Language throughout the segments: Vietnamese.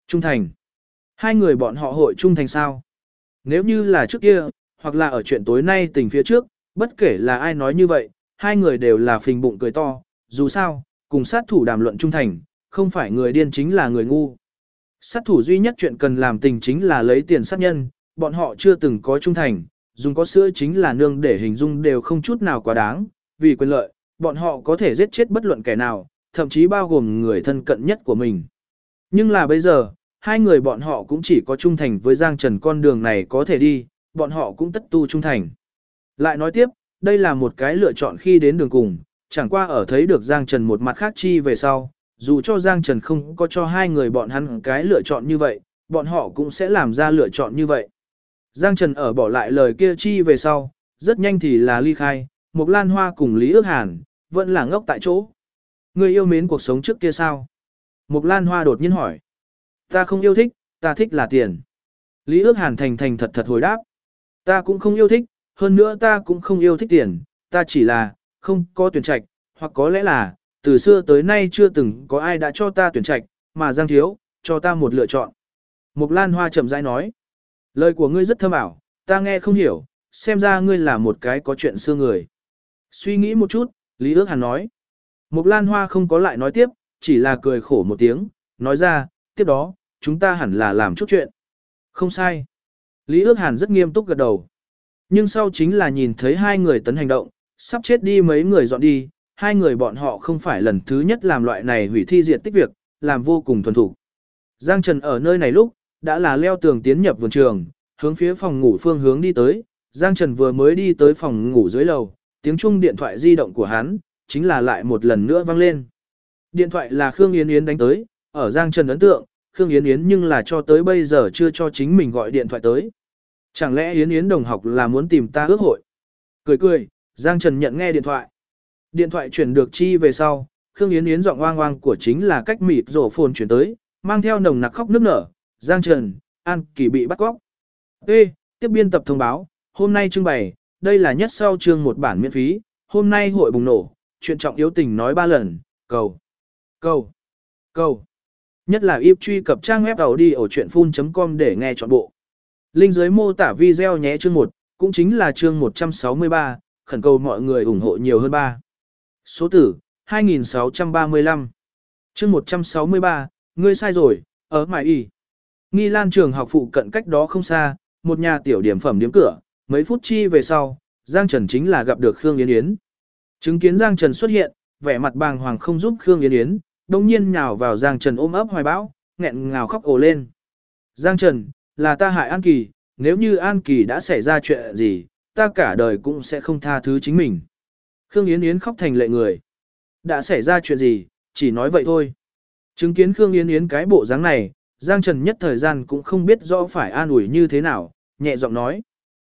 Trung thành. Hai người bọn họ hội trung thành sao? Nếu như là trước kia, hoặc là ở chuyện tối nay tình phía trước, bất kể là ai nói như vậy, hai người đều là phình bụng cười to, dù sao, cùng sát thủ đàm luận trung thành, không phải người điên chính là người ngu. Sát thủ duy nhất chuyện cần làm tình chính là lấy tiền sát nhân, bọn họ chưa từng có trung thành, dùng có sữa chính là nương để hình dung đều không chút nào quá đáng, vì quyền lợi, bọn họ có thể giết chết bất luận kẻ nào, thậm chí bao gồm người thân cận nhất của mình. Nhưng là bây giờ, hai người bọn họ cũng chỉ có trung thành với Giang Trần con đường này có thể đi, bọn họ cũng tất tu trung thành. Lại nói tiếp, đây là một cái lựa chọn khi đến đường cùng, chẳng qua ở thấy được Giang Trần một mặt khác chi về sau, dù cho Giang Trần không có cho hai người bọn hắn cái lựa chọn như vậy, bọn họ cũng sẽ làm ra lựa chọn như vậy. Giang Trần ở bỏ lại lời kia chi về sau, rất nhanh thì là ly khai, Mộc Lan Hoa cùng Lý Ước Hàn, vẫn là ngốc tại chỗ. Người yêu mến cuộc sống trước kia sao? Mộc Lan Hoa đột nhiên hỏi. Ta không yêu thích, ta thích là tiền. Lý Ước Hàn thành thành thật thật hồi đáp. Ta cũng không yêu thích, hơn nữa ta cũng không yêu thích tiền, ta chỉ là, không có tuyển trạch, hoặc có lẽ là, từ xưa tới nay chưa từng có ai đã cho ta tuyển trạch, mà Giang Thiếu, cho ta một lựa chọn. Mộc Lan Hoa chậm rãi nói. Lời của ngươi rất thâm ảo, ta nghe không hiểu, xem ra ngươi là một cái có chuyện xưa người. Suy nghĩ một chút, Lý Ước Hàn nói. Mộc Lan Hoa không có lại nói tiếp, chỉ là cười khổ một tiếng, nói ra, tiếp đó, chúng ta hẳn là làm chút chuyện. Không sai. Lý Ước Hàn rất nghiêm túc gật đầu. Nhưng sau chính là nhìn thấy hai người tấn hành động, sắp chết đi mấy người dọn đi, hai người bọn họ không phải lần thứ nhất làm loại này hủy thi diệt tích việc, làm vô cùng thuần thủ. Giang Trần ở nơi này lúc, đã là leo tường tiến nhập vườn trường, hướng phía phòng ngủ phương hướng đi tới. Giang Trần vừa mới đi tới phòng ngủ dưới lầu, tiếng chuông điện thoại di động của hắn, chính là lại một lần nữa vang lên. Điện thoại là Khương Yến Yến đánh tới, ở Giang Trần ấn tượng, Khương Yến Yến nhưng là cho tới bây giờ chưa cho chính mình gọi điện thoại tới. Chẳng lẽ Yến Yến đồng học là muốn tìm ta ước hội? Cười cười, Giang Trần nhận nghe điện thoại. Điện thoại chuyển được chi về sau, Khương Yến Yến giọng oang oang của chính là cách mịt rổ phồn chuyển tới, mang theo nồng nặc khóc nức nở. Giang Trần, An Kỳ bị bắt cóc. Ê, tiếp biên tập thông báo, hôm nay trưng bày, đây là nhất sau chương một bản miễn phí, hôm nay hội bùng nổ, chuyện trọng yếu tình nói 3 lần, cầu. Nhất là if truy cập trang web đầu đi ở chuyện.com để nghe trọn bộ. Link dưới mô tả video nhé chương 1, cũng chính là chương 163, khẩn cầu mọi người ủng hộ nhiều hơn 3. Số tử, 2635. Chương 163, ngươi sai rồi, ở Mại Y. Nghi Lan trường học phụ cận cách đó không xa, một nhà tiểu điểm phẩm điếm cửa, mấy phút chi về sau, Giang Trần chính là gặp được Khương Yến Yến. Chứng kiến Giang Trần xuất hiện, vẻ mặt bàng hoàng không giúp Khương Yến Yến, đồng nhiên nhào vào Giang Trần ôm ấp hoài bão, nghẹn ngào khóc ồ lên. Giang Trần, là ta hại An Kỳ, nếu như An Kỳ đã xảy ra chuyện gì, ta cả đời cũng sẽ không tha thứ chính mình. Khương Yến Yến khóc thành lệ người. Đã xảy ra chuyện gì, chỉ nói vậy thôi. Chứng kiến Khương Yến Yến cái bộ dáng này, Giang Trần nhất thời gian cũng không biết rõ phải an ủi như thế nào, nhẹ giọng nói.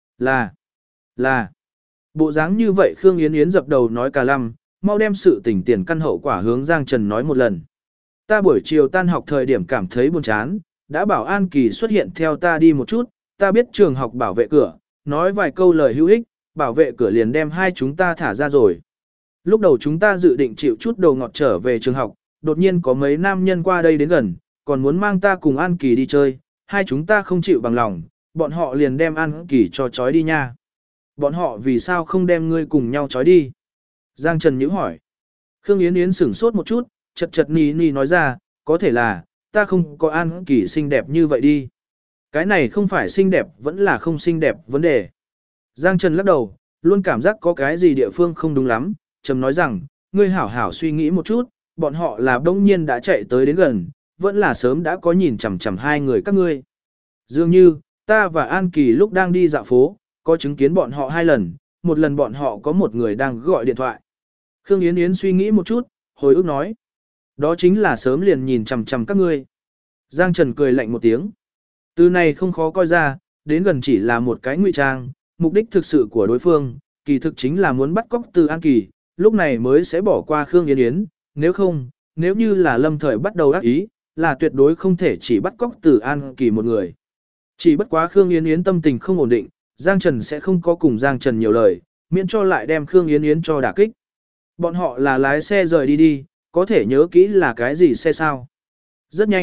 Là. Bộ dáng như vậy Khương Yến Yến dập đầu nói cả lăm, mau đem sự tình tiền căn hậu quả hướng Giang Trần nói một lần. Ta buổi chiều tan học thời điểm cảm thấy buồn chán, đã bảo An Kỳ xuất hiện theo ta đi một chút, ta biết trường học bảo vệ cửa, nói vài câu lời hữu ích, bảo vệ cửa liền đem hai chúng ta thả ra rồi. Lúc đầu chúng ta dự định chịu chút đồ ngọt trở về trường học, đột nhiên có mấy nam nhân qua đây đến gần, còn muốn mang ta cùng An Kỳ đi chơi, hai chúng ta không chịu bằng lòng, bọn họ liền đem An Kỳ cho trói đi nha. Bọn họ vì sao không đem ngươi cùng nhau trói đi? Giang Trần nhíu hỏi. Khương Yến Yến sửng sốt một chút, chật ní nói ra, có thể là, ta không có An Kỳ xinh đẹp như vậy đi. Cái này không phải xinh đẹp vẫn là không xinh đẹp vấn đề. Giang Trần lắc đầu, luôn cảm giác có cái gì địa phương không đúng lắm, trầm nói rằng, ngươi hảo hảo suy nghĩ một chút, bọn họ là đông nhiên đã chạy tới đến gần, vẫn là sớm đã có nhìn chằm chằm hai người các ngươi. Dường như, ta và An Kỳ lúc đang đi dạo phố, có chứng kiến bọn họ 2 lần, một lần bọn họ có một người đang gọi điện thoại. Khương Yến Yến suy nghĩ một chút, hồi ức nói. Đó chính là sớm liền nhìn chằm chằm các ngươi. Giang Trần cười lạnh một tiếng. Từ này không khó coi ra, đến gần chỉ là một cái ngụy trang, mục đích thực sự của đối phương, kỳ thực chính là muốn bắt cóc từ An Kỳ, lúc này mới sẽ bỏ qua Khương Yến Yến, nếu không, nếu như là Lâm Thời bắt đầu ác ý, là tuyệt đối không thể chỉ bắt cóc từ An Kỳ một người. Chỉ bất quá Khương Yến Yến tâm tình không ổn định, Giang Trần sẽ không có cùng Giang Trần nhiều lời, miễn cho lại đem Khương Yến Yến cho đả kích. Bọn họ là lái xe rời đi, có thể nhớ kỹ là cái gì xe sao. Rất nhanh,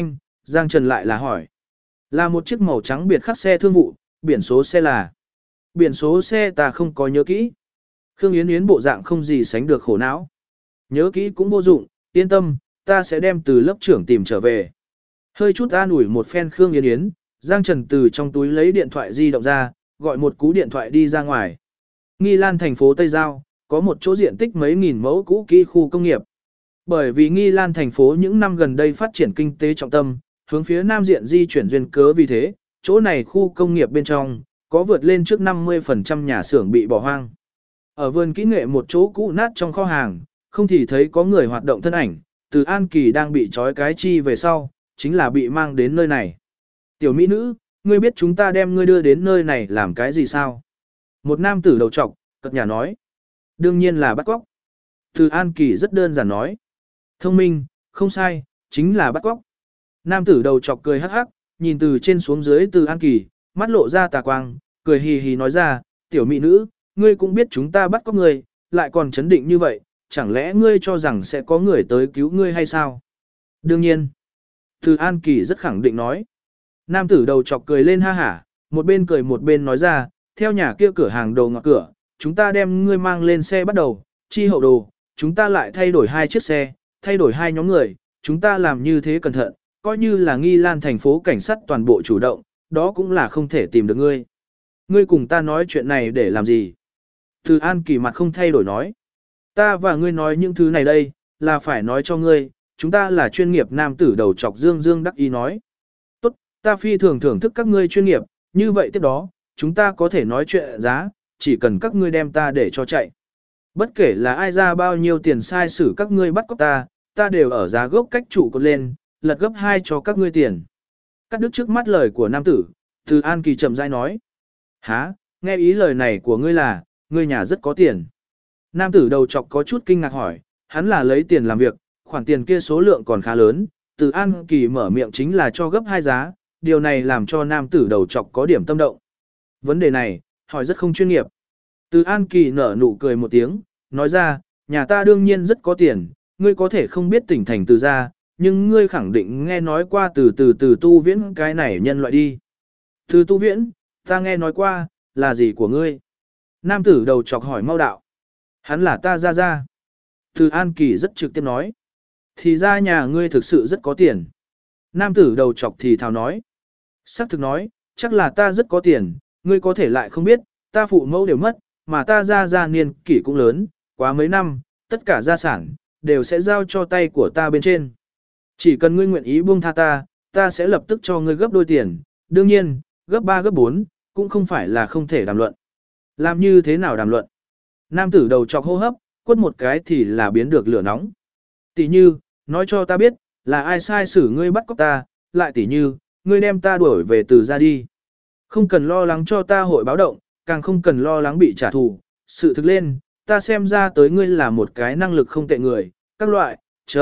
Giang Trần lại là hỏi. Là một chiếc màu trắng biệt khắc xe thương vụ, biển số xe là. Biển số xe ta không có nhớ kỹ. Khương Yến Yến bộ dạng không gì sánh được khổ não. Nhớ kỹ cũng vô dụng, yên tâm, ta sẽ đem từ lớp trưởng tìm trở về. Hơi chút an ủi một phen Khương Yến Yến, Giang Trần từ trong túi lấy điện thoại di động ra, gọi một cú điện thoại đi ra ngoài. Nghi Lan thành phố Tây Giao, có một chỗ diện tích mấy nghìn mẫu cũ kỹ khu công nghiệp. Bởi vì Nghi Lan thành phố những năm gần đây phát triển kinh tế trọng tâm, hướng phía nam diện di chuyển duyên cớ vì thế, chỗ này khu công nghiệp bên trong, có vượt lên trước 50% nhà xưởng bị bỏ hoang. Ở vườn kỹ nghệ một chỗ cũ nát trong kho hàng, không thì thấy có người hoạt động thân ảnh, từ An Kỳ đang bị trói cái chi về sau, chính là bị mang đến nơi này. Tiểu mỹ nữ, ngươi biết chúng ta đem ngươi đưa đến nơi này làm cái gì sao? Một nam tử đầu trọc, cật nhà nói. Đương nhiên là bắt cóc. Từ An Kỳ rất đơn giản nói. Thông minh, không sai, chính là bắt cóc. Nam tử đầu trọc cười hắc hắc, nhìn từ trên xuống dưới từ An Kỳ, mắt lộ ra tà quang, cười hì hì nói ra, tiểu mỹ nữ, ngươi cũng biết chúng ta bắt cóc ngươi, lại còn chấn định như vậy, chẳng lẽ ngươi cho rằng sẽ có người tới cứu ngươi hay sao? Đương nhiên. Từ An Kỳ rất khẳng định nói. Nam tử đầu chọc cười lên ha hả, một bên cười một bên nói ra, theo nhà kia cửa hàng đồ ngọt cửa, chúng ta đem ngươi mang lên xe bắt đầu, chi hậu đồ, chúng ta lại thay đổi 2 chiếc xe, thay đổi 2 nhóm người, chúng ta làm như thế cẩn thận, coi như là Nghi Lan thành phố cảnh sát toàn bộ chủ động, đó cũng là không thể tìm được ngươi. Ngươi cùng ta nói chuyện này để làm gì? Từ An Kỳ mặt không thay đổi nói. Ta và ngươi nói những thứ này đây, là phải nói cho ngươi, chúng ta là chuyên nghiệp nam tử đầu chọc Dương Dương đắc ý nói. Tốt, ta phi thường thưởng thức các ngươi chuyên nghiệp, như vậy tiếp đó, chúng ta có thể nói chuyện giá, chỉ cần các ngươi đem ta để cho chạy. Bất kể là ai ra bao nhiêu tiền sai xử các ngươi bắt cóc ta đều ở giá gốc cách trụ cột lên, lật gấp 2 cho các ngươi tiền. Cắt đứt trước mắt lời của nam tử, Từ An Kỳ chậm rãi nói. Hả, nghe ý lời này của ngươi là, ngươi nhà rất có tiền. Nam tử đầu chọc có chút kinh ngạc hỏi, hắn là lấy tiền làm việc, khoản tiền kia số lượng còn khá lớn, Từ An Kỳ mở miệng chính là cho gấp 2 giá, điều này làm cho nam tử đầu chọc có điểm tâm động. Vấn đề này, hỏi rất không chuyên nghiệp. Từ An Kỳ nở nụ cười một tiếng, nói ra, nhà ta đương nhiên rất có tiền, ngươi có thể không biết tỉnh thành từ ra, nhưng ngươi khẳng định nghe nói qua từ tu viễn cái này nhân loại đi. Từ tu viễn, ta nghe nói qua, là gì của ngươi? Nam tử đầu chọc hỏi mau đạo. Hắn là ta ra. Từ An Kỳ rất trực tiếp nói. Thì ra nhà ngươi thực sự rất có tiền. Nam tử đầu chọc thì thào nói. Sắc thực nói, chắc là ta rất có tiền, ngươi có thể lại không biết, ta phụ mẫu đều mất, mà ta ra niên kỷ cũng lớn, quá mấy năm, tất cả gia sản, đều sẽ giao cho tay của ta bên trên. Chỉ cần ngươi nguyện ý buông tha ta sẽ lập tức cho ngươi gấp đôi tiền, đương nhiên, gấp 3 gấp 4, cũng không phải là không thể đàm luận. Làm như thế nào đàm luận? Nam tử đầu chọc hô hấp, quất một cái thì là biến được lửa nóng. Tỷ như, nói cho ta biết, là ai sai xử ngươi bắt cóc ta, lại tỷ như, ngươi đem ta đuổi về từ ra đi. Không cần lo lắng cho ta hội báo động, càng không cần lo lắng bị trả thù. Sự thực lên, ta xem ra tới ngươi là một cái năng lực không tệ người, các loại,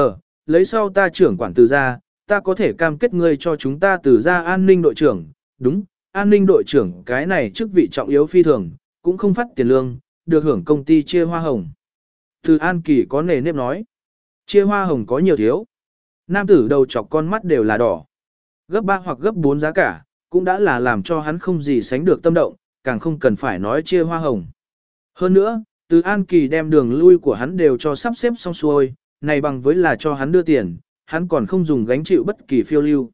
lấy sau ta trưởng quản từ ra, ta có thể cam kết ngươi cho chúng ta từ ra an ninh đội trưởng, đúng, an ninh đội trưởng cái này chức vị trọng yếu phi thường, cũng không phát tiền lương, được hưởng công ty chia hoa hồng. Từ An Kỳ có nề nếp nói, chia hoa hồng có nhiều thiếu. Nam tử đầu chọc con mắt đều là đỏ. Gấp 3 hoặc gấp 4 giá cả, cũng đã là làm cho hắn không gì sánh được tâm động, càng không cần phải nói chia hoa hồng. Hơn nữa, Từ An Kỳ đem đường lui của hắn đều cho sắp xếp xong xuôi, này bằng với là cho hắn đưa tiền, hắn còn không dùng gánh chịu bất kỳ phiêu lưu.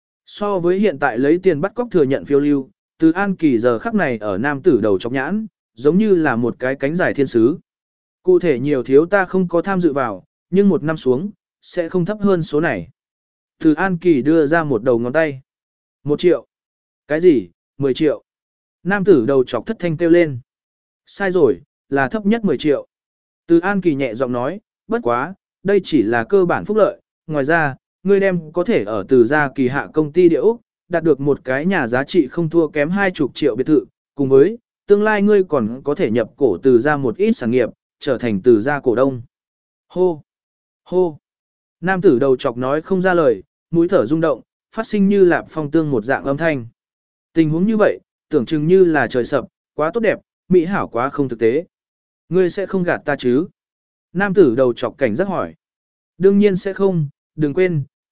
So với hiện tại lấy tiền bắt cóc thừa nhận phiêu lưu, Từ An Kỳ giờ khắc này ở nam tử đầu chọc nhãn, giống như là một cái cánh giải thiên sứ. Cụ thể nhiều thiếu ta không có tham dự vào, nhưng một năm xuống, sẽ không thấp hơn số này. Từ An Kỳ đưa ra một đầu ngón tay. 1 triệu. Cái gì, 10 triệu. Nam tử đầu chọc thất thanh kêu lên. Sai rồi, là thấp nhất 10 triệu. Từ An Kỳ nhẹ giọng nói, bất quá, đây chỉ là cơ bản phúc lợi. Ngoài ra, ngươi đem có thể ở từ gia kỳ hạ công ty địa Úc, đạt được một cái nhà giá trị không thua kém 20 triệu biệt thự, cùng với, tương lai ngươi còn có thể nhập cổ từ gia một ít sản nghiệp, trở thành từ gia cổ đông. Hô! Hô! Nam tử đầu chọc nói không ra lời, mũi thở rung động, phát sinh như lạp phong tương một dạng âm thanh. Tình huống như vậy, tưởng chừng như là trời sập, quá tốt đẹp, mỹ hảo quá không thực tế. Ngươi sẽ không gạt ta chứ? Nam tử đầu chọc cảnh giác hỏi. Đương nhiên sẽ không, đừng quên,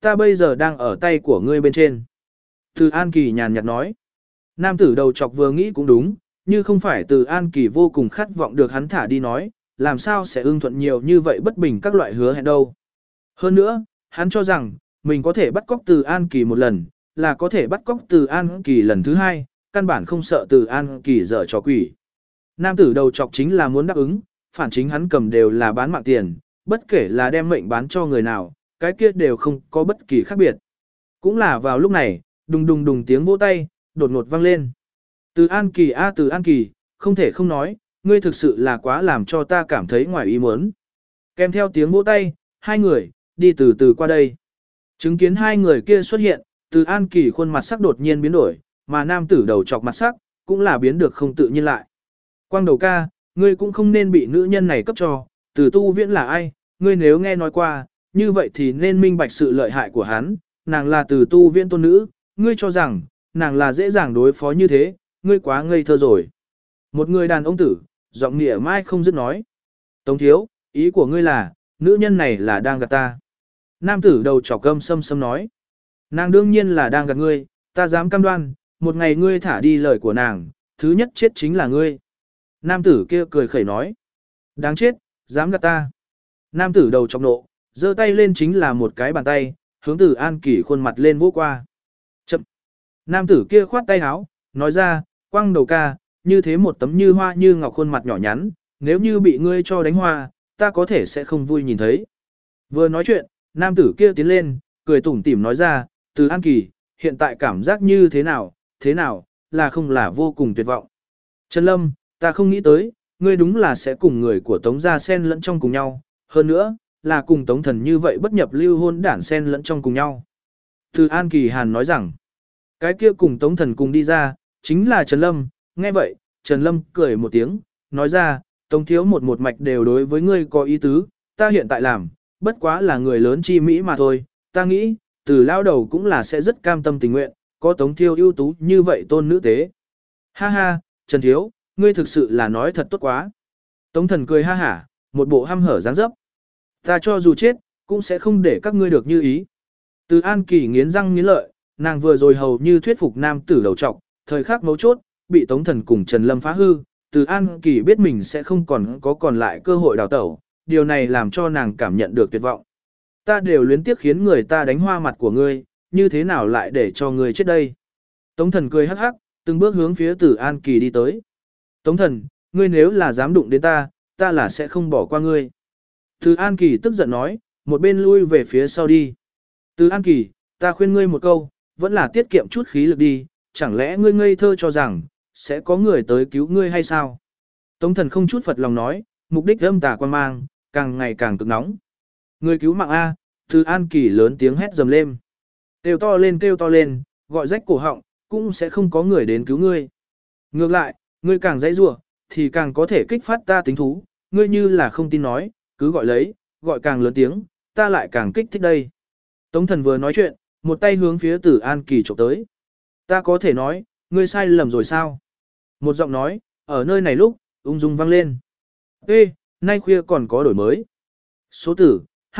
ta bây giờ đang ở tay của ngươi bên trên. Từ An Kỳ nhàn nhạt nói. Nam tử đầu chọc vừa nghĩ cũng đúng, như không phải Từ An Kỳ vô cùng khát vọng được hắn thả đi nói, làm sao sẽ ưng thuận nhiều như vậy bất bình các loại hứa hẹn đâu. Hơn nữa, hắn cho rằng, mình có thể bắt cóc Từ An Kỳ một lần, là có thể bắt cóc Từ An Kỳ lần thứ hai, căn bản không sợ Từ An Kỳ dở trò quỷ. Nam tử đầu chọc chính là muốn đáp ứng, phản chính hắn cầm đều là bán mạng tiền, bất kể là đem mệnh bán cho người nào, cái kia đều không có bất kỳ khác biệt. Cũng là vào lúc này, đùng đùng đùng tiếng vỗ tay, đột ngột vang lên. Từ An Kỳ a Từ An Kỳ, không thể không nói, ngươi thực sự là quá làm cho ta cảm thấy ngoài ý muốn. Kèm theo tiếng vỗ tay, hai người, đi từ từ qua đây. Chứng kiến hai người kia xuất hiện, Từ An Kỳ khuôn mặt sắc đột nhiên biến đổi, mà nam tử đầu chọc mặt sắc, cũng là biến được không tự nhiên lại. Quang đầu ca, ngươi cũng không nên bị nữ nhân này cấp cho, Từ Tu Viễn là ai, ngươi nếu nghe nói qua, như vậy thì nên minh bạch sự lợi hại của hắn, nàng là Từ Tu Viễn tôn nữ, ngươi cho rằng, nàng là dễ dàng đối phó như thế, ngươi quá ngây thơ rồi. Một người đàn ông tử, giọng nghĩa mai không dứt nói. Tống thiếu, ý của ngươi là, nữ nhân này là đang gạt ta. Nam tử đầu trọc cơm xâm xâm nói. Nàng đương nhiên là đang gạt ngươi, ta dám cam đoan, một ngày ngươi thả đi lời của nàng, thứ nhất chết chính là ngươi. Nam tử kia cười khẩy nói. Đáng chết, dám gạt ta. Nam tử đầu trọc nộ, giơ tay lên chính là một cái bàn tay, hướng Từ An Kỳ khuôn mặt lên vỗ qua. Chậm. Nam tử kia khoát tay áo, nói ra, quăng đầu ca, như thế một tấm như hoa như ngọc khuôn mặt nhỏ nhắn, nếu như bị ngươi cho đánh hoa, ta có thể sẽ không vui nhìn thấy. Vừa nói chuyện, nam tử kia tiến lên, cười tủm tỉm nói ra, Từ An Kỳ, hiện tại cảm giác như thế nào, là không là vô cùng tuyệt vọng. Trần Lâm, ta không nghĩ tới, ngươi đúng là sẽ cùng người của Tống gia xen lẫn trong cùng nhau, hơn nữa, là cùng Tống thần như vậy bất nhập lưu hôn đản xen lẫn trong cùng nhau. Từ An Kỳ Hàn nói rằng, cái kia cùng Tống thần cùng đi ra, chính là Trần Lâm, nghe vậy, Trần Lâm cười một tiếng, nói ra, Tống thiếu một mạch đều đối với ngươi có ý tứ, ta hiện tại làm, bất quá là người lớn chi Mỹ mà thôi, ta nghĩ, từ lao đầu cũng là sẽ rất cam tâm tình nguyện, có Tống thiếu ưu tú như vậy tôn nữ tế. Ha ha, Trần thiếu, ngươi thực sự là nói thật tốt quá. Tống thần cười ha hả, một bộ hăm hở dáng dấp. Ta cho dù chết, cũng sẽ không để các ngươi được như ý. Từ An Kỳ nghiến răng nghiến lợi, nàng vừa rồi hầu như thuyết phục nam tử đầu trọc, thời khắc mấu chốt, bị Tống thần cùng Trần Lâm phá hư, Từ An Kỳ biết mình sẽ không còn lại cơ hội đào tẩu, điều này làm cho nàng cảm nhận được tuyệt vọng. Ta đều luyến tiếc khiến người ta đánh hoa mặt của ngươi, như thế nào lại để cho ngươi chết đây? Tống thần cười hắc hắc, từng bước hướng phía Từ An Kỳ đi tới. Tống thần, ngươi nếu là dám đụng đến ta, ta là sẽ không bỏ qua ngươi. Từ An Kỳ tức giận nói, một bên lui về phía sau đi. Từ An Kỳ, ta khuyên ngươi một câu, vẫn là tiết kiệm chút khí lực đi, chẳng lẽ ngươi ngây thơ cho rằng, sẽ có người tới cứu ngươi hay sao? Tống thần không chút phật lòng nói, mục đích âm tà quan mang, càng ngày càng cực nóng. Người cứu mạng A, Từ An Kỳ lớn tiếng hét dầm lên. Kêu to lên, gọi rách cổ họng, cũng sẽ không có người đến cứu ngươi. Ngược lại, ngươi càng dãy rủa thì càng có thể kích phát ta tính thú, ngươi như là không tin nói, cứ gọi lấy, gọi càng lớn tiếng, ta lại càng kích thích đây. Tống thần vừa nói chuyện, một tay hướng phía Từ An Kỳ chụp tới. Ta có thể nói, ngươi sai lầm rồi sao? Một giọng nói, ở nơi này lúc, ung dung vang lên. Ê, nay khuya còn có đổi mới. Số tử,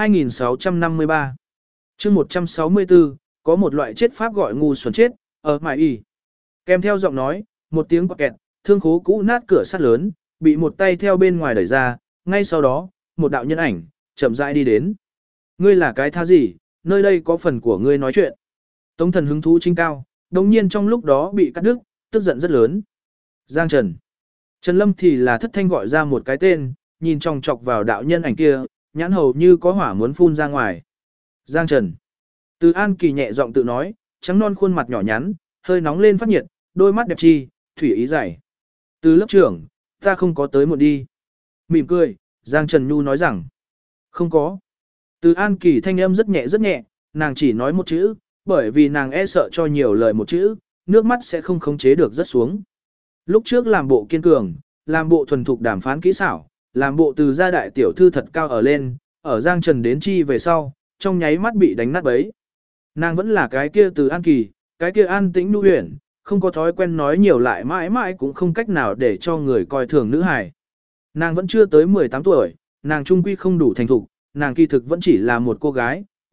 2653. Chương 164, có một loại chết pháp gọi ngu xuẩn chết, ở mải y. Kèm theo giọng nói, một tiếng quạt kẹt, thương khố cũ nát cửa sắt lớn, bị một tay theo bên ngoài đẩy ra, ngay sau đó, một đạo nhân ảnh, chậm rãi đi đến. Ngươi là cái tha gì, nơi đây có phần của ngươi nói chuyện. Tống thần hứng thú trinh cao, đồng nhiên trong lúc đó bị cắt đứt, tức giận rất lớn. Giang Trần. Trần Lâm thì là thất thanh gọi ra một cái tên, nhìn chòng chọc vào đạo nhân ảnh kia, nhãn hầu như có hỏa muốn phun ra ngoài. Giang Trần. Từ An Kỳ nhẹ giọng tự nói, trắng non khuôn mặt nhỏ nhắn, hơi nóng lên phát nhiệt, đôi mắt đẹp chi, thủy ý dày. Từ lớp trưởng, ta không có tới một đi. Mỉm cười, Giang Trần Nhu nói rằng, không có. Từ An Kỳ thanh âm rất nhẹ, nàng chỉ nói một chữ, bởi vì nàng e sợ cho nhiều lời một chữ, nước mắt sẽ không khống chế được rất xuống. Lúc trước làm bộ kiên cường, làm bộ thuần thục đàm phán kỹ xảo, làm bộ từ gia đại tiểu thư thật cao ở lên, ở Giang Trần đến chi về sau, trong nháy mắt bị đánh nát bấy. Nàng vẫn là cái kia Từ An Kỳ, cái kia an tĩnh nhu huyền, không có thói quen nói nhiều lại mãi mãi cũng không cách nào để cho người coi thường nữ hài. Nàng vẫn chưa tới 18 tuổi, nàng trung quy không đủ thành thục, nàng kỳ thực vẫn chỉ là một cô gái,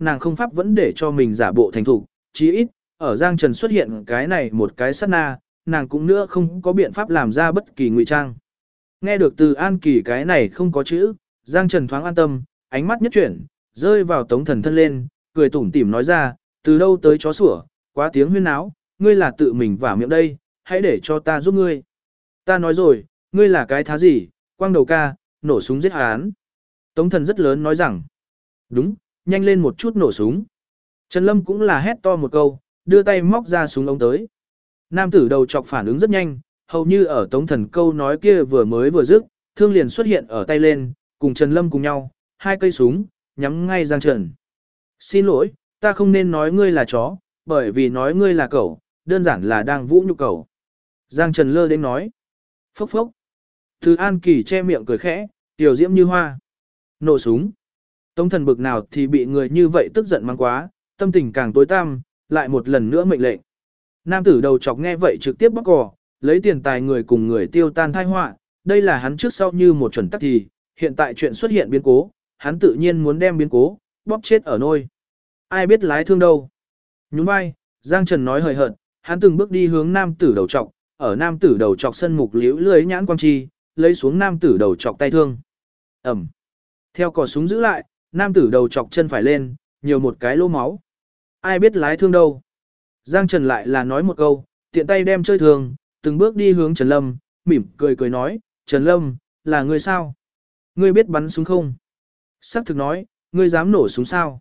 nàng không pháp vẫn để cho mình giả bộ thành thục, chí ít, ở Giang Trần xuất hiện cái này một cái sát na, nàng cũng nữa không có biện pháp làm ra bất kỳ ngụy trang. Nghe được từ An Kỳ cái này không có chữ, Giang Trần thoáng an tâm, ánh mắt nhất chuyển, rơi vào Tống Thần thân lên, cười tủm tỉm nói ra, từ đâu tới chó sủa, quá tiếng huyên náo, ngươi là tự mình vả miệng đây, hãy để cho ta giúp ngươi. Ta nói rồi, ngươi là cái thá gì, quang đầu ca, nổ súng giết hắn. Tống Thần rất lớn nói rằng, đúng, nhanh lên một chút nổ súng. Trần Lâm cũng là hét to một câu, đưa tay móc ra súng ống tới. Nam tử đầu chọc phản ứng rất nhanh, hầu như ở Tống Thần câu nói kia vừa dứt, thương liền xuất hiện ở tay lên, cùng Trần Lâm cùng nhau, hai cây súng, nhắm ngay Giang Trần. Xin lỗi, ta không nên nói ngươi là chó, bởi vì nói ngươi là cẩu, đơn giản là đang vũ nhục cẩu. Giang Trần lơ đến nói. Phốc phốc. Từ An Kỳ che miệng cười khẽ, tiểu diễm như hoa. Nổ súng. Tống Thần bực nào thì bị người như vậy tức giận mang quá, tâm tình càng tối tăm, lại một lần nữa mệnh lệnh. Nam tử đầu chọc nghe vậy trực tiếp bóc cò, lấy tiền tài người cùng người tiêu tan thai họa, đây là hắn trước sau như một chuẩn tắc thì, hiện tại chuyện xuất hiện biến cố, hắn tự nhiên muốn đem biến cố, bóp chết ở nôi. Ai biết lái thương đâu. Nhún vai, Giang Trần nói hời hợt, hắn từng bước đi hướng nam tử đầu trọc, ở nam tử đầu trọc sân mục liễu lưới nhãn quang chi, lấy xuống nam tử đầu trọc tay thương. Ẩm. Theo cò súng giữ lại, nam tử đầu chọc chân phải lên, nhiều một cái lỗ máu. Ai biết lái thương đâu. Giang Trần lại là nói một câu, tiện tay đem chơi thương, từng bước đi hướng Trần Lâm, mỉm cười cười nói, Trần Lâm, là ngươi sao? Ngươi biết bắn súng không? Sắc thực nói, ngươi dám nổ súng sao?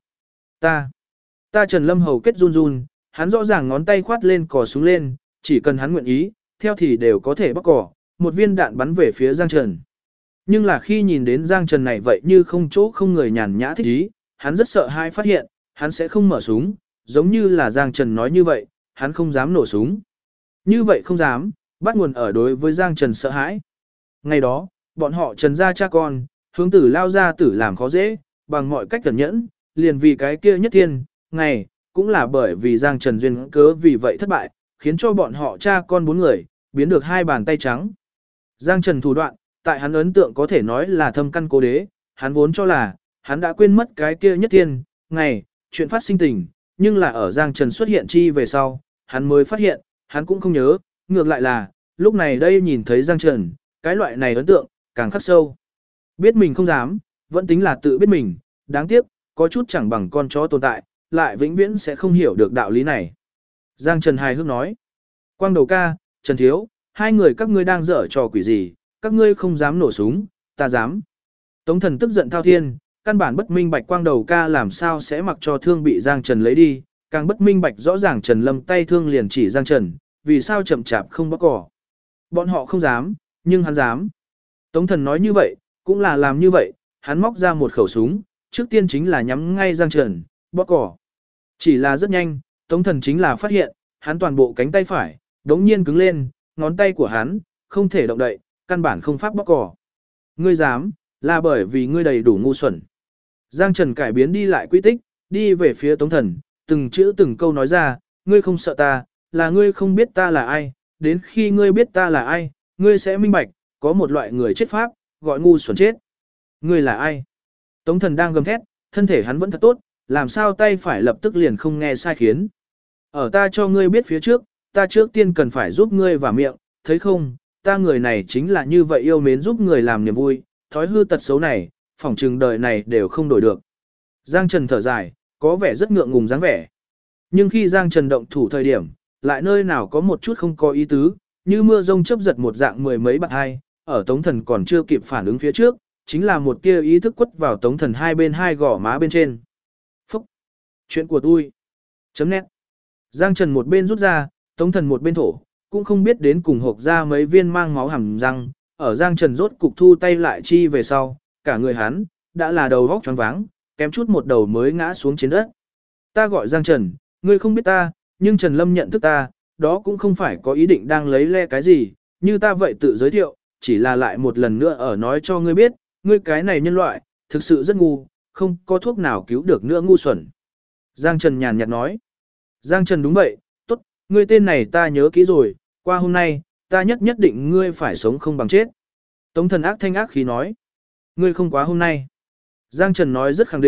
Ta Trần Lâm hầu kết run run, hắn rõ ràng ngón tay khoát lên cò súng lên, chỉ cần hắn nguyện ý, theo thì đều có thể bóc cò, một viên đạn bắn về phía Giang Trần. Nhưng là khi nhìn đến Giang Trần này vậy như không chỗ không người nhàn nhã thích ý, hắn rất sợ hai phát hiện, hắn sẽ không mở súng, giống như là Giang Trần nói như vậy, hắn không dám nổ súng. Như vậy không dám, bắt nguồn ở đối với Giang Trần sợ hãi. Ngày đó, bọn họ Trần gia cha con, hướng tử lao ra tử làm khó dễ, bằng mọi cách cẩn nhẫn, liền vì cái kia nhất thiên, ngày, cũng là bởi vì Giang Trần duyên cớ vì vậy thất bại, khiến cho bọn họ cha con 4 người, biến được 2 bàn tay trắng. Giang Trần thủ đoạn, tại hắn ấn tượng có thể nói là thâm căn cố đế, hắn vốn cho là, hắn đã quên mất cái kia nhất thiên, ngày, chuyện phát sinh tình, nhưng là ở Giang Trần xuất hiện chi về sau, hắn mới phát hiện, hắn cũng không nhớ, ngược lại là, lúc này đây nhìn thấy Giang Trần, cái loại này ấn tượng, càng khắc sâu. Biết mình không dám, vẫn tính là tự biết mình, đáng tiếc, có chút chẳng bằng con chó tồn tại, lại vĩnh viễn sẽ không hiểu được đạo lý này. Giang Trần hài hước nói, Quang đầu ca, Trần Thiếu, hai người các ngươi đang dở trò quỷ gì, các ngươi không dám nổ súng, ta dám. Tống Thần tức giận thao thiên, căn bản bất minh bạch Quang đầu ca làm sao sẽ mặc cho thương bị Giang Trần lấy đi, càng bất minh bạch rõ ràng Trần Lâm tay thương liền chỉ Giang Trần, vì sao chậm chạp không bóc cỏ. Bọn họ không dám, nhưng hắn dám. Tống Thần nói như vậy, cũng là làm như vậy, hắn móc ra một khẩu súng, trước tiên chính là nhắm ngay Giang Trần, bóc cỏ. Chỉ là rất nhanh, Tống Thần chính là phát hiện, hắn toàn bộ cánh tay phải, đống nhiên cứng lên, ngón tay của hắn, không thể động đậy, căn bản không pháp bóc cỏ. Ngươi dám, là bởi vì ngươi đầy đủ ngu xuẩn. Giang Trần cải biến đi lại quy tích, đi về phía Tống Thần, từng chữ từng câu nói ra, ngươi không sợ ta, là ngươi không biết ta là ai, đến khi ngươi biết ta là ai, ngươi sẽ minh bạch, có một loại người chết pháp, gọi ngu xuẩn chết. Ngươi là ai? Tống Thần đang gầm thét, thân thể hắn vẫn thật tốt, làm sao tay phải lập tức liền không nghe sai khiến. Ở ta cho ngươi biết phía trước, ta trước tiên cần phải giúp ngươi vào miệng, thấy không, ta người này chính là như vậy yêu mến giúp người làm niềm vui, thói hư tật xấu này, phỏng chừng đời này đều không đổi được. Giang Trần thở dài, có vẻ rất ngượng ngùng dáng vẻ. Nhưng khi Giang Trần động thủ thời điểm, lại nơi nào có một chút không có ý tứ, như mưa rông chớp giật một dạng mười mấy bạt hai, ở Tống Thần còn chưa kịp phản ứng phía trước, chính là một tia ý thức quất vào Tống Thần hai bên hai gò má bên trên. Phúc! Chuyện của tôi. Chấm nét. Giang Trần một bên rút ra, Tống Thần một bên thổ, cũng không biết đến cùng hộp ra mấy viên mang máu hàm răng, ở Giang Trần rốt cục thu tay lại chi về sau, cả người hắn, đã là đầu vóc choáng váng, kém chút một đầu mới ngã xuống trên đất. Ta gọi Giang Trần, ngươi không biết ta, nhưng Trần Lâm nhận thức ta, đó cũng không phải có ý định đang lấy le cái gì, như ta vậy tự giới thiệu, chỉ là lại một lần nữa ở nói cho ngươi biết, ngươi cái này nhân loại, thực sự rất ngu, không có thuốc nào cứu được nữa ngu xuẩn. Giang Trần nhàn nhạt nói. Giang Trần đúng vậy, tốt, ngươi tên này ta nhớ kỹ rồi, qua hôm nay, ta nhất định ngươi phải sống không bằng chết. Tống Thần ác thanh ác khí nói. Ngươi không quá hôm nay. Giang Trần nói rất khẳng định,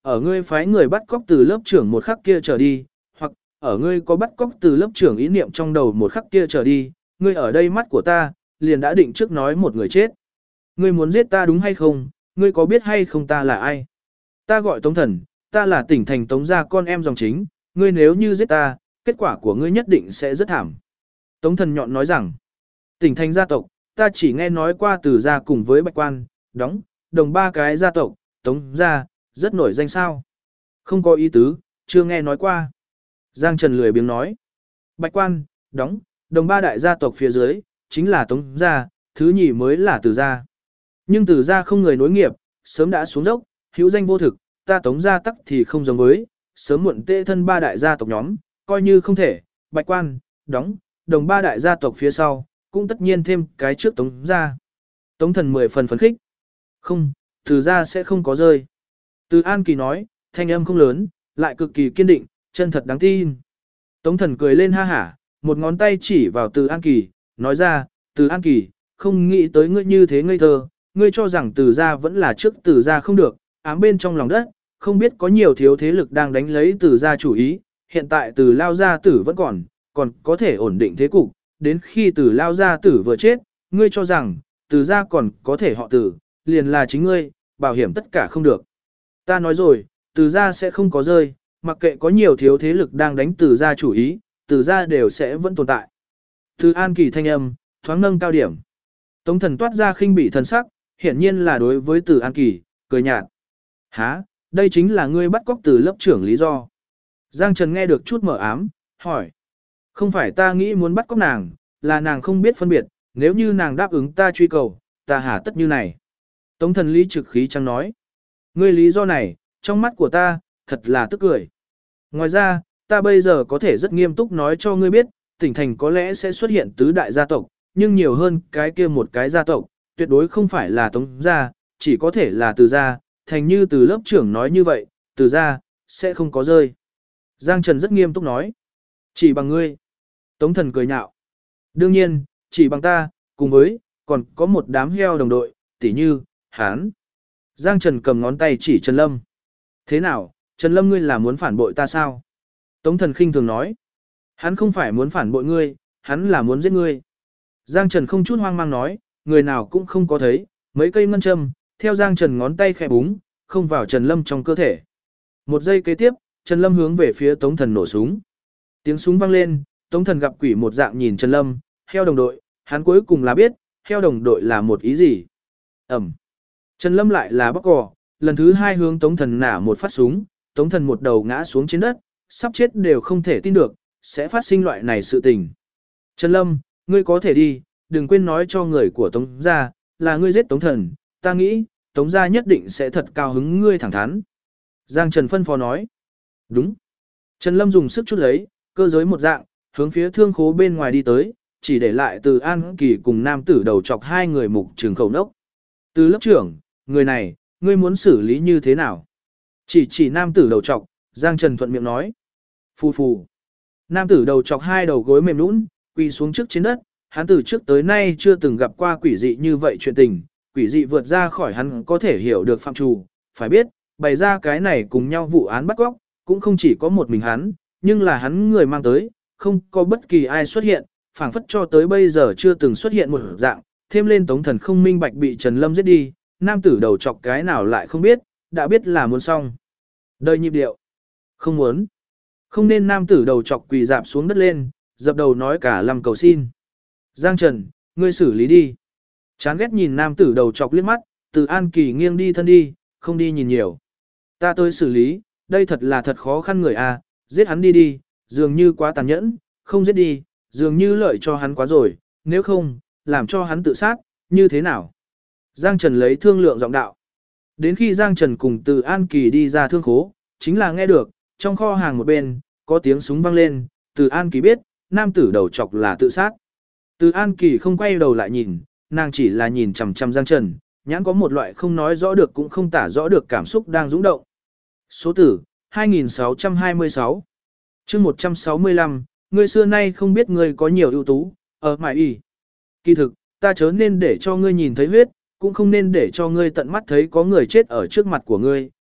ở ngươi phái người bắt cóc từ lớp trưởng một khắc kia trở đi, hoặc ở ngươi có bắt cóc từ lớp trưởng ý niệm trong đầu một khắc kia trở đi, ngươi ở đây mắt của ta, liền đã định trước nói một người chết. Ngươi muốn giết ta đúng hay không, ngươi có biết hay không ta là ai? Ta gọi Tống Thần, ta là tỉnh thành Tống gia con em dòng chính, ngươi nếu như giết ta, kết quả của ngươi nhất định sẽ rất thảm. Tống Thần nhọn nói rằng, tỉnh thành gia tộc, ta chỉ nghe nói qua từ gia cùng với Bạch Quan, đóng, đồng ba cái gia tộc, Tống gia, rất nổi danh sao. Không có ý tứ, chưa nghe nói qua. Giang Trần lười biếng nói, Bạch Quan, đóng, đồng ba đại gia tộc phía dưới, chính là Tống gia, thứ nhì mới là Từ gia. Nhưng Từ gia không người nối nghiệp, sớm đã xuống dốc, hữu danh vô thực, ta Tống gia tắc thì không giống với, sớm muộn tệ thân ba đại gia tộc nhóm, coi như không thể, Bạch Quan, đóng, đồng ba đại gia tộc phía sau, cũng tất nhiên thêm cái trước Tống gia. Tống Thần 10 phần phấn khích. Không, Từ gia sẽ không có rơi. Từ An Kỳ nói, thanh âm không lớn, lại cực kỳ kiên định, chân thật đáng tin. Tống Thần cười lên ha hả, một ngón tay chỉ vào Từ An Kỳ, nói ra, Từ An Kỳ, không nghĩ tới ngươi như thế ngây thơ, ngươi cho rằng Từ gia vẫn là trước Từ gia không được, ám bên trong lòng đất, không biết có nhiều thiếu thế lực đang đánh lấy Từ gia chủ ý, hiện tại Từ lao gia tử vẫn còn có thể ổn định thế cục, đến khi Từ lao gia tử vừa chết, ngươi cho rằng Từ gia còn có thể họ Từ, liền là chính ngươi, bảo hiểm tất cả không được. Ta nói rồi, Từ gia sẽ không có rơi, mặc kệ có nhiều thiếu thế lực đang đánh Từ gia chủ ý, Từ gia đều sẽ vẫn tồn tại. Từ An Kỳ thanh âm, thoáng nâng cao điểm. Tống Thần toát ra khinh bỉ thần sắc, hiển nhiên là đối với Từ An Kỳ, cười nhạt. Hả, đây chính là ngươi bắt cóc Từ lớp trưởng lý do. Giang Trần nghe được chút mở ám, hỏi. Không phải ta nghĩ muốn bắt cóc nàng, là nàng không biết phân biệt, nếu như nàng đáp ứng ta truy cầu, ta hả tất như này. Tống Thần lý trực khí trắng nói. Ngươi lý do này, trong mắt của ta, thật là tức cười. Ngoài ra, ta bây giờ có thể rất nghiêm túc nói cho ngươi biết, tỉnh thành có lẽ sẽ xuất hiện tứ đại gia tộc, nhưng nhiều hơn cái kia một cái gia tộc, tuyệt đối không phải là Tống gia, chỉ có thể là Từ gia, thành như Từ lớp trưởng nói như vậy, Từ gia, sẽ không có rơi. Giang Trần rất nghiêm túc nói. Chỉ bằng ngươi. Tống Thần cười nhạo. Đương nhiên, chỉ bằng ta, cùng với, còn có một đám heo đồng đội, tỉ như, hán. Giang Trần cầm ngón tay chỉ Trần Lâm. Thế nào, Trần Lâm ngươi là muốn phản bội ta sao? Tống Thần khinh thường nói. Hắn không phải muốn phản bội ngươi, hắn là muốn giết ngươi. Giang Trần không chút hoang mang nói, người nào cũng không có thấy, mấy cây ngân châm, theo Giang Trần ngón tay khẽ búng, không vào Trần Lâm trong cơ thể. Một giây kế tiếp, Trần Lâm hướng về phía Tống Thần nổ súng. Tiếng súng vang lên, Tống Thần gặp quỷ một dạng nhìn Trần Lâm, heo đồng đội, hắn cuối cùng là biết, heo đồng đội là một ý gì. Ẩm. Trần Lâm lại là bóc cò, lần thứ hai hướng Tống Thần nả một phát súng, Tống Thần một đầu ngã xuống trên đất, sắp chết đều không thể tin được, sẽ phát sinh loại này sự tình. Trần Lâm, ngươi có thể đi, đừng quên nói cho người của Tống gia, là ngươi giết Tống Thần, ta nghĩ, Tống gia nhất định sẽ thật cao hứng ngươi thẳng thắn. Giang Trần phân phó nói. Đúng. Trần Lâm dùng sức chút lấy, cơ giới một dạng, hướng phía thương khố bên ngoài đi tới, chỉ để lại Từ An Kỳ cùng nam tử đầu chọc hai người mục trường khẩu nốc. Từ lớp trưởng, người này, ngươi muốn xử lý như thế nào? Chỉ nam tử đầu chọc, Giang Trần thuận miệng nói. Phù phù. Nam tử đầu chọc hai đầu gối mềm nũng, quỳ xuống trước trên đất, hắn từ trước tới nay chưa từng gặp qua quỷ dị như vậy chuyện tình, quỷ dị vượt ra khỏi hắn có thể hiểu được phạm trù, phải biết, bày ra cái này cùng nhau vụ án bắt cóc, cũng không chỉ có một mình hắn, nhưng là hắn người mang tới, không có bất kỳ ai xuất hiện, phảng phất cho tới bây giờ chưa từng xuất hiện một dạng, thêm lên Tống Thần không minh bạch bị Trần Lâm giết đi, nam tử đầu chọc cái nào lại không biết, đã biết là muốn xong. Đời nhịp điệu. Không muốn. Không nên nam tử đầu chọc quỳ dạp xuống đất lên, dập đầu nói cả lăm cầu xin. Giang Trần, ngươi xử lý đi. Chán ghét nhìn nam tử đầu chọc liếc mắt, Từ An Kỳ nghiêng đi thân đi, không đi nhìn nhiều. Ta tới xử lý, đây thật là thật khó khăn người à, giết hắn đi đi, dường như quá tàn nhẫn, không giết đi, dường như lợi cho hắn quá rồi, nếu không, làm cho hắn tự sát, như thế nào? Giang Trần lấy thương lượng giọng đạo. Đến khi Giang Trần cùng Từ An Kỳ đi ra thương khố, chính là nghe được, trong kho hàng một bên, có tiếng súng vang lên, Từ An Kỳ biết, nam tử đầu chọc là tự sát. Từ An Kỳ không quay đầu lại nhìn, nàng chỉ là nhìn chằm chằm Giang Trần, nhãn có một loại không nói rõ được cũng không tả rõ được cảm xúc đang dũng động. Số tử, 2626. Chương 165, ngươi xưa nay không biết ngươi có nhiều ưu tú, ở mãi y. Kỳ thực, ta chớ nên để cho ngươi nhìn thấy huyết, cũng không nên để cho ngươi tận mắt thấy có người chết ở trước mặt của ngươi,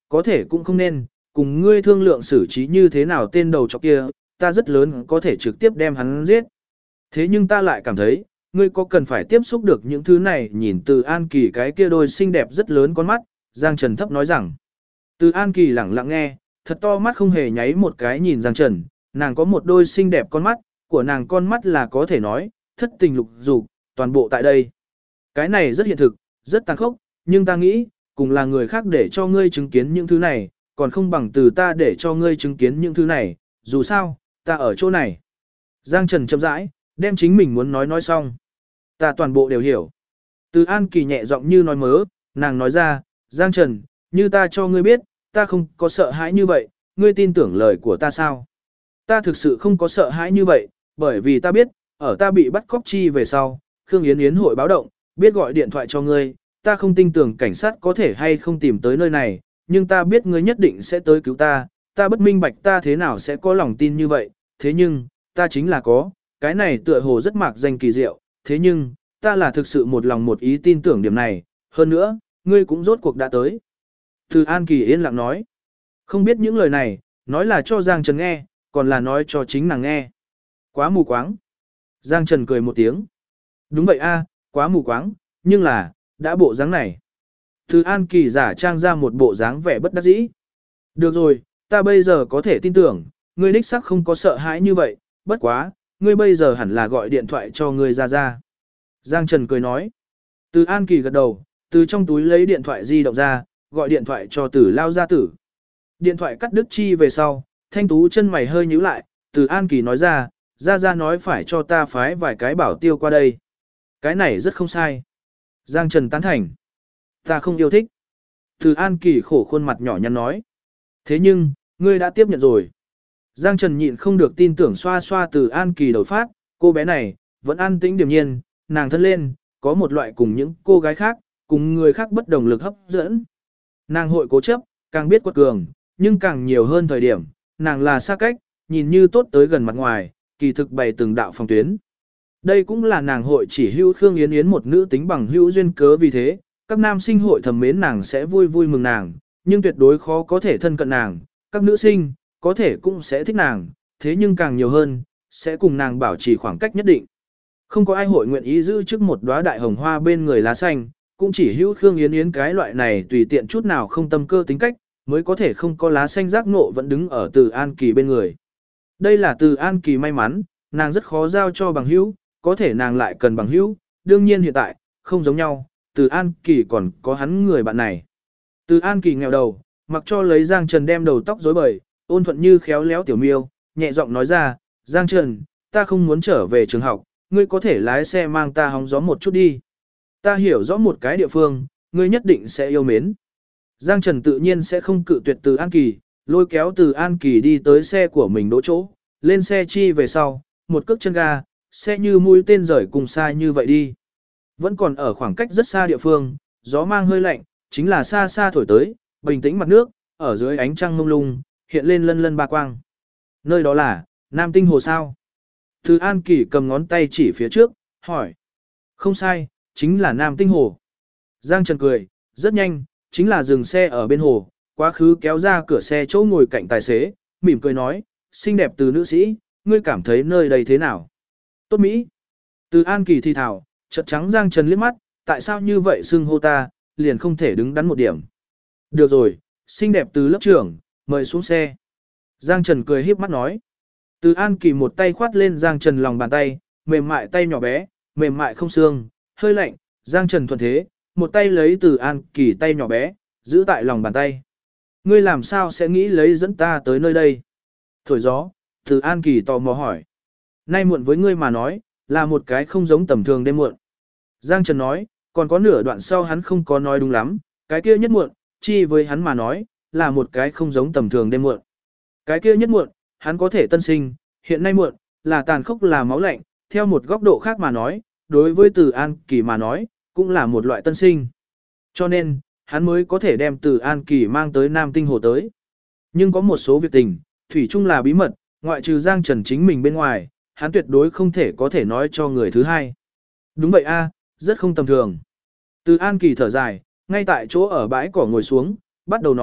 có thể cũng không nên, cùng ngươi thương lượng xử trí như thế nào tên đầu chọc kia, ta rất lớn có thể trực tiếp đem hắn giết. Thế nhưng ta lại cảm thấy, ngươi có cần phải tiếp xúc được những thứ này. Nhìn Từ An Kỳ cái kia đôi xinh đẹp rất lớn con mắt, Giang Trần thấp nói rằng. Từ An Kỳ lẳng lặng nghe, thật to mắt không hề nháy một cái nhìn Giang Trần, nàng có một đôi xinh đẹp con mắt, của nàng con mắt là có thể nói, thất tình lục dục, toàn bộ tại đây. Cái này rất hiện thực, rất tàn khốc, nhưng ta nghĩ, cùng là người khác để cho ngươi chứng kiến những thứ này, còn không bằng từ ta để cho ngươi chứng kiến những thứ này, dù sao, ta ở chỗ này. Giang Trần chậm rãi, đem chính mình muốn nói xong. Ta toàn bộ đều hiểu. Từ An Kỳ nhẹ giọng như nói mớ, nàng nói ra, Giang Trần, như ta cho ngươi biết, ta không có sợ hãi như vậy, ngươi tin tưởng lời của ta sao? Ta thực sự không có sợ hãi như vậy, bởi vì ta biết, ở ta bị bắt cóc chi về sau, Khương Yến Yến hội báo động, biết gọi điện thoại cho ngươi, ta không tin tưởng cảnh sát có thể hay không tìm tới nơi này, nhưng ta biết ngươi nhất định sẽ tới cứu ta bất minh bạch ta thế nào sẽ có lòng tin như vậy, thế nhưng, ta chính là có, cái này tựa hồ rất mạc danh kỳ diệu, thế nhưng, ta là thực sự một lòng một ý tin tưởng điểm này, hơn nữa, ngươi cũng rốt cuộc đã tới. Từ An Kỳ yên lặng nói, không biết những lời này, nói là cho Giang Trần nghe, còn là nói cho chính nàng nghe. Quá mù quáng. Giang Trần cười một tiếng. Đúng vậy a, quá mù quáng, nhưng là, đã bộ dáng này. Từ An Kỳ giả trang ra một bộ dáng vẻ bất đắc dĩ. Được rồi, ta bây giờ có thể tin tưởng, ngươi đích xác không có sợ hãi như vậy, bất quá, ngươi bây giờ hẳn là gọi điện thoại cho ngươi ra. Giang Trần cười nói. Từ An Kỳ gật đầu, từ trong túi lấy điện thoại di động ra, gọi điện thoại cho Tử Lao gia tử. Điện thoại cắt đứt chi về sau, Thanh Tú chân mày hơi nhíu lại, Từ An Kỳ nói ra nói phải cho ta phái vài cái bảo tiêu qua đây. Cái này rất không sai. Giang Trần tán thành. Ta không yêu thích. Từ An Kỳ khổ khuôn mặt nhỏ nhắn nói. Thế nhưng, ngươi đã tiếp nhận rồi. Giang Trần nhịn không được tin tưởng xoa xoa Từ An Kỳ đầu phát, cô bé này, vẫn an tĩnh điềm nhiên, nàng thân lên, có một loại cùng những cô gái khác, cùng người khác bất đồng lực hấp dẫn. Nàng hội cố chấp, càng biết quật cường, nhưng càng nhiều hơn thời điểm, nàng là xa cách, nhìn như tốt tới gần mặt ngoài, kỳ thực bày từng đạo phòng tuyến. Đây cũng là nàng hội chỉ hữu Khương Yến Yến một nữ tính bằng hữu duyên cớ, vì thế, các nam sinh hội thầm mến nàng sẽ vui vui mừng nàng, nhưng tuyệt đối khó có thể thân cận nàng, các nữ sinh, có thể cũng sẽ thích nàng, thế nhưng càng nhiều hơn, sẽ cùng nàng bảo trì khoảng cách nhất định. Không có ai hội nguyện ý giữ trước một đóa đại hồng hoa bên người lá xanh, cũng chỉ hữu Khương Yến Yến cái loại này tùy tiện chút nào không tâm cơ tính cách, mới có thể không có lá xanh giác ngộ vẫn đứng ở Từ An Kỳ bên người. Đây là Từ An Kỳ may mắn, nàng rất khó giao cho bằng hữu, có thể nàng lại cần bằng hữu, đương nhiên hiện tại, không giống nhau, Từ An Kỳ còn có hắn người bạn này. Từ An Kỳ nghèo đầu, mặc cho lấy Giang Trần đem đầu tóc rối bời, ôn thuận như khéo léo tiểu miêu, nhẹ giọng nói ra, Giang Trần, ta không muốn trở về trường học, ngươi có thể lái xe mang ta hóng gió một chút đi. Ta hiểu rõ một cái địa phương, ngươi nhất định sẽ yêu mến. Giang Trần tự nhiên sẽ không cự tuyệt Từ An Kỳ, lôi kéo Từ An Kỳ đi tới xe của mình đỗ chỗ, lên xe chi về sau, một cước chân ga, xe như mũi tên rời cùng xa như vậy đi. Vẫn còn ở khoảng cách rất xa địa phương, gió mang hơi lạnh, chính là xa xa thổi tới, bình tĩnh mặt nước, ở dưới ánh trăng mông lung, hiện lên lân lân ba quang. Nơi đó là, Nam Tinh Hồ sao? Từ An Kỳ cầm ngón tay chỉ phía trước, hỏi. Không sai, chính là Nam Tinh Hồ. Giang Trần cười, rất nhanh, chính là dừng xe ở bên hồ, quá khứ kéo ra cửa xe chỗ ngồi cạnh tài xế, mỉm cười nói, xinh đẹp từ nữ sĩ, ngươi cảm thấy nơi đây thế nào? Tốt Mỹ. Từ An Kỳ thì thảo, chợt trắng Giang Trần liếc mắt, tại sao như vậy xưng hô ta, liền không thể đứng đắn một điểm. Được rồi, xinh đẹp từ lớp trưởng, mời xuống xe. Giang Trần cười híp mắt nói. Từ An Kỳ một tay khoát lên Giang Trần lòng bàn tay, mềm mại tay nhỏ bé, mềm mại không xương, hơi lạnh, Giang Trần thuần thế, một tay lấy Từ An Kỳ tay nhỏ bé, giữ tại lòng bàn tay. Ngươi làm sao sẽ nghĩ lấy dẫn ta tới nơi đây? Thổi gió, Từ An Kỳ tò mò hỏi. Nay muộn với ngươi mà nói, là một cái không giống tầm thường đêm muộn. Giang Trần nói, còn có nửa đoạn sau hắn không có nói đúng lắm, cái kia nhất muộn, chi với hắn mà nói, là một cái không giống tầm thường đêm muộn. Cái kia nhất muộn, hắn có thể tân sinh, hiện nay muộn, là tàn khốc là máu lạnh, theo một góc độ khác mà nói, đối với Từ An Kỳ mà nói, cũng là một loại tân sinh. Cho nên, hắn mới có thể đem Từ An Kỳ mang tới Nam Tinh Hồ tới. Nhưng có một số việc tình, thủy chung là bí mật, ngoại trừ Giang Trần chính mình bên ngoài, hắn tuyệt đối không thể có thể nói cho người thứ hai. Đúng vậy a, rất không tầm thường. Từ An Kỳ thở dài, ngay tại chỗ ở bãi cỏ ngồi xuống, bắt đầu nói,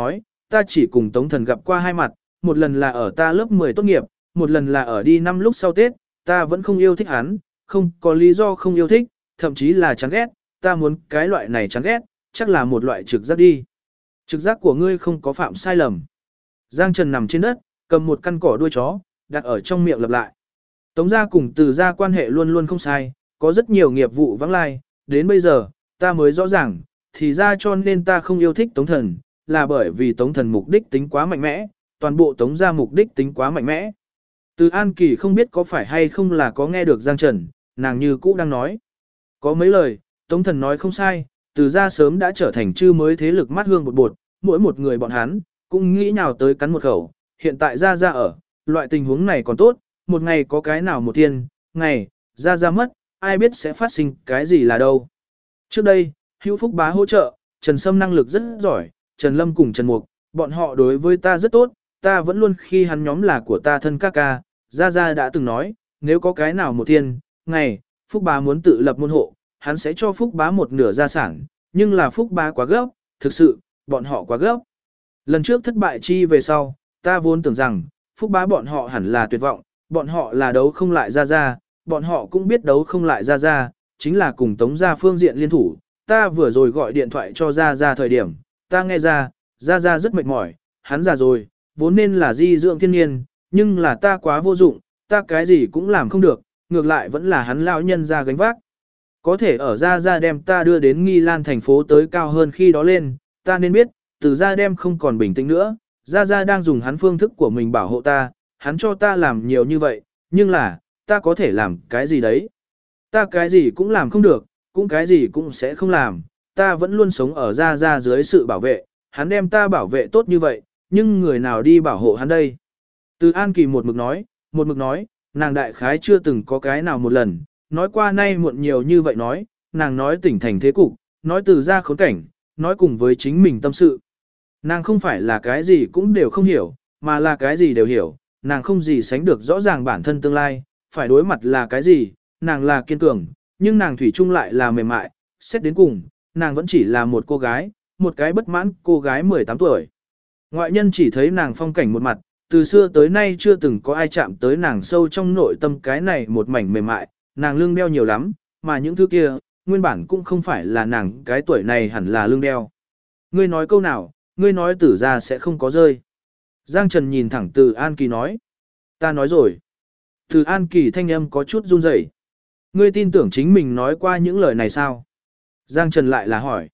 ta chỉ cùng Tống Thần gặp qua 2 mặt, một lần là ở ta lớp 10 tốt nghiệp, một lần là ở đi năm lúc sau Tết, ta vẫn không yêu thích hắn, không có lý do không yêu thích, thậm chí là chán ghét, ta muốn cái loại này chán ghét, chắc là một loại trực giác đi. Trực giác của ngươi không có phạm sai lầm. Giang Trần nằm trên đất, cầm một căn cỏ đuôi chó, đặt ở trong miệng lặp lại. Tống gia cùng Từ gia quan hệ luôn luôn không sai, có rất nhiều nghiệp vụ vắng lai, đến bây giờ, ta mới rõ ràng, thì ra cho nên ta không yêu thích Tống Thần, là bởi vì Tống Thần mục đích tính quá mạnh mẽ, toàn bộ Tống gia mục đích tính quá mạnh mẽ. Từ An Kỳ không biết có phải hay không là có nghe được Giang Trần, nàng như cũ đang nói. Có mấy lời, Tống Thần nói không sai, Từ gia sớm đã trở thành chư mới thế lực mắt hương bột bột, mỗi một người bọn hắn, cũng nghĩ nào tới cắn một khẩu, hiện tại ra ở, loại tình huống này còn tốt, một ngày có cái nào một tiên, ngày, ra mất, ai biết sẽ phát sinh cái gì là đâu. Trước đây, Hữu Phúc Bá hỗ trợ, Trần Sâm năng lực rất giỏi, Trần Lâm cùng Trần Mục, bọn họ đối với ta rất tốt, ta vẫn luôn khi hắn nhóm là của ta thân ca ca, Gia đã từng nói, nếu có cái nào một tiên, ngày, Phúc Bá muốn tự lập môn hộ, hắn sẽ cho Phúc Bá một nửa gia sản, nhưng là Phúc Bá quá gấp, thực sự, bọn họ quá gấp. Lần trước thất bại chi về sau, ta vốn tưởng rằng, Phúc Bá bọn họ hẳn là tuyệt vọng, bọn họ là đấu không lại Gia, bọn họ cũng biết đấu không lại Gia, chính là cùng Tống gia phương diện liên thủ. Ta vừa rồi gọi điện thoại cho Gia thời điểm, ta nghe ra, Gia rất mệt mỏi, hắn già rồi, vốn nên là di dưỡng thiên nhiên, nhưng là ta quá vô dụng, ta cái gì cũng làm không được, ngược lại vẫn là hắn lão nhân ra gánh vác. Có thể ở Gia đem ta đưa đến Nghi Lan thành phố tới cao hơn khi đó lên, ta nên biết, Từ Gia đem không còn bình tĩnh nữa, Gia đang dùng hắn phương thức của mình bảo hộ ta, hắn cho ta làm nhiều như vậy, nhưng là, ta có thể làm cái gì đấy? Ta cái gì cũng làm không được, cũng cái gì cũng sẽ không làm, ta vẫn luôn sống ở Gia dưới sự bảo vệ, hắn đem ta bảo vệ tốt như vậy, nhưng người nào đi bảo hộ hắn đây? Từ An Kỳ một mực nói, nàng đại khái chưa từng có cái nào một lần, nói qua nay muộn nhiều như vậy nói, nàng nói tỉnh thành thế cục, nói Từ Gia khốn cảnh, nói cùng với chính mình tâm sự. Nàng không phải là cái gì cũng đều không hiểu, mà là cái gì đều hiểu, nàng không gì sánh được rõ ràng bản thân tương lai, phải đối mặt là cái gì, nàng là kiên cường, nhưng nàng thủy chung lại là mềm mại, xét đến cùng, nàng vẫn chỉ là một cô gái, một cái bất mãn cô gái 18 tuổi. Ngoại nhân chỉ thấy nàng phong cảnh một mặt, từ xưa tới nay chưa từng có ai chạm tới nàng sâu trong nội tâm cái này một mảnh mềm mại, nàng lương đeo nhiều lắm, mà những thứ kia, nguyên bản cũng không phải là nàng cái tuổi này hẳn là lương đeo. Ngươi nói câu nào, ngươi nói Tử Gia sẽ không có rơi. Giang Trần nhìn thẳng Từ An Kỳ nói. Ta nói rồi. Từ An Kỳ thanh âm có chút run rẩy. Ngươi tin tưởng chính mình nói qua những lời này sao? Giang Trần lại là hỏi.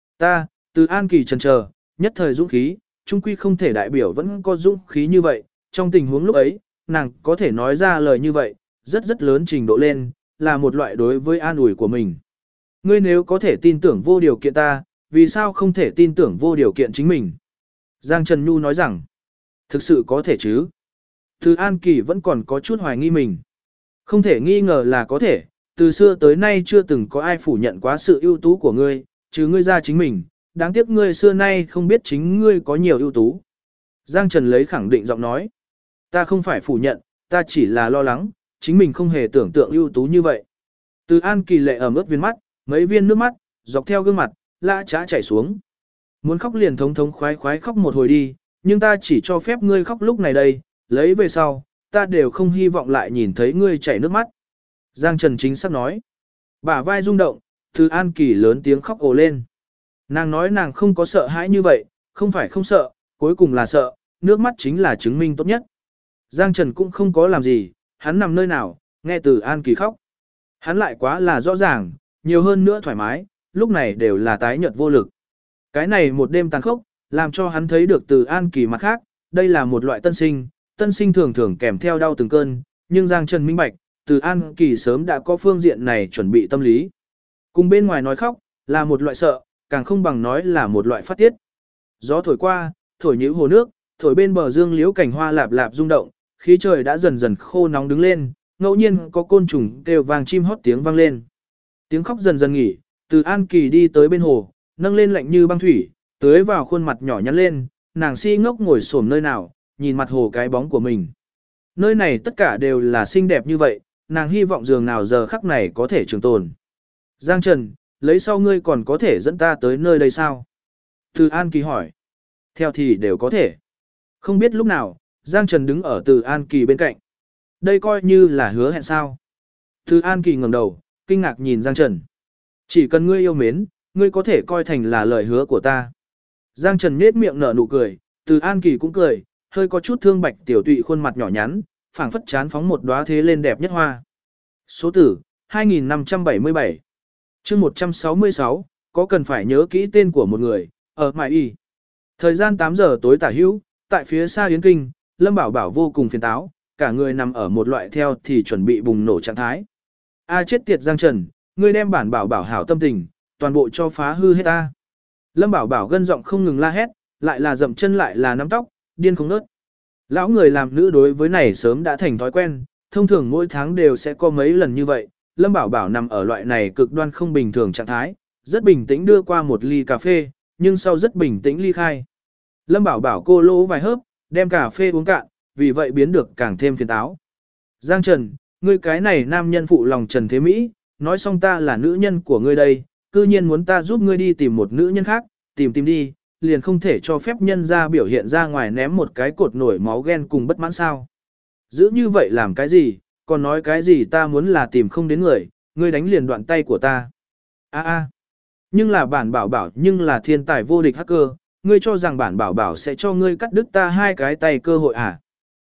Từ An Kỳ chần chờ, nhất thời dũng khí, chung quy không thể đại biểu vẫn có dũng khí như vậy. Trong tình huống lúc ấy, nàng có thể nói ra lời như vậy, rất lớn trình độ lên, là một loại đối với an ủi của mình. Ngươi nếu có thể tin tưởng vô điều kiện ta, vì sao không thể tin tưởng vô điều kiện chính mình? Giang Trần Nhu nói rằng, thực sự có thể chứ? Từ An Kỳ vẫn còn có chút hoài nghi mình. Không thể nghi ngờ là có thể, từ xưa tới nay chưa từng có ai phủ nhận quá sự ưu tú của ngươi, trừ ngươi ra chính mình, đáng tiếc ngươi xưa nay không biết chính ngươi có nhiều ưu tú. Giang Trần lấy khẳng định giọng nói, ta không phải phủ nhận, ta chỉ là lo lắng, chính mình không hề tưởng tượng ưu tú như vậy. Từ An Kỳ lệ ẩm ướt viên mắt, mấy viên nước mắt, dọc theo gương mặt, lã trá chảy xuống. Muốn khóc liền thống khoái khóc một hồi đi, nhưng ta chỉ cho phép ngươi khóc lúc này đây, lấy về sau, ta đều không hy vọng lại nhìn thấy ngươi chảy nước mắt. Giang Trần chính xác nói. Bả vai rung động, Từ An Kỳ lớn tiếng khóc ồ lên. Nàng nói nàng không có sợ hãi như vậy, không phải không sợ, cuối cùng là sợ, nước mắt chính là chứng minh tốt nhất. Giang Trần cũng không có làm gì, hắn nằm nơi nào, nghe Từ An Kỳ khóc. Hắn lại quá là rõ ràng, nhiều hơn nữa thoải mái, lúc này đều là tái nhợt vô lực. Cái này một đêm tàn khốc, làm cho hắn thấy được Từ An Kỳ mặt khác, đây là một loại tân sinh thường thường kèm theo đau từng cơn, nhưng Giang Trần minh bạch, Từ An Kỳ sớm đã có phương diện này chuẩn bị tâm lý. Cùng bên ngoài nói khóc, là một loại sợ, càng không bằng nói là một loại phát tiết. Gió thổi qua, thổi nhũ hồ nước, thổi bên bờ dương liễu cảnh hoa lạp lạp rung động, khí trời đã dần dần khô nóng đứng lên, ngẫu nhiên có côn trùng kêu vang chim hót tiếng vang lên. Tiếng khóc dần dần nghỉ, Từ An Kỳ đi tới bên hồ, nâng lên lạnh như băng thủy, tưới vào khuôn mặt nhỏ nhắn lên, nàng si ngốc ngồi xổm nơi nào, nhìn mặt hồ cái bóng của mình. Nơi này tất cả đều là xinh đẹp như vậy, nàng hy vọng giường nào giờ khắc này có thể trường tồn. Giang Trần, lấy sau ngươi còn có thể dẫn ta tới nơi đây sao? Từ An Kỳ hỏi. Theo thì đều có thể. Không biết lúc nào, Giang Trần đứng ở Từ An Kỳ bên cạnh. Đây coi như là hứa hẹn sao. Từ An Kỳ ngẩng đầu, kinh ngạc nhìn Giang Trần. Chỉ cần ngươi yêu mến, ngươi có thể coi thành là lời hứa của ta. Giang Trần nhếch miệng nở nụ cười, Từ An Kỳ cũng cười, hơi có chút thương bạch tiểu tụy khuôn mặt nhỏ nhắn, phảng phất chán phóng một đóa thế lên đẹp nhất hoa. Số tử, 2577. Chương 166, có cần phải nhớ kỹ tên của một người, ở Mại Y. Thời gian 8 giờ tối tả hữu, tại phía xa Yến Kinh, Lâm Bảo Bảo vô cùng phiền táo, cả người nằm ở một loại theo thì chuẩn bị bùng nổ trạng thái. A chết tiệt Giang Trần, ngươi đem bản Bảo Bảo hảo tâm tình, toàn bộ cho phá hư hết ta. Lâm Bảo Bảo gân giọng không ngừng la hét, lại là dậm chân lại là nắm tóc, điên không ngớt. Lão người làm nữ đối với này sớm đã thành thói quen, thông thường mỗi tháng đều sẽ có mấy lần như vậy. Lâm Bảo Bảo nằm ở loại này cực đoan không bình thường trạng thái, rất bình tĩnh đưa qua một ly cà phê, nhưng sau rất bình tĩnh ly khai. Lâm Bảo Bảo cô lỗ vài hớp, đem cà phê uống cạn, vì vậy biến được càng thêm phiền táo. Giang Trần, ngươi cái này nam nhân phụ lòng Trần Thế Mỹ, nói xong ta là nữ nhân của ngươi đây, cư nhiên muốn ta giúp ngươi đi tìm một nữ nhân khác, tìm đi, liền không thể cho phép nhân ra biểu hiện ra ngoài ném một cái cột nổi máu ghen cùng bất mãn sao. Giữ như vậy làm cái gì, còn nói cái gì ta muốn là tìm không đến người, ngươi đánh liền đoạn tay của ta. Nhưng là bản Bảo Bảo nhưng là thiên tài vô địch hacker, ngươi cho rằng bản Bảo Bảo sẽ cho ngươi cắt đứt ta hai cái tay cơ hội à?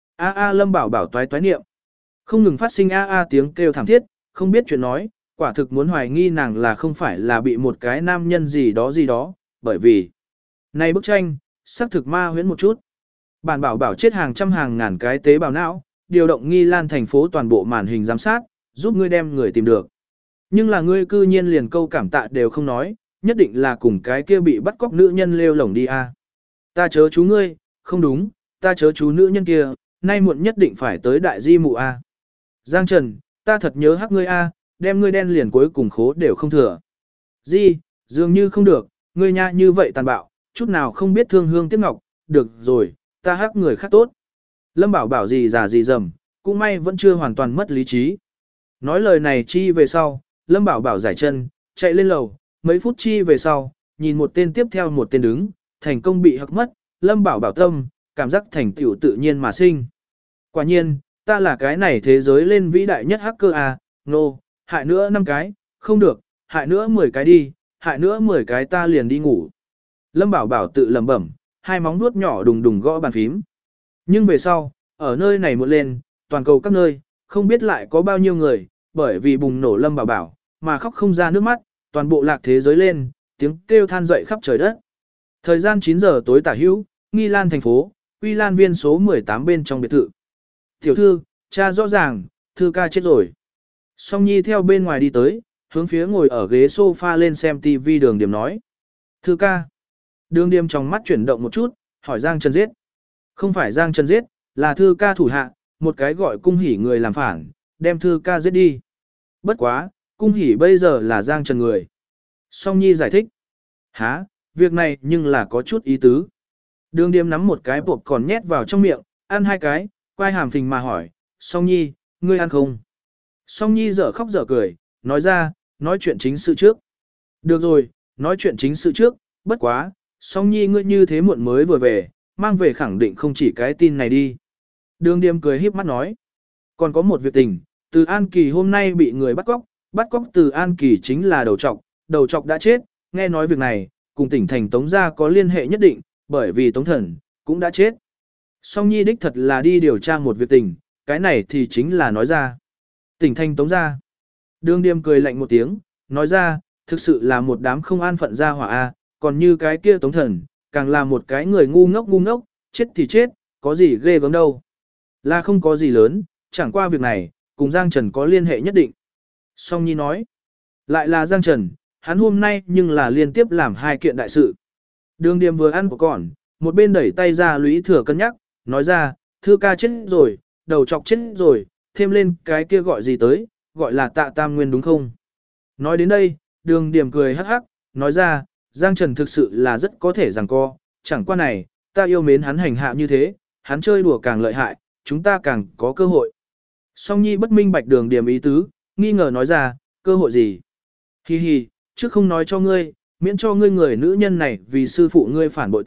Lâm Bảo Bảo toái niệm. Không ngừng phát sinh tiếng kêu thảm thiết, không biết chuyện nói, quả thực muốn hoài nghi nàng là không phải là bị một cái nam nhân gì đó, bởi vì này bức tranh, xác thực ma huyễn một chút. Bản Bảo Bảo chết hàng trăm hàng ngàn cái tế bào não, điều động Nghi Lan thành phố toàn bộ màn hình giám sát, giúp ngươi đem người tìm được. Nhưng là ngươi cư nhiên liền câu cảm tạ đều không nói, nhất định là cùng cái kia bị bắt cóc nữ nhân lêu lổng đi a. Ta chớ chú ngươi, không đúng, ta chớ chú nữ nhân kia, nay muộn nhất định phải tới đại di mụ a. Giang Trần, ta thật nhớ hắc ngươi a, đem ngươi đen liền cuối cùng khố đều không thừa. Di, dường như không được, ngươi nha như vậy tàn bạo, chút nào không biết thương hương tiếc ngọc, được rồi, ta hắc người khác tốt. Lâm Bảo Bảo gì già gì dầm, cũng may vẫn chưa hoàn toàn mất lý trí. Nói lời này chi về sau, Lâm Bảo Bảo giải chân, chạy lên lầu, mấy phút chi về sau, nhìn một tên tiếp theo một tên đứng, thành công bị hắc mất, Lâm Bảo Bảo tâm, cảm giác thành tựu tự nhiên mà sinh. Quả nhiên, ta là cái này thế giới lên vĩ đại nhất hacker à, hại nữa 5 cái, không được, hại nữa 10 cái đi, hại nữa 10 cái ta liền đi ngủ. Lâm Bảo Bảo tự lẩm bẩm, hai móng vuốt nhỏ đùng đùng gõ bàn phím. Nhưng về sau, ở nơi này muộn lên, toàn cầu các nơi, không biết lại có bao nhiêu người, bởi vì bùng nổ Lâm Bảo Bảo, mà khóc không ra nước mắt, toàn bộ lạc thế giới lên, tiếng kêu than dậy khắp trời đất. Thời gian 9 giờ tối tả hữu, Nghi Lan thành phố, Quy Lan viên số 18 bên trong biệt thự. Tiểu thư, cha rõ ràng, thư ca chết rồi. Song Nhi theo bên ngoài đi tới, hướng phía ngồi ở ghế sofa lên xem TV Đường Điềm nói. Thư ca. Đường Điềm trong mắt chuyển động một chút, hỏi Giang Trần giết. Không phải Giang Trần giết, là thư ca thủ hạ, một cái gọi cung hỉ người làm phản, đem thư ca giết đi. Bất quá, cung hỉ bây giờ là Giang Trần người. Song Nhi giải thích. Hả, việc này nhưng là có chút ý tứ. Đường Điềm nắm một cái bột còn nhét vào trong miệng, ăn 2 cái, quay hàm phình mà hỏi, Song Nhi, ngươi ăn không? Song Nhi dở khóc dở cười, nói ra, nói chuyện chính sự trước. Được rồi, nói chuyện chính sự trước, bất quá, Song Nhi ngươi như thế muộn mới vừa về, mang về khẳng định không chỉ cái tin này đi. Đường Điềm cười híp mắt nói, còn có một việc tình, Từ An Kỳ hôm nay bị người bắt cóc Từ An Kỳ chính là đầu trọc đã chết, nghe nói việc này, cùng tỉnh thành Tống gia có liên hệ nhất định, bởi vì Tống Thần cũng đã chết. Song Nhi đích thật là đi điều tra một việc tình, cái này thì chính là nói ra. Tỉnh thành Tống gia. Đường Điềm cười lạnh một tiếng, nói ra, thực sự là một đám không an phận gia hỏa a, còn như cái kia Tống Thần, càng là một cái người ngu ngốc, chết thì chết, có gì ghê gớm đâu. Là không có gì lớn, chẳng qua việc này, cùng Giang Trần có liên hệ nhất định. Song Nhi nói, lại là Giang Trần, hắn hôm nay nhưng là liên tiếp làm 2 kiện đại sự. Đường Điềm vừa ăn còn, một bên đẩy tay ra Lũy Thừa cân nhắc, nói ra, thư ca chết rồi, đầu trọc chết rồi, thêm lên cái kia gọi gì tới, gọi là Tạ Tam Nguyên đúng không? Nói đến đây, Đường Điềm cười hắc hắc, nói ra, Giang Trần thực sự là rất có thể giằng co, chẳng qua này, ta yêu mến hắn hành hạ như thế, hắn chơi đùa càng lợi hại, chúng ta càng có cơ hội. Song Nhi bất minh bạch Đường Điềm ý tứ, nghi ngờ nói ra, cơ hội gì? Hi hi, trước không nói cho ngươi, miễn cho ngươi người nữ nhân này vì sư phụ ngươi phản bội ta,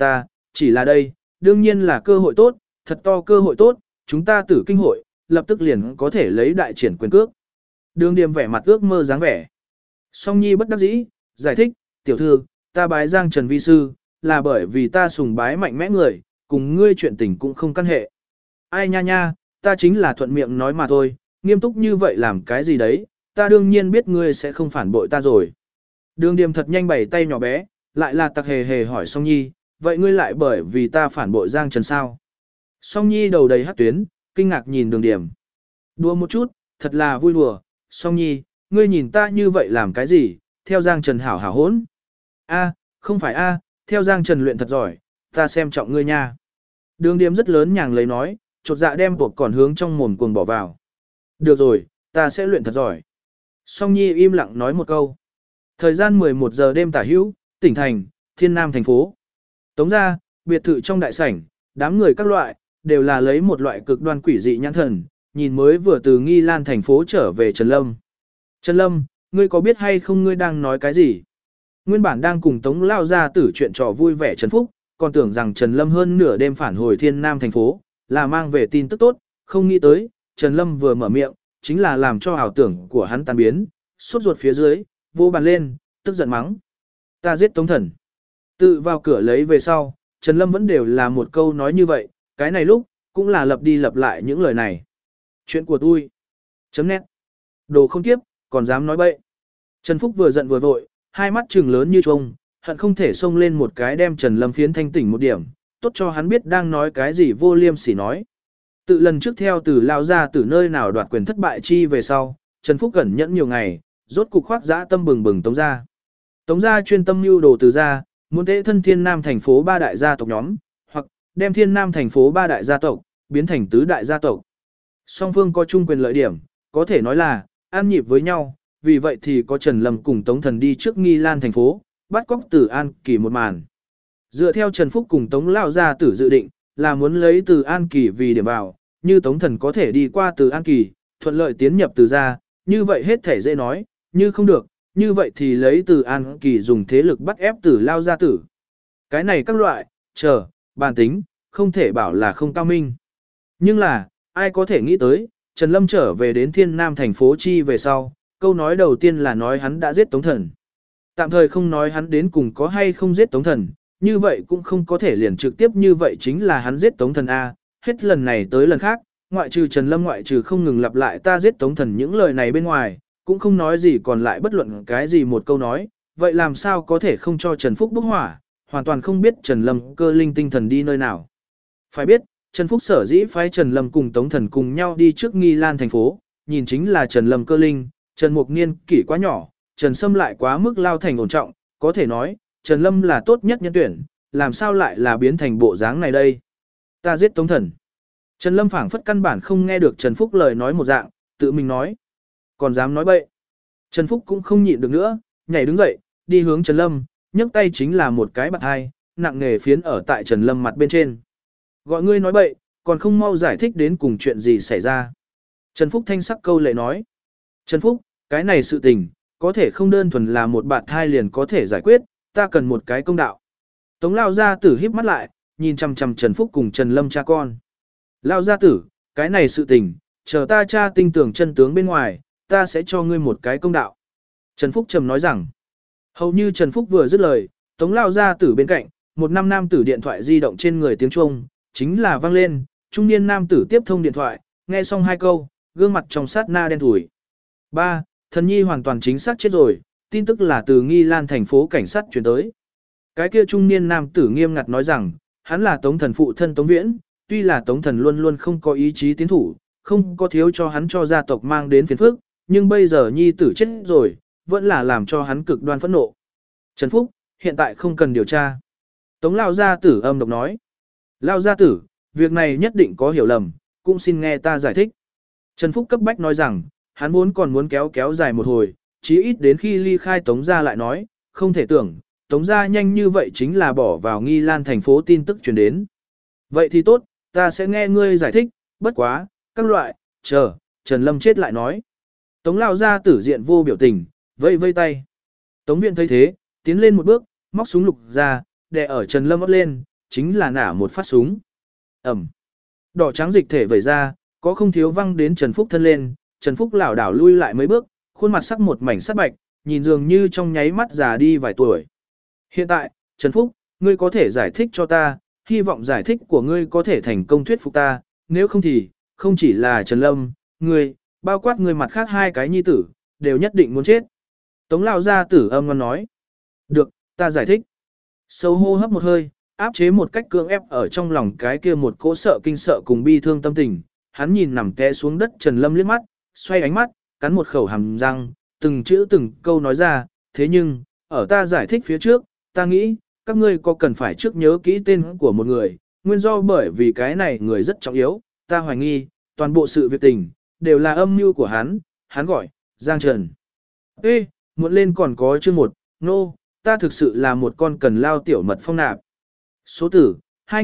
chỉ là đây, đương nhiên là cơ hội tốt, thật to cơ hội tốt, chúng ta Tử Kinh hội, lập tức liền có thể lấy đại triển quyền cước. Đường Điềm vẻ mặt ước mơ dáng vẻ. Song Nhi bất đắc dĩ, giải thích, tiểu thư, ta bái Giang Trần vi sư, là bởi vì ta sùng bái mạnh mẽ người, cùng ngươi chuyện tình cũng không căn hệ. Ai nha nha, ta chính là thuận miệng nói mà thôi, nghiêm túc như vậy làm cái gì đấy, ta đương nhiên biết ngươi sẽ không phản bội ta rồi. Đường Điềm thật nhanh bày tay nhỏ bé, lại là tặc hề hề hỏi Song Nhi, vậy ngươi lại bởi vì ta phản bội Giang Trần sao? Song Nhi đầu đầy hắc tuyến, kinh ngạc nhìn Đường Điềm. Đùa một chút, thật là vui đùa, Song Nhi, ngươi nhìn ta như vậy làm cái gì, theo Giang Trần hảo hảo hỗn. A, không phải a, theo Giang Trần luyện thật giỏi, ta xem trọng ngươi nha. Đường Điềm rất lớn nhàng lấy nói, chột dạ đem bột còn hướng trong mồm cuồng bỏ vào. Được rồi, ta sẽ luyện thật giỏi. Song Nhi im lặng nói một câu. Thời gian 11 giờ đêm tả hữu, tỉnh thành, Thiên Nam thành phố. Tống ra, biệt thự trong đại sảnh, đám người các loại, đều là lấy một loại cực đoan quỷ dị nhãn thần, nhìn mới vừa từ Nghi Lan thành phố trở về Trần Lâm. Trần Lâm, ngươi có biết hay không ngươi đang nói cái gì? Nguyên bản đang cùng Tống lao ra tử chuyện trò vui vẻ Trần Phúc, còn tưởng rằng Trần Lâm hơn nửa đêm phản hồi Thiên Nam thành phố, là mang về tin tức tốt, không nghĩ tới, Trần Lâm vừa mở miệng, chính là làm cho ảo tưởng của hắn tan biến, sốt ruột phía dưới, vô bàn lên, tức giận mắng. Ta giết Tống Thần. Tự vào cửa lấy về sau, Trần Lâm vẫn đều là một câu nói như vậy, cái này lúc, cũng là lặp đi lặp lại những lời này. Chuyện của tôi. Chấm nét. Đồ không tiếp, còn dám nói bậy. Trần Phúc vừa giận vừa vội, hai mắt trừng lớn như trông, hận không thể xông lên một cái đem Trần Lâm phiến thanh tỉnh một điểm, tốt cho hắn biết đang nói cái gì vô liêm sỉ nói. Tự lần trước theo từ lao ra từ nơi nào đoạt quyền thất bại chi về sau, Trần Phúc cẩn nhẫn nhiều ngày, rốt cục khoác dã tâm bừng bừng Tống gia. Tống gia chuyên tâm mưu đồ từ gia, muốn tế thân Thiên Nam thành phố ba đại gia tộc nhóm, hoặc đem Thiên Nam thành phố ba đại gia tộc biến thành tứ đại gia tộc. Song phương có chung quyền lợi điểm, có thể nói là an nhịp với nhau, vì vậy thì có Trần Lâm cùng Tống Thần đi trước Nghi Lan thành phố, bắt cóc Từ An Kỳ một màn. Dựa theo Trần Phúc cùng Tống lao gia tử dự định, là muốn lấy Từ An Kỳ vì điểm vào, như Tống Thần có thể đi qua Từ An Kỳ, thuận lợi tiến nhập Từ gia, như vậy hết thể dễ nói, như không được, như vậy thì lấy Từ An Kỳ dùng thế lực bắt ép Tử lao gia tử. Cái này các loại, bản tính, không thể bảo là không cao minh. Nhưng là, ai có thể nghĩ tới, Trần Lâm trở về đến Thiên Nam thành phố chi về sau, câu nói đầu tiên là nói hắn đã giết Tống Thần. Tạm thời không nói hắn đến cùng có hay không giết Tống Thần, như vậy cũng không có thể liền trực tiếp như vậy chính là hắn giết Tống Thần A, hết lần này tới lần khác, ngoại trừ Trần Lâm ngoại trừ không ngừng lặp lại ta giết Tống Thần những lời này bên ngoài, cũng không nói gì còn lại bất luận cái gì một câu nói, vậy làm sao có thể không cho Trần Phúc bốc hỏa, hoàn toàn không biết Trần Lâm cơ linh tinh thần đi nơi nào. Phải biết, Trần Phúc sở dĩ phái Trần Lâm cùng Tống Thần cùng nhau đi trước Nghi Lan thành phố, nhìn chính là Trần Lâm cơ linh, Trần Mục Niên kỷ quá nhỏ, Trần Sâm lại quá mức lao thành ổn trọng, có thể nói, Trần Lâm là tốt nhất nhân tuyển, làm sao lại là biến thành bộ dáng này đây. Ta giết Tống Thần. Trần Lâm phảng phất căn bản không nghe được Trần Phúc lời nói một dạng, tự mình nói. Còn dám nói bậy. Trần Phúc cũng không nhịn được nữa, nhảy đứng dậy, đi hướng Trần Lâm, nhấc tay chính là một cái bạt hai, nặng nề phiến ở tại Trần Lâm mặt bên trên. Gọi ngươi nói bậy, còn không mau giải thích đến cùng chuyện gì xảy ra. Trần Phúc thanh sắc câu lệ nói. Trần Phúc, cái này sự tình, có thể không đơn thuần là một bạt hai liền có thể giải quyết, ta cần một cái công đạo. Tống lao gia tử híp mắt lại, nhìn chằm chằm Trần Phúc cùng Trần Lâm cha con. Lao gia tử, cái này sự tình, chờ ta tra tinh tưởng chân tướng bên ngoài, ta sẽ cho ngươi một cái công đạo. Trần Phúc trầm nói rằng, hầu như Trần Phúc vừa dứt lời, Tống lao gia tử bên cạnh, một nam tử điện thoại di động trên người tiếng chuông, chính là vang lên, trung niên nam tử tiếp thông điện thoại, nghe xong hai câu, gương mặt trong sát na đen thủi. 3. Thần nhi hoàn toàn chính xác chết rồi, tin tức là từ Nghi Lan thành phố cảnh sát truyền tới. Cái kia trung niên nam tử nghiêm ngặt nói rằng, hắn là Tống Thần phụ thân Tống Viễn, tuy là Tống Thần luôn luôn không có ý chí tiến thủ, không có thiếu cho hắn cho gia tộc mang đến phiền phức, nhưng bây giờ nhi tử chết rồi, vẫn là làm cho hắn cực đoan phẫn nộ. Trần Phúc, hiện tại không cần điều tra. Tống lao gia tử âm độc nói. Lao gia tử, việc này nhất định có hiểu lầm, cũng xin nghe ta giải thích. Trần Phúc cấp bách nói rằng, hắn vốn còn muốn kéo dài một hồi, chí ít đến khi ly khai Tống gia lại nói, không thể tưởng, Tống gia nhanh như vậy chính là bỏ vào Nghi Lan thành phố tin tức truyền đến. Vậy thì tốt, ta sẽ nghe ngươi giải thích, bất quá, các loại, Trần Lâm chết lại nói. Tống lao gia tử diện vô biểu tình, vây vây tay. Tống viện thấy thế, tiến lên một bước, móc súng lục ra, đè ở Trần Lâm ấp lên, chính là nả một phát súng. Ẩm. Đỏ trắng dịch thể vẩy ra, có không thiếu văng đến Trần Phúc thân lên, Trần Phúc lảo đảo lui lại mấy bước, khuôn mặt sắc một mảnh sắt bạch, nhìn dường như trong nháy mắt già đi vài tuổi. Hiện tại, Trần Phúc, ngươi có thể giải thích cho ta, hy vọng giải thích của ngươi có thể thành công thuyết phục ta, nếu không thì, không chỉ là Trần Lâm, ngươi, bao quát ngươi mặt khác hai cái nhi tử, đều nhất định muốn chết. Tống lão gia tử âm ngon nói. Được, ta giải thích. Sâu hô hấp một hơi, áp chế một cách cưỡng ép ở trong lòng cái kia một cỗ sợ kinh sợ cùng bi thương tâm tình. Hắn nhìn nằm té xuống đất Trần Lâm liếc mắt, xoay ánh mắt, cắn một khẩu hàm răng, từng chữ từng câu nói ra. Thế nhưng, ở ta giải thích phía trước, ta nghĩ, các ngươi có cần phải trước nhớ kỹ tên của một người, nguyên do bởi vì cái này người rất trọng yếu, ta hoài nghi, toàn bộ sự việc tình, đều là âm mưu của hắn gọi, Giang Trần. Ê, muộn lên còn có chương một, nô, ta thực sự là một con cần lao tiểu mật phong nạp. Số tử,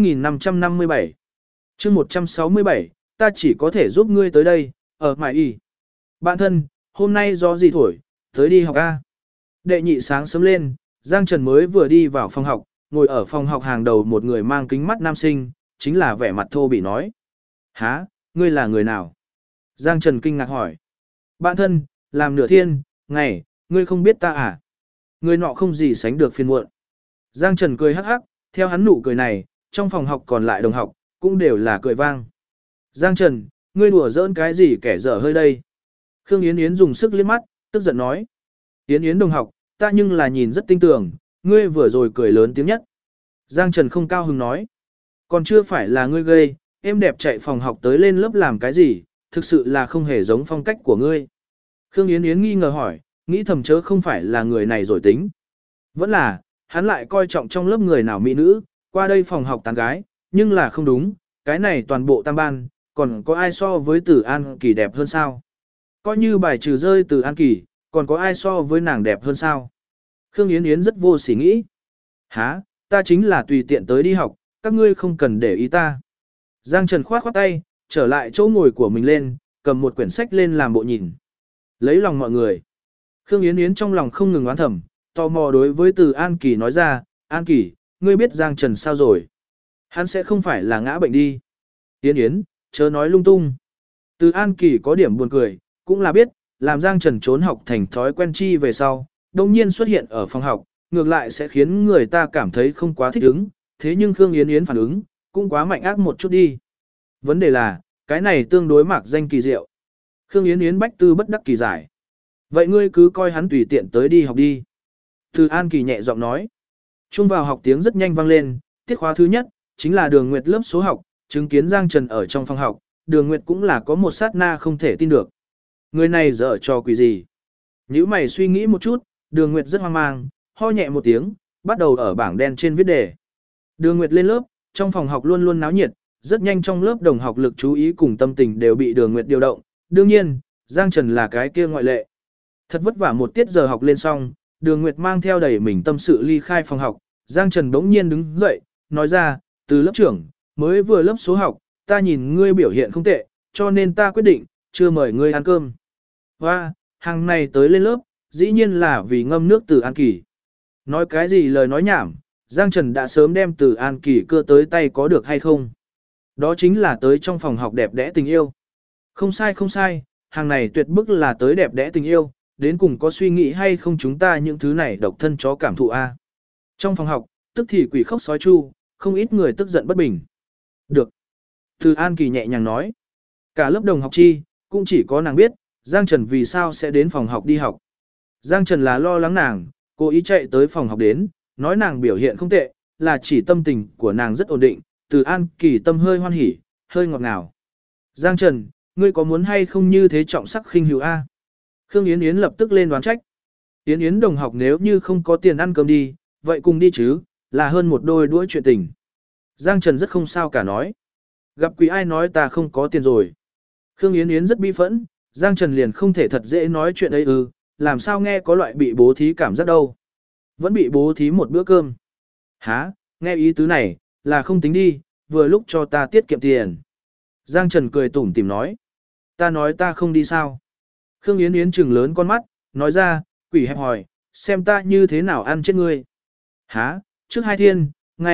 2557. Chương 167, ta chỉ có thể giúp ngươi tới đây, ở mãi y. Bạn thân, hôm nay gió gì thổi, tới đi học A. Đệ nhị sáng sớm lên, Giang Trần mới vừa đi vào phòng học, ngồi ở phòng học hàng đầu một người mang kính mắt nam sinh, chính là vẻ mặt thô bị nói. Hả, ngươi là người nào? Giang Trần kinh ngạc hỏi. Bạn thân, làm nửa thiên, ngày, ngươi không biết ta à? Người nọ không gì sánh được phiền muộn. Giang Trần cười hắc hắc, theo hắn nụ cười này, trong phòng học còn lại đồng học, cũng đều là cười vang. Giang Trần, ngươi đùa giỡn cái gì kẻ dở hơi đây? Khương Yến Yến dùng sức liếc mắt, tức giận nói. Yến Yến đồng học, ta nhưng là nhìn rất tinh tường, ngươi vừa rồi cười lớn tiếng nhất. Giang Trần không cao hứng nói. Còn chưa phải là ngươi gây, em đẹp chạy phòng học tới lên lớp làm cái gì, thực sự là không hề giống phong cách của ngươi. Khương Yến Yến nghi ngờ hỏi, nghĩ thầm chớ không phải là người này rồi tính. Vẫn là, hắn lại coi trọng trong lớp người nào mỹ nữ, qua đây phòng học tán gái, nhưng là không đúng, cái này toàn bộ tam ban, còn có ai so với Từ An Kỳ đẹp hơn sao? Coi như bài trừ rơi Từ An Kỳ, còn có ai so với nàng đẹp hơn sao? Khương Yến Yến rất vô sỉ nghĩ. Hả, ta chính là tùy tiện tới đi học, các ngươi không cần để ý ta. Giang Trần khoát khoát tay, trở lại chỗ ngồi của mình lên, cầm một quyển sách lên làm bộ nhìn. Lấy lòng mọi người. Khương Yến Yến trong lòng không ngừng oán thầm, tò mò đối với Từ An Kỳ nói ra, An Kỳ, ngươi biết Giang Trần sao rồi? Hắn sẽ không phải là ngã bệnh đi. Yến Yến, chớ nói lung tung. Từ An Kỳ có điểm buồn cười, cũng là biết, làm Giang Trần trốn học thành thói quen chi về sau, đồng nhiên xuất hiện ở phòng học, ngược lại sẽ khiến người ta cảm thấy không quá thích ứng, thế nhưng Khương Yến Yến phản ứng, cũng quá mạnh ác một chút đi. Vấn đề là, cái này tương đối mạc danh kỳ diệu. Khương Yến Yến bách tư bất đắc kỳ giải. Vậy ngươi cứ coi hắn tùy tiện tới đi học đi. Từ An Kỳ nhẹ giọng nói. Chuông vào học tiếng rất nhanh vang lên, tiết khóa thứ nhất, chính là Đường Nguyệt lớp số học, chứng kiến Giang Trần ở trong phòng học, Đường Nguyệt cũng là có một sát na không thể tin được. Người này dở trò quỷ gì? Nếu mày suy nghĩ một chút, Đường Nguyệt rất hoang mang, ho nhẹ một tiếng, bắt đầu ở bảng đen trên viết đề. Đường Nguyệt lên lớp, trong phòng học luôn luôn náo nhiệt, rất nhanh trong lớp đồng học lực chú ý cùng tâm tình đều bị Đường Nguyệt điều động. Đương nhiên, Giang Trần là cái kia ngoại lệ. Thật vất vả một tiết giờ học lên xong, Đường Nguyệt mang theo đầy mình tâm sự ly khai phòng học, Giang Trần bỗng nhiên đứng dậy, nói ra, từ lớp trưởng, mới vừa lớp số học, ta nhìn ngươi biểu hiện không tệ, cho nên ta quyết định, chưa mời ngươi ăn cơm. Và, hàng này tới lên lớp, dĩ nhiên là vì ngâm nước Từ An Kỳ. Nói cái gì lời nói nhảm, Giang Trần đã sớm đem Từ An Kỳ cưa tới tay có được hay không? Đó chính là tới trong phòng học đẹp đẽ tình yêu. Không sai không sai, hàng này tuyệt bức là tới đẹp đẽ tình yêu, đến cùng có suy nghĩ hay không chúng ta những thứ này độc thân chó cảm thụ a. Trong phòng học, tức thì quỷ khóc sói chu, không ít người tức giận bất bình. Được. Từ An Kỳ nhẹ nhàng nói. Cả lớp đồng học chi, cũng chỉ có nàng biết, Giang Trần vì sao sẽ đến phòng học đi học. Giang Trần là lo lắng nàng, cố ý chạy tới phòng học đến, nói nàng biểu hiện không tệ, là chỉ tâm tình của nàng rất ổn định, Từ An Kỳ tâm hơi hoan hỉ, hơi ngọt ngào. Giang Trần, ngươi có muốn hay không như thế trọng sắc khinh hữu a? Khương Yến Yến lập tức lên đoán trách. Yến Yến đồng học nếu như không có tiền ăn cơm đi, vậy cùng đi chứ, là hơn một đôi đuổi chuyện tình. Giang Trần rất không sao cả nói. Gặp quỷ ai nói ta không có tiền rồi. Khương Yến Yến rất bi phẫn, Giang Trần liền không thể thật dễ nói chuyện ấy làm sao nghe có loại bị bố thí cảm giác đâu. Vẫn bị bố thí một bữa cơm. Hả, nghe ý tứ này, là không tính đi, vừa lúc cho ta tiết kiệm tiền. Giang Trần cười tủm tỉm nói. Ta nói ta không đi sao. Khương Yến Yến trừng lớn con mắt, nói ra, quỷ hẹp hỏi, xem ta như thế nào ăn chết ngươi. Hả, trước 2 thiên, ngày,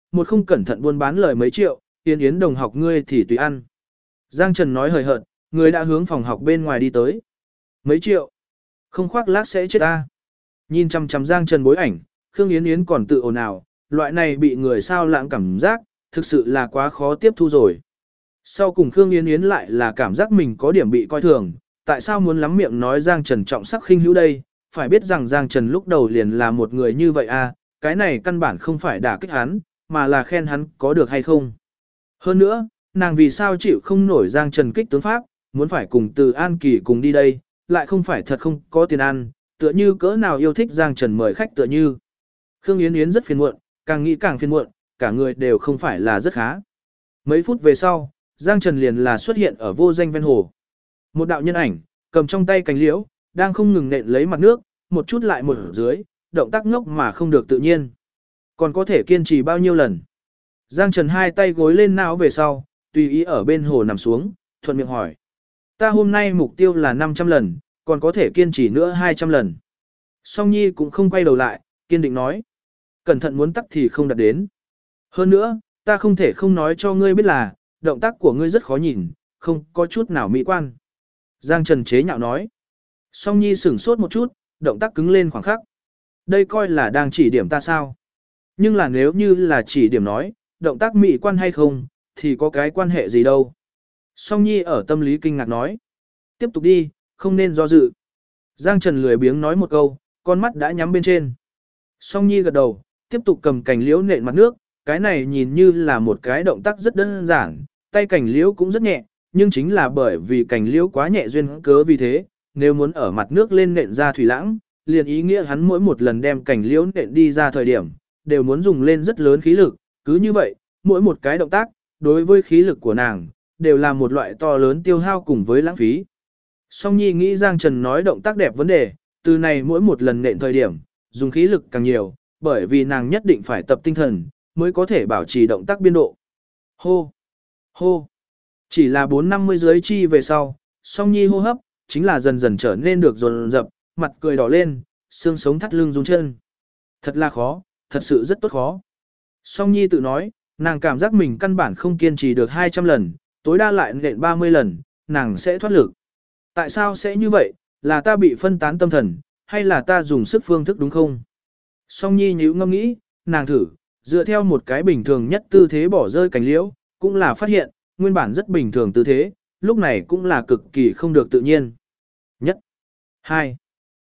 một không cẩn thận buôn bán lời mấy triệu, Yến Yến đồng học ngươi thì tùy ăn. Giang Trần nói hời hợt, người đã hướng phòng học bên ngoài đi tới. Mấy triệu? Không khoác lác sẽ chết ta. Nhìn chằm chằm Giang Trần bối ảnh, Khương Yến Yến còn tự ồn ào, loại này bị người sao lãng cảm giác, thực sự là quá khó tiếp thu rồi. Sau cùng Khương Yến Yến lại là cảm giác mình có điểm bị coi thường, tại sao muốn lắm miệng nói Giang Trần trọng sắc khinh hữu đây, phải biết rằng Giang Trần lúc đầu liền là một người như vậy à, cái này căn bản không phải đả kích hắn, mà là khen hắn có được hay không. Hơn nữa, nàng vì sao chịu không nổi Giang Trần kích tướng pháp, muốn phải cùng Từ An Kỳ cùng đi đây, lại không phải thật không có tiền ăn, tựa như cỡ nào yêu thích Giang Trần mời khách tựa như. Khương Yến Yến rất phiền muộn, càng nghĩ càng phiền muộn, cả người đều không phải là rất khá. Mấy phút về sau, Giang Trần liền là xuất hiện ở vô danh ven hồ. Một đạo nhân ảnh, cầm trong tay cành liễu, đang không ngừng nện lấy mặt nước, một chút lại một dưới, động tác ngốc mà không được tự nhiên. Còn có thể kiên trì bao nhiêu lần? Giang Trần hai tay gối lên não về sau, tùy ý ở bên hồ nằm xuống, thuận miệng hỏi. Ta hôm nay mục tiêu là 500 lần, còn có thể kiên trì nữa 200 lần. Song Nhi cũng không quay đầu lại, kiên định nói. Cẩn thận muốn tắc thì không đạt đến. Hơn nữa, ta không thể không nói cho ngươi biết là, động tác của ngươi rất khó nhìn, không có chút nào mỹ quan. Giang Trần chế nhạo nói. Song Nhi sửng sốt một chút, động tác cứng lên khoảng khắc. Đây coi là đang chỉ điểm ta sao? Nhưng là nếu như là chỉ điểm nói, động tác mỹ quan hay không, thì có cái quan hệ gì đâu. Song Nhi ở tâm lý kinh ngạc nói. Tiếp tục đi, không nên do dự. Giang Trần lười biếng nói một câu, con mắt đã nhắm bên trên. Song Nhi gật đầu, tiếp tục cầm cành liễu nện mặt nước, cái này nhìn như là một cái động tác rất đơn giản, tay cành liễu cũng rất nhẹ, nhưng chính là bởi vì cành liễu quá nhẹ duyên cớ vì thế, nếu muốn ở mặt nước lên nện ra thủy lãng, liền ý nghĩa hắn mỗi một lần đem cành liễu nện đi ra thời điểm, đều muốn dùng lên rất lớn khí lực, cứ như vậy, mỗi một cái động tác, đối với khí lực của nàng, đều là một loại to lớn tiêu hao cùng với lãng phí. Song Nhi nghĩ Giang Trần nói động tác đẹp vấn đề, từ này mỗi một lần nện thời điểm, dùng khí lực càng nhiều, bởi vì nàng nhất định phải tập tinh thần, mới có thể bảo trì động tác biên độ. Hô! Hô! Chỉ là 4-50 dưới chi về sau, Song Nhi hô hấp, chính là dần dần trở nên được dồn dập, mặt cười đỏ lên, xương sống thắt lưng run chân. Thật là khó, thật sự rất tốt khó. Song Nhi tự nói, nàng cảm giác mình căn bản không kiên trì được 200 lần, tối đa lại nện 30 lần, nàng sẽ thoát lực. Tại sao sẽ như vậy, là ta bị phân tán tâm thần, hay là ta dùng sức phương thức đúng không? Song Nhi nhíu ngâm nghĩ, nàng thử, dựa theo một cái bình thường nhất tư thế bỏ rơi cành liễu, cũng là phát hiện, nguyên bản rất bình thường tư thế, lúc này cũng là cực kỳ không được tự nhiên. Nhất, 2,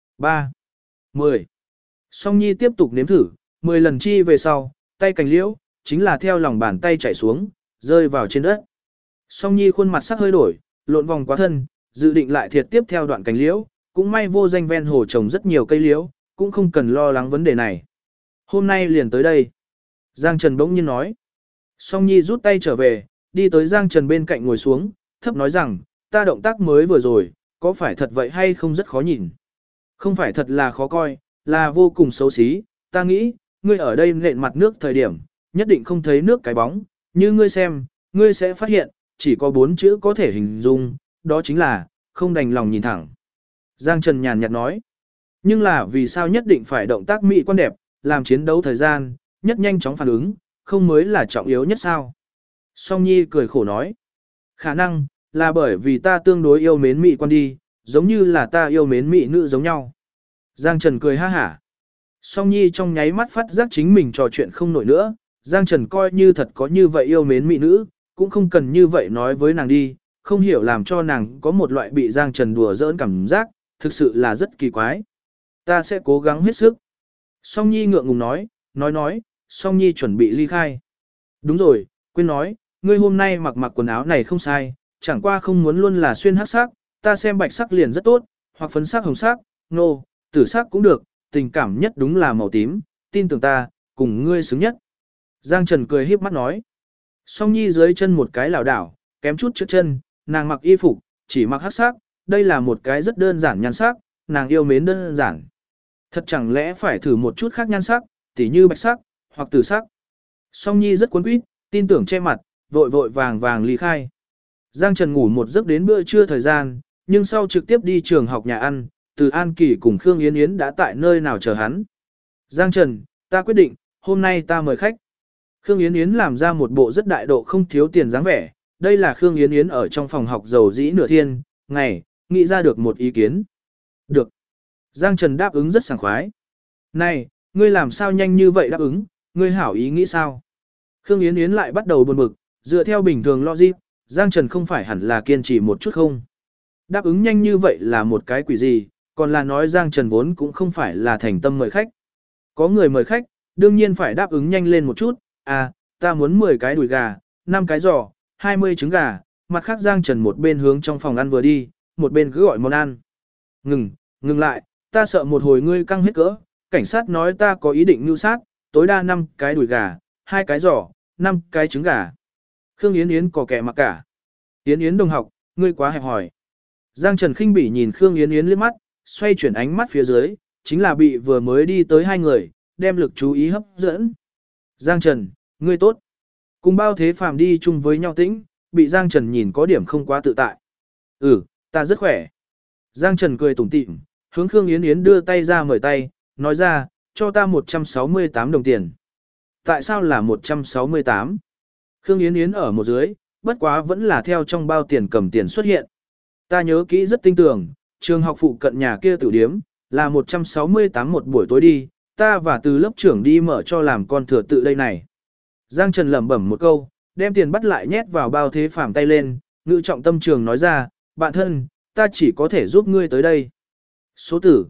3, 10. Song Nhi tiếp tục nếm thử, 10 lần chi về sau, tay cành liễu, chính là theo lòng bàn tay chảy xuống, rơi vào trên đất. Song Nhi khuôn mặt sắc hơi đổi, lộn vòng quá thân, dự định lại thiệt tiếp theo đoạn cành liễu, cũng may vô danh ven hồ trồng rất nhiều cây liễu, cũng không cần lo lắng vấn đề này. Hôm nay liền tới đây. Giang Trần bỗng nhiên nói. Song Nhi rút tay trở về, đi tới Giang Trần bên cạnh ngồi xuống, thấp nói rằng, ta động tác mới vừa rồi, có phải thật vậy hay không rất khó nhìn? Không phải thật là khó coi, là vô cùng xấu xí, ta nghĩ, ngươi ở đây nện mặt nước thời điểm, nhất định không thấy nước cái bóng, như ngươi xem, ngươi sẽ phát hiện, chỉ có 4 chữ có thể hình dung, đó chính là, không đành lòng nhìn thẳng. Giang Trần nhàn nhạt nói, nhưng là vì sao nhất định phải động tác mỹ quan đẹp, làm chiến đấu thời gian, nhất nhanh chóng phản ứng, không mới là trọng yếu nhất sao? Song Nhi cười khổ nói, khả năng, là bởi vì ta tương đối yêu mến mỹ quan đi, giống như là ta yêu mến mỹ nữ giống nhau. Giang Trần cười ha hả. Song Nhi trong nháy mắt phát giác chính mình trò chuyện không nổi nữa, Giang Trần coi như thật có như vậy yêu mến mỹ nữ, cũng không cần như vậy nói với nàng đi, không hiểu làm cho nàng có một loại bị Giang Trần đùa giỡn cảm giác, thực sự là rất kỳ quái. Ta sẽ cố gắng hết sức. Song Nhi ngượng ngùng nói, Song Nhi chuẩn bị ly khai. Đúng rồi, quên nói, ngươi hôm nay mặc quần áo này không sai, chẳng qua không muốn luôn là xuyên hắc sắc, ta xem bạch sắc liền rất tốt, hoặc phấn sắc hồng sắc, tử sắc cũng được, tình cảm nhất đúng là màu tím, tin tưởng ta, cùng ngươi xứng nhất. Giang Trần cười híp mắt nói. Song Nhi dưới chân một cái lảo đảo, kém chút trước chân, nàng mặc y phục, chỉ mặc hắc sắc, đây là một cái rất đơn giản nhan sắc, nàng yêu mến đơn giản. Thật chẳng lẽ phải thử một chút khác nhan sắc, tỉ như bạch sắc, hoặc tử sắc. Song Nhi rất cuốn quýt, tin tưởng che mặt, vội vội vàng vàng ly khai. Giang Trần ngủ một giấc đến bữa trưa thời gian, nhưng sau trực tiếp đi trường học nhà ăn, Từ An Kỳ cùng Khương Yến Yến đã tại nơi nào chờ hắn. Giang Trần, ta quyết định, hôm nay ta mời khách. Khương Yến Yến làm ra một bộ rất đại độ không thiếu tiền dáng vẻ, đây là Khương Yến Yến ở trong phòng học dầu dĩ nửa thiên, ngày, nghĩ ra được một ý kiến. Được. Giang Trần đáp ứng rất sảng khoái. Này, ngươi làm sao nhanh như vậy đáp ứng, ngươi hảo ý nghĩ sao? Khương Yến Yến lại bắt đầu buồn bực, dựa theo bình thường logic, Giang Trần không phải hẳn là kiên trì một chút không? Đáp ứng nhanh như vậy là một cái quỷ gì, còn là nói Giang Trần vốn cũng không phải là thành tâm mời khách. Có người mời khách, đương nhiên phải đáp ứng nhanh lên một chút, à, ta muốn 10 cái đùi gà, 5 cái giò, 20 trứng gà, mặt khác Giang Trần một bên hướng trong phòng ăn vừa đi, một bên cứ gọi món ăn. Ngừng lại, ta sợ một hồi ngươi căng hết cỡ, cảnh sát nói ta có ý định mưu sát, tối đa 5 cái đùi gà, 2 cái giò, 5 cái trứng gà. Khương Yến Yến có kẻ mặc cả. Yến Yến đồng học, ngươi quá hẹp hòi. Giang Trần khinh bỉ nhìn Khương Yến Yến liếc mắt, xoay chuyển ánh mắt phía dưới, chính là bị vừa mới đi tới hai người, đem lực chú ý hấp dẫn. Giang Trần, ngươi tốt. Cùng Bao Thế Phàm đi chung với nhau tĩnh, bị Giang Trần nhìn có điểm không quá tự tại. Ta rất khỏe. Giang Trần cười tủm tỉm, hướng Khương Yến Yến đưa tay ra mời tay, nói ra, cho ta 168 đồng tiền. Tại sao là 168? Khương Yến Yến ở một dưới, bất quá vẫn là theo trong bao tiền cầm tiền xuất hiện. Ta nhớ kỹ rất tinh tường, trường học phụ cận nhà kia tử điếm, là 168 một buổi tối đi, ta và từ lớp trưởng đi mở cho làm con thừa tự đây này. Giang Trần lẩm bẩm một câu, đem tiền bắt lại nhét vào Bao Thế Phàm tay lên, ngự trọng tâm trường nói ra, bạn thân, ta chỉ có thể giúp ngươi tới đây. Số tử,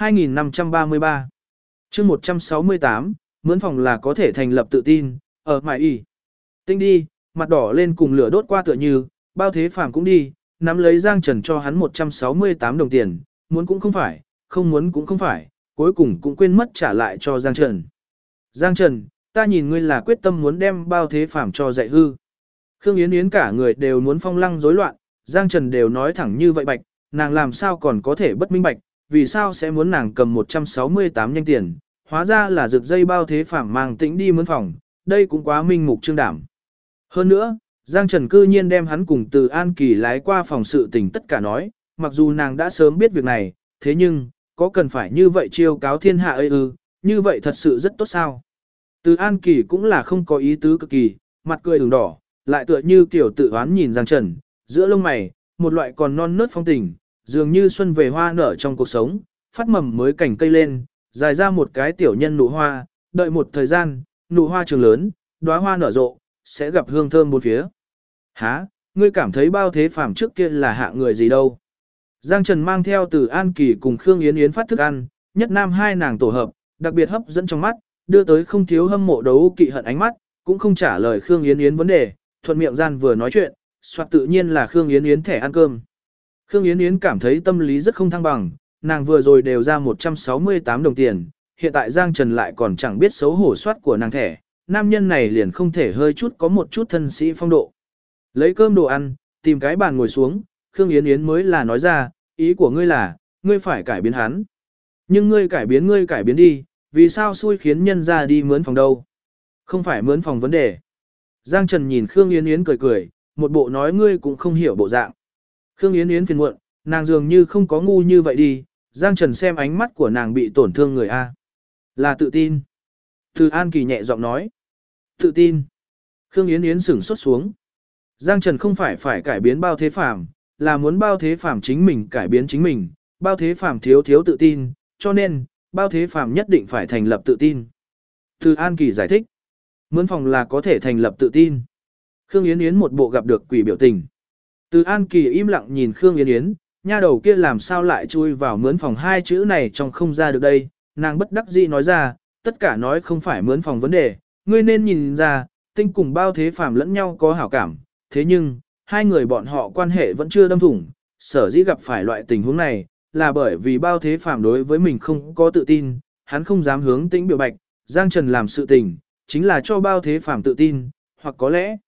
2533. chương 168, mướn phòng là có thể thành lập tự tin, ở mại y. Tinh đi, mặt đỏ lên cùng lửa đốt qua tựa như, Bao Thế Phàm cũng đi, nắm lấy Giang Trần cho hắn 168 đồng tiền, muốn cũng không phải, không muốn cũng không phải, cuối cùng cũng quên mất trả lại cho Giang Trần. Giang Trần, ta nhìn ngươi là quyết tâm muốn đem Bao Thế Phàm cho dạy hư. Khương Yến Yến cả người đều muốn phong lăng rối loạn, Giang Trần đều nói thẳng như vậy bạch, nàng làm sao còn có thể bất minh bạch, vì sao sẽ muốn nàng cầm 168 nhanh tiền, hóa ra là rực dây Bao Thế Phàm mang tĩnh đi mướn phòng, đây cũng quá minh mục trương đảm. Hơn nữa, Giang Trần cư nhiên đem hắn cùng Từ An Kỳ lái qua phòng sự tình tất cả nói, mặc dù nàng đã sớm biết việc này, thế nhưng, có cần phải như vậy chiêu cáo thiên hạ ư, như vậy thật sự rất tốt sao. Từ An Kỳ cũng là không có ý tứ cực kỳ, mặt cười ửng đỏ, lại tựa như kiểu tự oán nhìn Giang Trần, giữa lông mày, một loại còn non nớt phong tình, dường như xuân về hoa nở trong cuộc sống, phát mầm mới cảnh cây lên, dài ra một cái tiểu nhân nụ hoa, đợi một thời gian, nụ hoa trường lớn, đóa hoa nở rộ, sẽ gặp hương thơm bốn phía. Hả, ngươi cảm thấy Bao Thế Phàm trước kia là hạ người gì đâu? Giang Trần mang theo Từ An Kỳ cùng Khương Yến Yến phát thức ăn, nhất nam hai nàng tổ hợp, đặc biệt hấp dẫn trong mắt, đưa tới không thiếu hâm mộ đấu kỵ hận ánh mắt, cũng không trả lời Khương Yến Yến vấn đề, thuận miệng gian vừa nói chuyện, soạt tự nhiên là Khương Yến Yến thẻ ăn cơm. Khương Yến Yến cảm thấy tâm lý rất không thăng bằng, nàng vừa rồi đều ra 168 đồng tiền, hiện tại Giang Trần lại còn chẳng biết xấu hổ soát của nàng thẻ, nam nhân này liền không thể hơi chút có một chút thân sĩ phong độ. Lấy cơm đồ ăn, tìm cái bàn ngồi xuống, Khương Yến Yến mới là nói ra, ý của ngươi là, ngươi phải cải biến hắn. Nhưng ngươi cải biến đi, vì sao xui khiến nhân ra đi mướn phòng đâu? Không phải mướn phòng vấn đề. Giang Trần nhìn Khương Yến Yến cười cười, một bộ nói ngươi cũng không hiểu bộ dạng. Khương Yến Yến phiền muộn, nàng dường như không có ngu như vậy đi, Giang Trần xem ánh mắt của nàng bị tổn thương người A. Là tự tin. Từ An Kỳ nhẹ giọng nói. Tự tin. Khương Yến Yến sửng sốt xuống. Giang Trần không phải cải biến Bao Thế Phàm, là muốn Bao Thế Phàm chính mình cải biến chính mình, Bao Thế Phàm thiếu tự tin, cho nên, Bao Thế Phàm nhất định phải thành lập tự tin. Từ An Kỳ giải thích. Mướn phòng là có thể thành lập tự tin. Khương Yến Yến một bộ gặp được quỷ biểu tình. Từ An Kỳ im lặng nhìn Khương Yến Yến, nha đầu kia làm sao lại chui vào mướn phòng hai chữ này trong không ra được đây, nàng bất đắc dĩ nói ra, tất cả nói không phải mướn phòng vấn đề, ngươi nên nhìn ra, Tinh cùng Bao Thế Phàm lẫn nhau có hảo cảm, thế nhưng, hai người bọn họ quan hệ vẫn chưa đâm thủng, sở dĩ gặp phải loại tình huống này, là bởi vì Bao Thế Phàm đối với mình không có tự tin, hắn không dám hướng Tĩnh biểu bạch, Giang Trần làm sự tình, chính là cho Bao Thế Phàm tự tin, hoặc có lẽ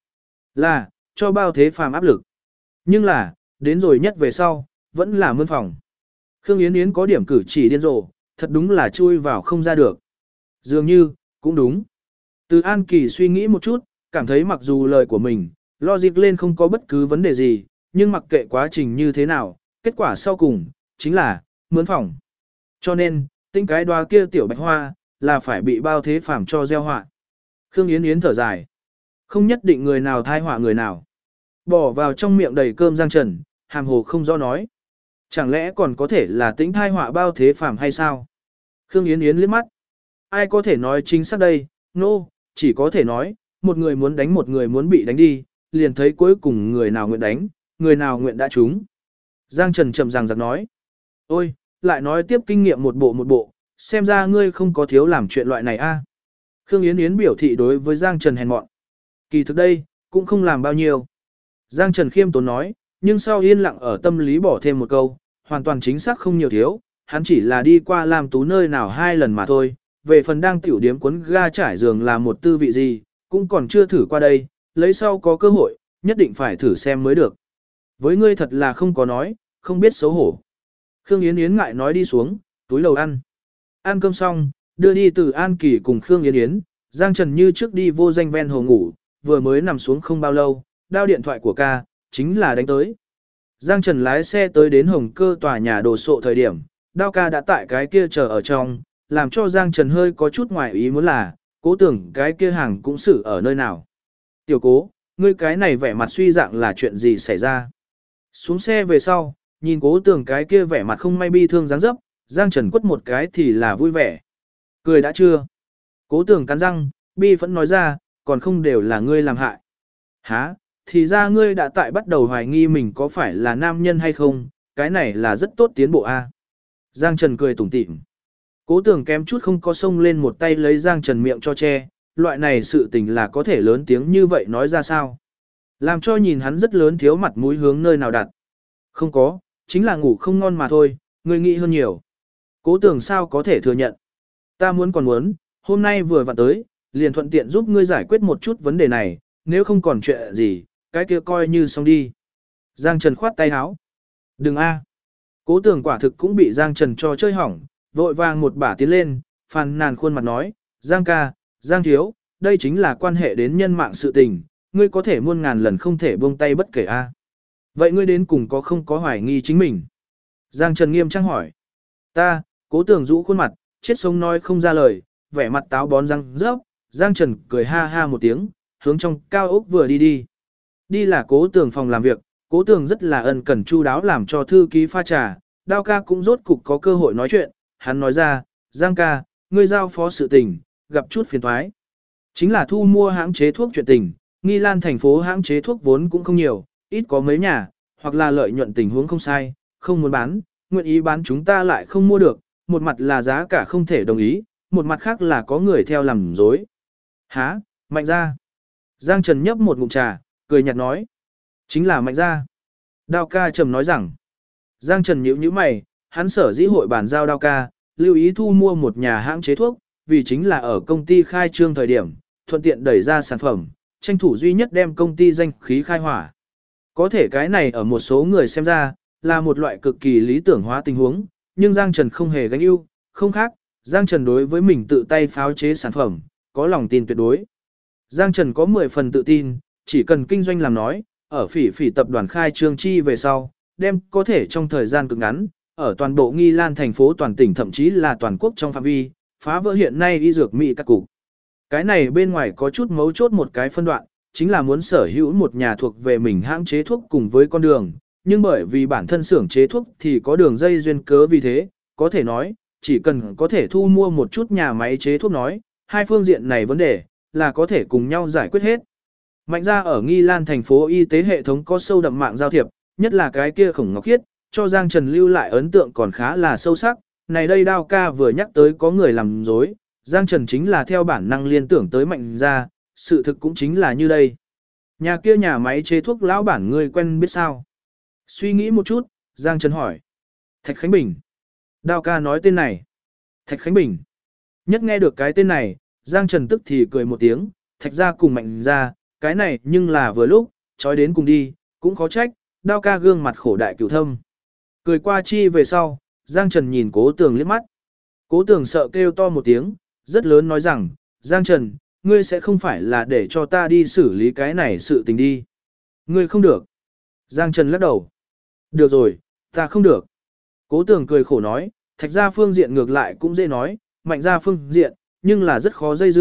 là cho Bao Thế Phàm áp lực. Nhưng là, đến rồi nhất về sau, vẫn là mướn phòng. Khương Yến Yến có điểm cử chỉ điên rồ, thật đúng là chui vào không ra được. Dường như, cũng đúng. Từ An Kỳ suy nghĩ một chút, cảm thấy mặc dù lời của mình, logic lên không có bất cứ vấn đề gì, nhưng mặc kệ quá trình như thế nào, kết quả sau cùng, chính là, mướn phòng. Cho nên, Tinh cái đoá kia tiểu bạch hoa, là phải bị Bao Thế Phàm cho gieo họa. Khương Yến Yến thở dài. Không nhất định người nào thai họa người nào. Bỏ vào trong miệng đầy cơm Giang Trần, hàm hồ không rõ nói. Chẳng lẽ còn có thể là tính thai họa bao thế phàm hay sao? Khương Yến Yến liếc mắt. Ai có thể nói chính xác đây? Nô, chỉ có thể nói, một người muốn đánh một người muốn bị đánh đi, liền thấy cuối cùng người nào nguyện đánh, người nào nguyện đã trúng. Giang Trần chậm ràng giặc nói. Ôi, lại nói tiếp kinh nghiệm một bộ, xem ra ngươi không có thiếu làm chuyện loại này a. Khương Yến Yến biểu thị đối với Giang Trần hèn mọn. Kỳ thực đây, cũng không làm bao nhiêu. Giang Trần khiêm tốn nói, nhưng sau yên lặng ở tâm lý bỏ thêm một câu, hoàn toàn chính xác không nhiều thiếu, hắn chỉ là đi qua làm tú nơi nào 2 lần mà thôi, về phần đang tiểu điếm cuốn ga trải giường là một tư vị gì, cũng còn chưa thử qua đây, lấy sau có cơ hội, nhất định phải thử xem mới được. Với ngươi thật là không có nói, không biết xấu hổ. Khương Yến Yến ngại nói đi xuống, túi lầu ăn. Ăn cơm xong, đưa đi từ An Kỳ cùng Khương Yến Yến, Giang Trần như trước đi vô danh ven hồ ngủ, vừa mới nằm xuống không bao lâu, đao điện thoại của ca, chính là đánh tới. Giang Trần lái xe tới đến Hồng Cơ tòa nhà đồ sộ thời điểm, đao ca đã tại cái kia chờ ở trong, làm cho Giang Trần hơi có chút ngoài ý muốn là, cố tưởng cái kia hàng cũng xử ở nơi nào. Tiểu cố, ngươi cái này vẻ mặt suy dạng là chuyện gì xảy ra? Xuống xe về sau, nhìn cố tưởng cái kia vẻ mặt không may bi thương dáng dấp, Giang Trần quất một cái thì là vui vẻ. Cười đã chưa? Cố tưởng cắn răng, bi vẫn nói ra, còn không đều là ngươi làm hại. Hả? Thì ra ngươi đã tại bắt đầu hoài nghi mình có phải là nam nhân hay không, cái này là rất tốt tiến bộ a. Giang Trần cười tủm tỉm. Cố tưởng kém chút không có xông lên một tay lấy Giang Trần miệng cho che, loại này sự tình là có thể lớn tiếng như vậy nói ra sao. Làm cho nhìn hắn rất lớn thiếu mặt mũi hướng nơi nào đặt. Không có, chính là ngủ không ngon mà thôi, ngươi nghĩ hơn nhiều. Cố tưởng sao có thể thừa nhận. Ta muốn còn muốn, hôm nay vừa vặn tới, liền thuận tiện giúp ngươi giải quyết một chút vấn đề này, nếu không còn chuyện gì, cái kia coi như xong đi. Giang Trần khoát tay áo. Đừng a. Cố tưởng quả thực cũng bị Giang Trần cho chơi hỏng, vội vàng một bả tiến lên, phàn nàn khuôn mặt nói, Giang ca, Giang thiếu, đây chính là quan hệ đến nhân mạng sự tình, ngươi có thể muôn ngàn lần không thể buông tay bất kể a. Vậy ngươi đến cùng có không có hoài nghi chính mình? Giang Trần nghiêm trang hỏi. Ta, cố tưởng rũ khuôn mặt, chết sống nói không ra lời, vẻ mặt táo bón răng rớp, Giang Trần cười ha ha một tiếng, hướng trong cao ốc vừa đi đi. Đi là cố tưởng phòng làm việc, cố tưởng rất là ân cần chu đáo làm cho thư ký pha trà, đao ca cũng rốt cục có cơ hội nói chuyện, hắn nói ra, Giang ca, ngươi giao phó sự tình, gặp chút phiền thoái. Chính là thu mua hãng chế thuốc chuyện tình, Nghi Lan thành phố hãng chế thuốc vốn cũng không nhiều, ít có mấy nhà, hoặc là lợi nhuận tình huống không sai, không muốn bán, nguyện ý bán chúng ta lại không mua được, một mặt là giá cả không thể đồng ý, một mặt khác là có người theo làm dối. Hả, Mạnh ra. Giang Trần nhấp một ngụm trà, cười nhạt nói. Chính là Mạnh ra. Đao ca trầm nói rằng. Giang Trần nhíu nhíu mày, hắn sở dĩ hội bàn giao đao ca, lưu ý thu mua một nhà hãng chế thuốc, vì chính là ở công ty khai trương thời điểm, thuận tiện đẩy ra sản phẩm, tranh thủ duy nhất đem công ty danh khí khai hỏa. Có thể cái này ở một số người xem ra, là một loại cực kỳ lý tưởng hóa tình huống, nhưng Giang Trần không hề gánh ưu, không khác, Giang Trần đối với mình tự tay pháo chế sản phẩm, có lòng tin tuyệt đối. Giang Trần có 10 phần tự tin, chỉ cần kinh doanh làm nói, ở phỉ phỉ tập đoàn khai trương chi về sau, đem có thể trong thời gian cực ngắn, ở toàn bộ Nghi Lan thành phố toàn tỉnh thậm chí là toàn quốc trong phạm vi, phá vỡ hiện nay y dược Mỹ các cục. Cái này bên ngoài có chút mấu chốt một cái phân đoạn, chính là muốn sở hữu một nhà thuộc về mình hãng chế thuốc cùng với con đường, nhưng bởi vì bản thân xưởng chế thuốc thì có đường dây duyên cớ vì thế, có thể nói, chỉ cần có thể thu mua một chút nhà máy chế thuốc nói, hai phương diện này vấn đề, là có thể cùng nhau giải quyết hết. Mạnh ra ở Nghi Lan thành phố y tế hệ thống có sâu đậm mạng giao thiệp, nhất là cái kia Khổng Ngọc Khiết, cho Giang Trần lưu lại ấn tượng còn khá là sâu sắc. Này đây đao ca vừa nhắc tới có người làm dối, Giang Trần chính là theo bản năng liên tưởng tới Mạnh ra, sự thực cũng chính là như đây. Nhà kia nhà máy chế thuốc lão bản người quen biết sao? Suy nghĩ một chút, Giang Trần hỏi. Thạch Khánh Bình. Đao ca nói tên này. Thạch Khánh Bình. Nhất nghe được cái tên này, Giang Trần tức thì cười một tiếng, Thạch ra cùng Mạnh ra, cái này nhưng là vừa lúc, trói đến cùng đi, cũng khó trách, đao ca gương mặt khổ đại cửu thâm. Cười qua chi về sau, Giang Trần nhìn Cố Tường liếc mắt. Cố Tường sợ kêu to một tiếng, rất lớn nói rằng, Giang Trần, ngươi sẽ không phải là để cho ta đi xử lý cái này sự tình đi. Ngươi không được. Giang Trần lắc đầu. Được rồi, ta không được. Cố Tường cười khổ nói, Thạch ra phương diện ngược lại cũng dễ nói, Mạnh ra phương diện, nhưng là rất khó dây dưa,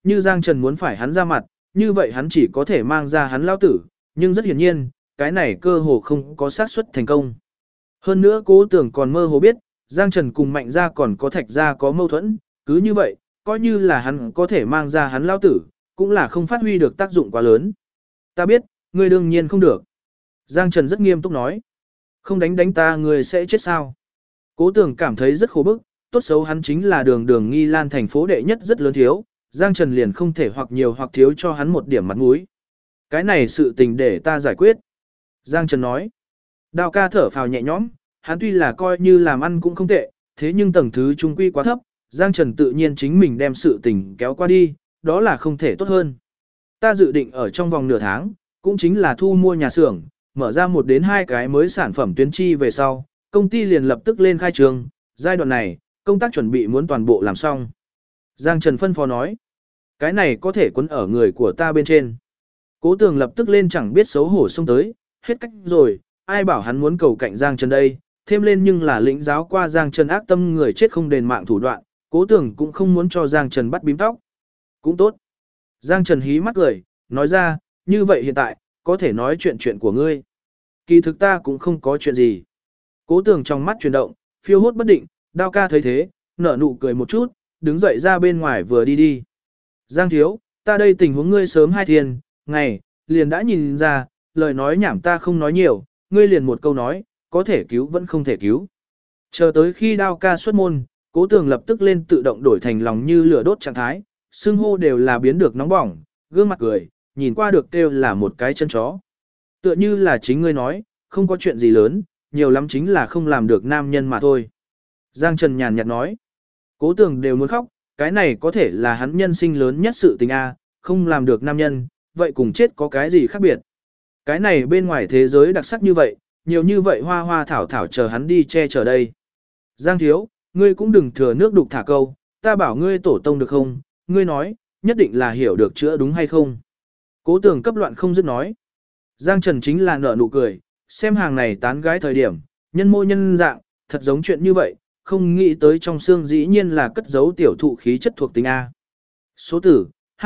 như Giang Trần muốn phải hắn ra mặt, như vậy hắn chỉ có thể mang ra hắn lao tử, nhưng rất hiển nhiên, cái này cơ hồ không có xác suất thành công. Hơn nữa Cố Tưởng còn mơ hồ biết, Giang Trần cùng Mạnh gia còn có Thạch gia có mâu thuẫn, cứ như vậy, coi như là hắn có thể mang ra hắn lao tử, cũng là không phát huy được tác dụng quá lớn. Ta biết, ngươi đương nhiên không được. Giang Trần rất nghiêm túc nói. Không đánh ta ngươi sẽ chết sao? Cố Tưởng cảm thấy rất khổ bức, tốt xấu hắn chính là đường đường Nghi Lan thành phố đệ nhất rất lớn thiếu, Giang Trần liền không thể hoặc nhiều hoặc thiếu cho hắn một điểm mặt mũi. Cái này sự tình để ta giải quyết. Giang Trần nói. Đào ca thở phào nhẹ nhõm, hắn tuy là coi như làm ăn cũng không tệ, thế nhưng tầng thứ trung quy quá thấp, Giang Trần tự nhiên chính mình đem sự tình kéo qua đi, đó là không thể tốt hơn. Ta dự định ở trong vòng nửa tháng, cũng chính là thu mua nhà xưởng, mở ra 1 đến 2 cái mới sản phẩm tuyến chi về sau, công ty liền lập tức lên khai trường, giai đoạn này, công tác chuẩn bị muốn toàn bộ làm xong. Giang Trần phân phó nói, cái này có thể quấn ở người của ta bên trên. Cố Tường lập tức lên chẳng biết xấu hổ xông tới, hết cách rồi, ai bảo hắn muốn cầu cạnh Giang Trần đây, thêm lên nhưng là lĩnh giáo qua Giang Trần ác tâm người chết không đền mạng thủ đoạn, Cố Tường cũng không muốn cho Giang Trần bắt bím tóc. Cũng tốt. Giang Trần hí mắt cười, nói ra, như vậy hiện tại, có thể nói chuyện của ngươi. Kỳ thực ta cũng không có chuyện gì. Cố Tường trong mắt chuyển động, phiêu hốt bất định, Đao ca thấy thế, nở nụ cười một chút, đứng dậy ra bên ngoài vừa đi đi. Giang thiếu, ta đây tình huống ngươi sớm 2 thiên, ngày, liền đã nhìn ra, lời nói nhảm ta không nói nhiều, ngươi liền một câu nói, có thể cứu vẫn không thể cứu. Chờ tới khi Đao ca xuất môn, Cố Tường lập tức lên tự động đổi thành lòng như lửa đốt trạng thái, xương hô đều là biến được nóng bỏng, gương mặt cười, nhìn qua được kêu là một cái chân chó. Tựa như là chính ngươi nói, không có chuyện gì lớn, nhiều lắm chính là không làm được nam nhân mà thôi. Giang Trần nhàn nhạt nói, Cố Tường đều muốn khóc, cái này có thể là hắn nhân sinh lớn nhất sự tình a, không làm được nam nhân, vậy cùng chết có cái gì khác biệt. Cái này bên ngoài thế giới đặc sắc như vậy, nhiều như vậy hoa hoa thảo thảo chờ hắn đi che chở đây. Giang thiếu, ngươi cũng đừng thừa nước đục thả câu, ta bảo ngươi tổ tông được không, ngươi nói, nhất định là hiểu được chữa đúng hay không. Cố Tường cấp loạn không dứt nói. Giang Trần chính là nở nụ cười, xem hàng này tán gái thời điểm, nhân mô nhân dạng, thật giống chuyện như vậy, không nghĩ tới trong xương dĩ nhiên là cất giấu tiểu thụ khí chất thuộc tính A. Số tử,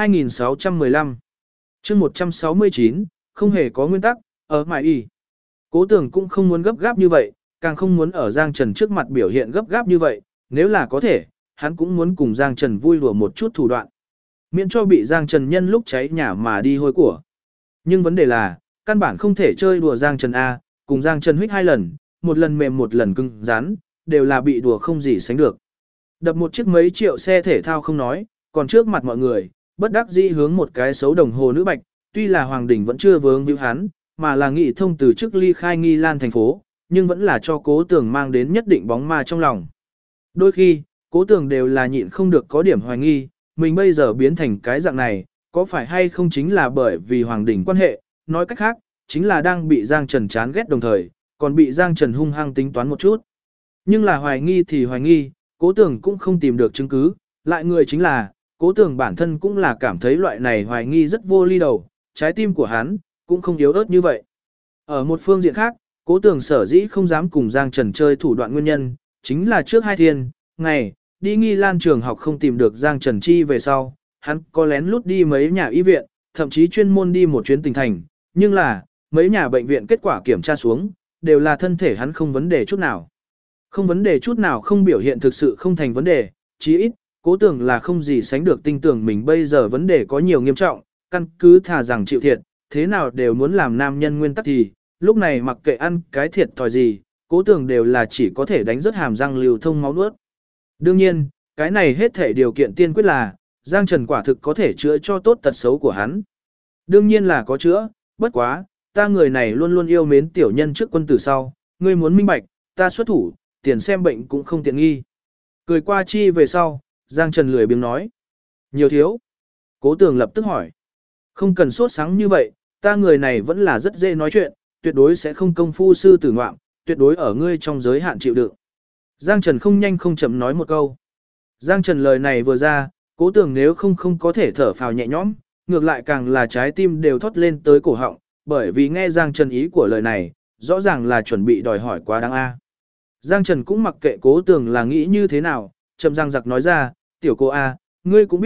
2615. chương 169, không hề có nguyên tắc, ở mãi y. Cố Tường cũng không muốn gấp gáp như vậy, càng không muốn ở Giang Trần trước mặt biểu hiện gấp gáp như vậy, nếu là có thể, hắn cũng muốn cùng Giang Trần vui đùa một chút thủ đoạn. Miễn cho bị Giang Trần nhân lúc cháy nhà mà đi hôi của. Nhưng vấn đề là, căn bản không thể chơi đùa Giang Trần A, cùng Giang Trần huyết 2 lần, một lần mềm một lần cứng rắn, đều là bị đùa không gì sánh được. Đập một chiếc mấy triệu xe thể thao không nói, còn trước mặt mọi người, bất đắc dĩ hướng một cái xấu đồng hồ nữ bạch, tuy là Hoàng Đình vẫn chưa vướng víu hắn, mà là nghị thông từ chức ly khai Nghi Lan thành phố, nhưng vẫn là cho Cố Tường mang đến nhất định bóng ma trong lòng. Đôi khi, Cố Tường đều là nhịn không được có điểm hoài nghi, mình bây giờ biến thành cái dạng này, có phải hay không chính là bởi vì Hoàng Đình quan hệ, nói cách khác, chính là đang bị Giang Trần chán ghét đồng thời, còn bị Giang Trần hung hăng tính toán một chút. Nhưng là hoài nghi thì hoài nghi, Cố Tường cũng không tìm được chứng cứ, lại người chính là, Cố Tường bản thân cũng là cảm thấy loại này hoài nghi rất vô ly đầu, trái tim của hắn cũng không yếu ớt như vậy. Ở một phương diện khác, Cố Tường sở dĩ không dám cùng Giang Trần chơi thủ đoạn nguyên nhân, chính là trước 2 thiên, ngày, đi Nghi Lan trường học không tìm được Giang Trần chi về sau, hắn có lén lút đi mấy nhà y viện, thậm chí chuyên môn đi một chuyến tỉnh thành, nhưng là, mấy nhà bệnh viện kết quả kiểm tra xuống, đều là thân thể hắn không vấn đề chút nào. Không vấn đề chút nào không biểu hiện thực sự không thành vấn đề, chí ít, Cố Tường là không gì sánh được tin tưởng mình bây giờ vấn đề có nhiều nghiêm trọng, căn cứ thà rằng chịu thiệt, thế nào đều muốn làm nam nhân nguyên tắc thì, lúc này mặc kệ ăn cái thiệt thòi gì, Cố Tường đều là chỉ có thể đánh rớt hàm răng lưu thông máu nuốt. Đương nhiên, cái này hết thể điều kiện tiên quyết là, Giang Trần quả thực có thể chữa cho tốt tật xấu của hắn. Đương nhiên là có chữa, bất quá, ta người này luôn luôn yêu mến tiểu nhân trước quân tử sau, ngươi muốn minh bạch, ta xuất thủ, tiền xem bệnh cũng không tiện nghi. Cười qua chi về sau, Giang Trần lười biếng nói. Nhiều thiếu. Cố Tường lập tức hỏi. Không cần sốt sáng như vậy, ta người này vẫn là rất dễ nói chuyện, tuyệt đối sẽ không công phu sư tử ngoạm, tuyệt đối ở ngươi trong giới hạn chịu đựng. Giang Trần không nhanh không chậm nói một câu. Giang Trần lời này vừa ra, Cố Tường nếu không có thể thở phào nhẹ nhõm, ngược lại càng là trái tim đều thoát lên tới cổ họng, bởi vì nghe Giang Trần ý của lời này, rõ ràng là chuẩn bị đòi hỏi quá đáng a. Giang Trần cũng mặc kệ Cố Tường là nghĩ như thế nào, chậm răng giặc nói ra, tiểu cô A, ngươi cũng biết,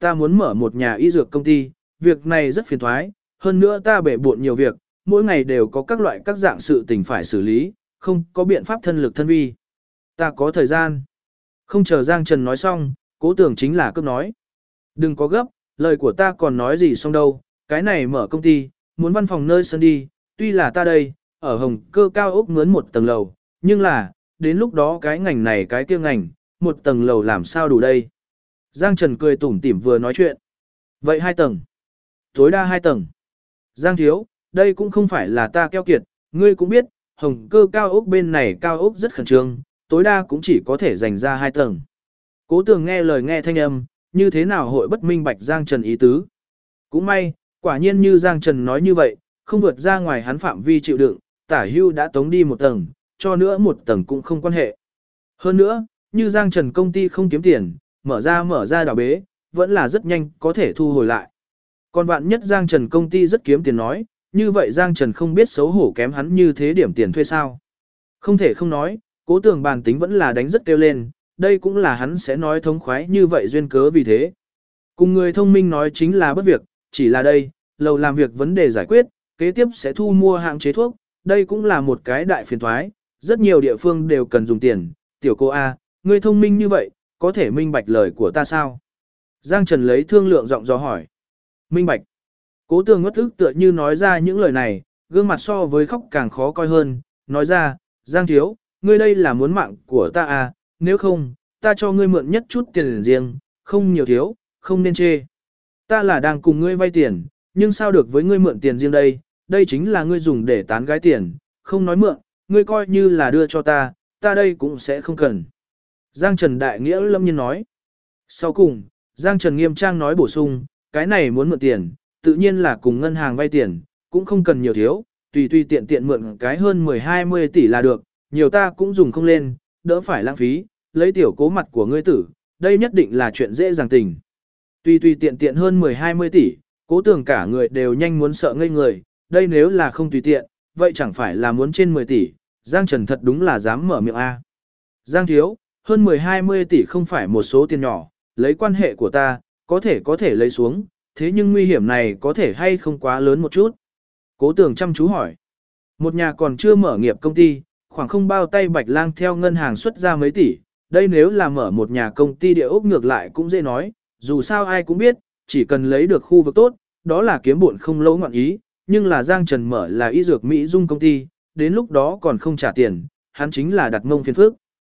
ta muốn mở một nhà y dược công ty, việc này rất phiền toái, hơn nữa ta bể bộn nhiều việc, mỗi ngày đều có các loại các dạng sự tình phải xử lý, không có biện pháp thân lực thân vi. Ta có thời gian. Không chờ Giang Trần nói xong, Cố Tưởng chính là cướp nói. Đừng có gấp, lời của ta còn nói gì xong đâu, cái này mở công ty, muốn văn phòng nơi sân đi, tuy là ta đây, ở Hồng Cơ cao ốc mướn một tầng lầu, nhưng là, đến lúc đó cái ngành này cái kia ngành, một tầng lầu làm sao đủ đây. Giang Trần cười tủm tỉm vừa nói chuyện. Vậy 2 tầng. Tối đa 2 tầng. Giang thiếu, đây cũng không phải là ta keo kiệt, ngươi cũng biết, Hồng Cơ cao ốc bên này cao ốc rất khẩn trương, tối đa cũng chỉ có thể dành ra 2 tầng. Cố Tường nghe lời nghe thanh âm, như thế nào hội bất minh bạch Giang Trần ý tứ. Cũng may, quả nhiên như Giang Trần nói như vậy, không vượt ra ngoài hắn phạm vi chịu đựng, Tả Hưu đã tống đi 1 tầng, cho nữa 1 tầng cũng không quan hệ. Hơn nữa, như Giang Trần công ty không kiếm tiền, mở ra đảo bế, vẫn là rất nhanh có thể thu hồi lại. Còn vạn nhất Giang Trần công ty rất kiếm tiền nói, như vậy Giang Trần không biết xấu hổ kém hắn như thế điểm tiền thuê sao. Không thể không nói, Cố Tường bản tính vẫn là đánh rất kêu lên, đây cũng là hắn sẽ nói thống khoái như vậy duyên cớ vì thế. Cùng người thông minh nói chính là bất việc, chỉ là đây, lầu làm việc vấn đề giải quyết, kế tiếp sẽ thu mua hãng chế thuốc, đây cũng là một cái đại phiền thoái, rất nhiều địa phương đều cần dùng tiền, tiểu cô A, người thông minh như vậy, có thể minh bạch lời của ta sao? Giang Trần lấy thương lượng giọng dò hỏi. Minh bạch. Cố Tường ngất ức tựa như nói ra những lời này, gương mặt so với khóc càng khó coi hơn, nói ra, Giang thiếu, ngươi đây là muốn mạng của ta à, nếu không, ta cho ngươi mượn nhất chút tiền riêng, không nhiều thiếu, không nên chê. Ta là đang cùng ngươi vay tiền, nhưng sao được với ngươi mượn tiền riêng đây, đây chính là ngươi dùng để tán gái tiền, không nói mượn, ngươi coi như là đưa cho ta đây cũng sẽ không cần. Giang Trần đại nghĩa lâm nhiên nói. Sau cùng, Giang Trần nghiêm trang nói bổ sung, cái này muốn mượn tiền, tự nhiên là cùng ngân hàng vay tiền, cũng không cần nhiều thiếu, tùy tùy tiện tiện mượn cái hơn 10-20 tỷ là được, nhiều ta cũng dùng không lên, đỡ phải lãng phí, lấy tiểu cố mặt của ngươi tử, đây nhất định là chuyện dễ dàng tình. Tùy tùy tiện tiện hơn 10-20 tỷ, Cố Tường cả người đều nhanh muốn sợ ngây người, đây nếu là không tùy tiện, vậy chẳng phải là muốn trên 10 tỷ, Giang Trần thật đúng là dám mở miệng A. Giang thiếu, hơn 10-20 tỷ không phải một số tiền nhỏ, lấy quan hệ của ta, có thể lấy xuống, thế nhưng nguy hiểm này có thể hay không quá lớn một chút. Cố Tường chăm chú hỏi. Một nhà còn chưa mở nghiệp công ty, khoảng không bao tay Bạch Lang theo ngân hàng xuất ra mấy tỷ, đây nếu là mở một nhà công ty địa ốc ngược lại cũng dễ nói, dù sao ai cũng biết, chỉ cần lấy được khu vực tốt, đó là kiếm bộn không lâu ngọn ý, nhưng là Giang Trần mở là y dược Mỹ Dung công ty, đến lúc đó còn không trả tiền, hắn chính là đặt mông phiền phức.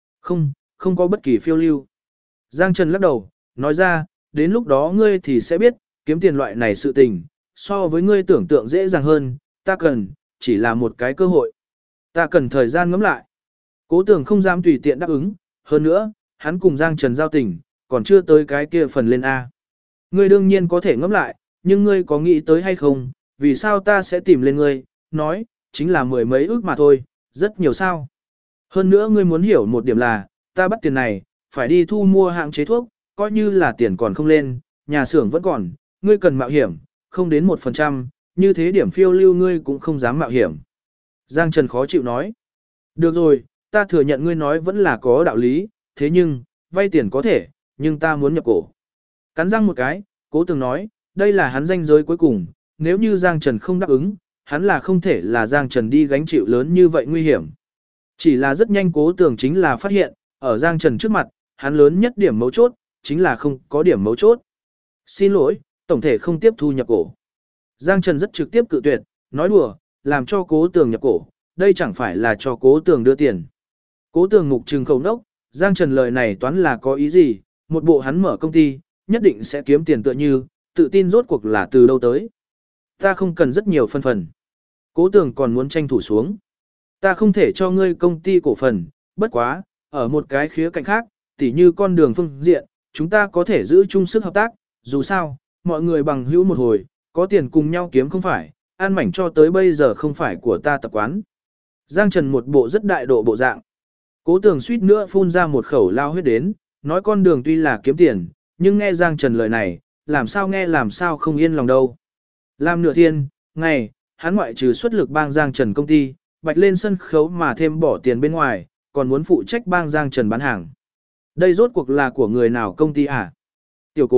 Không có bất kỳ phiêu lưu. Giang Trần lắc đầu, nói ra, đến lúc đó ngươi thì sẽ biết, kiếm tiền loại này sự tình, so với ngươi tưởng tượng dễ dàng hơn, ta cần, chỉ là một cái cơ hội. Ta cần thời gian ngẫm lại. Cố Tường không dám tùy tiện đáp ứng, hơn nữa, hắn cùng Giang Trần giao tình, còn chưa tới cái kia phần lên A. Ngươi đương nhiên có thể ngẫm lại, nhưng ngươi có nghĩ tới hay không, vì sao ta sẽ tìm lên ngươi, nói, chính là 10 mấy ước mà thôi, rất nhiều sao. Hơn nữa ngươi muốn hiểu một điểm là, ta bắt tiền này, phải đi thu mua hãng chế thuốc, coi như là tiền còn không lên, nhà xưởng vẫn còn, ngươi cần mạo hiểm, không đến 1%, như thế điểm phiêu lưu ngươi cũng không dám mạo hiểm. Giang Trần khó chịu nói. Được rồi, ta thừa nhận ngươi nói vẫn là có đạo lý, thế nhưng, vay tiền có thể, nhưng ta muốn nhập cổ. Cắn răng một cái, Cố Tường nói, đây là hắn danh giới cuối cùng, nếu như Giang Trần không đáp ứng, hắn là không thể là Giang Trần đi gánh chịu lớn như vậy nguy hiểm. Chỉ là rất nhanh Cố Tường chính là phát hiện, ở Giang Trần trước mặt, hắn lớn nhất điểm mấu chốt, chính là không có điểm mấu chốt. Xin lỗi, tổng thể không tiếp thu nhập cổ. Giang Trần rất trực tiếp cự tuyệt, nói đùa, làm cho Cố Tường nhập cổ, đây chẳng phải là cho Cố Tường đưa tiền. Cố Tường mục trừng khẩu nốc, Giang Trần lời này toán là có ý gì, một bộ hắn mở công ty, nhất định sẽ kiếm tiền tựa như, tự tin rốt cuộc là từ đâu tới. Ta không cần rất nhiều phân phần. Cố Tường còn muốn tranh thủ xuống. Ta không thể cho ngươi công ty cổ phần, bất quá, ở một cái khía cạnh khác, tỉ như con đường phương diện, chúng ta có thể giữ chung sức hợp tác, dù sao, mọi người bằng hữu một hồi, có tiền cùng nhau kiếm không phải, ăn mảnh cho tới bây giờ không phải của ta tập quán. Giang Trần một bộ rất đại độ bộ dạng. Cố Tường suýt nữa phun ra một khẩu lao huyết đến, nói con đường tuy là kiếm tiền, nhưng nghe Giang Trần lời này, làm sao nghe làm sao không yên lòng đâu. Làm nửa thiên, ngày, hắn ngoại trừ xuất lực bang Giang Trần công ty, bạch lên sân khấu mà thêm bỏ tiền bên ngoài, còn muốn phụ trách bang Giang Trần bán hàng. Đây rốt cuộc là của người nào công ty à? Tiểu Cố,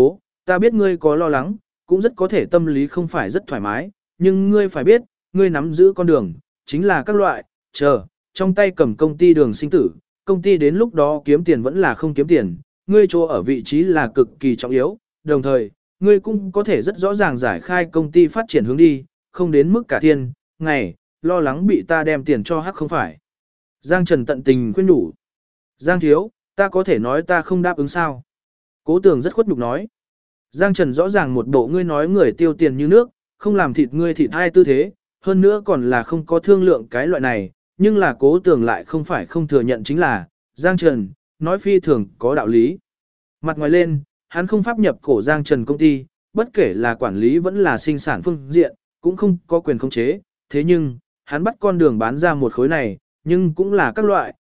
ta biết ngươi có lo lắng, cũng rất có thể tâm lý không phải rất thoải mái, nhưng ngươi phải biết, ngươi nắm giữ con đường, chính là các loại, trong tay cầm công ty đường sinh tử, công ty đến lúc đó kiếm tiền vẫn là không kiếm tiền, ngươi chỗ ở vị trí là cực kỳ trọng yếu, đồng thời, ngươi cũng có thể rất rõ ràng giải khai công ty phát triển hướng đi, không đến mức cả thiên, ngày, lo lắng bị ta đem tiền cho hắc không phải. Giang Trần tận tình khuyên nhủ. Giang thiếu, ta có thể nói ta không đáp ứng sao? Cố Tường rất khuất nhục nói. Giang Trần rõ ràng một bộ ngươi nói người tiêu tiền như nước, không làm thịt ngươi thịt hai tư thế, hơn nữa còn là không có thương lượng cái loại này, nhưng là Cố Tường lại không phải không thừa nhận chính là, Giang Trần, nói phi thường có đạo lý. Mặt ngoài lên, hắn không pháp nhập cổ Giang Trần công ty, bất kể là quản lý vẫn là sinh sản phương diện, cũng không có quyền khống chế, thế nhưng, hắn bắt con đường bán ra một khối này, nhưng cũng là các loại,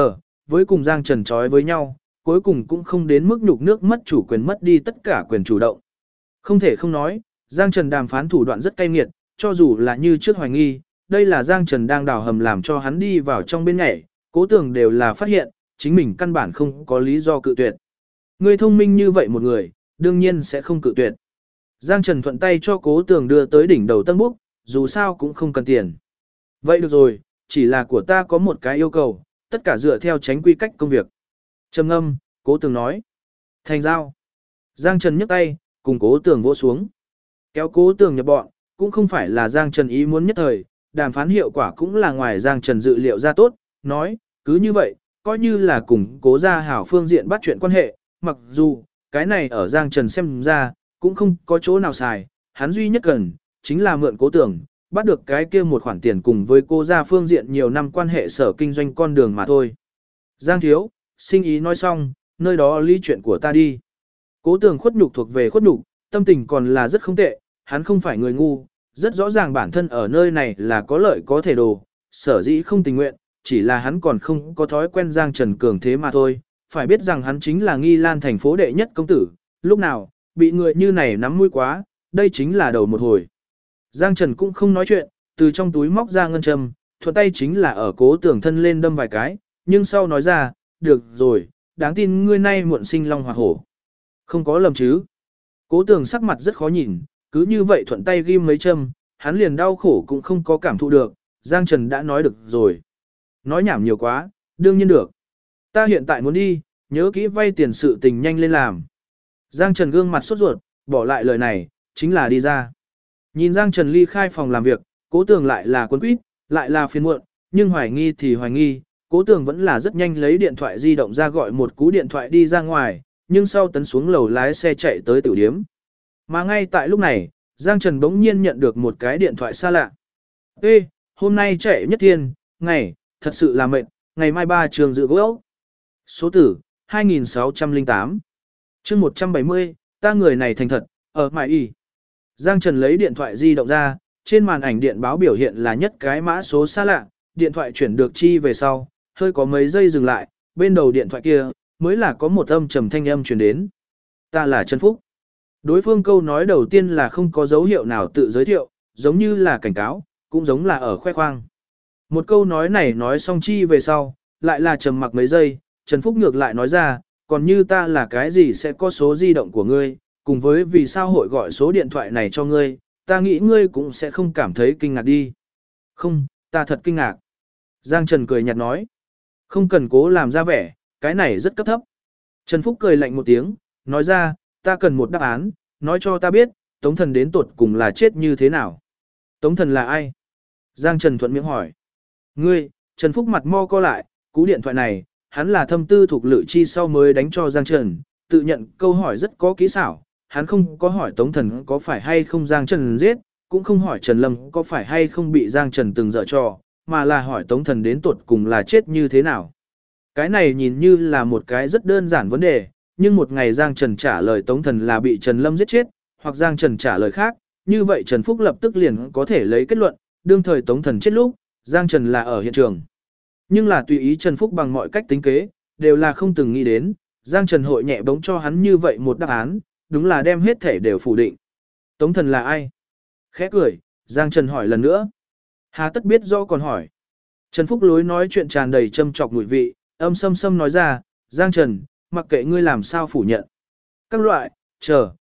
với cùng Giang Trần chói với nhau, cuối cùng cũng không đến mức nhục nước mất chủ quyền mất đi tất cả quyền chủ động. Không thể không nói, Giang Trần đàm phán thủ đoạn rất cay nghiệt, cho dù là như trước hoài nghi, đây là Giang Trần đang đào hầm làm cho hắn đi vào trong bên nhảy, Cố Tường đều là phát hiện, chính mình căn bản không có lý do cự tuyệt. Người thông minh như vậy một người, đương nhiên sẽ không cự tuyệt. Giang Trần thuận tay cho Cố Tường đưa tới đỉnh đầu tân búc, dù sao cũng không cần tiền. Vậy được rồi, chỉ là của ta có một cái yêu cầu, tất cả dựa theo tránh quy cách công việc. Trầm ngâm, Cố Tường nói. Thành giao. Giang Trần nhấc tay, cùng Cố Tường vỗ xuống. Kéo Cố Tường nhập bọn, cũng không phải là Giang Trần ý muốn nhất thời, đàm phán hiệu quả cũng là ngoài Giang Trần dự liệu ra tốt, nói, cứ như vậy, coi như là cùng Cố gia hảo phương diện bắt chuyện quan hệ, mặc dù, cái này ở Giang Trần xem ra, cũng không có chỗ nào xài, hắn duy nhất cần, chính là mượn Cố Tường, bắt được cái kia một khoản tiền cùng với cô gia phương diện nhiều năm quan hệ sở kinh doanh con đường mà thôi. Giang thiếu, sinh ý nói xong, nơi đó ly chuyện của ta đi. Cố Tường khuất nhục thuộc về khuất nhục, tâm tình còn là rất không tệ, hắn không phải người ngu, rất rõ ràng bản thân ở nơi này là có lợi có thể đồ, sở dĩ không tình nguyện, chỉ là hắn còn không có thói quen Giang Trần cường thế mà thôi, phải biết rằng hắn chính là Nghi Lan thành phố đệ nhất công tử, lúc nào, bị người như này nắm mũi quá, đây chính là đầu một hồi. Giang Trần cũng không nói chuyện, từ trong túi móc ra ngân châm, thuận tay chính là ở Cố Tường thân lên đâm vài cái, nhưng sau nói ra, được rồi, đáng tin ngươi nay muộn sinh long hoặc hổ. Không có lầm chứ. Cố Tường sắc mặt rất khó nhìn, cứ như vậy thuận tay ghim mấy châm, hắn liền đau khổ cũng không có cảm thụ được, Giang Trần đã nói được rồi. Nói nhảm nhiều quá, đương nhiên được. Ta hiện tại muốn đi, nhớ kỹ vay tiền sự tình nhanh lên làm. Giang Trần gương mặt sốt ruột, bỏ lại lời này, chính là đi ra. Nhìn Giang Trần ly khai phòng làm việc, Cố Tường lại là cuốn quýt, lại là phiền muộn, nhưng hoài nghi thì hoài nghi, Cố Tường vẫn là rất nhanh lấy điện thoại di động ra gọi một cú điện thoại đi ra ngoài, nhưng sau tấn xuống lầu lái xe chạy tới tiểu điếm. Mà ngay tại lúc này, Giang Trần bỗng nhiên nhận được một cái điện thoại xa lạ. Ê, hôm nay chạy nhất thiên, ngày, thật sự là mệt, ngày mai 3 trường dự gốc. Số tử, 2608. chương 170, ta người này thành thật, ở mại y. Giang Trần lấy điện thoại di động ra, trên màn ảnh điện báo biểu hiện là nhất cái mã số xa lạ, điện thoại chuyển được chi về sau, hơi có mấy giây dừng lại, bên đầu điện thoại kia, mới là có một âm trầm thanh âm truyền đến. Ta là Trần Phúc. Đối phương câu nói đầu tiên là không có dấu hiệu nào tự giới thiệu, giống như là cảnh cáo, cũng giống là ở khoe khoang. Một câu nói này nói xong chi về sau, lại là trầm mặc mấy giây, Trần Phúc ngược lại nói ra, còn như ta là cái gì sẽ có số di động của ngươi, cùng với vì sao hội gọi số điện thoại này cho ngươi, ta nghĩ ngươi cũng sẽ không cảm thấy kinh ngạc đi. Không, ta thật kinh ngạc. Giang Trần cười nhạt nói. Không cần cố làm ra vẻ, cái này rất cấp thấp. Trần Phúc cười lạnh một tiếng, nói ra, ta cần một đáp án, nói cho ta biết, Tống Thần đến tuột cùng là chết như thế nào. Tống Thần là ai? Giang Trần thuận miệng hỏi. Ngươi, Trần Phúc mặt mo co lại, cú điện thoại này, hắn là thâm tư thuộc lự chi sau mới đánh cho Giang Trần, tự nhận câu hỏi rất có kỹ xảo, hắn không có hỏi Tống Thần có phải hay không Giang Trần giết, cũng không hỏi Trần Lâm có phải hay không bị Giang Trần từng dở trò, mà là hỏi Tống Thần đến tuột cùng là chết như thế nào. Cái này nhìn như là một cái rất đơn giản vấn đề, nhưng một ngày Giang Trần trả lời Tống Thần là bị Trần Lâm giết chết, hoặc Giang Trần trả lời khác, như vậy Trần Phúc lập tức liền có thể lấy kết luận, đương thời Tống Thần chết lúc, Giang Trần là ở hiện trường. Nhưng là tùy ý Trần Phúc bằng mọi cách tính kế, đều là không từng nghĩ đến, Giang Trần hội nhẹ bóng cho hắn như vậy một đáp án, đúng là đem hết thể đều phủ định. Tống Thần là ai? Khẽ cười, Giang Trần hỏi lần nữa. Hà tất biết rõ còn hỏi. Trần Phúc lối nói chuyện tràn đầy châm chọc mùi vị, âm sâm sâm nói ra, Giang Trần, mặc kệ ngươi làm sao phủ nhận. Các loại,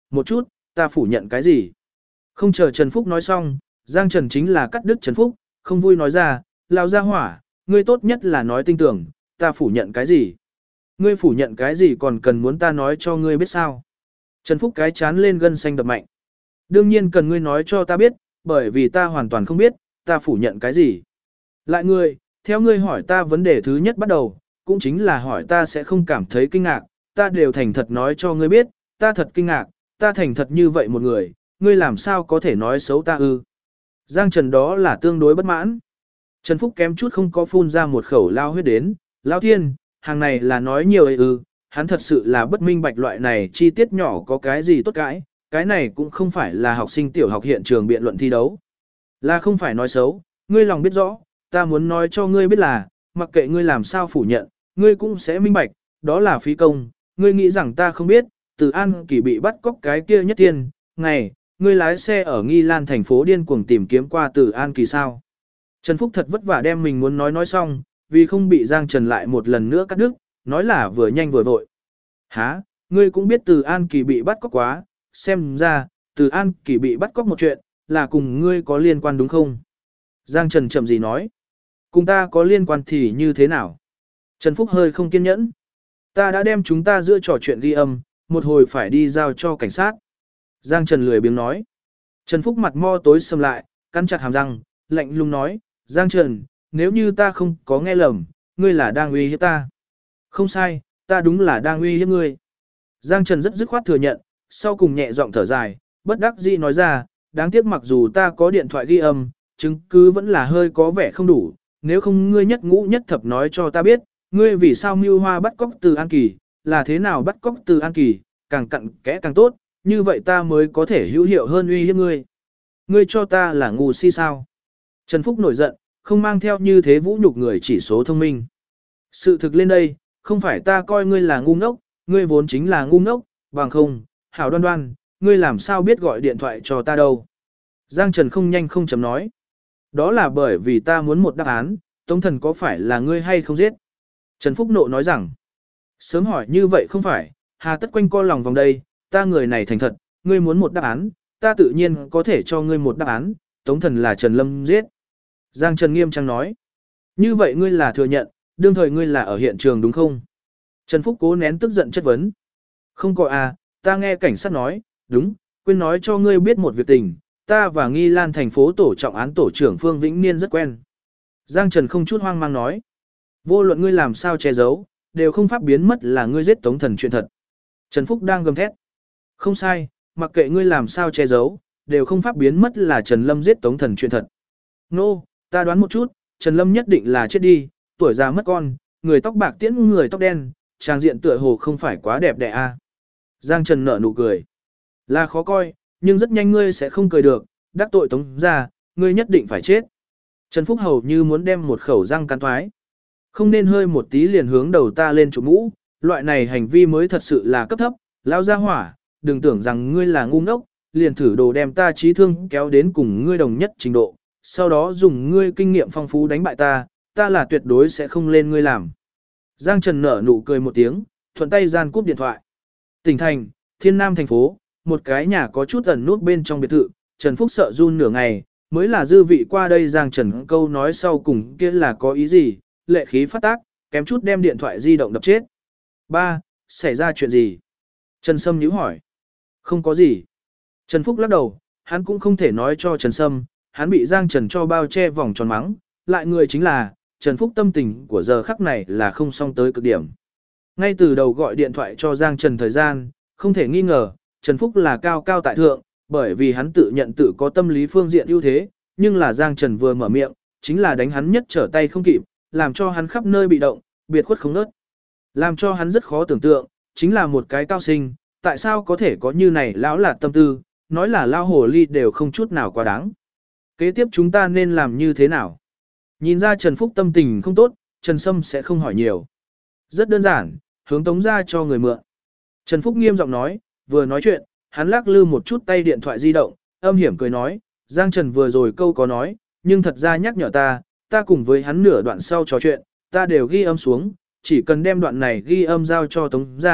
một chút, ta phủ nhận cái gì? Không chờ Trần Phúc nói xong, Giang Trần chính là cắt đứt Trần Phúc, không vui nói ra, lao ra hỏa, ngươi tốt nhất là nói tinh tưởng, ta phủ nhận cái gì? Ngươi phủ nhận cái gì còn cần muốn ta nói cho ngươi biết sao? Trần Phúc cái chán lên gân xanh đập mạnh. Đương nhiên cần ngươi nói cho ta biết, bởi vì ta hoàn toàn không biết, ta phủ nhận cái gì. Lại ngươi, theo ngươi hỏi ta vấn đề thứ nhất bắt đầu, cũng chính là hỏi ta sẽ không cảm thấy kinh ngạc, ta đều thành thật nói cho ngươi biết, ta thật kinh ngạc, ta thành thật như vậy một người, ngươi làm sao có thể nói xấu ta ư? Giang Trần đó là tương đối bất mãn. Trần Phúc kém chút không có phun ra một khẩu lao huyết đến, lao thiên, hàng này là nói nhiều ấy ư, hắn thật sự là bất minh bạch loại này chi tiết nhỏ có cái gì tốt cãi, cái này cũng không phải là học sinh tiểu học hiện trường biện luận thi đấu. Là không phải nói xấu, ngươi lòng biết rõ, ta muốn nói cho ngươi biết là, mặc kệ ngươi làm sao phủ nhận, ngươi cũng sẽ minh bạch, đó là phí công, ngươi nghĩ rằng ta không biết, Từ An Kỳ bị bắt cóc cái kia nhất tiên, ngày, ngươi lái xe ở Nghi Lan thành phố điên cuồng tìm kiếm qua Từ An Kỳ sao. Trần Phúc thật vất vả đem mình muốn nói xong, vì không bị Giang Trần lại một lần nữa cắt đứt, nói là vừa nhanh vừa vội. Hả, ngươi cũng biết Từ An Kỳ bị bắt cóc quá, xem ra, Từ An Kỳ bị bắt cóc một chuyện, là cùng ngươi có liên quan đúng không? Giang Trần chậm gì nói. Cùng ta có liên quan thì như thế nào? Trần Phúc hơi không kiên nhẫn. Ta đã đem chúng ta giữa trò chuyện ghi âm, một hồi phải đi giao cho cảnh sát. Giang Trần lười biếng nói. Trần Phúc mặt mo tối sầm lại, cắn chặt hàm răng, lạnh lùng nói, Giang Trần, nếu như ta không có nghe lầm, ngươi là đang uy hiếp ta. Không sai, ta đúng là đang uy hiếp ngươi. Giang Trần rất dứt khoát thừa nhận, sau cùng nhẹ giọng thở dài, bất đắc dĩ nói ra, đáng tiếc mặc dù ta có điện thoại ghi âm, chứng cứ vẫn là hơi có vẻ không đủ, nếu không ngươi nhất ngũ nhất thập nói cho ta biết, ngươi vì sao mưu hoa bắt cóc Từ An Kỳ, là thế nào bắt cóc Từ An Kỳ, càng cặn kẽ càng tốt, như vậy ta mới có thể hữu hiệu hơn uy hiếp ngươi. Ngươi cho ta là ngu si sao? Trần Phúc nổi giận, không mang theo như thế vũ nhục người chỉ số thông minh. Sự thực lên đây, không phải ta coi ngươi là ngu ngốc, ngươi vốn chính là ngu ngốc, bằng không, hảo đoan đoan, ngươi làm sao biết gọi điện thoại cho ta đâu. Giang Trần không nhanh không chấm nói. Đó là bởi vì ta muốn một đáp án, Tống Thần có phải là ngươi hay không giết? Trần Phúc nộ nói rằng, sớm hỏi như vậy không phải, hà tất quanh co lòng vòng đây, ta người này thành thật, ngươi muốn một đáp án, ta tự nhiên có thể cho ngươi một đáp án, Tống Thần là Trần Lâm giết. Giang Trần nghiêm trang nói, như vậy ngươi là thừa nhận, đương thời ngươi là ở hiện trường đúng không? Trần Phúc cố nén tức giận chất vấn. Không có à, ta nghe cảnh sát nói, đúng, quên nói cho ngươi biết một việc tình, ta và Nghi Lan thành phố tổ trọng án tổ trưởng Phương Vĩnh Niên rất quen. Giang Trần không chút hoang mang nói, vô luận ngươi làm sao che giấu, đều không pháp biến mất là ngươi giết Tống Thần chuyện thật. Trần Phúc đang gầm thét. Không sai, mặc kệ ngươi làm sao che giấu, đều không pháp biến mất là Trần Lâm giết Tống Thần chuyện thật. Nô, ta đoán một chút, Trần Lâm nhất định là chết đi, tuổi già mất con, người tóc bạc tiễn người tóc đen, trang diện tựa hồ không phải quá đẹp đẽ a. Giang Trần nở nụ cười. Là khó coi, nhưng rất nhanh ngươi sẽ không cười được, đắc tội Tống ra, ngươi nhất định phải chết. Trần Phúc hầu như muốn đem một khẩu răng cắn thoái. Không nên hơi một tí liền hướng đầu ta lên chụp mũ, loại này hành vi mới thật sự là cấp thấp, lao ra hỏa, đừng tưởng rằng ngươi là ngu ngốc, liền thử đồ đem ta trí thương kéo đến cùng ngươi đồng nhất trình độ, sau đó dùng ngươi kinh nghiệm phong phú đánh bại ta, ta là tuyệt đối sẽ không lên ngươi làm. Giang Trần nở nụ cười một tiếng, thuận tay gian cúp điện thoại. Tỉnh thành, Thiên Nam thành phố, một cái nhà có chút ẩn nút bên trong biệt thự, Trần Phúc sợ run nửa ngày, mới là dư vị qua đây Giang Trần câu nói sau cùng kia là có ý gì, lệ khí phát tác, kém chút đem điện thoại di động đập chết. Ba, xảy ra chuyện gì? Trần Sâm nhíu hỏi. Không có gì. Trần Phúc lắc đầu, hắn cũng không thể nói cho Trần Sâm, hắn bị Giang Trần cho bao che vòng tròn mắng, lại người chính là, Trần Phúc tâm tình của giờ khắc này là không xong tới cực điểm. Ngay từ đầu gọi điện thoại cho Giang Trần thời gian, không thể nghi ngờ, Trần Phúc là cao cao tại thượng, bởi vì hắn tự nhận tự có tâm lý phương diện ưu thế, nhưng là Giang Trần vừa mở miệng, chính là đánh hắn nhất trở tay không kịp, làm cho hắn khắp nơi bị động, biệt khuất không nớt. Làm cho hắn rất khó tưởng tượng, chính là một cái cao sinh, tại sao có thể có như này lão lạt tâm tư, nói là lao hồ ly đều không chút nào quá đáng. Kế tiếp chúng ta nên làm như thế nào? Nhìn ra Trần Phúc tâm tình không tốt, Trần Sâm sẽ không hỏi nhiều. Rất đơn giản, hướng Tống ra cho người mượn. Trần Phúc nghiêm giọng nói, vừa nói chuyện, hắn lắc lư một chút tay điện thoại di động, âm hiểm cười nói, Giang Trần vừa rồi câu có nói, nhưng thật ra nhắc nhở ta cùng với hắn nửa đoạn sau trò chuyện, ta đều ghi âm xuống, chỉ cần đem đoạn này ghi âm giao cho Tống ra,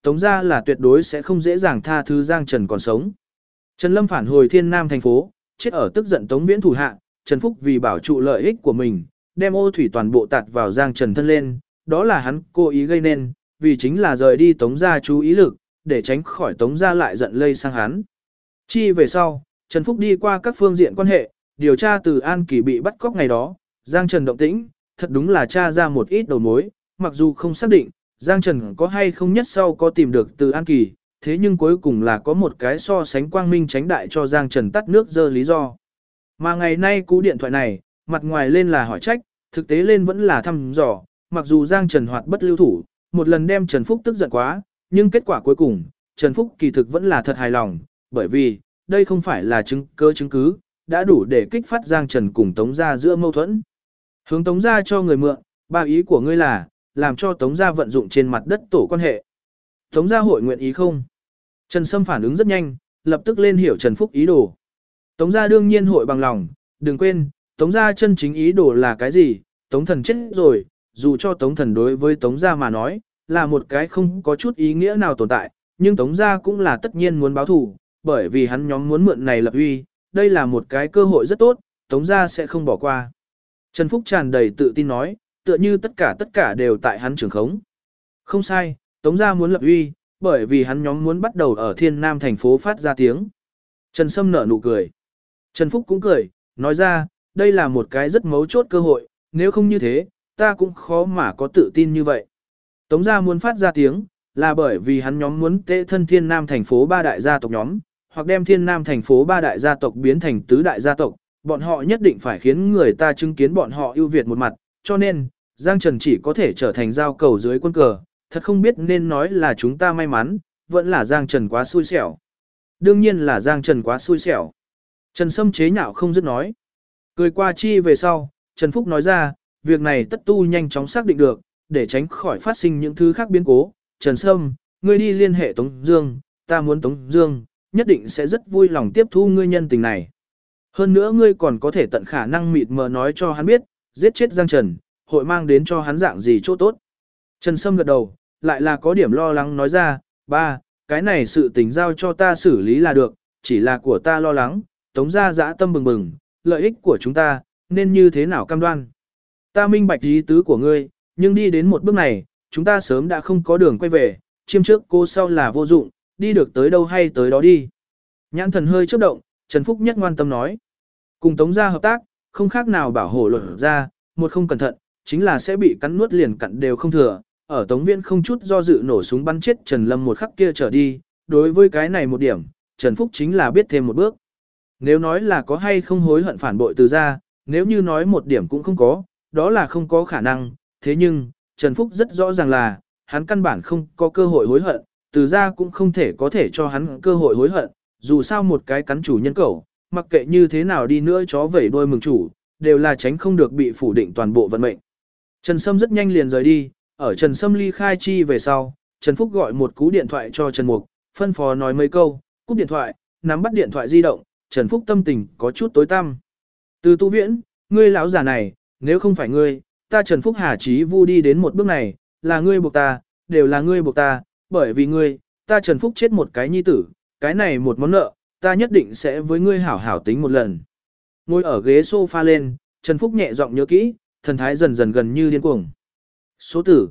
Tống gia là tuyệt đối sẽ không dễ dàng tha thứ Giang Trần còn sống. Trần Lâm phản hồi Thiên Nam thành phố, chết ở tức giận Tống Viễn thủ hạ, Trần Phúc vì bảo trụ lợi ích của mình, đem ô thủy toàn bộ tạt vào Giang Trần thân lên, đó là hắn cố ý gây nên, vì chính là rời đi Tống gia chú ý lực, để tránh khỏi Tống gia lại giận lây sang hắn. Chi về sau, Trần Phúc đi qua các phương diện quan hệ, điều tra từ An Kỳ bị bắt cóc ngày đó, Giang Trần động tĩnh, thật đúng là tra ra một ít đầu mối, mặc dù không xác định, Giang Trần có hay không nhất sau có tìm được từ An Kỳ, thế nhưng cuối cùng là có một cái so sánh quang minh tránh đại cho Giang Trần tắt nước dơ lý do. Mà ngày nay cú điện thoại này, mặt ngoài lên là hỏi trách, thực tế lên vẫn là thăm dò, mặc dù Giang Trần hoạt bất lưu thủ, một lần đem Trần Phúc tức giận quá, nhưng kết quả cuối cùng, Trần Phúc kỳ thực vẫn là thật hài lòng, bởi vì, đây không phải là chứng cứ, đã đủ để kích phát Giang Trần cùng Tống gia giữa mâu thuẫn. Hướng Tống gia cho người mượn, ba ý của ngươi là, làm cho Tống gia vận dụng trên mặt đất tổ quan hệ. Tống gia hội nguyện ý không? Trần Sâm phản ứng rất nhanh, lập tức lên hiểu Trần Phúc ý đồ. Tống gia đương nhiên hội bằng lòng, đừng quên, Tống gia chân chính ý đồ là cái gì? Tống thần chết rồi, dù cho Tống thần đối với Tống gia mà nói, là một cái không có chút ý nghĩa nào tồn tại, nhưng Tống gia cũng là tất nhiên muốn báo thù, bởi vì hắn nhóm muốn mượn này lập uy, đây là một cái cơ hội rất tốt, Tống gia sẽ không bỏ qua. Trần Phúc tràn đầy tự tin nói, tựa như tất cả đều tại hắn trưởng khống. Không sai, Tống gia muốn lập uy, bởi vì hắn nhóm muốn bắt đầu ở Thiên Nam thành phố phát ra tiếng. Trần Sâm nở nụ cười. Trần Phúc cũng cười, nói ra, đây là một cái rất mấu chốt cơ hội, nếu không như thế, ta cũng khó mà có tự tin như vậy. Tống gia muốn phát ra tiếng, là bởi vì hắn nhóm muốn tệ thân Thiên Nam thành phố ba đại gia tộc nhóm, hoặc đem Thiên Nam thành phố ba đại gia tộc biến thành tứ đại gia tộc, bọn họ nhất định phải khiến người ta chứng kiến bọn họ ưu việt một mặt, cho nên, Giang Trần chỉ có thể trở thành giao cầu dưới quân cờ, thật không biết nên nói là chúng ta may mắn, vẫn là Giang Trần quá xui xẻo. Đương nhiên là Giang Trần quá xui xẻo. Trần Sâm chế nhạo không dứt nói. Cười qua chi về sau, Trần Phúc nói ra, việc này tất tu nhanh chóng xác định được, để tránh khỏi phát sinh những thứ khác biến cố. Trần Sâm, ngươi đi liên hệ Tống Dương, ta muốn Tống Dương, nhất định sẽ rất vui lòng tiếp thu ngươi nhân tình này. Hơn nữa ngươi còn có thể tận khả năng mịt mờ nói cho hắn biết, giết chết Giang Trần, hội mang đến cho hắn dạng gì chỗ tốt. Trần Sâm gật đầu, lại là có điểm lo lắng nói ra, ba, cái này sự tình giao cho ta xử lý là được, chỉ là của ta lo lắng, Tống gia dã tâm bừng bừng, lợi ích của chúng ta, nên như thế nào cam đoan. Ta minh bạch ý tứ của ngươi, nhưng đi đến một bước này, chúng ta sớm đã không có đường quay về, chiêm trước cô sau là vô dụng, đi được tới đâu hay tới đó đi. Nhãn thần hơi chớp động, Trần Phúc nhất ngoan tâm nói. Cùng Tống gia hợp tác, không khác nào bảo hộ luật ra, một không cẩn thận, chính là sẽ bị cắn nuốt liền cặn đều không thừa. Ở Tống Viễn không chút do dự nổ súng bắn chết Trần Lâm một khắc kia trở đi, đối với cái này một điểm, Trần Phúc chính là biết thêm một bước. Nếu nói là có hay không hối hận phản bội từ gia, nếu như nói một điểm cũng không có, đó là không có khả năng. Thế nhưng, Trần Phúc rất rõ ràng là, hắn căn bản không có cơ hội hối hận, từ gia cũng không thể có thể cho hắn cơ hội hối hận, dù sao một cái cắn chủ nhân cẩu, mặc kệ như thế nào đi nữa chó vẩy đuôi mừng chủ, đều là tránh không được bị phủ định toàn bộ vận mệnh. Trần Sâm rất nhanh liền rời đi, ở Trần Sâm ly khai chi về sau, Trần Phúc gọi một cú điện thoại cho Trần Mục, phân phó nói mấy câu, cúp điện thoại, nắm bắt điện thoại di động, Trần Phúc tâm tình có chút tối tăm. Từ Tu Viễn, ngươi lão già này, nếu không phải ngươi, ta Trần Phúc Hà Chí Vu đi đến một bước này, là ngươi buộc ta, đều là ngươi buộc ta, bởi vì ngươi, ta Trần Phúc chết một cái nhi tử, cái này một món nợ, ta nhất định sẽ với ngươi hảo hảo tính một lần. Ngồi ở ghế sofa lên, Trần Phúc nhẹ giọng nhớ kỹ, thần thái dần dần gần như điên cuồng. Số tử,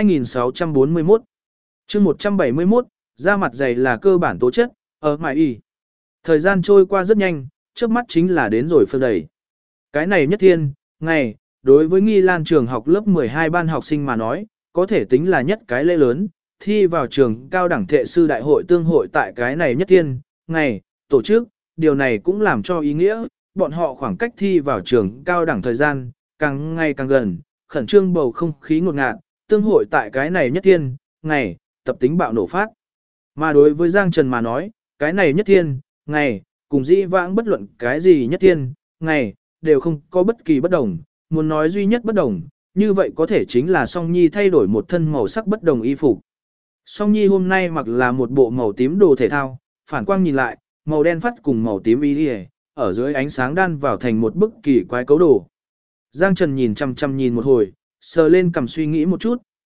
2641. Chương 171, da mặt dày là cơ bản tố chất, ở mại y. Thời gian trôi qua rất nhanh, trước mắt chính là đến rồi phân đầy. Cái này nhất thiên, ngày, đối với Nghi Lan trường học lớp 12 ban học sinh mà nói, có thể tính là nhất cái lễ lớn, thi vào trường cao đẳng thệ sư đại hội tương hội tại cái này nhất thiên, ngày, tổ chức, điều này cũng làm cho ý nghĩa, bọn họ khoảng cách thi vào trường cao đẳng thời gian, càng ngày càng gần, khẩn trương bầu không khí ngột ngạt, tương hội tại cái này nhất thiên, ngày, tập tính bạo nổ phát. Mà đối với Giang Trần mà nói, cái này nhất thiên, ngày, cùng dĩ vãng bất luận cái gì nhất thiên, ngày, đều không có bất kỳ bất đồng, muốn nói duy nhất bất đồng, như vậy có thể chính là Song Nhi thay đổi một thân màu sắc bất đồng y phục. Song Nhi hôm nay mặc là một bộ màu tím đồ thể thao, phản quang nhìn lại, màu đen phát cùng màu tím y ở dưới ánh sáng đan vào thành một bức kỳ quái cấu đồ. Giang Trần nhìn chăm chăm nhìn một hồi, sờ lên cầm suy nghĩ một chút,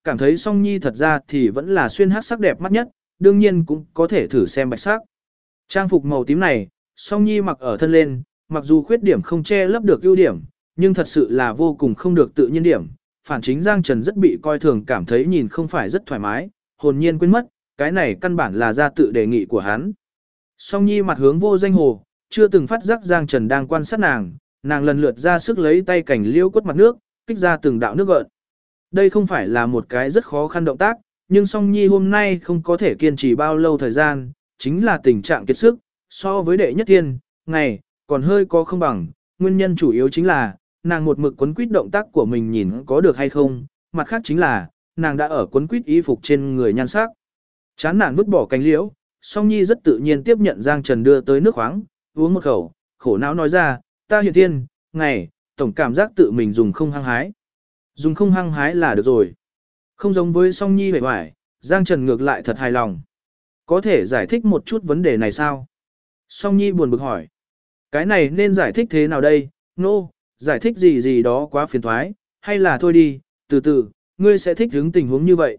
cảm thấy Song Nhi thật ra thì vẫn là xuyên hắc sắc đẹp mắt nhất, đương nhiên cũng có thể thử xem bạch sắc. Trang phục màu tím này, Song Nhi mặc ở thân lên, mặc dù khuyết điểm không che lấp được ưu điểm, nhưng thật sự là vô cùng không được tự nhiên điểm. Phản chính Giang Trần rất bị coi thường, cảm thấy nhìn không phải rất thoải mái, hồn nhiên quên mất, cái này căn bản là ra tự đề nghị của hắn. Song Nhi mặt hướng vô danh hồ, chưa từng phát giác Giang Trần đang quan sát nàng, nàng lần lượt ra sức lấy tay cảnh liêu quất mặt nước, kích ra từng đạo nước gợn. Đây không phải là một cái rất khó khăn động tác, nhưng Song Nhi hôm nay không có thể kiên trì bao lâu thời gian, chính là tình trạng kiệt sức, so với đệ nhất thiên, ngày, còn hơi có không bằng, nguyên nhân chủ yếu chính là, nàng một mực quấn quýt động tác của mình nhìn có được hay không, mặt khác chính là, nàng đã ở quấn quýt y phục trên người nhan sắc. Chán nản vứt bỏ cánh liễu, Song Nhi rất tự nhiên tiếp nhận Giang Trần đưa tới nước khoáng, uống một khẩu, khổ não nói ra, ta hiện thiên, ngày, tổng cảm giác tự mình dùng không hăng hái. Dùng không hăng hái là được rồi. Không giống với Song Nhi vẻ vải, Giang Trần ngược lại thật hài lòng. Có thể giải thích một chút vấn đề này sao? Song Nhi buồn bực hỏi. Cái này nên giải thích thế nào đây? Nô, giải thích gì gì đó quá phiền thoái, hay là thôi đi, từ từ, ngươi sẽ thích hứng tình huống như vậy,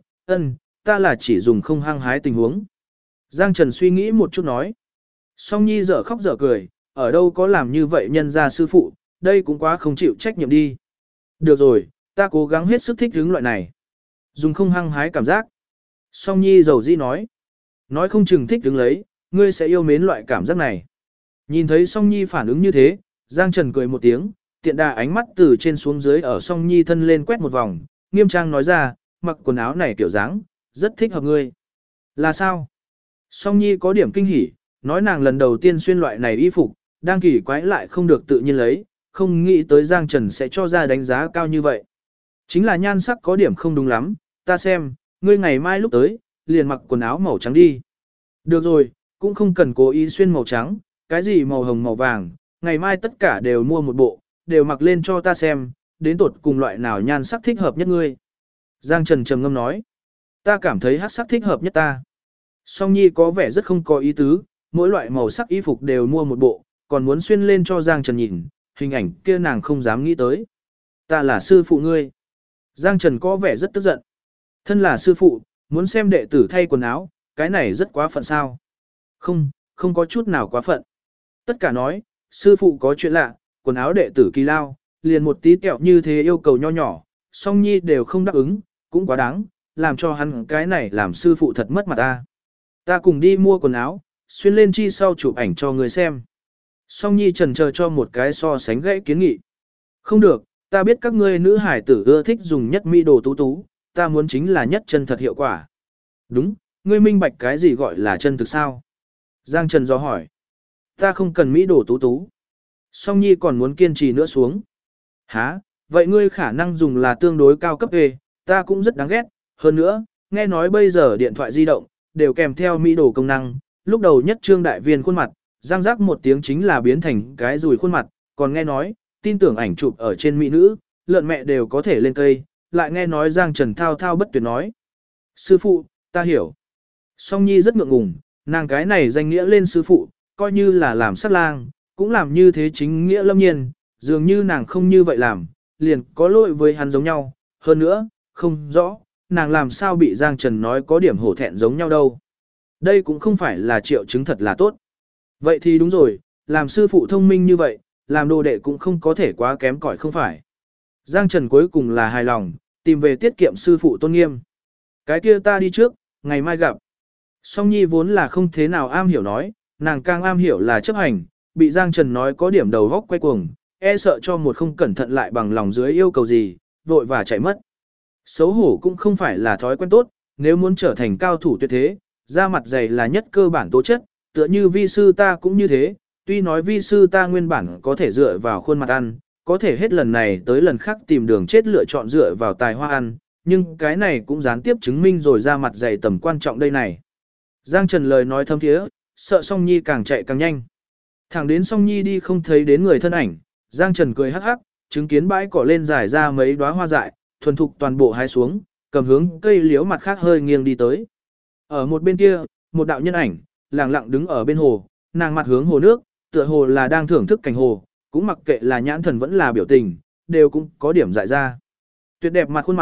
ta là chỉ dùng không hăng hái tình huống. Giang Trần suy nghĩ một chút nói. Song Nhi dở khóc dở cười, ở đâu có làm như vậy nhân gia sư phụ, đây cũng quá không chịu trách nhiệm đi. Được rồi, ta cố gắng hết sức thích hứng loại này. Dùng không hăng hái cảm giác. Song Nhi dầu dĩ nói. Nói không chừng thích hứng lấy, ngươi sẽ yêu mến loại cảm giác này. Nhìn thấy Song Nhi phản ứng như thế, Giang Trần cười một tiếng, tiện đà ánh mắt từ trên xuống dưới ở Song Nhi thân lên quét một vòng, nghiêm trang nói ra, mặc quần áo này kiểu dáng, rất thích hợp ngươi. Là sao? Song Nhi có điểm kinh hỉ, nói nàng lần đầu tiên xuyên loại này y phục, đang kỳ quái lại không được tự nhiên lấy, không nghĩ tới Giang Trần sẽ cho ra đánh giá cao như vậy. Chính là nhan sắc có điểm không đúng lắm, ta xem, ngươi ngày mai lúc tới, liền mặc quần áo màu trắng đi. Được rồi, cũng không cần cố ý xuyên màu trắng, cái gì màu hồng màu vàng, ngày mai tất cả đều mua một bộ, đều mặc lên cho ta xem, đến tột cùng loại nào nhan sắc thích hợp nhất ngươi. Giang Trần trầm ngâm nói, ta cảm thấy hắc sắc thích hợp nhất ta. Song Nhi có vẻ rất không có ý tứ, mỗi loại màu sắc y phục đều mua một bộ, còn muốn xuyên lên cho Giang Trần nhìn, hình ảnh kia nàng không dám nghĩ tới. Ta là sư phụ ngươi. Giang Trần có vẻ rất tức giận. Thân là sư phụ, muốn xem đệ tử thay quần áo, cái này rất quá phận sao. Không, không có chút nào quá phận. Tất cả nói, sư phụ có chuyện lạ, quần áo đệ tử kỳ lao, liền một tí kẹo như thế yêu cầu nho nhỏ, Song Nhi đều không đáp ứng, cũng quá đáng, làm cho hắn cái này làm sư phụ thật mất mặt ta. Ta cùng đi mua quần áo, xuyên lên chi sau chụp ảnh cho người xem. Song Nhi trần chờ cho một cái so sánh gãy kiến nghị. Không được, ta biết các ngươi nữ hải tử ưa thích dùng nhất mỹ đồ tú tú, ta muốn chính là nhất chân thật hiệu quả. Đúng, ngươi minh bạch cái gì gọi là chân thực sao? Giang Trần do hỏi. Ta không cần mỹ đồ tú tú. Song Nhi còn muốn kiên trì nữa xuống. Hả, vậy ngươi khả năng dùng là tương đối cao cấp E, ta cũng rất đáng ghét. Hơn nữa, nghe nói bây giờ điện thoại di động, đều kèm theo mỹ đồ công năng. Lúc đầu nhất trương đại viên khuôn mặt, giang giác một tiếng chính là biến thành cái rùi khuôn mặt. Còn nghe nói, tin tưởng ảnh chụp ở trên mỹ nữ, lợn mẹ đều có thể lên cây. Lại nghe nói Giang Trần thao thao bất tuyệt nói. Sư phụ, ta hiểu. Song Nhi rất ngượng ngùng, nàng cái này danh nghĩa lên sư phụ, coi như là làm sát lang, cũng làm như thế chính nghĩa lâm nhiên, dường như nàng không như vậy làm, liền có lỗi với hắn giống nhau. Hơn nữa, không rõ, nàng làm sao bị Giang Trần nói có điểm hổ thẹn giống nhau đâu. Đây cũng không phải là triệu chứng thật là tốt. Vậy thì đúng rồi, làm sư phụ thông minh như vậy, làm đồ đệ cũng không có thể quá kém cỏi không phải. Giang Trần cuối cùng là hài lòng, tìm về tiết kiệm sư phụ tôn nghiêm. Cái kia ta đi trước, ngày mai gặp. Song Nhi vốn là không thế nào am hiểu nói, nàng càng am hiểu là chấp hành, bị Giang Trần nói có điểm đầu góc quay cuồng, e sợ cho một không cẩn thận lại bằng lòng dưới yêu cầu gì, vội và chạy mất. Xấu hổ cũng không phải là thói quen tốt, nếu muốn trở thành cao thủ tuyệt thế, da mặt dày là nhất cơ bản tố chất, tựa như vi sư ta cũng như thế, tuy nói vi sư ta nguyên bản có thể dựa vào khuôn mặt ăn, có thể hết lần này tới lần khác tìm đường chết lựa chọn dựa vào tài hoa ăn, nhưng cái này cũng gián tiếp chứng minh rồi da mặt dày tầm quan trọng đây này. Giang Trần lời nói thâm thiế, sợ Song Nhi càng chạy càng nhanh. Thẳng đến Song Nhi đi không thấy đến người thân ảnh, Giang Trần cười hắc hắc, chứng kiến bãi cỏ lên dài ra mấy đóa hoa dại, thuần thục toàn bộ hái xuống, cầm hướng cây liễu mặt khác hơi nghiêng đi tới. Ở một bên kia, một đạo nhân ảnh, lặng lặng đứng ở bên hồ, nàng mặt hướng hồ nước, tựa hồ là đang thưởng thức cảnh hồ, cũng mặc kệ là nhãn thần vẫn là biểu tình, đều cũng có điểm dại ra. Tuyệt đẹp mặt khuôn mặt,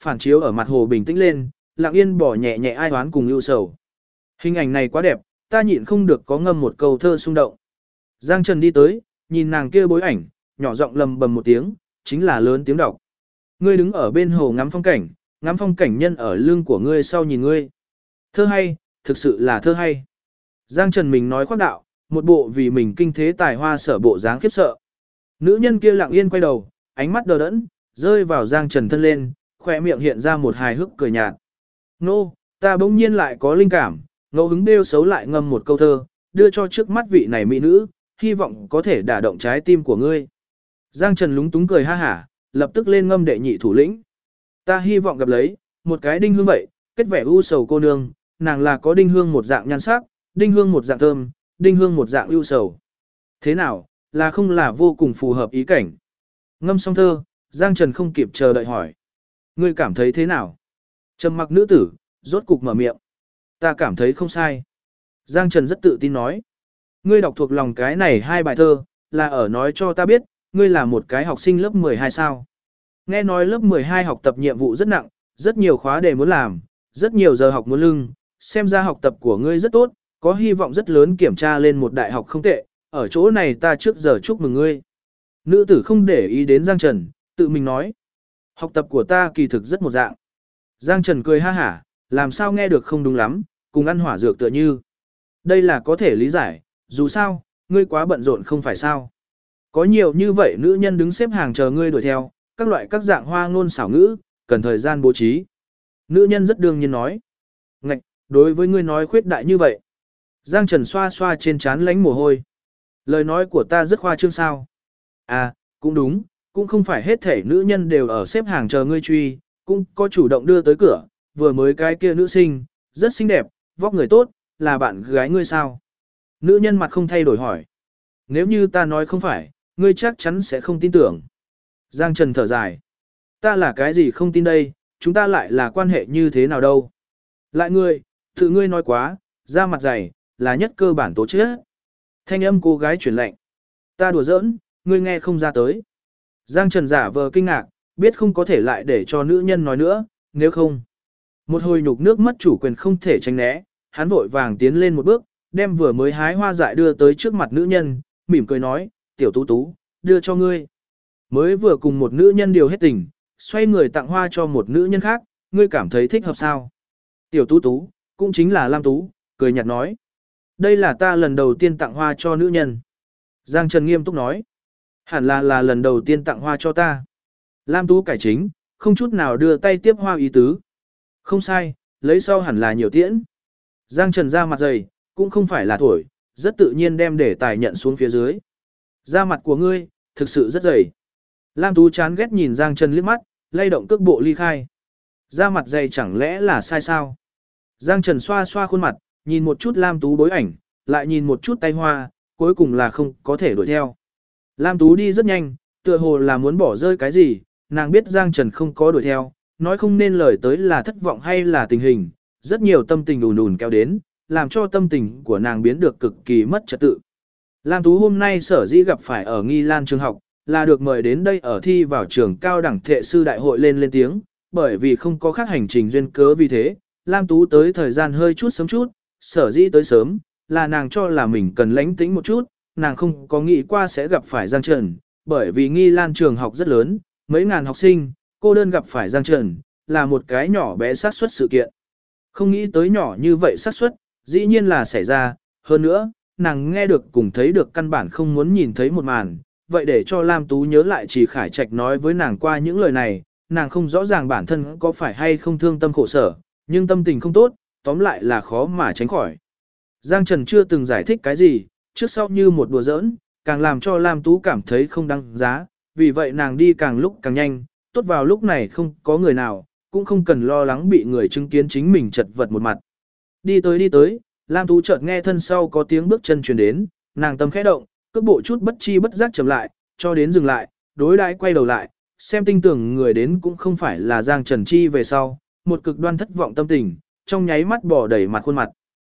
phản chiếu ở mặt hồ bình tĩnh lên, lặng yên bỏ nhẹ nhẹ ai oán cùng ưu sầu. Hình ảnh này quá đẹp, ta nhịn không được có ngâm một câu thơ xung động. Giang Trần đi tới, nhìn nàng kia bối ảnh, nhỏ giọng lầm bầm một tiếng, chính là lớn tiếng đọc. Ngươi đứng ở bên hồ ngắm phong cảnh nhân ở lưng của ngươi sau nhìn ngươi. Thơ hay, thực sự là thơ hay. Giang Trần mình nói khoác đạo, một bộ vì mình kinh thế tài hoa sở bộ dáng khiếp sợ. Nữ nhân kia lặng yên quay đầu, ánh mắt đờ đẫn, rơi vào Giang Trần thân lên, khỏe miệng hiện ra một hài hước cười nhạt. Nô, ta bỗng nhiên lại có linh cảm, ngẫu hứng bêu xấu lại ngâm một câu thơ, đưa cho trước mắt vị này mỹ nữ, hy vọng có thể đả động trái tim của ngươi. Giang Trần lúng túng cười ha hả, lập tức lên ngâm đệ nhị thủ lĩnh. Ta hy vọng gặp lấy, một cái đinh hương vậy, kết vẻ u sầu cô nương, nàng là có đinh hương một dạng nhan sắc, đinh hương một dạng thơm, đinh hương một dạng ưu sầu. Thế nào, là không là vô cùng phù hợp ý cảnh. Ngâm xong thơ, Giang Trần không kịp chờ đợi hỏi. Ngươi cảm thấy thế nào? Trầm mặc nữ tử, rốt cục mở miệng. Ta cảm thấy không sai. Giang Trần rất tự tin nói. Ngươi đọc thuộc lòng cái này hai bài thơ, là ở nói cho ta biết, ngươi là một cái học sinh lớp 12 sao. Nghe nói lớp 12 học tập nhiệm vụ rất nặng, rất nhiều khóa đề muốn làm, rất nhiều giờ học muốn lưng, xem ra học tập của ngươi rất tốt, có hy vọng rất lớn kiểm tra lên một đại học không tệ, ở chỗ này ta trước giờ chúc mừng ngươi. Nữ tử không để ý đến Giang Trần, tự mình nói. Học tập của ta kỳ thực rất một dạng. Giang Trần cười ha hả, làm sao nghe được không đúng lắm, cùng ăn hỏa dược tựa như. Đây là có thể lý giải, dù sao, ngươi quá bận rộn không phải sao. Có nhiều như vậy nữ nhân đứng xếp hàng chờ ngươi đuổi theo, các loại các dạng hoa ngôn xảo ngữ, cần thời gian bố trí. Nữ nhân rất đương nhiên nói. Ngạch, đối với ngươi nói khuyết đại như vậy. Giang Trần xoa xoa trên trán lánh mồ hôi. Lời nói của ta rất khoa trương sao. À, cũng đúng, cũng không phải hết thể nữ nhân đều ở xếp hàng chờ ngươi truy, cũng có chủ động đưa tới cửa, vừa mới cái kia nữ sinh, rất xinh đẹp, vóc người tốt, là bạn gái ngươi sao? Nữ nhân mặt không thay đổi hỏi. Nếu như ta nói không phải, ngươi chắc chắn sẽ không tin tưởng. Giang Trần thở dài. Ta là cái gì không tin đây, chúng ta lại là quan hệ như thế nào đâu. Lại ngươi, tự ngươi nói quá, da mặt dày, là nhất cơ bản tố chất. Thanh âm cô gái chuyển lệnh. Ta đùa giỡn, ngươi nghe không ra tới. Giang Trần giả vờ kinh ngạc, biết không có thể lại để cho nữ nhân nói nữa, nếu không. Một hồi nhục nước mất chủ quyền không thể tránh né, hắn vội vàng tiến lên một bước, đem vừa mới hái hoa dại đưa tới trước mặt nữ nhân, mỉm cười nói, tiểu tú tú, đưa cho ngươi. Mới vừa cùng một nữ nhân điều hết tình, xoay người tặng hoa cho một nữ nhân khác, ngươi cảm thấy thích hợp sao? Tiểu tú tú, cũng chính là Lam Tú, cười nhạt nói. Đây là ta lần đầu tiên tặng hoa cho nữ nhân. Giang Trần nghiêm túc nói. Hẳn là lần đầu tiên tặng hoa cho ta. Lam Tú cải chính, không chút nào đưa tay tiếp hoa ý tứ. Không sai, lấy sau hẳn là nhiều tiễn. Giang Trần ra mặt dày, cũng không phải là thổi, rất tự nhiên đem để tài nhận xuống phía dưới. Da mặt của ngươi, thực sự rất dày. Lam Tú chán ghét nhìn Giang Trần liếc mắt, lay động cước bộ ly khai. Da mặt dày chẳng lẽ là sai sao? Giang Trần xoa xoa khuôn mặt, nhìn một chút Lam Tú bối ảnh, lại nhìn một chút tay hoa, cuối cùng là không có thể đuổi theo. Lam Tú đi rất nhanh, tựa hồ là muốn bỏ rơi cái gì, nàng biết Giang Trần không có đuổi theo, nói không nên lời tới là thất vọng hay là tình hình, rất nhiều tâm tình ùn ùn kéo đến, làm cho tâm tình của nàng biến được cực kỳ mất trật tự. Lam Tú hôm nay sở dĩ gặp phải ở Nghi Lan trường học, là được mời đến đây ở thi vào trường cao đẳng thệ sư đại hội lên tiếng, bởi vì không có khác hành trình duyên cớ vì thế, Lam Tú tới thời gian hơi chút sớm chút, sở dĩ tới sớm, là nàng cho là mình cần lánh tĩnh một chút, nàng không có nghĩ qua sẽ gặp phải Giang Trần, bởi vì Nghi Lan trường học rất lớn, mấy ngàn học sinh, cô đơn gặp phải Giang Trần, là một cái nhỏ bé xác suất sự kiện. Không nghĩ tới nhỏ như vậy xác suất, dĩ nhiên là xảy ra, hơn nữa, nàng nghe được cùng thấy được căn bản không muốn nhìn thấy một màn, vậy để cho Lam Tú nhớ lại Chỉ Khải Trạch nói với nàng qua những lời này, nàng không rõ ràng bản thân có phải hay không thương tâm khổ sở, nhưng tâm tình không tốt, tóm lại là khó mà tránh khỏi. Giang Trần chưa từng giải thích cái gì, trước sau như một đùa giỡn, càng làm cho Lam Tú cảm thấy không đáng giá, vì vậy nàng đi càng lúc càng nhanh, tốt vào lúc này không có người nào, cũng không cần lo lắng bị người chứng kiến chính mình chật vật một mặt. Đi tới, Lam Tú chợt nghe thân sau có tiếng bước chân truyền đến, nàng tâm khẽ động, cước bộ chút bất chi bất giác chậm lại, cho đến dừng lại, đối đãi quay đầu lại, xem tinh tưởng người đến cũng không phải là Giang Trần Chi về sau, một cực đoan thất vọng tâm tình, trong nháy mắt bỏ đầy mặt khuôn mặt.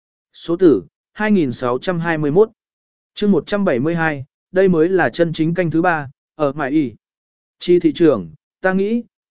Số tử, 2621. Chương 172, đây mới là chân chính canh thứ 3, ở Mại Y. Chi thị trưởng, ta nghĩ,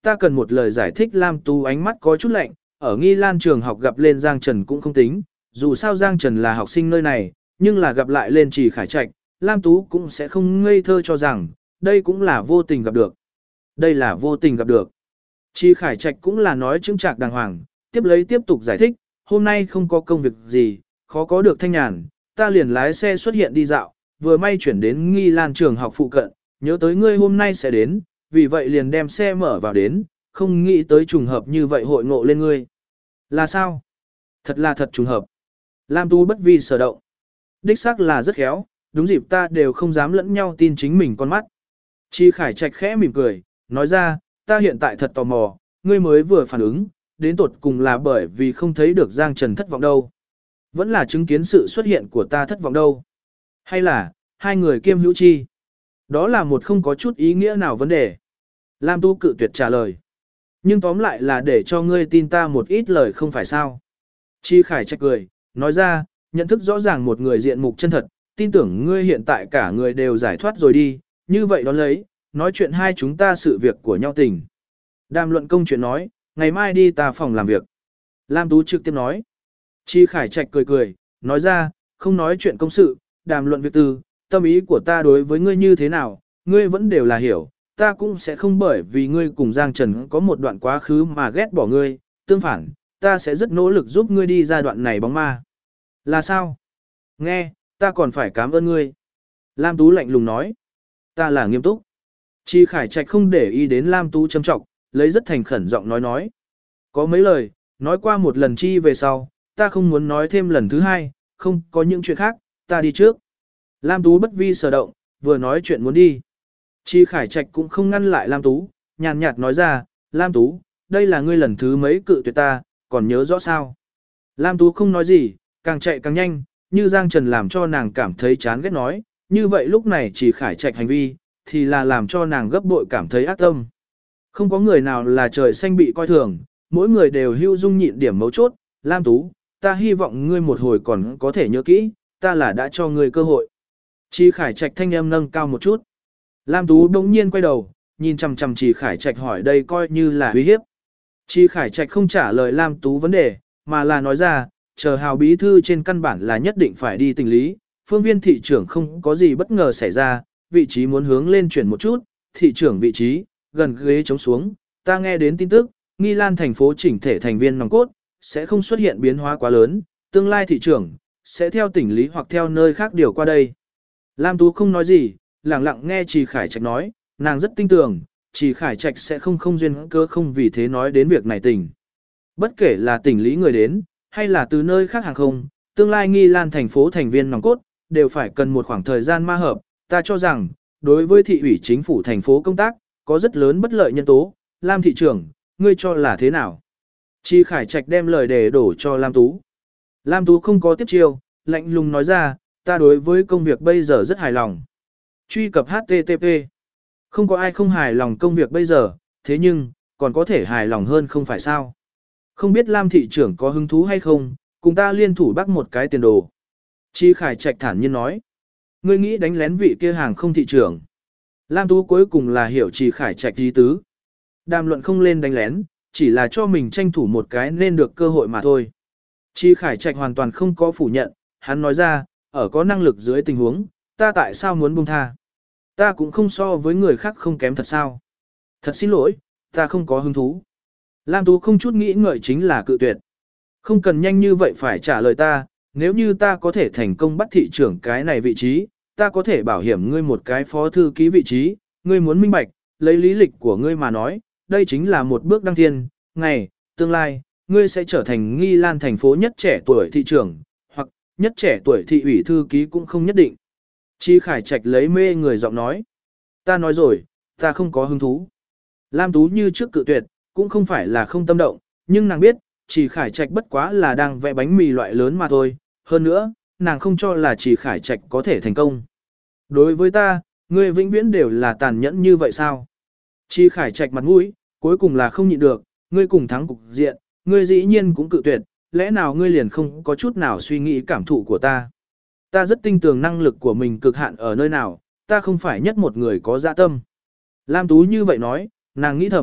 ta cần một lời giải thích. Lam Tú ánh mắt có chút lạnh, ở Nghi Lan trường học gặp lên Giang Trần cũng không tính, dù sao Giang Trần là học sinh nơi này, nhưng là gặp lại lên Trì Khải Trạch, Lam Tú cũng sẽ không ngây thơ cho rằng, đây cũng là vô tình gặp được. Đây là vô tình gặp được. Trì Khải Trạch cũng là nói chứng trạc đàng hoàng, tiếp tục giải thích, hôm nay không có công việc gì, khó có được thanh nhàn, ta liền lái xe xuất hiện đi dạo, vừa may chuyển đến Nghi Lan trường học phụ cận, nhớ tới ngươi hôm nay sẽ đến, vì vậy liền đem xe mở vào đến, không nghĩ tới trùng hợp như vậy hội ngộ lên ngươi. Là sao? Thật là thật trùng hợp. Lam Tú bất vi sở động. Đích xác là rất khéo, đúng dịp ta đều không dám lẫn nhau tin chính mình con mắt. Chi Khải Trạch khẽ mỉm cười, nói ra, ta hiện tại thật tò mò, ngươi mới vừa phản ứng, đến tột cùng là bởi vì không thấy được Giang Trần thất vọng đâu. Vẫn là chứng kiến sự xuất hiện của ta thất vọng đâu. Hay là, hai người kiêm hữu chi. Đó là một không có chút ý nghĩa nào vấn đề. Lam Tu cự tuyệt trả lời. Nhưng tóm lại là để cho ngươi tin ta một ít lời không phải sao. Chi Khải Trạch cười, nói ra, nhận thức rõ ràng một người diện mục chân thật, tin tưởng ngươi hiện tại cả người đều giải thoát rồi đi, như vậy đón lấy, nói chuyện hai chúng ta sự việc của nhau tình. Đàm luận công chuyện nói, ngày mai đi ta phòng làm việc. Lam Tú trực tiếp nói. Chi Khải Trạch cười, nói ra, không nói chuyện công sự, đàm luận việc tư, tâm ý của ta đối với ngươi như thế nào, ngươi vẫn đều là hiểu, ta cũng sẽ không bởi vì ngươi cùng Giang Trần có một đoạn quá khứ mà ghét bỏ ngươi, tương phản, ta sẽ rất nỗ lực giúp ngươi đi ra đoạn này bóng ma. Là sao? Nghe, ta còn phải cảm ơn ngươi. Lam Tú lạnh lùng nói. Ta là nghiêm túc. Chi Khải Trạch không để ý đến Lam Tú châm trọng, lấy rất thành khẩn giọng nói. Có mấy lời, nói qua một lần chi về sau, ta không muốn nói thêm lần thứ hai, không có những chuyện khác, ta đi trước. Lam Tú bất vi sở động, vừa nói chuyện muốn đi. Chi Khải Trạch cũng không ngăn lại Lam Tú, nhàn nhạt nói ra, Lam Tú, đây là ngươi lần thứ mấy cự tuyệt ta, còn nhớ rõ sao? Lam Tú không nói gì, càng chạy càng nhanh, như Giang Trần làm cho nàng cảm thấy chán ghét nói, như vậy lúc này chỉ Khải Trạch hành vi, thì là làm cho nàng gấp bội cảm thấy ác tâm. Không có người nào là trời xanh bị coi thường, mỗi người đều hưu dung nhịn điểm mấu chốt, Lam Tú, ta hy vọng ngươi một hồi còn có thể nhớ kỹ, ta là đã cho ngươi cơ hội. Chi Khải Trạch thanh âm nâng cao một chút. Lam Tú bỗng nhiên quay đầu, nhìn chằm chằm Chi Khải Trạch hỏi đây coi như là uy hiếp. Chi Khải Trạch không trả lời Lam Tú vấn đề, mà là nói ra, chờ Hào bí thư trên căn bản là nhất định phải đi tình lý, phương viên thị trưởng không có gì bất ngờ xảy ra, vị trí muốn hướng lên chuyển một chút, thị trưởng vị trí, gần ghế chống xuống, ta nghe đến tin tức, Nghi Lan thành phố chỉnh thể thành viên nòng cốt, sẽ không xuất hiện biến hóa quá lớn, tương lai thị trưởng, sẽ theo tỉnh lý hoặc theo nơi khác điều qua đây. Lam Tú không nói gì, lặng lặng nghe Trì Khải Trạch nói, nàng rất tin tưởng, Trì Khải Trạch sẽ không duyên cơ không vì thế nói đến việc này tỉnh. Bất kể là tỉnh lý người đến, hay là từ nơi khác hàng không, tương lai Nghi Lan thành phố thành viên nòng cốt, đều phải cần một khoảng thời gian ma hợp, ta cho rằng, đối với thị ủy chính phủ thành phố công tác, có rất lớn bất lợi nhân tố, Lam thị trưởng, ngươi cho là thế nào? Chi Khải Trạch đem lời đề đổ cho Lam Tú. Lam Tú không có tiếp chiêu, lạnh lùng nói ra, ta đối với công việc bây giờ rất hài lòng. Truy cập HTTP. Không có ai không hài lòng công việc bây giờ, thế nhưng, còn có thể hài lòng hơn không phải sao? Không biết Lam thị trưởng có hứng thú hay không, cùng ta liên thủ bắt một cái tiền đồ. Chi Khải Trạch thản nhiên nói. Ngươi nghĩ đánh lén vị kia hàng không thị trưởng. Lam Tú cuối cùng là hiểu Chi Khải Trạch ý tứ. Đàm luận không lên đánh lén, chỉ là cho mình tranh thủ một cái nên được cơ hội mà thôi. Chi Khải Trạch hoàn toàn không có phủ nhận, hắn nói ra, ở có năng lực dưới tình huống, ta tại sao muốn buông tha? Ta cũng không so với người khác không kém thật sao? Thật xin lỗi, ta không có hứng thú. Lam Tú không chút nghĩ ngợi chính là cự tuyệt. Không cần nhanh như vậy phải trả lời ta, nếu như ta có thể thành công bắt thị trưởng cái này vị trí, ta có thể bảo hiểm ngươi một cái phó thư ký vị trí, ngươi muốn minh bạch, lấy lý lịch của ngươi mà nói, đây chính là một bước đăng thiên, ngày, tương lai, ngươi sẽ trở thành Nghi Lan thành phố nhất trẻ tuổi thị trưởng, hoặc nhất trẻ tuổi thị ủy thư ký cũng không nhất định. Chi Khải Trạch lấy mê người giọng nói. Ta nói rồi, ta không có hứng thú. Lam Tú như trước cự tuyệt, cũng không phải là không tâm động, nhưng nàng biết, Chỉ Khải Trạch bất quá là đang vẽ bánh mì loại lớn mà thôi. Hơn nữa, nàng không cho là Chỉ Khải Trạch có thể thành công. Đối với ta, ngươi vĩnh viễn đều là tàn nhẫn như vậy sao? Chi Khải Trạch mặt mũi, cuối cùng là không nhịn được, ngươi cùng thắng cục diện, ngươi dĩ nhiên cũng cự tuyệt, lẽ nào ngươi liền không có chút nào suy nghĩ cảm thụ của ta? Ta rất tin tưởng năng lực của mình cực hạn ở nơi nào, ta không phải nhất một người có dạ tâm. Lam Tú như vậy nói, nàng nghĩ thầm,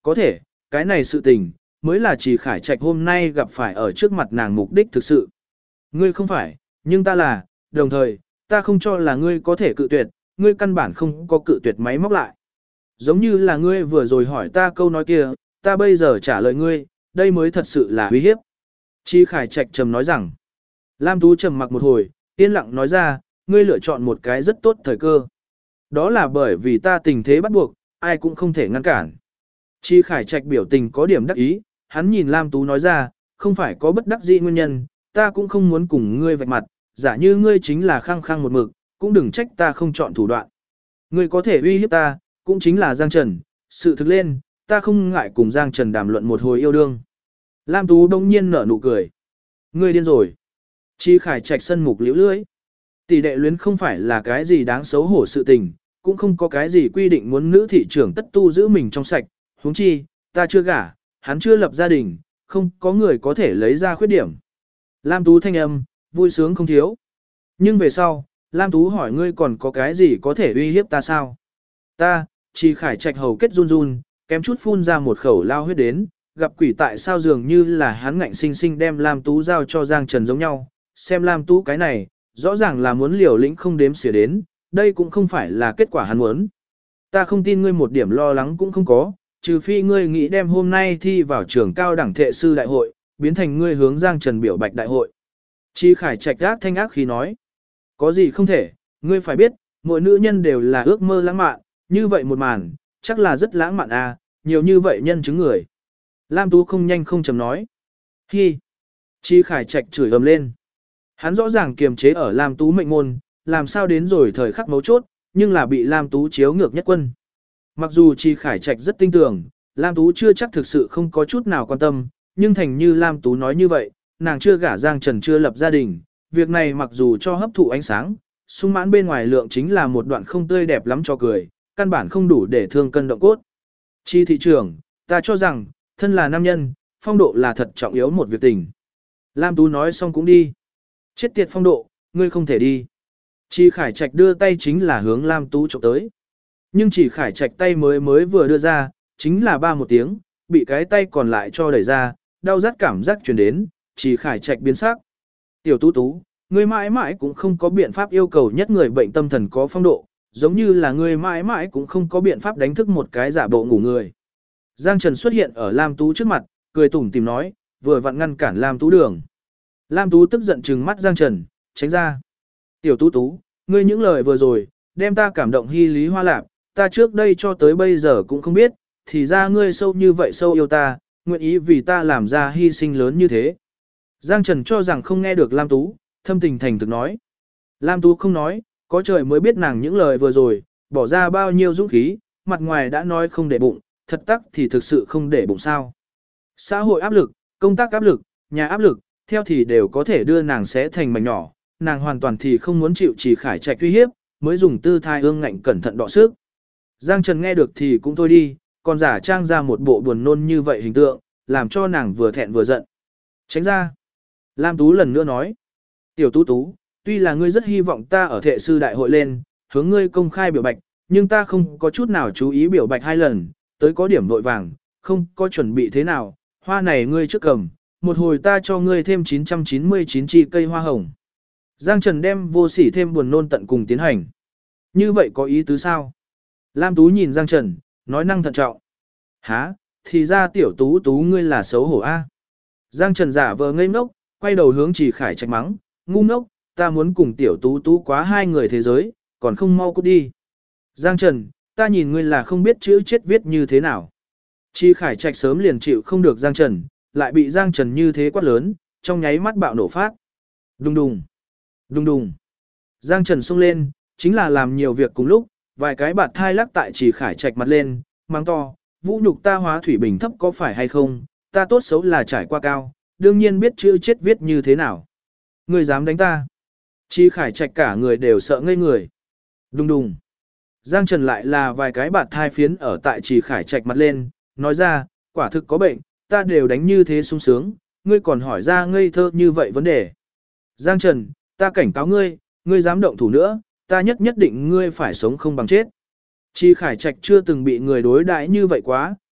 có thể, cái này sự tình, mới là Trì Khải Trạch hôm nay gặp phải ở trước mặt nàng mục đích thực sự. Ngươi không phải, nhưng ta là, đồng thời, ta không cho là ngươi có thể cự tuyệt, ngươi căn bản không có cự tuyệt máy móc lại. Giống như là ngươi vừa rồi hỏi ta câu nói kia, ta bây giờ trả lời ngươi, đây mới thật sự là uy hiếp. Trì Khải Trạch trầm nói rằng, Lam Tú trầm mặc một hồi, yên lặng nói ra, ngươi lựa chọn một cái rất tốt thời cơ. Đó là bởi vì ta tình thế bắt buộc, ai cũng không thể ngăn cản. Trì Khải Trạch biểu tình có điểm đắc ý, hắn nhìn Lam Tú nói ra, không phải có bất đắc dĩ nguyên nhân, ta cũng không muốn cùng ngươi vạch mặt, giả như ngươi chính là khăng khăng một mực, cũng đừng trách ta không chọn thủ đoạn. Ngươi có thể uy hiếp ta, cũng chính là Giang Trần, sự thực lên, ta không ngại cùng Giang Trần đàm luận một hồi yêu đương. Lam Tú đông nhiên nở nụ cười. Ngươi điên rồi. Trì Khải Trạch sân mục liễu lưỡi. Tỷ đệ luyến không phải là cái gì đáng xấu hổ sự tình, cũng không có cái gì quy định muốn nữ thị trưởng tất tu giữ mình trong sạch, huống chi, ta chưa gả, hắn chưa lập gia đình, không có người có thể lấy ra khuyết điểm. Lam Tú thanh âm, vui sướng không thiếu. Nhưng về sau, Lam Tú hỏi ngươi còn có cái gì có thể uy hiếp ta sao? Ta, Trì Khải Trạch hầu kết run run, kém chút phun ra một khẩu lao huyết đến, gặp quỷ tại sao dường như là hắn ngạnh sinh sinh đem Lam Tú giao cho Giang Trần giống nhau, xem Lam Tú cái này, rõ ràng là muốn liều lĩnh không đếm xỉa đến, đây cũng không phải là kết quả hắn muốn. Ta không tin ngươi một điểm lo lắng cũng không có, trừ phi ngươi nghĩ đem hôm nay thi vào trường cao đẳng thệ sư đại hội, biến thành ngươi hướng Giang Trần biểu bạch đại hội. Trì Khải Trạch ác thanh ác khi nói, có gì không thể, ngươi phải biết, mỗi nữ nhân đều là ước mơ lãng mạn, như vậy một màn, chắc là rất lãng mạn à, nhiều như vậy nhân chứng người. Lam Tú không nhanh không chậm nói. Hi. Trì Khải Trạch chửi ầm lên. Hắn rõ ràng kiềm chế ở Lam Tú mệnh môn, làm sao đến rồi thời khắc mấu chốt, nhưng là bị Lam Tú chiếu ngược nhất quân. Mặc dù Trì Khải Trạch rất tin tưởng, Lam Tú chưa chắc thực sự không có chút nào quan tâm, nhưng thành như Lam Tú nói như vậy, nàng chưa gả Giang Trần chưa lập gia đình, việc này mặc dù cho hấp thụ ánh sáng, sung mãn bên ngoài lượng chính là một đoạn không tươi đẹp lắm cho cười, căn bản không đủ để thương cân động cốt. Chi thị trưởng, ta cho rằng, thân là nam nhân, phong độ là thật trọng yếu một việc tình. Lam Tú nói xong cũng đi. Chết tiệt phong độ, ngươi không thể đi. Trì Khải Trạch đưa tay chính là hướng Lam Tú chụp tới. Nhưng Trì Khải Trạch tay mới vừa đưa ra, chính là ba một tiếng, bị cái tay còn lại cho đẩy ra, đau rát cảm giác truyền đến, Trì Khải Trạch biến sắc. Tiểu Tú Tú, ngươi mãi mãi cũng không có biện pháp yêu cầu nhất người bệnh tâm thần có phong độ, giống như là ngươi mãi mãi cũng không có biện pháp đánh thức một cái giả bộ ngủ người. Giang Trần xuất hiện ở Lam Tú trước mặt, cười tủm tìm nói, vừa vặn ngăn cản Lam Tú đường. Lam Tú tức giận trừng mắt Giang Trần, tránh ra. Tiểu Tú Tú, ngươi những lời vừa rồi, đem ta cảm động hy lý hoa lạp, ta trước đây cho tới bây giờ cũng không biết, thì ra ngươi sâu như vậy sâu yêu ta, nguyện ý vì ta làm ra hy sinh lớn như thế. Giang Trần cho rằng không nghe được Lam Tú, thâm tình thành thực nói. Lam Tú không nói, có trời mới biết nàng những lời vừa rồi, bỏ ra bao nhiêu dũng khí, mặt ngoài đã nói không để bụng, thật tắc thì thực sự không để bụng sao. Xã hội áp lực, công tác áp lực, nhà áp lực, theo thì đều có thể đưa nàng sẽ thành mảnh nhỏ, nàng hoàn toàn thì không muốn chịu Trì Khải Trạch uy hiếp, mới dùng tư thái ương ngạnh cẩn thận đọ sức. Giang Trần nghe được thì cũng thôi đi, còn giả trang ra một bộ buồn nôn như vậy hình tượng, làm cho nàng vừa thẹn vừa giận. Tránh ra. Lam Tú lần nữa nói. Tiểu Tú Tú, tuy là ngươi rất hy vọng ta ở thệ sư đại hội lên, hướng ngươi công khai biểu bạch, nhưng ta không có chút nào chú ý biểu bạch hai lần, tới có điểm vội vàng, không có chuẩn bị thế nào, hoa này ngươi trước cầm, một hồi ta cho ngươi thêm 999 chi cây hoa hồng. Giang Trần đem vô sỉ thêm buồn nôn tận cùng tiến hành. Như vậy có ý tứ sao? Lam Tú nhìn Giang Trần, nói năng thận trọng. Hả, thì ra Tiểu Tú Tú ngươi là xấu hổ a. Giang Trần giả vờ ngây ngốc, quay đầu hướng Trì Khải Trạch mắng, ngu ngốc, ta muốn cùng Tiểu Tú Tú quá hai người thế giới, còn không mau cút đi. Giang Trần, ta nhìn ngươi là không biết chữ chết viết như thế nào. Trì Khải Trạch sớm liền chịu không được Giang Trần, lại bị Giang Trần như thế quát lớn, trong nháy mắt bạo nổ phát. Đùng đùng, đùng đùng. Giang Trần xông lên, chính là làm nhiều việc cùng lúc, vài cái bạt thai lắc tại Trì Khải Trạch mặt lên, mang to, vũ nhục ta hóa thủy bình thấp có phải hay không, ta tốt xấu là trải qua cao, đương nhiên biết chữ chết viết như thế nào. Ngươi dám đánh ta? Trì Khải Trạch cả người đều sợ ngây người. Đùng đùng. Giang Trần lại là vài cái bạt thai phiến ở tại Trì Khải Trạch mặt lên, nói ra, quả thực có bệnh, ta đều đánh như thế sung sướng, ngươi còn hỏi ra ngây thơ như vậy vấn đề. Giang Trần, ta cảnh cáo ngươi, ngươi dám động thủ nữa, ta nhất định ngươi phải sống không bằng chết. Trì Khải Trạch chưa từng bị người đối đãi như vậy quá,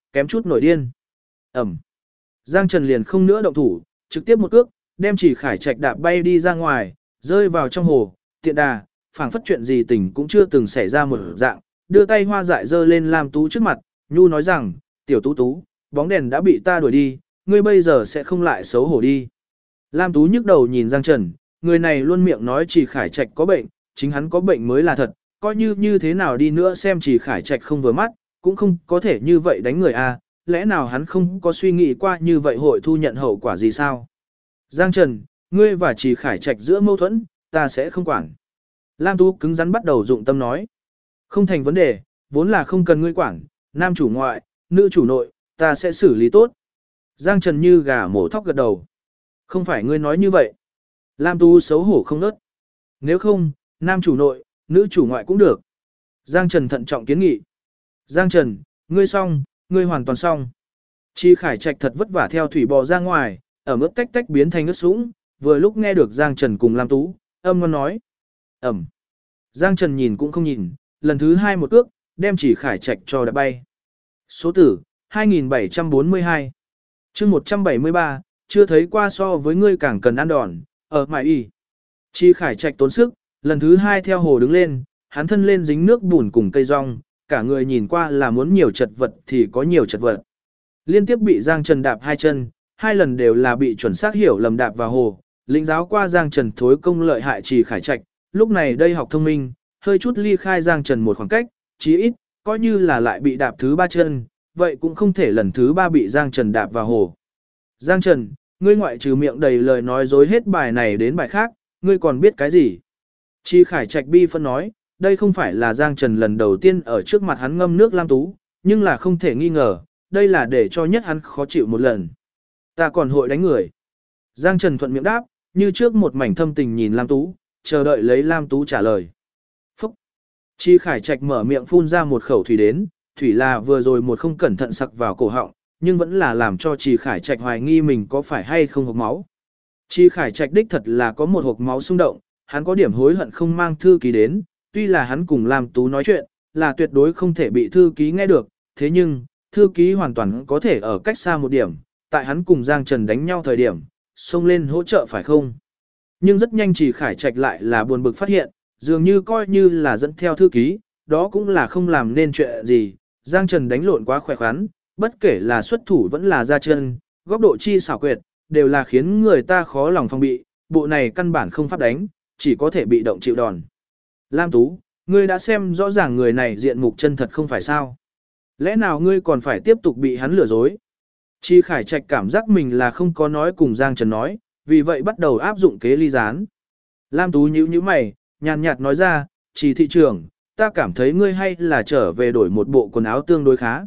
kém chút nổi điên. Ẩm. Giang Trần liền không nữa động thủ, trực tiếp một cước, đem Chỉ Khải Trạch đạp bay đi ra ngoài, rơi vào trong hồ, tiện đà, phảng phất chuyện gì tình cũng chưa từng xảy ra một dạng, đưa tay hoa dại dơ lên Lam Tú trước mặt, nhu nói rằng, tiểu Tú Tú, bóng đèn đã bị ta đuổi đi, ngươi bây giờ sẽ không lại xấu hổ đi. Lam Tú nhức đầu nhìn Giang Trần, người này luôn miệng nói Chỉ Khải Trạch có bệnh, chính hắn có bệnh mới là thật, coi như thế nào đi nữa xem Chỉ Khải Trạch không vừa mắt, cũng không có thể như vậy đánh người a, lẽ nào hắn không có suy nghĩ qua như vậy hội thu nhận hậu quả gì sao? Giang Trần, ngươi và Chỉ Khải Trạch giữa mâu thuẫn, ta sẽ không quản. Lam Tú cứng rắn bắt đầu dụng tâm nói. Không thành vấn đề, vốn là không cần ngươi quản, nam chủ ngoại, nữ chủ nội, ta sẽ xử lý tốt. Giang Trần như gà mổ thóc gật đầu. Không phải ngươi nói như vậy. Lam Tú xấu hổ không nớt. Nếu không, nam chủ nội, nữ chủ ngoại cũng được. Giang Trần thận trọng kiến nghị. Giang Trần, ngươi xong, ngươi hoàn toàn xong. Chi Khải Trạch thật vất vả theo thủy bò ra ngoài, ở mức tách tách biến thành ướt sũng, vừa lúc nghe được Giang Trần cùng Lam Tú, âm ngon nói. Ẩm. Giang Trần nhìn cũng không nhìn, lần thứ 2 một cước, đem Chỉ Khải Trạch cho đã bay. Số tử, 2742. chương 173, chưa thấy qua so với ngươi càng cần ăn đòn, ở mại y. Chỉ Khải Trạch tốn sức, lần thứ 2 theo hồ đứng lên, hắn thân lên dính nước bùn cùng cây rong, cả người nhìn qua là muốn nhiều chật vật thì có nhiều chật vật. Liên tiếp bị Giang Trần đạp 2 chân, 2 lần đều là bị chuẩn xác hiểu lầm đạp vào hồ, lĩnh giáo qua Giang Trần thối công lợi hại Chỉ Khải Trạch, lúc này đây học thông minh, hơi chút ly khai Giang Trần một khoảng cách, chí ít, coi như là lại bị đạp thứ 3 chân, vậy cũng không thể lần thứ 3 bị Giang Trần đạp vào hồ. Giang Trần, ngươi ngoại trừ miệng đầy lời nói dối hết bài này đến bài khác, ngươi còn biết cái gì? Chỉ Khải Trạch bi phân nói, đây không phải là Giang Trần lần đầu tiên ở trước mặt hắn ngâm nước Lam Tú, nhưng là không thể nghi ngờ, đây là để cho nhất hắn khó chịu một lần. Ta còn hội đánh người. Giang Trần thuận miệng đáp, như trước một mảnh thâm tình nhìn Lam Tú, chờ đợi lấy Lam Tú trả lời. Phúc! Chi Khải Trạch mở miệng phun ra một khẩu thủy đến, thủy là vừa rồi một không cẩn thận sặc vào cổ họng, nhưng vẫn là làm cho Chi Khải Trạch hoài nghi mình có phải hay không hộc máu. Chi Khải Trạch đích thật là có một hộc máu xung động, hắn có điểm hối hận không mang thư ký đến, tuy là hắn cùng Lam Tú nói chuyện, là tuyệt đối không thể bị thư ký nghe được, thế nhưng, thư ký hoàn toàn có thể ở cách xa một điểm, tại hắn cùng Giang Trần đánh nhau thời điểm, xông lên hỗ trợ phải không? Nhưng rất nhanh Chỉ Khải Trạch lại là buồn bực phát hiện, dường như coi như là dẫn theo thư ký, đó cũng là không làm nên chuyện gì, Giang Trần đánh lộn quá khỏe khoắn, bất kể là xuất thủ vẫn là ra chân, góc độ chi xảo quyệt, đều là khiến người ta khó lòng phòng bị, bộ này căn bản không pháp đánh, chỉ có thể bị động chịu đòn. Lam Tú, ngươi đã xem rõ ràng người này diện mục chân thật không phải sao? Lẽ nào ngươi còn phải tiếp tục bị hắn lừa dối? Chi Khải Trạch cảm giác mình là không có nói cùng Giang Trần nói, vì vậy bắt đầu áp dụng kế ly gián. Lam Tú nhíu mày, nhàn nhạt nói ra, Chỉ thị trưởng, ta cảm thấy ngươi hay là trở về đổi một bộ quần áo tương đối khá.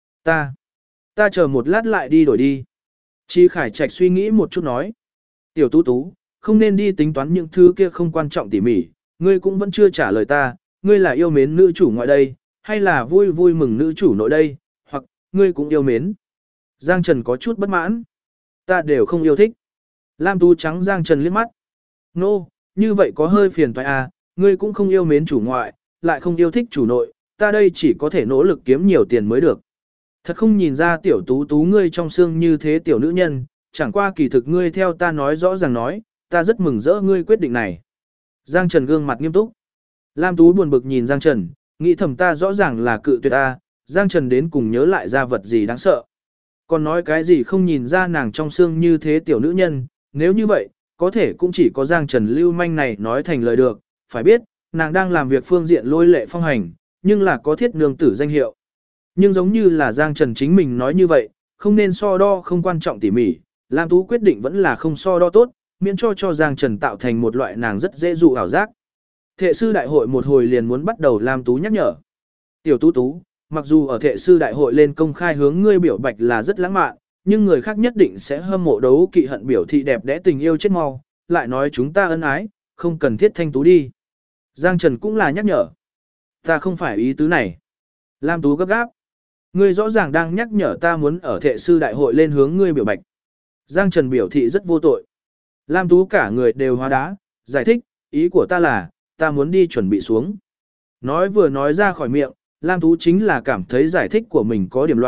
Ta chờ một lát lại đi đổi đi. Chi Khải Trạch suy nghĩ một chút nói. Tiểu Tú Tú, không nên đi tính toán những thứ kia không quan trọng tỉ mỉ, ngươi cũng vẫn chưa trả lời ta, ngươi là yêu mến nữ chủ ngoại đây, hay là vui vui mừng nữ chủ nội đây, hoặc, ngươi cũng yêu mến. Giang Trần có chút bất mãn. Ta đều không yêu thích. Lam Tú trắng Giang Trần liếc mắt. Nô, như vậy có hơi phiền toái à, ngươi cũng không yêu mến chủ ngoại, lại không yêu thích chủ nội, ta đây chỉ có thể nỗ lực kiếm nhiều tiền mới được. Thật không nhìn ra tiểu Tú Tú ngươi trong xương như thế tiểu nữ nhân, chẳng qua kỳ thực ngươi theo ta nói rõ ràng nói, ta rất mừng rỡ ngươi quyết định này. Giang Trần gương mặt nghiêm túc. Lam Tú buồn bực nhìn Giang Trần, nghĩ thầm ta rõ ràng là cự tuyệt ta, Giang Trần đến cùng nhớ lại ra vật gì đáng sợ. Còn nói cái gì không nhìn ra nàng trong xương như thế tiểu nữ nhân, nếu như vậy, có thể cũng chỉ có Giang Trần lưu manh này nói thành lời được, phải biết, nàng đang làm việc phương diện lôi lệ phong hành, nhưng là có thiết nương tử danh hiệu. Nhưng giống như là Giang Trần chính mình nói như vậy, không nên so đo không quan trọng tỉ mỉ, Lam Tú quyết định vẫn là không so đo tốt, miễn cho Giang Trần tạo thành một loại nàng rất dễ dụ ảo giác. Thệ sư đại hội một hồi liền muốn bắt đầu Lam Tú nhắc nhở. Tiểu Tú Tú, mặc dù ở thệ sư đại hội lên công khai hướng ngươi biểu bạch là rất lãng mạn, nhưng người khác nhất định sẽ hâm mộ đấu kỵ hận biểu thị đẹp đẽ tình yêu chết mau, lại nói chúng ta ân ái, không cần thiết thanh tú đi. Giang Trần cũng là nhắc nhở. Ta không phải ý tứ này. Lam Tú gấp gáp. Ngươi rõ ràng đang nhắc nhở ta muốn ở thệ sư đại hội lên hướng ngươi biểu bạch. Giang Trần biểu thị rất vô tội. Lam Tú cả người đều hóa đá, giải thích, ý của ta là, ta muốn đi chuẩn bị xuống. Nói vừa nói ra khỏi miệng, Lam Tú chính là cảm thấy giải thích của mình có điểm loạn,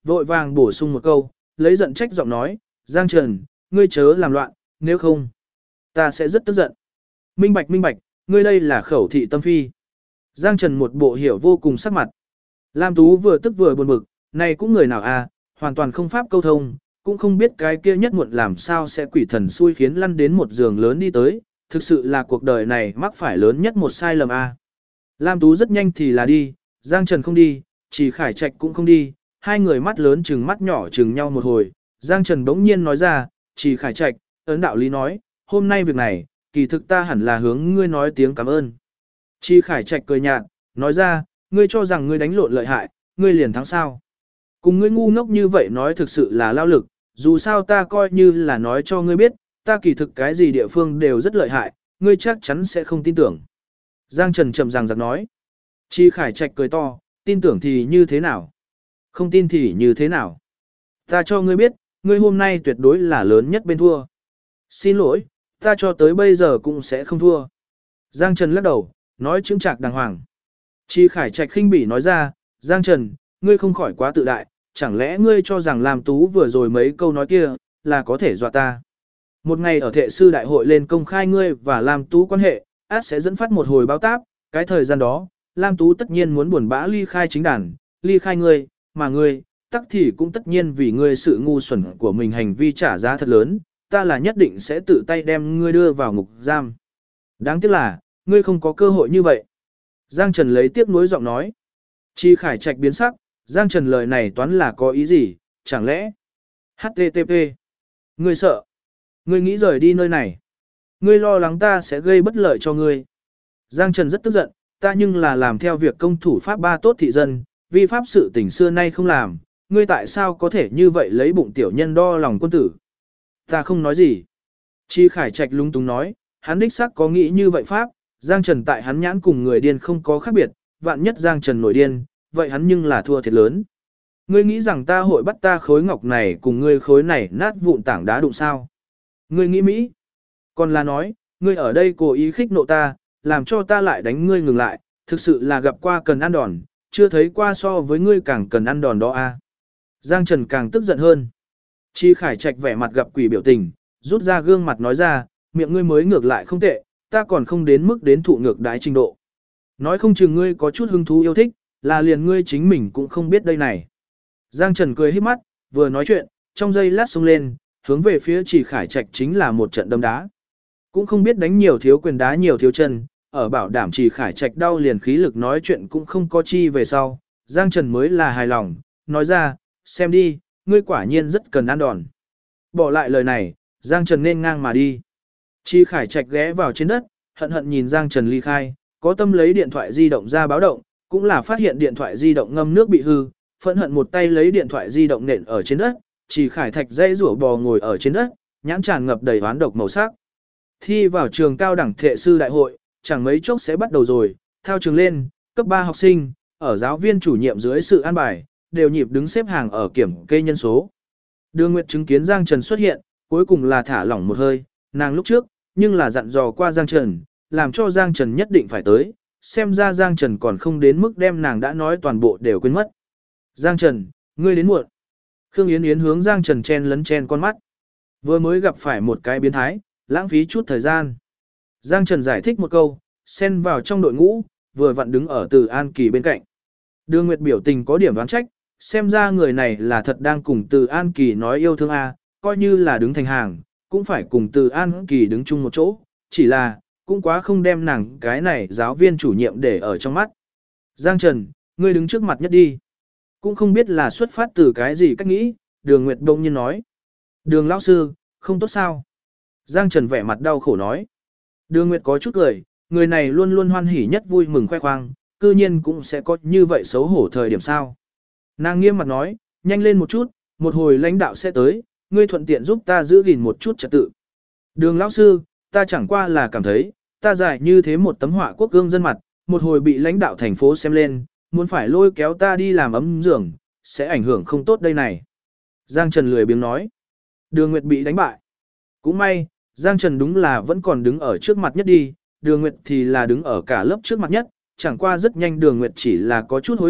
vội vàng bổ sung một câu, lấy giận trách giọng nói, Giang Trần, ngươi chớ làm loạn, nếu không, ta sẽ rất tức giận. Minh bạch, ngươi đây là khẩu thị tâm phi. Giang Trần một bộ hiểu vô cùng sắc mặt. Lam Tú vừa tức vừa buồn bực, này cũng người nào à, hoàn toàn không pháp câu thông, cũng không biết cái kia nhất muộn làm sao sẽ quỷ thần xui khiến lăn đến một giường lớn đi tới, thực sự là cuộc đời này mắc phải lớn nhất một sai lầm à. Lam Tú rất nhanh thì là đi, Giang Trần không đi, chỉ Khải Trạch cũng không đi, hai người mắt lớn chừng mắt nhỏ chừng nhau một hồi, Giang Trần bỗng nhiên nói ra, chỉ Khải Trạch, ấn đạo lý nói, hôm nay việc này, kỳ thực ta hẳn là hướng ngươi nói tiếng cảm ơn. Chỉ Khải Trạch cười nhạt, nói ra, ngươi cho rằng ngươi đánh lộn lợi hại, ngươi liền thắng sao. Cùng ngươi ngu ngốc như vậy nói thực sự là lao lực, dù sao ta coi như là nói cho ngươi biết, ta kỳ thực cái gì địa phương đều rất lợi hại, ngươi chắc chắn sẽ không tin tưởng. Giang Trần chậm ràng giặc nói. Chi Khải Trạch cười to, tin tưởng thì như thế nào? Không tin thì như thế nào? Ta cho ngươi biết, ngươi hôm nay tuyệt đối là lớn nhất bên thua. Xin lỗi, ta cho tới bây giờ cũng sẽ không thua. Giang Trần lắc đầu, nói chững chạc đàng hoàng. Chi Khải Trạch khinh bỉ nói ra, Giang Trần, ngươi không khỏi quá tự đại, chẳng lẽ ngươi cho rằng Lam Tú vừa rồi mấy câu nói kia, là có thể dọa ta. Một ngày ở thệ sư đại hội lên công khai ngươi và Lam Tú quan hệ, át sẽ dẫn phát một hồi báo táp, cái thời gian đó, Lam Tú tất nhiên muốn buồn bã ly khai chính đàn, ly khai ngươi, mà ngươi, tắc thì cũng tất nhiên vì ngươi sự ngu xuẩn của mình hành vi trả giá thật lớn, ta là nhất định sẽ tự tay đem ngươi đưa vào ngục giam. Đáng tiếc là, ngươi không có cơ hội như vậy. Giang Trần lấy tiếc nuối giọng nói. Chi Khải Trạch biến sắc, Giang Trần lời này toán là có ý gì, chẳng lẽ? HTTP. Ngươi sợ. Ngươi nghĩ rời đi nơi này. Ngươi lo lắng ta sẽ gây bất lợi cho ngươi. Giang Trần rất tức giận, ta nhưng là làm theo việc công thủ pháp ba tốt thị dân, vi pháp sự tình xưa nay không làm, ngươi tại sao có thể như vậy lấy bụng tiểu nhân đo lòng quân tử? Ta không nói gì. Chi Khải Trạch lung tung nói, hắn đích xác có nghĩ như vậy pháp, Giang Trần tại hắn nhãn cùng người điên không có khác biệt, vạn nhất Giang Trần nổi điên, vậy hắn nhưng là thua thiệt lớn. Ngươi nghĩ rằng ta hội bắt ta khối ngọc này cùng ngươi khối này nát vụn tảng đá đụng sao? Ngươi nghĩ Mỹ? Còn là nói, ngươi ở đây cố ý khích nộ ta, làm cho ta lại đánh ngươi ngừng lại, thực sự là gặp qua cần ăn đòn, chưa thấy qua so với ngươi càng cần ăn đòn đó a. Giang Trần càng tức giận hơn. Chi Khải Trạch vẻ mặt gặp quỷ biểu tình, rút ra gương mặt nói ra, miệng ngươi mới ngược lại không tệ, ta còn không đến mức đến thụ ngược đái trình độ. Nói không chừng ngươi có chút hứng thú yêu thích, là liền ngươi chính mình cũng không biết đây này. Giang Trần cười híp mắt, vừa nói chuyện, trong giây lát xông lên, hướng về phía Chỉ Khải Trạch chính là một trận đấm đá. Cũng không biết đánh nhiều thiếu quyền đá nhiều thiếu chân, ở bảo đảm Chỉ Khải Trạch đau liền khí lực nói chuyện cũng không có chi về sau, Giang Trần mới là hài lòng, nói ra, xem đi, ngươi quả nhiên rất cần ăn đòn. Bỏ lại lời này, Giang Trần nên ngang mà đi. Chỉ Khải Trạch ghé vào trên đất, hận hận nhìn Giang Trần ly khai, có tâm lấy điện thoại di động ra báo động, cũng là phát hiện điện thoại di động ngâm nước bị hư, phẫn hận một tay lấy điện thoại di động nện ở trên đất, Chỉ Khải Thạch dây rủa bò ngồi ở trên đất, nhãn tràn ngập đầy oán độc màu sắc. Thi vào trường cao đẳng thệ sư đại hội, chẳng mấy chốc sẽ bắt đầu rồi, thao trường lên, cấp 3 học sinh, ở giáo viên chủ nhiệm dưới sự an bài, đều nhịp đứng xếp hàng ở kiểm kê nhân số. Đường Nguyệt chứng kiến Giang Trần xuất hiện, cuối cùng là thả lỏng một hơi, nàng lúc trước, nhưng là dặn dò qua Giang Trần, làm cho Giang Trần nhất định phải tới, xem ra Giang Trần còn không đến mức đem nàng đã nói toàn bộ đều quên mất. Giang Trần, ngươi đến muộn. Khương Yến Yến hướng Giang Trần chen lấn chen con mắt. Vừa mới gặp phải một cái biến thái, lãng phí chút thời gian. Giang Trần giải thích một câu, xen vào trong đội ngũ, vừa vặn đứng ở Từ An Kỳ bên cạnh. Đường Nguyệt biểu tình có điểm đoán trách, xem ra người này là thật đang cùng Từ An Kỳ nói yêu thương a, coi như là đứng thành hàng, cũng phải cùng Từ An Kỳ đứng chung một chỗ, chỉ là, cũng quá không đem nàng cái này giáo viên chủ nhiệm để ở trong mắt. Giang Trần, ngươi đứng trước mặt nhất đi. Cũng không biết là xuất phát từ cái gì cách nghĩ, Đường Nguyệt đông nhiên nói. Đường lão sư, không tốt sao? Giang Trần vẻ mặt đau khổ nói. Đường Nguyệt có chút cười, người này luôn luôn hoan hỉ nhất vui mừng khoe khoang, cư nhiên cũng sẽ có như vậy xấu hổ thời điểm sao. Nàng nghiêm mặt nói, nhanh lên một chút, một hồi lãnh đạo sẽ tới, ngươi thuận tiện giúp ta giữ gìn một chút trật tự. Đường lão sư, ta chẳng qua là cảm thấy, ta giải như thế một tấm họa quốc gương dân mặt, một hồi bị lãnh đạo thành phố xem lên, muốn phải lôi kéo ta đi làm ấm giường, sẽ ảnh hưởng không tốt đây này. Giang Trần lười biếng nói. Đường Nguyệt bị đánh bại. Cũng may, Giang Trần đúng là vẫn còn đứng ở trước mặt nhất đi, Đường Nguyệt thì là đứng ở cả lớp trước mặt nhất, chẳng qua rất nhanh Đường Nguyệt chỉ là có chút hối hận,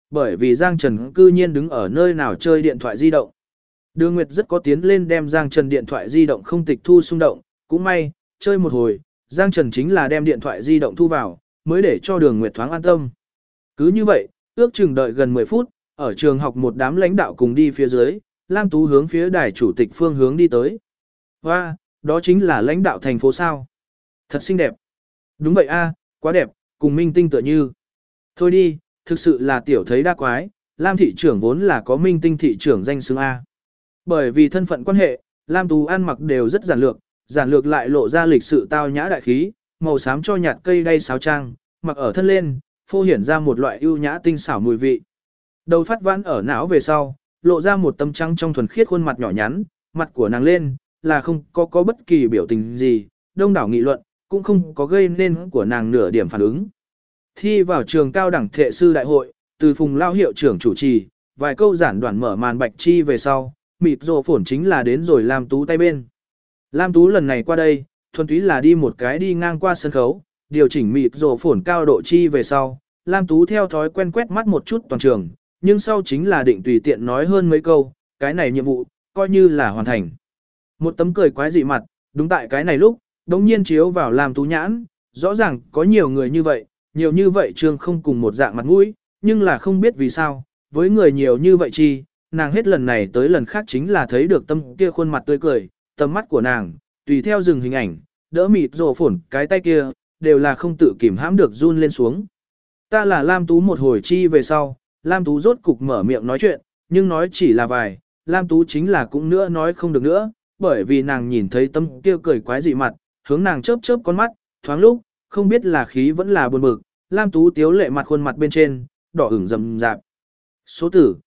bởi vì Giang Trần cư nhiên đứng ở nơi nào chơi điện thoại di động. Đường Nguyệt rất có tiến lên đem Giang Trần điện thoại di động không tịch thu xung động, cũng may, chơi một hồi, Giang Trần chính là đem điện thoại di động thu vào, mới để cho Đường Nguyệt thoáng an tâm. Cứ như vậy, ước chừng đợi gần 10 phút, ở trường học một đám lãnh đạo cùng đi phía dưới, Lam Tú hướng phía đài chủ tịch phương hướng đi tới. Và, đó chính là lãnh đạo thành phố sao. Thật xinh đẹp. Đúng vậy a, quá đẹp, cùng minh tinh tựa như. Thôi đi, thực sự là tiểu thấy đa quái, Lam thị trưởng vốn là có minh tinh thị trưởng danh xưng A. Bởi vì thân phận quan hệ, Lam Tú ăn mặc đều rất giản lược lại lộ ra lịch sự tao nhã đại khí, màu xám cho nhạt cây đay sáo trang, mặc ở thân lên, phô hiển ra một loại ưu nhã tinh xảo mùi vị. Đầu phát vãn ở não về sau, lộ ra một tấm trắng trong thuần khiết khuôn mặt nhỏ nhắn, mặt của nàng lên, là không có bất kỳ biểu tình gì, đông đảo nghị luận, cũng không có gây nên của nàng nửa điểm phản ứng. Thi vào trường cao đẳng thệ sư đại hội, từ Phùng lao hiệu trưởng chủ trì, vài câu giản đoạn mở màn bạch chi về sau, mịt rồ phổn chính là đến rồi Lam Tú tay bên. Lam Tú lần này qua đây, thuần túy là đi một cái đi ngang qua sân khấu, điều chỉnh mịt rồ phổn cao độ chi về sau, Lam Tú theo thói quen quét mắt một chút toàn trường, nhưng sau chính là định tùy tiện nói hơn mấy câu, cái này nhiệm vụ, coi như là hoàn thành. Một tấm cười quái dị mặt, đúng tại cái này lúc, đống nhiên chiếu vào Lam Tú nhãn, rõ ràng có nhiều người như vậy trương không cùng một dạng mặt mũi, nhưng là không biết vì sao, với người nhiều như vậy chi, nàng hết lần này tới lần khác chính là thấy được tâm kia khuôn mặt tươi cười, tầm mắt của nàng, tùy theo dừng hình ảnh, đỡ mịt rồ phổn cái tay kia, đều là không tự kìm hãm được run lên xuống. Ta là Lam Tú một hồi chi về sau, Lam Tú rốt cục mở miệng nói chuyện, nhưng nói chỉ là vài, Lam Tú chính là cũng nữa nói không được nữa, bởi vì nàng nhìn thấy tâm kia cười quái dị mặt, hướng nàng chớp chớp con mắt, thoáng lúc, không biết là khí vẫn là buồn bực, Lam Tú tiếu lệ mặt khuôn mặt bên trên, đỏ ửng rầm rạp. Số tử,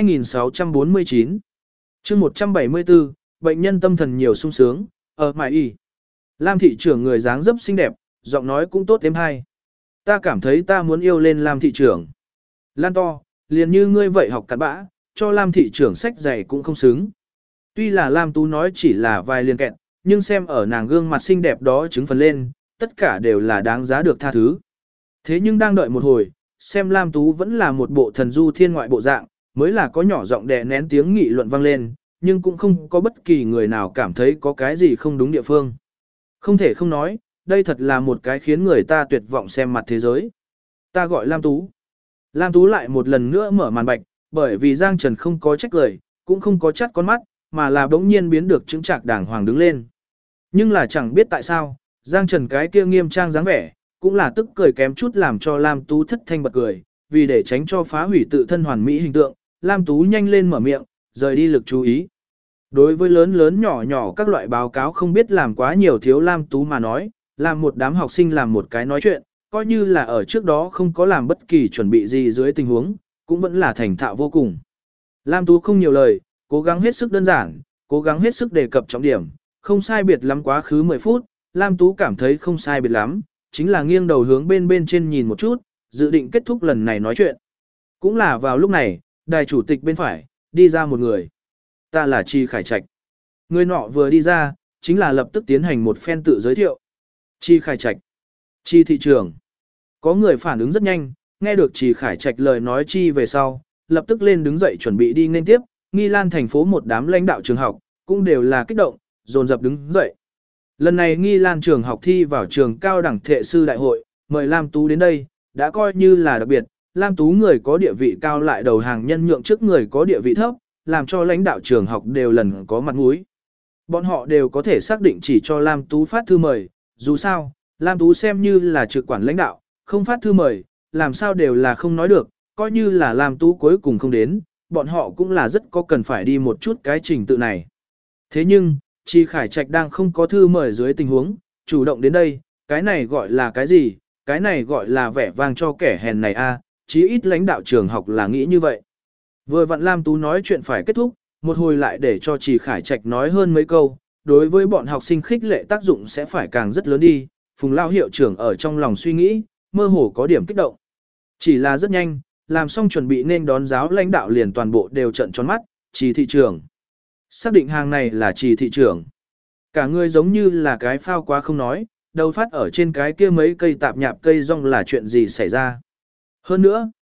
2649. Chương 174, bệnh nhân tâm thần nhiều sung sướng, ở mại y. Lam thị trưởng người dáng dấp xinh đẹp, giọng nói cũng tốt êm hay. Ta cảm thấy ta muốn yêu lên Lam thị trưởng. Lan to, liền như ngươi vậy học cặn bã, cho Lam thị trưởng sách giày cũng không xứng. Tuy là Lam Tú nói chỉ là vài liên kẹt, nhưng xem ở nàng gương mặt xinh đẹp đó chứng phần lên, tất cả đều là đáng giá được tha thứ. Thế nhưng đang đợi một hồi, xem Lam Tú vẫn là một bộ thần du thiên ngoại bộ dạng, mới là có nhỏ giọng đè nén tiếng nghị luận vang lên, nhưng cũng không có bất kỳ người nào cảm thấy có cái gì không đúng địa phương. Không thể không nói, đây thật là một cái khiến người ta tuyệt vọng xem mặt thế giới. Ta gọi Lam Tú. Lam Tú lại một lần nữa mở màn bạch, bởi vì Giang Trần không có trách cười, cũng không có chắt con mắt, mà là bỗng nhiên biến được chứng trạc đàng hoàng đứng lên. Nhưng là chẳng biết tại sao, Giang Trần cái kia nghiêm trang dáng vẻ, cũng là tức cười kém chút làm cho Lam Tú thất thanh bật cười, vì để tránh cho phá hủy tự thân hoàn mỹ hình tượng, Lam Tú nhanh lên mở miệng, rời đi lực chú ý. Đối với lớn lớn nhỏ nhỏ các loại báo cáo không biết làm quá nhiều thiếu Lam Tú mà nói, làm một đám học sinh làm một cái nói chuyện, coi như là ở trước đó không có làm bất kỳ chuẩn bị gì dưới tình huống, cũng vẫn là thành thạo vô cùng. Lam Tú không nhiều lời, cố gắng hết sức đơn giản, cố gắng hết sức đề cập trọng điểm, không sai biệt lắm quá khứ 10 phút, Lam Tú cảm thấy không sai biệt lắm, chính là nghiêng đầu hướng bên trên nhìn một chút, dự định kết thúc lần này nói chuyện. Cũng là vào lúc này, đài chủ tịch bên phải, đi ra một người. Ta là Chi Khải Trạch. Người nọ vừa đi ra, chính là lập tức tiến hành một phen tự giới thiệu. Chi Khải Trạch. Chi thị trưởng. Có người phản ứng rất nhanh, nghe được Chi Khải Trạch lời nói chi về sau, lập tức lên đứng dậy chuẩn bị đi nên tiếp, Nghi Lan thành phố một đám lãnh đạo trường học, cũng đều là kích động, dồn dập đứng dậy. Lần này Nghi Lan trường học thi vào trường cao đẳng thệ sư đại hội, mời Lam Tú đến đây, đã coi như là đặc biệt, Lam Tú người có địa vị cao lại đầu hàng nhân nhượng trước người có địa vị thấp, làm cho lãnh đạo trường học đều lần có mặt mũi. Bọn họ đều có thể xác định chỉ cho Lam Tú phát thư mời, dù sao, Lam Tú xem như là trực quản lãnh đạo, không phát thư mời, làm sao đều là không nói được, coi như là Lam Tú cuối cùng không đến, bọn họ cũng là rất có cần phải đi một chút cái trình tự này. Thế nhưng, Chi Khải Trạch đang không có thư mời dưới tình huống, chủ động đến đây, cái này gọi là cái gì, cái này gọi là vẻ vang cho kẻ hèn này a, chí ít lãnh đạo trường học là nghĩ như vậy. Vừa vặn Lam Tú nói chuyện phải kết thúc, một hồi lại để cho Chi Khải Trạch nói hơn mấy câu, đối với bọn học sinh khích lệ tác dụng sẽ phải càng rất lớn đi, Phùng lao hiệu trưởng ở trong lòng suy nghĩ, mơ hồ có điểm kích động. Chỉ là rất nhanh, làm xong chuẩn bị nên đón giáo lãnh đạo liền toàn bộ đều trợn tròn mắt, Chi thị trưởng. Xác định hàng này là Chi thị trưởng. Cả người giống như là cái phao quá không nói, đầu phát ở trên cái kia mấy cây tạp nhạp cây rong là chuyện gì xảy ra. Hơn nữa,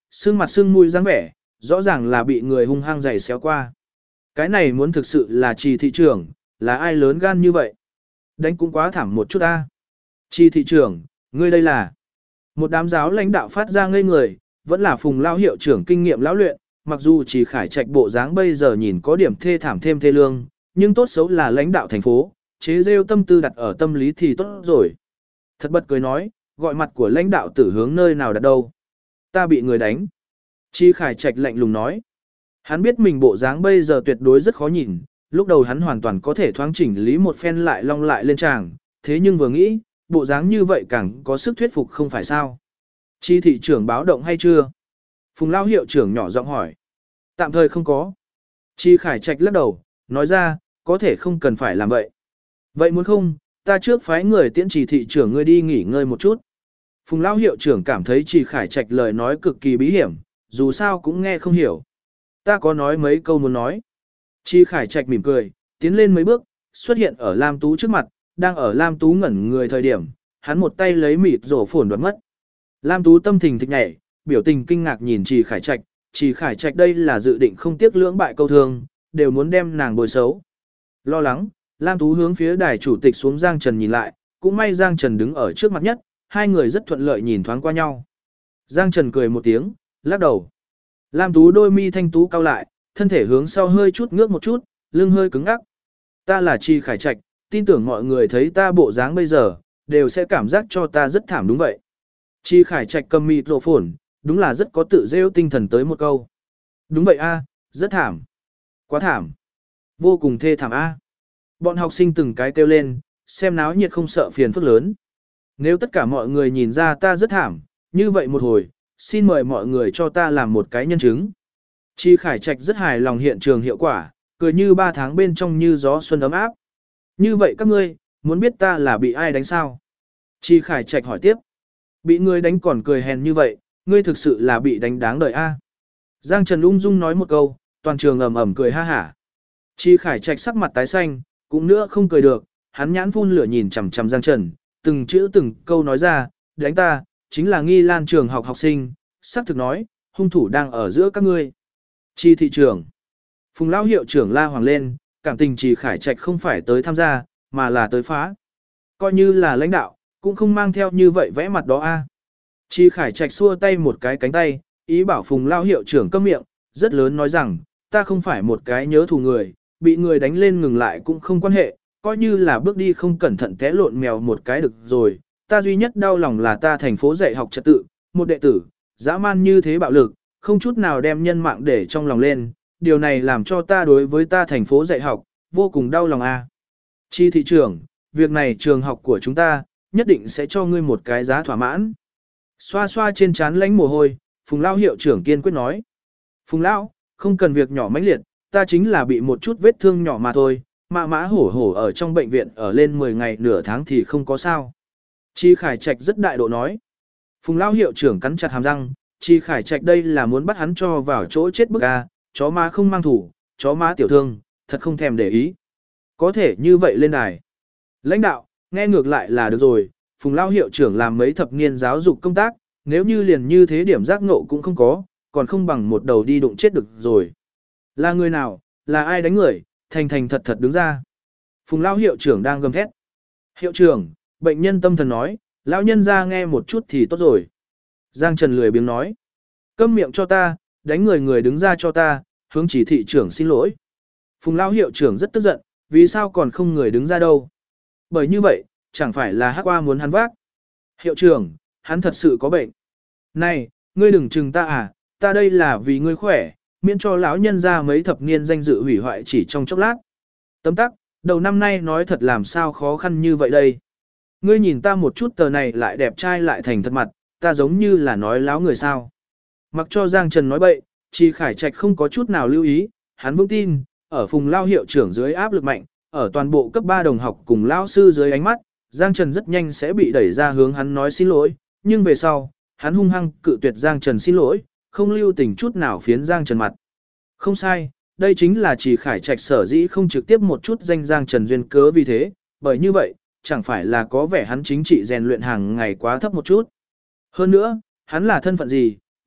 sưng mặt sưng mũi dáng vẻ, rõ ràng là bị người hung hăng giày xéo qua. Cái này muốn thực sự là Trì thị trưởng, là ai lớn gan như vậy? Đánh cũng quá thảm một chút ta. Trì thị trưởng, ngươi đây là... Một đám giáo lãnh đạo phát ra ngây người, vẫn là Phùng lao hiệu trưởng kinh nghiệm lão luyện, mặc dù Trì Khải Trạch bộ dáng bây giờ nhìn có điểm thê thảm thêm thê lương, nhưng tốt xấu là lãnh đạo thành phố, chế rêu tâm tư đặt ở tâm lý thì tốt rồi. Thật bật cười nói, gọi mặt của lãnh đạo tử hướng nơi nào đặt đâu. Ta bị người đánh. Trì Khải Trạch lạnh lùng nói. Hắn biết mình bộ dáng bây giờ tuyệt đối rất khó nhìn, lúc đầu hắn hoàn toàn có thể thoáng chỉnh lý một phen lại long lại lên tràng, thế nhưng vừa nghĩ, bộ dáng như vậy càng có sức thuyết phục không phải sao. Chi thị trưởng báo động hay chưa? Phùng lao hiệu trưởng nhỏ giọng hỏi. Tạm thời không có. Chi Khải Trạch lắc đầu, nói ra, có thể không cần phải làm vậy. Vậy muốn không, ta trước phái người tiễn Trì thị trưởng ngươi đi nghỉ ngơi một chút. Phùng lao hiệu trưởng cảm thấy Trì Khải Trạch lời nói cực kỳ bí hiểm, dù sao cũng nghe không hiểu. Ta có nói mấy câu muốn nói. Trì Khải Trạch mỉm cười, tiến lên mấy bước, xuất hiện ở Lam Tú trước mặt, đang ở Lam Tú ngẩn người thời điểm, hắn một tay lấy mịt rổ phồn đoạt mất. Lam Tú tâm thình thịch nhảy, biểu tình kinh ngạc nhìn Trì Khải Trạch, Trì Khải Trạch đây là dự định không tiếc lưỡng bại câu thương, đều muốn đem nàng bồi xấu. Lo lắng, Lam Tú hướng phía đài chủ tịch xuống Giang Trần nhìn lại, cũng may Giang Trần đứng ở trước mặt nhất, hai người rất thuận lợi nhìn thoáng qua nhau. Giang Trần cười một tiếng, lắc đầu. Lam Tú đôi mi thanh tú cao lại, thân thể hướng sau hơi chút ngước một chút, lưng hơi cứng ngắc. Ta là Trì Khải Trạch, tin tưởng mọi người thấy ta bộ dáng bây giờ, đều sẽ cảm giác cho ta rất thảm đúng vậy. Trì Khải Trạch cầm mịt rổ phồn, đúng là rất có tự rêu tinh thần tới một câu. Đúng vậy a, rất thảm. Quá thảm. Vô cùng thê thảm a. Bọn học sinh từng cái kêu lên, xem náo nhiệt không sợ phiền phức lớn. Nếu tất cả mọi người nhìn ra ta rất thảm, như vậy một hồi, xin mời mọi người cho ta làm một cái nhân chứng. Trì Khải Trạch rất hài lòng hiện trường hiệu quả, cười như 3 tháng bên trong như gió xuân ấm áp. Như vậy các ngươi, muốn biết ta là bị ai đánh sao? Trì Khải Trạch hỏi tiếp. Bị ngươi đánh còn cười hèn như vậy, ngươi thực sự là bị đánh đáng đời a. Giang Trần ung dung nói một câu, toàn trường ầm ầm cười ha hả. Trì Khải Trạch sắc mặt tái xanh, cũng nữa không cười được, hắn nhãn phun lửa nhìn chằm chằm Giang Trần, từng chữ từng câu nói ra, đánh ta, chính là Nghi Lan trường học học sinh, xác thực nói, hung thủ đang ở giữa các ngươi. Trì thị trưởng. Phùng lão hiệu trưởng la hoàng lên, cảm tình Trì Khải Trạch không phải tới tham gia, mà là tới phá. Coi như là lãnh đạo, cũng không mang theo như vậy vẽ mặt đó a. Trì Khải Trạch xua tay một cái cánh tay, ý bảo Phùng lão hiệu trưởng câm miệng, rất lớn nói rằng, ta không phải một cái nhớ thù người, bị người đánh lên ngừng lại cũng không quan hệ, coi như là bước đi không cẩn thận té lộn mèo một cái được rồi. Ta duy nhất đau lòng là ta thành phố dạy học trật tự, một đệ tử, dã man như thế bạo lực, không chút nào đem nhân mạng để trong lòng lên, điều này làm cho ta đối với ta thành phố dạy học, vô cùng đau lòng a. Chi thị trưởng, việc này trường học của chúng ta, nhất định sẽ cho ngươi một cái giá thỏa mãn. Xoa xoa trên trán lánh mồ hôi, Phùng lão hiệu trưởng kiên quyết nói. Phùng lão, không cần việc nhỏ mãnh liệt, ta chính là bị một chút vết thương nhỏ mà thôi, mã mã hổ hổ ở trong bệnh viện ở lên 10 ngày nửa tháng thì không có sao. Chi Khải Trạch rất đại độ nói. Phùng lão hiệu trưởng cắn chặt hàm răng, Chi Khải Trạch đây là muốn bắt hắn cho vào chỗ chết bức a, chó má không mang thủ, chó má tiểu thương, thật không thèm để ý. Có thể như vậy lên đài. Lãnh đạo, nghe ngược lại là được rồi, Phùng lão hiệu trưởng làm mấy thập niên giáo dục công tác, nếu như liền như thế điểm giác ngộ cũng không có, còn không bằng một đầu đi đụng chết được rồi. Là người nào, là ai đánh người, thành thành thật thật đứng ra. Phùng lão hiệu trưởng đang gầm thét. Hiệu trưởng, bệnh nhân tâm thần nói, lão nhân ra nghe một chút thì tốt rồi. Giang Trần lười biếng nói. Câm miệng cho ta, đánh người người đứng ra cho ta, hướng chỉ thị trưởng xin lỗi. Phùng lão hiệu trưởng rất tức giận, vì sao còn không người đứng ra đâu. Bởi như vậy, chẳng phải là hắc qua muốn hắn vác. Hiệu trưởng, hắn thật sự có bệnh. Này, ngươi đừng chừng ta à, ta đây là vì ngươi khỏe, miễn cho lão nhân ra mấy thập niên danh dự hủy hoại chỉ trong chốc lát. Tấm tắc, đầu năm nay nói thật làm sao khó khăn như vậy đây. Ngươi nhìn ta một chút tờ này lại đẹp trai lại thành thật mặt, ta giống như là nói láo người sao. Mặc cho Giang Trần nói bậy, Trì Khải Trạch không có chút nào lưu ý, hắn vững tin, ở Phùng lao hiệu trưởng dưới áp lực mạnh, ở toàn bộ cấp 3 đồng học cùng lao sư dưới ánh mắt, Giang Trần rất nhanh sẽ bị đẩy ra hướng hắn nói xin lỗi, nhưng về sau, hắn hung hăng cự tuyệt Giang Trần xin lỗi, không lưu tình chút nào phiến Giang Trần mặt. Không sai, đây chính là Trì Khải Trạch sở dĩ không trực tiếp một chút danh Giang Trần duyên cớ vì thế, bởi như vậy, chẳng phải là có vẻ hắn chính trị rèn luyện hàng ngày quá thấp một chút. Hơn nữa, hắn là thân phận gì,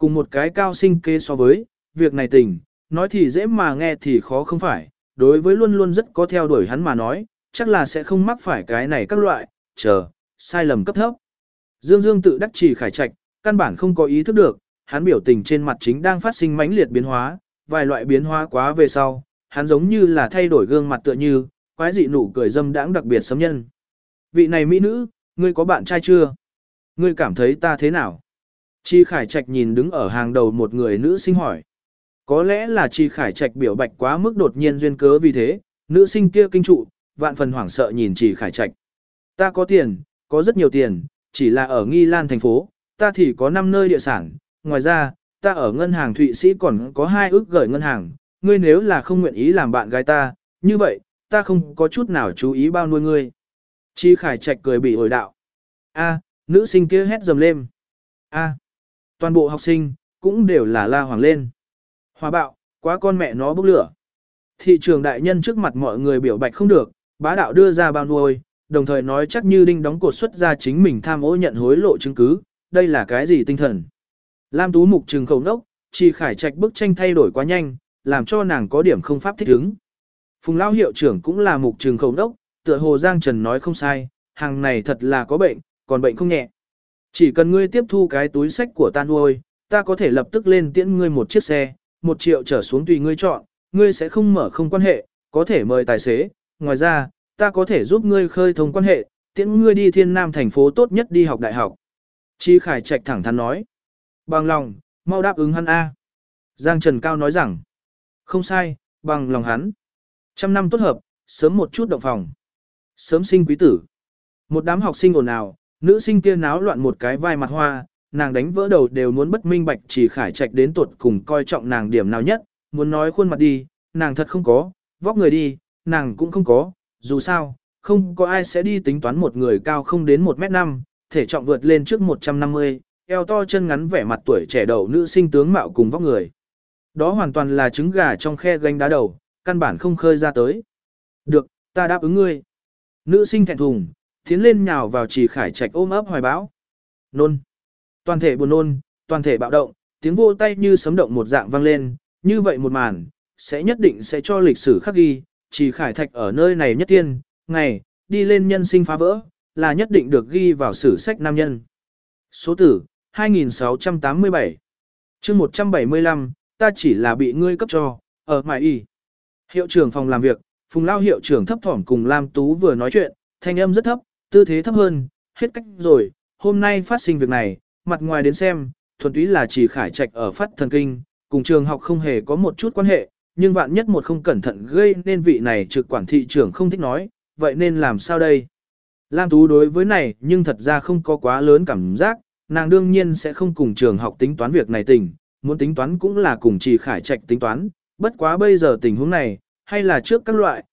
Cùng một cái cao sinh kế so với, việc này tình, nói thì dễ mà nghe thì khó không phải, đối với luôn luôn rất có theo đuổi hắn mà nói, chắc là sẽ không mắc phải cái này các loại, sai lầm cấp thấp. Dương Dương tự đắc chỉ khải trạch, căn bản không có ý thức được, hắn biểu tình trên mặt chính đang phát sinh mãnh liệt biến hóa, vài loại biến hóa quá về sau, hắn giống như là thay đổi gương mặt tựa như, quái dị nụ cười dâm đãng đặc biệt sấm nhân. Vị này mỹ nữ, ngươi có bạn trai chưa? Ngươi cảm thấy ta thế nào? Chi Khải Trạch nhìn đứng ở hàng đầu một người nữ sinh hỏi. Có lẽ là Chi Khải Trạch biểu bạch quá mức đột nhiên duyên cớ vì thế, nữ sinh kia kinh trụ, vạn phần hoảng sợ nhìn Chi Khải Trạch. Ta có tiền, có rất nhiều tiền, chỉ là ở Nghi Lan thành phố, ta thì có 5 nơi địa sản, ngoài ra, ta ở ngân hàng Thụy Sĩ còn có 2 ước gửi ngân hàng, ngươi nếu là không nguyện ý làm bạn gái ta, như vậy, ta không có chút nào chú ý bao nuôi ngươi. Chi Khải Trạch cười bị ổi đạo. A, nữ sinh kia hét dầm lên. A, toàn bộ học sinh, cũng đều là la hoàng lên. Hòa bạo, quá con mẹ nó bốc lửa. Thị trường đại nhân trước mặt mọi người biểu bạch không được, bá đạo đưa ra bao nuôi, đồng thời nói chắc như đinh đóng cột xuất ra chính mình tham ô nhận hối lộ chứng cứ, đây là cái gì tinh thần. Lam Tú Mục trừng khẩu nốc, Chi Khải Trạch bức tranh thay đổi quá nhanh, làm cho nàng có điểm không pháp thích ứng. Phùng Lao hiệu trưởng cũng là mục trừng khẩu nốc, tựa hồ Giang Trần nói không sai, hàng này thật là có bệnh, còn bệnh không nhẹ. Chỉ cần ngươi tiếp thu cái túi sách của ta nuôi, ta có thể lập tức lên tiễn ngươi một chiếc xe, 1 triệu trở xuống tùy ngươi chọn, ngươi sẽ không mở không quan hệ, có thể mời tài xế, ngoài ra, ta có thể giúp ngươi khơi thông quan hệ, tiễn ngươi đi Thiên Nam thành phố tốt nhất đi học đại học. Chi Khải Trạch thẳng thắn nói. Bằng lòng, mau đáp ứng hắn A. Giang Trần Cao nói rằng. Không sai, bằng lòng hắn. 100 năm tốt hợp, sớm một chút động phòng. Sớm sinh quý tử. Một đám học sinh ồn ào, nữ sinh kia náo loạn một cái vai mặt hoa, nàng đánh vỡ đầu đều muốn bất minh bạch Chỉ Khải Trạch đến tuột cùng coi trọng nàng điểm nào nhất, muốn nói khuôn mặt đi, nàng thật không có, vóc người đi, nàng cũng không có, dù sao, không có ai sẽ đi tính toán một người cao không đến 1m5, thể trọng vượt lên trước 150, eo to chân ngắn vẻ mặt tuổi trẻ đầu nữ sinh tướng mạo cùng vóc người. Đó hoàn toàn là trứng gà trong khe gánh đá đầu, căn bản không khơi ra tới. Được, ta đáp ứng ngươi. Nữ sinh thẹn thùng, tiến lên nhào vào Chỉ Khải Trạch ôm ấp hoài bão. Nôn. Toàn thể buồn nôn, toàn thể bạo động, tiếng vô tay như sấm động một dạng vang lên, như vậy một màn, sẽ nhất định sẽ cho lịch sử khắc ghi, Chỉ Khải Thạch ở nơi này nhất tiên, ngày, đi lên nhân sinh phá vỡ, là nhất định được ghi vào sử sách nam nhân. Số tử, 2687. Chương 175, ta chỉ là bị ngươi cấp cho, ở mại y. Hiệu trưởng phòng làm việc, Phùng Lao hiệu trưởng thấp thỏm cùng Lam Tú vừa nói chuyện, thanh âm rất thấp, tư thế thấp hơn, hết cách rồi, hôm nay phát sinh việc này, mặt ngoài đến xem, thuần túy là Chỉ Khải Trạch ở phát thần kinh, cùng trường học không hề có một chút quan hệ, nhưng vạn nhất một không cẩn thận gây nên vị này trực quản thị trưởng không thích nói, vậy nên làm sao đây? Lam Tú đối với này nhưng thật ra không có quá lớn cảm giác, nàng đương nhiên sẽ không cùng trường học tính toán việc này tình, muốn tính toán cũng là cùng Chỉ Khải Trạch tính toán, bất quá bây giờ tình huống này, hay là trước các loại,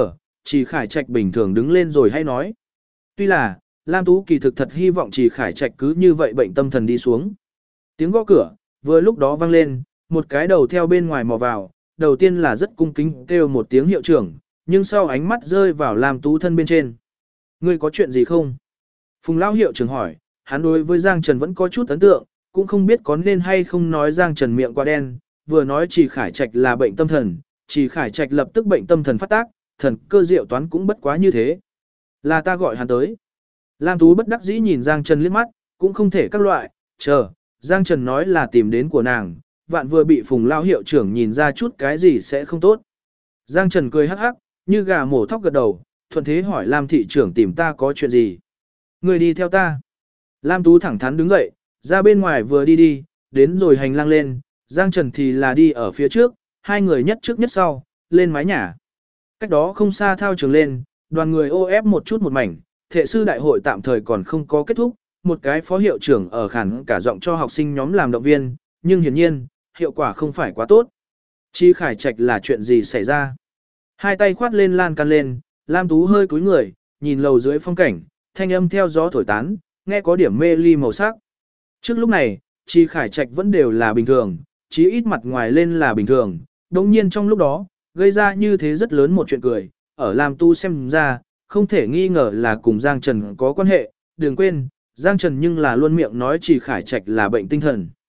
Chỉ Khải Trạch bình thường đứng lên rồi hay nói. Tuy là, Lam Tú kỳ thực thật hy vọng Chỉ Khải Trạch cứ như vậy bệnh tâm thần đi xuống. Tiếng gõ cửa, vừa lúc đó vang lên, một cái đầu theo bên ngoài mò vào, đầu tiên là rất cung kính kêu một tiếng hiệu trưởng, nhưng sau ánh mắt rơi vào Lam Tú thân bên trên. Ngươi có chuyện gì không? Phùng Lão hiệu trưởng hỏi, hắn đối với Giang Trần vẫn có chút ấn tượng, cũng không biết có nên hay không nói Giang Trần miệng quá đen, vừa nói Chỉ Khải Trạch là bệnh tâm thần, Chỉ Khải Trạch lập tức bệnh tâm thần phát tác, thần cơ diệu toán cũng bất quá như thế. Là ta gọi hắn tới. Lam Tú bất đắc dĩ nhìn Giang Trần liếc mắt, cũng không thể các loại, Giang Trần nói là tìm đến của nàng, vạn vừa bị Phùng Lao hiệu trưởng nhìn ra chút cái gì sẽ không tốt. Giang Trần cười hắc hắc, như gà mổ thóc gật đầu, thuận thế hỏi Lam thị trưởng tìm ta có chuyện gì. Người đi theo ta. Lam Tú thẳng thắn đứng dậy, ra bên ngoài vừa đi, đến rồi hành lang lên, Giang Trần thì là đi ở phía trước, hai người nhất trước nhất sau, lên mái nhà. Cách đó không xa thao trường lên, đoàn người ô ép một chút một mảnh, thệ sư đại hội tạm thời còn không có kết thúc, một cái phó hiệu trưởng ở khản cả giọng cho học sinh nhóm làm động viên, nhưng hiển nhiên, hiệu quả không phải quá tốt. Chỉ Khải Trạch là chuyện gì xảy ra? Hai tay khoát lên lan can lên, Lam Tú hơi cúi người, nhìn lầu dưới phong cảnh, thanh âm theo gió thổi tán, nghe có điểm mê ly màu sắc. Trước lúc này, Chỉ Khải Trạch vẫn đều là bình thường, chí ít mặt ngoài lên là bình thường, đồng nhiên trong lúc đó, gây ra như thế rất lớn một chuyện cười, ở Lam Tú xem ra, không thể nghi ngờ là cùng Giang Trần có quan hệ, đừng quên, Giang Trần nhưng là luôn miệng nói Chỉ Khải Trạch là bệnh tinh thần.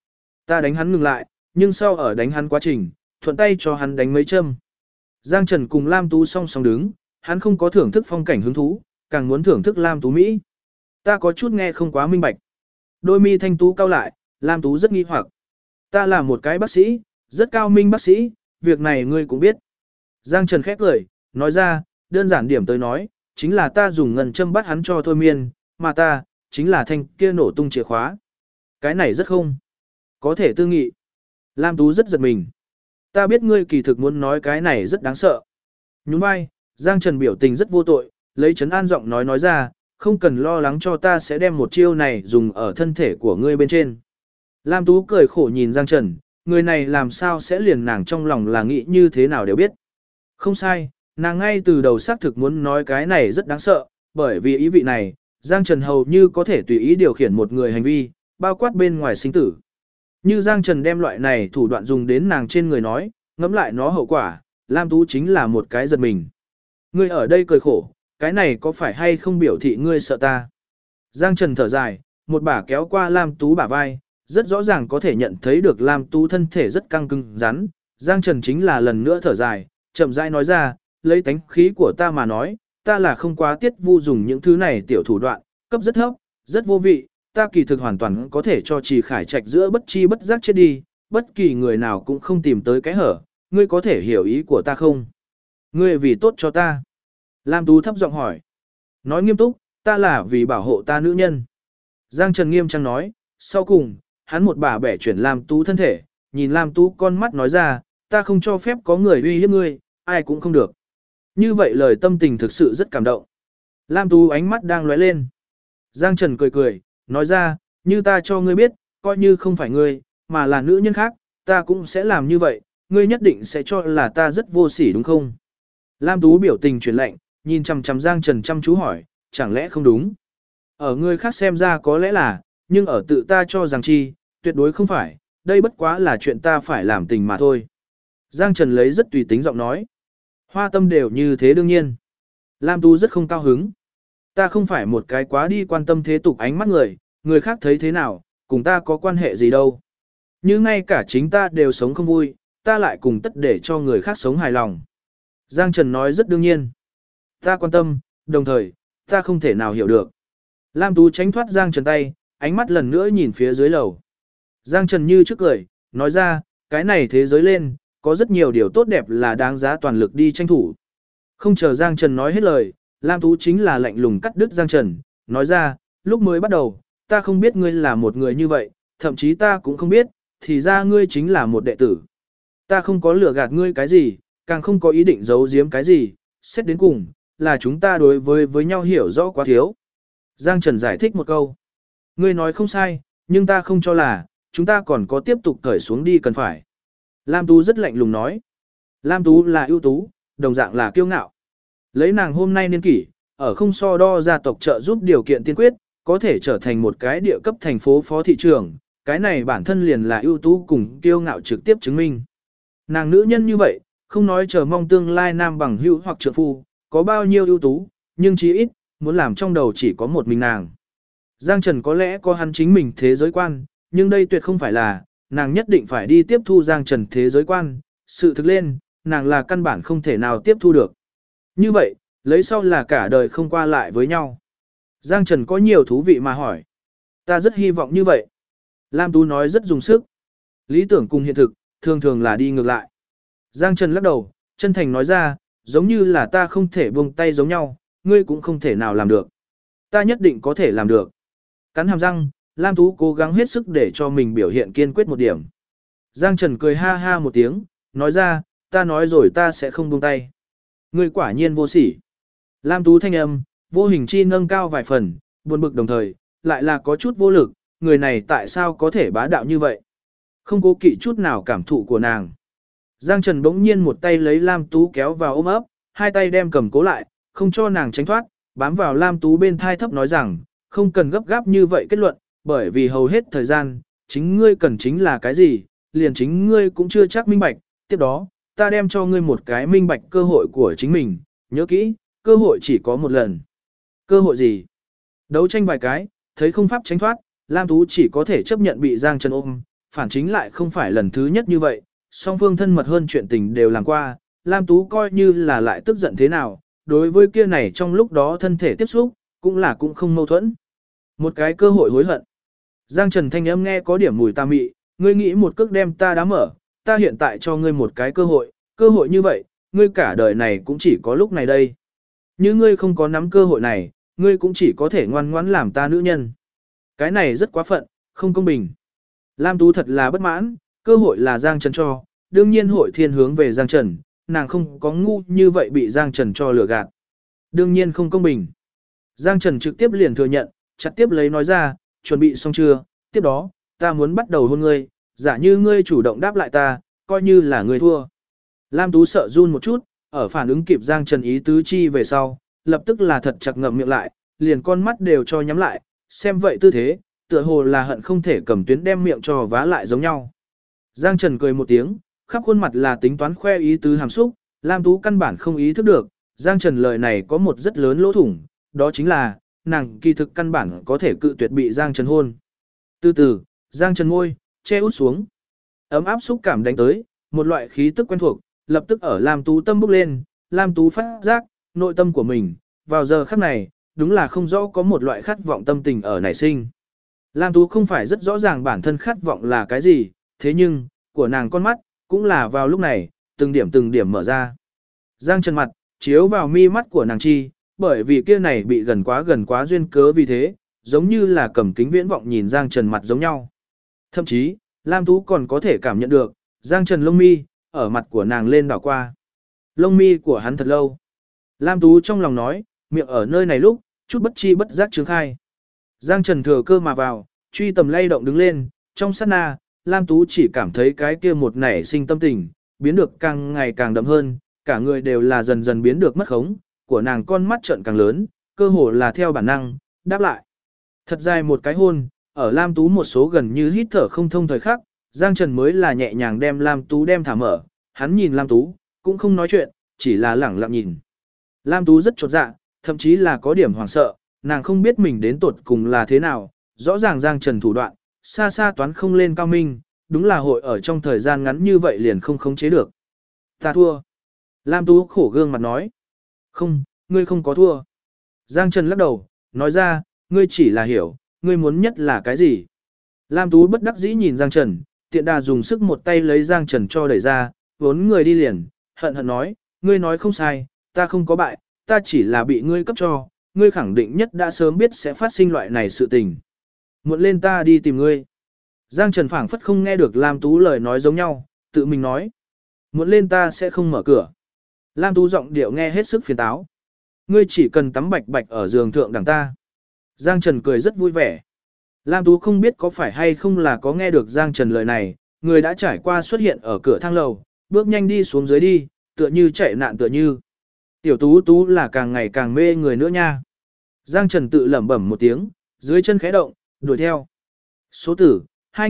Ta đánh hắn ngừng lại, nhưng sau ở đánh hắn quá trình, thuận tay cho hắn đánh mấy châm. Giang Trần cùng Lam Tú song song đứng, hắn không có thưởng thức phong cảnh hứng thú, càng muốn thưởng thức Lam Tú Mỹ. Ta có chút nghe không quá minh bạch. Đôi mi thanh tú cau lại, Lam Tú rất nghi hoặc. Ta là một cái bác sĩ, rất cao minh bác sĩ, việc này ngươi cũng biết. Giang Trần khét lời, nói ra, đơn giản điểm tới nói, chính là ta dùng ngân châm bắt hắn cho thôi miên, mà ta, chính là thanh kia nổ tung chìa khóa. Cái này rất không có thể tư nghị. Lam Tú rất giật mình. Ta biết ngươi kỳ thực muốn nói cái này rất đáng sợ. Nhún vai, Giang Trần biểu tình rất vô tội, lấy trấn an giọng nói ra, không cần lo lắng cho ta sẽ đem một chiêu này dùng ở thân thể của ngươi bên trên. Lam Tú cười khổ nhìn Giang Trần, người này làm sao sẽ liền nàng trong lòng là nghĩ như thế nào đều biết. Không sai, nàng ngay từ đầu xác thực muốn nói cái này rất đáng sợ, bởi vì ý vị này, Giang Trần hầu như có thể tùy ý điều khiển một người hành vi, bao quát bên ngoài sinh tử. Như Giang Trần đem loại này thủ đoạn dùng đến nàng trên người nói, ngẫm lại nó hậu quả, Lam Tú chính là một cái giật mình. Ngươi ở đây cười khổ, cái này có phải hay không biểu thị ngươi sợ ta? Giang Trần thở dài, một bả kéo qua Lam Tú bả vai, rất rõ ràng có thể nhận thấy được Lam Tú thân thể rất căng cứng rắn. Giang Trần chính là lần nữa thở dài, chậm rãi nói ra, lấy tánh khí của ta mà nói, ta là không quá tiết vu dùng những thứ này tiểu thủ đoạn, cấp rất thấp, rất vô vị, ta kỳ thực hoàn toàn có thể cho Trì Khải Trạch giữa bất chi bất giác chết đi, bất kỳ người nào cũng không tìm tới cái hở, ngươi có thể hiểu ý của ta không? Ngươi vì tốt cho ta. Lam Tú thấp giọng hỏi. Nói nghiêm túc, ta là vì bảo hộ ta nữ nhân. Giang Trần nghiêm trang nói, sau cùng, hắn một bà bẻ chuyển Lam Tú thân thể, nhìn Lam Tú con mắt nói ra, ta không cho phép có người uy hiếp ngươi, ai cũng không được. Như vậy lời tâm tình thực sự rất cảm động. Lam Tú ánh mắt đang lóe lên. Giang Trần cười cười, nói ra, như ta cho ngươi biết, coi như không phải ngươi, mà là nữ nhân khác, ta cũng sẽ làm như vậy, ngươi nhất định sẽ cho là ta rất vô sỉ đúng không? Lam Tú biểu tình chuyển lạnh, nhìn chằm chằm Giang Trần chăm chú hỏi, chẳng lẽ không đúng? Ở người khác xem ra có lẽ là, nhưng ở tự ta cho rằng chi, tuyệt đối không phải, đây bất quá là chuyện ta phải làm tình mà thôi. Giang Trần lấy rất tùy tính giọng nói. Hoa tâm đều như thế đương nhiên. Lam Tú rất không cao hứng. Ta không phải một cái quá đi quan tâm thế tục ánh mắt người, người khác thấy thế nào, cùng ta có quan hệ gì đâu. Như ngay cả chính ta đều sống không vui, ta lại cùng tất để cho người khác sống hài lòng. Giang Trần nói rất đương nhiên. Ta quan tâm, đồng thời, ta không thể nào hiểu được. Lam Tú tránh thoát Giang Trần tay, ánh mắt lần nữa nhìn phía dưới lầu. Giang Trần như trước cười, nói ra, cái này thế giới lên, có rất nhiều điều tốt đẹp là đáng giá toàn lực đi tranh thủ. Không chờ Giang Trần nói hết lời, Lam Tú chính là lạnh lùng cắt đứt Giang Trần, nói ra, lúc mới bắt đầu, ta không biết ngươi là một người như vậy, thậm chí ta cũng không biết, thì ra ngươi chính là một đệ tử. Ta không có lừa gạt ngươi cái gì, càng không có ý định giấu giếm cái gì, xét đến cùng, là chúng ta đối với nhau hiểu rõ quá thiếu. Giang Trần giải thích một câu. Ngươi nói không sai, nhưng ta không cho là, chúng ta còn có tiếp tục cởi xuống đi cần phải. Lam Tú rất lạnh lùng nói. Lam Tú là ưu tú, đồng dạng là kiêu ngạo. Lấy nàng hôm nay niên kỷ, ở không so đo gia tộc trợ giúp điều kiện tiên quyết, có thể trở thành một cái địa cấp thành phố phó thị trưởng, cái này bản thân liền là ưu tú cùng kiêu ngạo trực tiếp chứng minh. Nàng nữ nhân như vậy, không nói chờ mong tương lai nam bằng hữu hoặc trượng phu, có bao nhiêu ưu tú, nhưng chí ít, muốn làm trong đầu chỉ có một mình nàng. Giang Trần có lẽ có hắn chính mình thế giới quan, nhưng đây tuyệt không phải là, nàng nhất định phải đi tiếp thu Giang Trần thế giới quan, sự thực lên, nàng là căn bản không thể nào tiếp thu được. Như vậy, lấy sau là cả đời không qua lại với nhau. Giang Trần có nhiều thú vị mà hỏi. Ta rất hy vọng như vậy. Lam Tú nói rất dùng sức. Lý tưởng cùng hiện thực, thường thường là đi ngược lại. Giang Trần lắc đầu, chân thành nói ra, giống như là ta không thể buông tay giống nhau, ngươi cũng không thể nào làm được. Ta nhất định có thể làm được. Cắn hàm răng, Lam Tú cố gắng hết sức để cho mình biểu hiện kiên quyết một điểm. Giang Trần cười ha ha một tiếng, nói ra, ta nói rồi ta sẽ không buông tay. Ngươi quả nhiên vô sỉ. Lam Tú thanh âm, vô hình chi nâng cao vài phần, buồn bực đồng thời, lại là có chút vô lực, người này tại sao có thể bá đạo như vậy. Không cố kỵ chút nào cảm thụ của nàng. Giang Trần bỗng nhiên một tay lấy Lam Tú kéo vào ôm ấp, hai tay đem cầm cố lại, không cho nàng tránh thoát, bám vào Lam Tú bên thai thấp nói rằng, không cần gấp gáp như vậy kết luận, bởi vì hầu hết thời gian, chính ngươi cần chính là cái gì, liền chính ngươi cũng chưa chắc minh bạch, tiếp đó, ta đem cho ngươi một cái minh bạch cơ hội của chính mình, nhớ kỹ, cơ hội chỉ có một lần. Cơ hội gì? Đấu tranh vài cái, thấy không pháp tránh thoát, Lam Tú chỉ có thể chấp nhận bị Giang Trần ôm, phản chính lại không phải lần thứ nhất như vậy, song phương thân mật hơn chuyện tình đều làm qua, Lam Tú coi như là lại tức giận thế nào, đối với kia này trong lúc đó thân thể tiếp xúc, cũng không mâu thuẫn. Một cái cơ hội hối hận. Giang Trần thanh âm nghe có điểm mùi tà mị, ngươi nghĩ một cước đem ta đá mở, ta hiện tại cho ngươi một cái cơ hội như vậy, ngươi cả đời này cũng chỉ có lúc này đây. Như ngươi không có nắm cơ hội này, ngươi cũng chỉ có thể ngoan ngoãn làm ta nữ nhân. Cái này rất quá phận, không công bình. Lam Tú thật là bất mãn, cơ hội là Giang Trần cho, đương nhiên hội thiên hướng về Giang Trần, nàng không có ngu như vậy bị Giang Trần cho lừa gạt. Đương nhiên không công bình. Giang Trần trực tiếp liền thừa nhận, chặt tiếp lấy nói ra, chuẩn bị xong chưa, tiếp đó, ta muốn bắt đầu hôn ngươi, giả như ngươi chủ động đáp lại ta, coi như là ngươi thua. Lam Tú sợ run một chút, ở phản ứng kịp Giang Trần ý tứ chi về sau, lập tức là thật chặt ngậm miệng lại, liền con mắt đều cho nhắm lại, xem vậy tư thế, tựa hồ là hận không thể cầm tuyến đem miệng cho vá lại giống nhau. Giang Trần cười một tiếng, khắp khuôn mặt là tính toán khoe ý tứ hàm xúc, Lam Tú căn bản không ý thức được, Giang Trần lời này có một rất lớn lỗ thủng, đó chính là, nàng kỳ thực căn bản có thể cự tuyệt bị Giang Trần hôn. Từ từ, Giang Trần môi, che út xuống. Ấm áp xúc cảm đánh tới, một loại khí tức quen thuộc, lập tức ở Lam Tú tâm bốc lên, Lam Tú phát giác, nội tâm của mình, vào giờ khắc này, đúng là không rõ có một loại khát vọng tâm tình ở nảy sinh. Lam Tú không phải rất rõ ràng bản thân khát vọng là cái gì, thế nhưng, của nàng con mắt, cũng là vào lúc này, từng điểm mở ra. Giang Trần mặt, chiếu vào mi mắt của nàng chi, bởi vì kia này bị gần quá duyên cớ vì thế, giống như là cầm kính viễn vọng nhìn Giang Trần mặt giống nhau. Thậm chí, Lam Tú còn có thể cảm nhận được, Giang Trần lông mi, ở mặt của nàng lên đảo qua. Lông mi của hắn thật lâu. Lam Tú trong lòng nói, miệng ở nơi này lúc, chút bất chi bất giác trướng khai. Giang Trần thừa cơ mà vào, truy tầm lay động đứng lên, trong sát na, Lam Tú chỉ cảm thấy cái kia một nảy sinh tâm tình, biến được càng ngày càng đậm hơn, cả người đều là dần dần biến được mất khống, của nàng con mắt trợn càng lớn, cơ hồ là theo bản năng, đáp lại. Thật dài một cái hôn, ở Lam Tú một số gần như hít thở không thông thời khắc, Giang Trần mới là nhẹ nhàng đem Lam Tú đem thả mở, hắn nhìn Lam Tú, cũng không nói chuyện, chỉ là lẳng lặng nhìn. Lam Tú rất chột dạ, thậm chí là có điểm hoảng sợ, nàng không biết mình đến tột cùng là thế nào, rõ ràng Giang Trần thủ đoạn, xa xa toán không lên cao minh, đúng là hội ở trong thời gian ngắn như vậy liền không khống chế được. Ta thua. Lam Tú khổ gương mặt nói. Không, ngươi không có thua. Giang Trần lắc đầu, nói ra, ngươi chỉ là hiểu, ngươi muốn nhất là cái gì. Lam Tú bất đắc dĩ nhìn Giang Trần, tiện đà dùng sức một tay lấy Giang Trần cho đẩy ra, vốn người đi liền, hận hận nói, ngươi nói không sai, ta không có bại, ta chỉ là bị ngươi cấp cho, ngươi khẳng định nhất đã sớm biết sẽ phát sinh loại này sự tình. Muộn lên ta đi tìm ngươi. Giang Trần phảng phất không nghe được Lam Tú lời nói giống nhau, tự mình nói. Muộn lên ta sẽ không mở cửa. Lam Tú giọng điệu nghe hết sức phiền táo. Ngươi chỉ cần tắm bạch bạch ở giường thượng đằng ta. Giang Trần cười rất vui vẻ. Lam Tú không biết có phải hay không là có nghe được Giang Trần lời này, người đã trải qua xuất hiện ở cửa thang lầu, bước nhanh đi xuống dưới đi, tựa như chạy nạn tựa như. Tiểu Tú Tú là càng ngày càng mê người nữa nha. Giang Trần tự lẩm bẩm một tiếng, dưới chân khẽ động, đuổi theo. Số tử,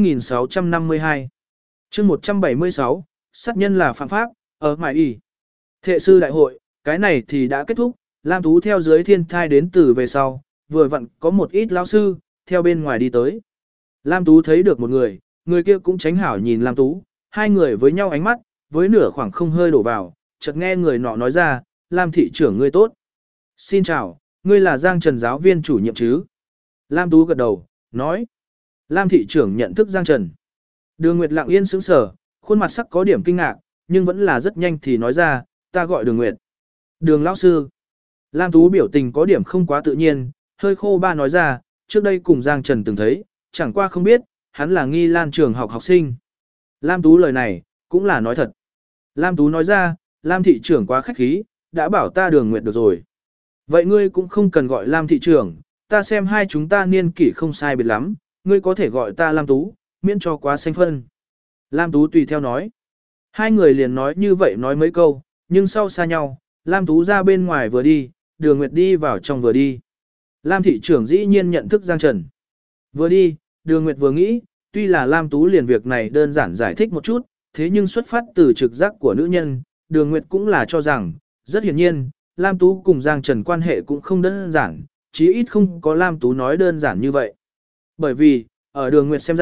2652. chương 176, sát nhân là phạm pháp, ở mại y. Thệ sư đại hội, cái này thì đã kết thúc, Lam Tú theo dưới thiên thai đến từ về sau, vừa vặn có một ít lão sư, theo bên ngoài đi tới. Lam Tú thấy được một người kia cũng tránh hảo nhìn Lam Tú, hai người với nhau ánh mắt, với nửa khoảng không hơi đổ vào, chợt nghe người nọ nói ra, Lam thị trưởng ngươi tốt. Xin chào, ngươi là Giang Trần giáo viên chủ nhiệm chứ? Lam Tú gật đầu, nói. Lam thị trưởng nhận thức Giang Trần. Đường Nguyệt lặng yên sững sờ, khuôn mặt sắc có điểm kinh ngạc, nhưng vẫn là rất nhanh thì nói ra, ta gọi Đường Nguyệt. Đường lão sư. Lam Tú biểu tình có điểm không quá tự nhiên, hơi khô ba nói ra, trước đây cùng Giang Trần từng thấy, chẳng qua không biết, hắn là Nghi Lan trường học học sinh. Lam Tú lời này, cũng là nói thật. Lam Tú nói ra, Lam thị trưởng quá khách khí, đã bảo ta Đường Nguyệt được rồi. Vậy ngươi cũng không cần gọi Lam thị trưởng, ta xem hai chúng ta niên kỷ không sai biệt lắm, ngươi có thể gọi ta Lam Tú, miễn cho quá xanh phân. Lam Tú tùy theo nói. Hai người liền nói như vậy nói mấy câu, nhưng sau xa nhau, Lam Tú ra bên ngoài vừa đi, Đường Nguyệt đi vào trong vừa đi. Lam thị trưởng dĩ nhiên nhận thức Giang Trần. Vừa đi, Đường Nguyệt vừa nghĩ, tuy là Lam Tú liền việc này đơn giản giải thích một chút, thế nhưng xuất phát từ trực giác của nữ nhân, Đường Nguyệt cũng là cho rằng, rất hiển nhiên, Lam Tú cùng Giang Trần quan hệ cũng không đơn giản, chí ít không có Lam Tú nói đơn giản như vậy. Bởi vì, ở Đường Nguyệt xem ra,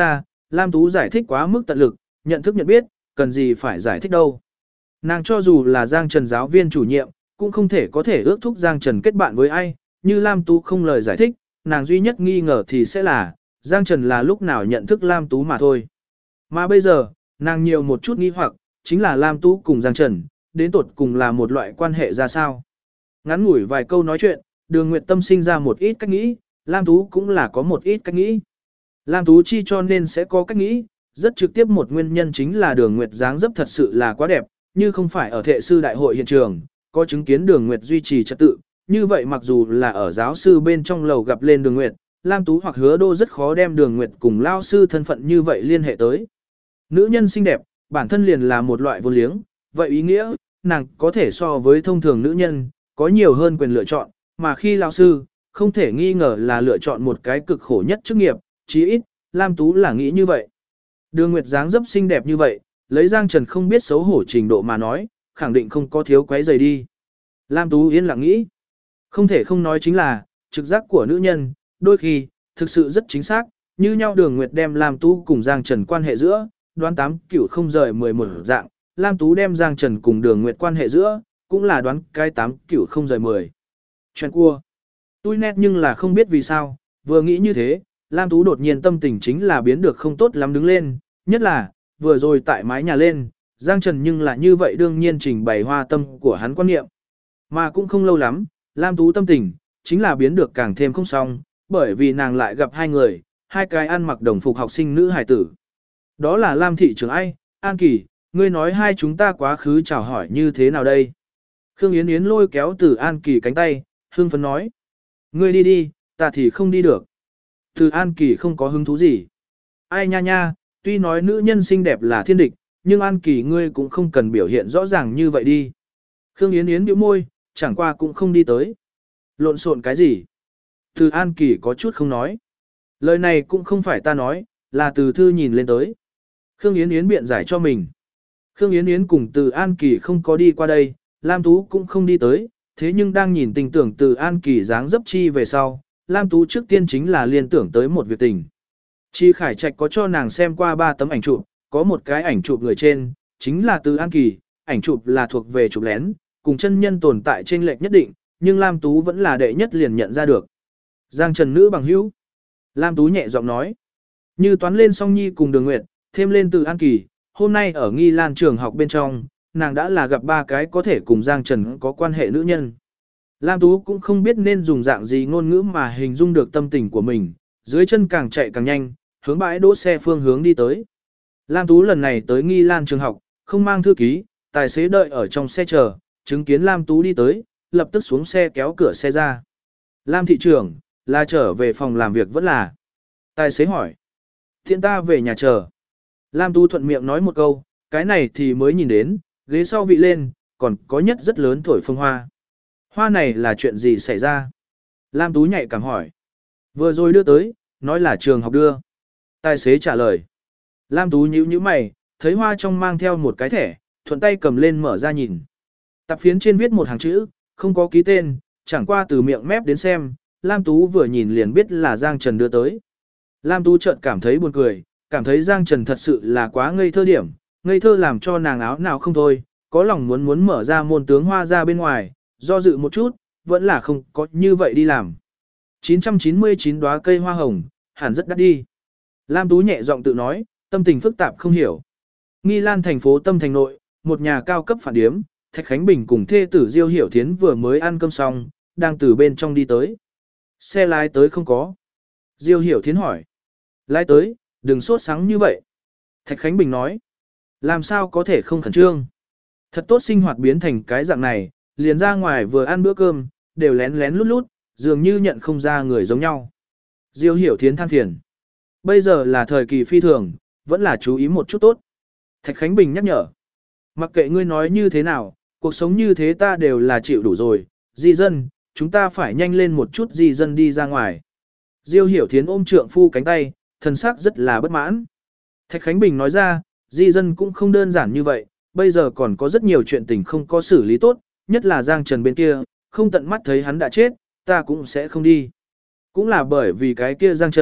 Lam Tú giải thích quá mức tận lực, nhận thức nhận biết, cần gì phải giải thích đâu. Nàng cho dù là Giang Trần giáo viên chủ nhiệm, cũng không thể có thể ước thúc Giang Trần kết bạn với ai, như Lam Tú không lời giải thích, nàng duy nhất nghi ngờ thì sẽ là, Giang Trần là lúc nào nhận thức Lam Tú mà thôi. Mà bây giờ, nàng nhiều một chút nghi hoặc, chính là Lam Tú cùng Giang Trần, đến tột cùng là một loại quan hệ ra sao. Ngắn ngủi vài câu nói chuyện, Đường Nguyệt Tâm sinh ra một ít cách nghĩ, Lam Tú cũng là có một ít cách nghĩ. Lam Tú chi cho nên sẽ có cách nghĩ, rất trực tiếp một nguyên nhân chính là Đường Nguyệt dáng dấp thật sự là quá đẹp, như không phải ở thệ sư đại hội hiện trường, có chứng kiến Đường Nguyệt duy trì trật tự, như vậy mặc dù là ở giáo sư bên trong lầu gặp lên Đường Nguyệt, Lam Tú hoặc Hứa Đô rất khó đem Đường Nguyệt cùng lao sư thân phận như vậy liên hệ tới. Nữ nhân xinh đẹp, bản thân liền là một loại vô liếng, vậy ý nghĩa, nàng có thể so với thông thường nữ nhân, có nhiều hơn quyền lựa chọn, mà khi lao sư, không thể nghi ngờ là lựa chọn một cái cực khổ nhất chức nghiệp, chí ít, Lam Tú là nghĩ như vậy. Đường Nguyệt dáng dấp xinh đẹp như vậy, lấy Giang Trần không biết xấu hổ trình độ mà nói, khẳng định không có thiếu quấy rầy đi. Lam Tú yên lặng nghĩ. Không thể không nói chính là, trực giác của nữ nhân, đôi khi, thực sự rất chính xác, như nhau Đường Nguyệt đem Lam Tú cùng Giang Trần quan hệ giữa, đoán 8 cửu không rời 11 dạng, Lam Tú đem Giang Trần cùng Đường Nguyệt quan hệ giữa, cũng là đoán cái 8 cửu không rời 10. Chuyện cua. Tui nét nhưng là không biết vì sao, vừa nghĩ như thế, Lam Tú đột nhiên tâm tình chính là biến được không tốt lắm đứng lên, nhất là, vừa rồi tại mái nhà lên, Giang Trần nhưng là như vậy đương nhiên trình bày hoa tâm của hắn quan niệm. Mà cũng không lâu lắm, Lam Tú tâm tình, chính là biến được càng thêm không xong, bởi vì nàng lại gặp hai người, hai cái ăn mặc đồng phục học sinh nữ hài tử. Đó là Lam thị trưởng ai, An Kỳ, ngươi nói hai chúng ta quá khứ chào hỏi như thế nào đây? Khương Yến Yến lôi kéo từ An Kỳ cánh tay, hương phấn nói. Ngươi đi đi, ta thì không đi được. Từ An Kỳ không có hứng thú gì. Ai nha nha, tuy nói nữ nhân xinh đẹp là thiên địch, nhưng An Kỳ ngươi cũng không cần biểu hiện rõ ràng như vậy đi. Khương Yến Yến bĩu môi, chẳng qua cũng không đi tới. Lộn xộn cái gì? Từ An Kỳ có chút không nói. Lời này cũng không phải ta nói, là từ thư nhìn lên tới. Khương Yến Yến biện giải cho mình. Khương Yến Yến cùng từ An Kỳ không có đi qua đây, Lam Tú cũng không đi tới, thế nhưng đang nhìn tình tưởng từ An Kỳ dáng dấp chi về sau, Lam Tú trước tiên chính là liên tưởng tới một việc tình. Chi Khải Trạch có cho nàng xem qua 3 tấm ảnh chụp, có một cái ảnh chụp người trên, chính là từ An Kỳ, ảnh chụp là thuộc về chụp lén, cùng chân nhân tồn tại trên lệch nhất định, nhưng Lam Tú vẫn là đệ nhất liền nhận ra được. Giang Trần nữ bằng hữu. Lam Tú nhẹ giọng nói. Như toán lên Song Nhi cùng Đường Nguyệt, thêm lên từ An Kỳ, hôm nay ở Nghi Lan trường học bên trong, nàng đã là gặp 3 cái có thể cùng Giang Trần có quan hệ nữ nhân. Lam Tú cũng không biết nên dùng dạng gì ngôn ngữ mà hình dung được tâm tình của mình, dưới chân càng chạy càng nhanh, hướng bãi đỗ xe phương hướng đi tới. Lam Tú lần này tới Nghi Lan trường học, không mang thư ký, tài xế đợi ở trong xe chờ, chứng kiến Lam Tú đi tới, lập tức xuống xe kéo cửa xe ra. Lam thị trưởng, là trở về phòng làm việc vẫn là? Tài xế hỏi. Thiện ta về nhà chờ. Lam Tú thuận miệng nói một câu, cái này thì mới nhìn đến, ghế sau vị lên, còn có nhất rất lớn thổi phồng hoa. Hoa này là chuyện gì xảy ra? Lam Tú nhạy cảm hỏi. Vừa rồi đưa tới, nói là trường học đưa. Tài xế trả lời. Lam Tú nhíu mày, thấy hoa trong mang theo một cái thẻ, thuận tay cầm lên mở ra nhìn. Tạp phiến trên viết một hàng chữ, không có ký tên, chẳng qua từ miệng mép đến xem, Lam Tú vừa nhìn liền biết là Giang Trần đưa tới. Lam Tú chợt cảm thấy buồn cười, cảm thấy Giang Trần thật sự là quá ngây thơ điểm, ngây thơ làm cho nàng áo nào không thôi, có lòng muốn mở ra môn tướng hoa ra bên ngoài, do dự một chút, vẫn là không có như vậy đi làm. 999 đóa cây hoa hồng, hẳn rất đắt đi. Lam Tú nhẹ giọng tự nói, tâm tình phức tạp không hiểu. Nghi Lan thành phố Tâm Thành nội, một nhà cao cấp phản điếm, Thạch Khánh Bình cùng thê tử Diêu Hiểu Thiến vừa mới ăn cơm xong, đang từ bên trong đi tới. Xe lái tới không có? Diêu Hiểu Thiến hỏi. Lái tới, đừng sốt sắng như vậy. Thạch Khánh Bình nói. Làm sao có thể không khẩn trương? Thật tốt sinh hoạt biến thành cái dạng này, liền ra ngoài vừa ăn bữa cơm, đều lén lén lút lút, dường như nhận không ra người giống nhau. Diêu Hiểu Thiến than phiền. Bây giờ là thời kỳ phi thường, vẫn là chú ý một chút tốt. Thạch Khánh Bình nhắc nhở. Mặc kệ ngươi nói như thế nào, cuộc sống như thế ta đều là chịu đủ rồi. Di dân, chúng ta phải nhanh lên một chút di dân đi ra ngoài. Diêu Hiểu Thiến ôm trượng phu cánh tay, thần sắc rất là bất mãn. Thạch Khánh Bình nói ra, di dân cũng không đơn giản như vậy, bây giờ còn có rất nhiều chuyện tình không có xử lý tốt, nhất là Giang Trần bên kia, không tận mắt thấy hắn đã chết, ta cũng sẽ không đi. Cũng là bởi vì cái kia Giang Trần,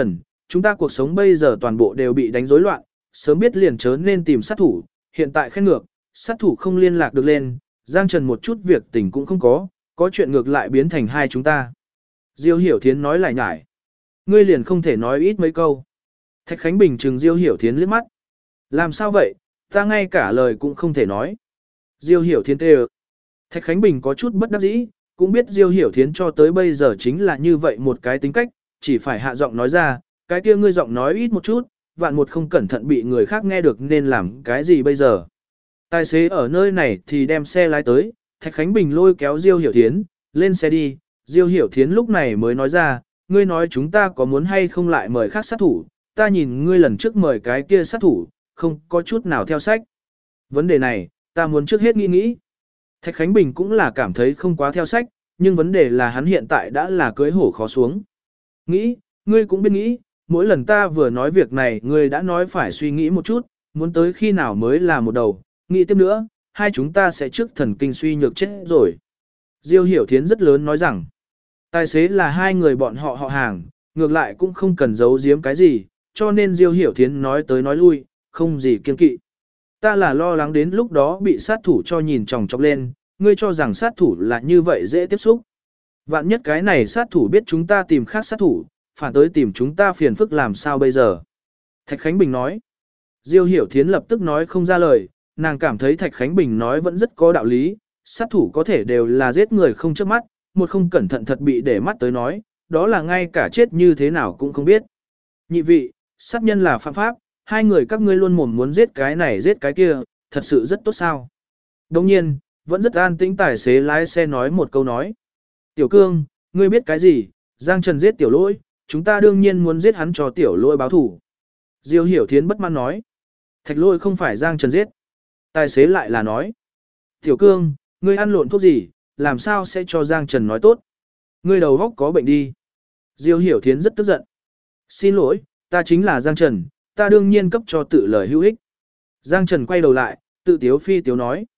chúng ta cuộc sống bây giờ toàn bộ đều bị đánh rối loạn, sớm biết liền chớ nên tìm sát thủ, hiện tại khen ngược, sát thủ không liên lạc được lên, Giang Trần một chút việc tình cũng không có chuyện ngược lại biến thành hai chúng ta. Diêu Hiểu Thiến nói lại nhải. Ngươi liền không thể nói ít mấy câu. Thạch Khánh Bình trừng Diêu Hiểu Thiến liếc mắt. Làm sao vậy, ta ngay cả lời cũng không thể nói. Diêu Hiểu Thiến kêu. Thạch Khánh Bình có chút bất đắc dĩ, cũng biết Diêu Hiểu Thiến cho tới bây giờ chính là như vậy một cái tính cách, chỉ phải hạ giọng nói ra, cái kia ngươi giọng nói ít một chút, vạn một không cẩn thận bị người khác nghe được nên làm cái gì bây giờ. Tài xế ở nơi này thì đem xe lái tới, Thạch Khánh Bình lôi kéo Diêu Hiểu Thiến, lên xe đi, Diêu Hiểu Thiến lúc này mới nói ra, ngươi nói chúng ta có muốn hay không lại mời khác sát thủ, ta nhìn ngươi lần trước mời cái kia sát thủ, không có chút nào theo sách. Vấn đề này, ta muốn trước hết nghĩ. Thạch Khánh Bình cũng là cảm thấy không quá theo sách, nhưng vấn đề là hắn hiện tại đã là cưới hổ khó xuống. Nghĩ, ngươi cũng biết nghĩ, mỗi lần ta vừa nói việc này ngươi đã nói phải suy nghĩ một chút, muốn tới khi nào mới là một đầu, nghĩ tiếp nữa, hai chúng ta sẽ trước thần kinh suy nhược chết rồi. Diêu Hiểu Thiến rất lớn nói rằng, tài xế là hai người bọn họ hàng, ngược lại cũng không cần giấu giếm cái gì, cho nên Diêu Hiểu Thiến nói tới nói lui, không gì kiên kỵ. Ta là lo lắng đến lúc đó bị sát thủ cho nhìn chòng chọc lên, ngươi cho rằng sát thủ là như vậy dễ tiếp xúc. Vạn nhất cái này sát thủ biết chúng ta tìm khác sát thủ, phản tới tìm chúng ta phiền phức làm sao bây giờ. Thạch Khánh Bình nói. Diêu Hiểu Thiến lập tức nói không ra lời, nàng cảm thấy Thạch Khánh Bình nói vẫn rất có đạo lý, sát thủ có thể đều là giết người không chớp mắt, một không cẩn thận thật bị để mắt tới nói, đó là ngay cả chết như thế nào cũng không biết. Nhị vị, sát nhân là phạm pháp, hai người các ngươi luôn mồm muốn giết cái này giết cái kia, thật sự rất tốt sao. Đồng nhiên, vẫn rất an tĩnh tài xế lái xe nói một câu nói. Tiểu Cương, ngươi biết cái gì, Giang Trần giết tiểu lỗi, chúng ta đương nhiên muốn giết hắn cho tiểu lỗi báo thủ. Diêu Hiểu Thiến bất mãn nói. Thạch lỗi không phải Giang Trần giết. Tài xế lại là nói. Tiểu Cương, ngươi ăn lộn thuốc gì, làm sao sẽ cho Giang Trần nói tốt. Ngươi đầu góc có bệnh đi. Diêu Hiểu Thiến rất tức giận. Xin lỗi, ta chính là Giang Trần, ta đương nhiên cấp cho tự lời hữu ích. Giang Trần quay đầu lại, tự tiếu phi tiếu nói.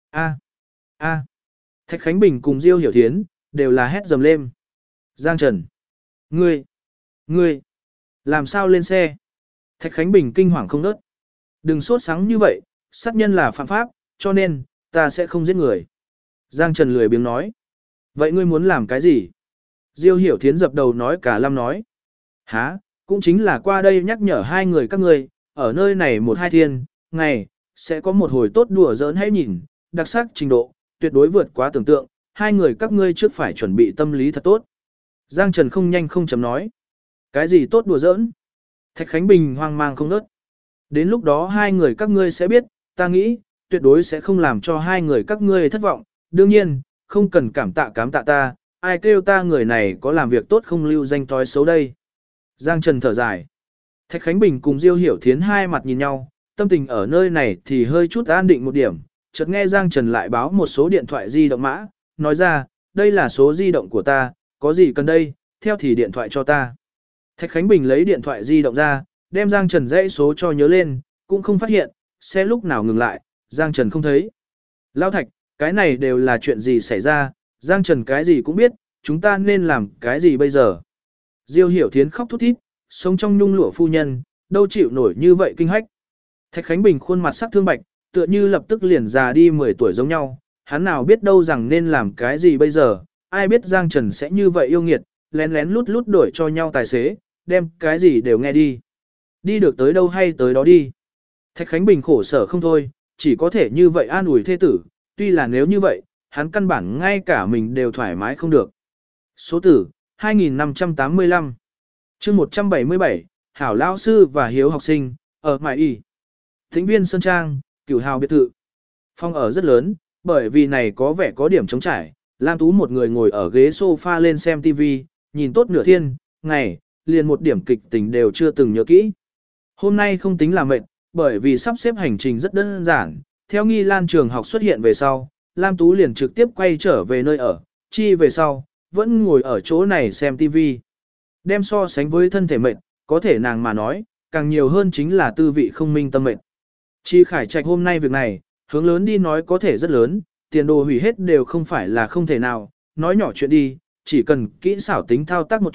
A. Thạch Khánh Bình cùng Diêu Hiểu Thiến, đều là hét dầm lên. Giang Trần. Ngươi. Làm sao lên xe? Thạch Khánh Bình kinh hoàng không nớt. Đừng sốt sắng như vậy, sát nhân là phạm pháp, cho nên, ta sẽ không giết người. Giang Trần lười biếng nói. Vậy ngươi muốn làm cái gì? Diêu Hiểu Thiến dập đầu nói cả lâm nói. Hả, cũng chính là qua đây nhắc nhở hai người các ngươi, ở nơi này một hai thiên, ngày, sẽ có một hồi tốt đùa giỡn hãy nhìn, đặc sắc trình độ, tuyệt đối vượt quá tưởng tượng, hai người các ngươi trước phải chuẩn bị tâm lý thật tốt. Giang Trần không nhanh không chậm nói. Cái gì tốt đùa giỡn? Thạch Khánh Bình hoang mang không nớt. Đến lúc đó hai người các ngươi sẽ biết, ta nghĩ, tuyệt đối sẽ không làm cho hai người các ngươi thất vọng. Đương nhiên, không cần cám tạ ta, ai kêu ta người này có làm việc tốt không lưu danh thói xấu đây. Giang Trần thở dài. Thạch Khánh Bình cùng Diêu Hiểu Thiến hai mặt nhìn nhau, tâm tình ở nơi này thì hơi chút an định một điểm. Chợt nghe Giang Trần lại báo một số điện thoại di động mã, nói ra, đây là số di động của ta, có gì cần đây, theo thì điện thoại cho ta. Thạch Khánh Bình lấy điện thoại di động ra, đem Giang Trần dãy số cho nhớ lên, cũng không phát hiện, xe lúc nào ngừng lại, Giang Trần không thấy. Lão Thạch, cái này đều là chuyện gì xảy ra, Giang Trần cái gì cũng biết, chúng ta nên làm cái gì bây giờ. Diêu Hiểu Thiến khóc thút thít, sống trong nhung lụa phu nhân, đâu chịu nổi như vậy kinh hách. Thạch Khánh Bình khuôn mặt sắc thương bạch, tựa như lập tức liền già đi 10 tuổi giống nhau, hắn nào biết đâu rằng nên làm cái gì bây giờ, ai biết Giang Trần sẽ như vậy yêu nghiệt, lén lén lút lút đổi cho nhau tài xế, đem cái gì đều nghe đi. Đi được tới đâu hay tới đó đi. Thạch Khánh Bình khổ sở không thôi, chỉ có thể như vậy an ủi thê tử, tuy là nếu như vậy, hắn căn bản ngay cả mình đều thoải mái không được. Số tử, 2585 chương 177, Hảo Lão Sư và Hiếu học sinh, ở Mại Y. Thính viên Sơn Trang, Cửu Hào biệt thự. Phòng ở rất lớn, bởi vì này có vẻ có điểm trống trải, Lam Tú một người ngồi ở ghế sofa lên xem TV, nhìn tốt nửa thiên, ngày, liền một điểm kịch tình đều chưa từng nhớ kỹ. Hôm nay không tính là mệt, bởi vì sắp xếp hành trình rất đơn giản, theo Nghi Lan trường học xuất hiện về sau, Lam Tú liền trực tiếp quay trở về nơi ở, chi về sau, vẫn ngồi ở chỗ này xem TV. Đem so sánh với thân thể mệt, có thể nàng mà nói, càng nhiều hơn chính là tư vị không minh tâm mệt. Chi Khải Trạch hôm nay việc này, hướng lớn đi nói có thể rất lớn, tiền đồ hủy hết đều không phải là không thể nào, nói nhỏ chuyện đi, chỉ cần kỹ xảo tính thao tác một chút,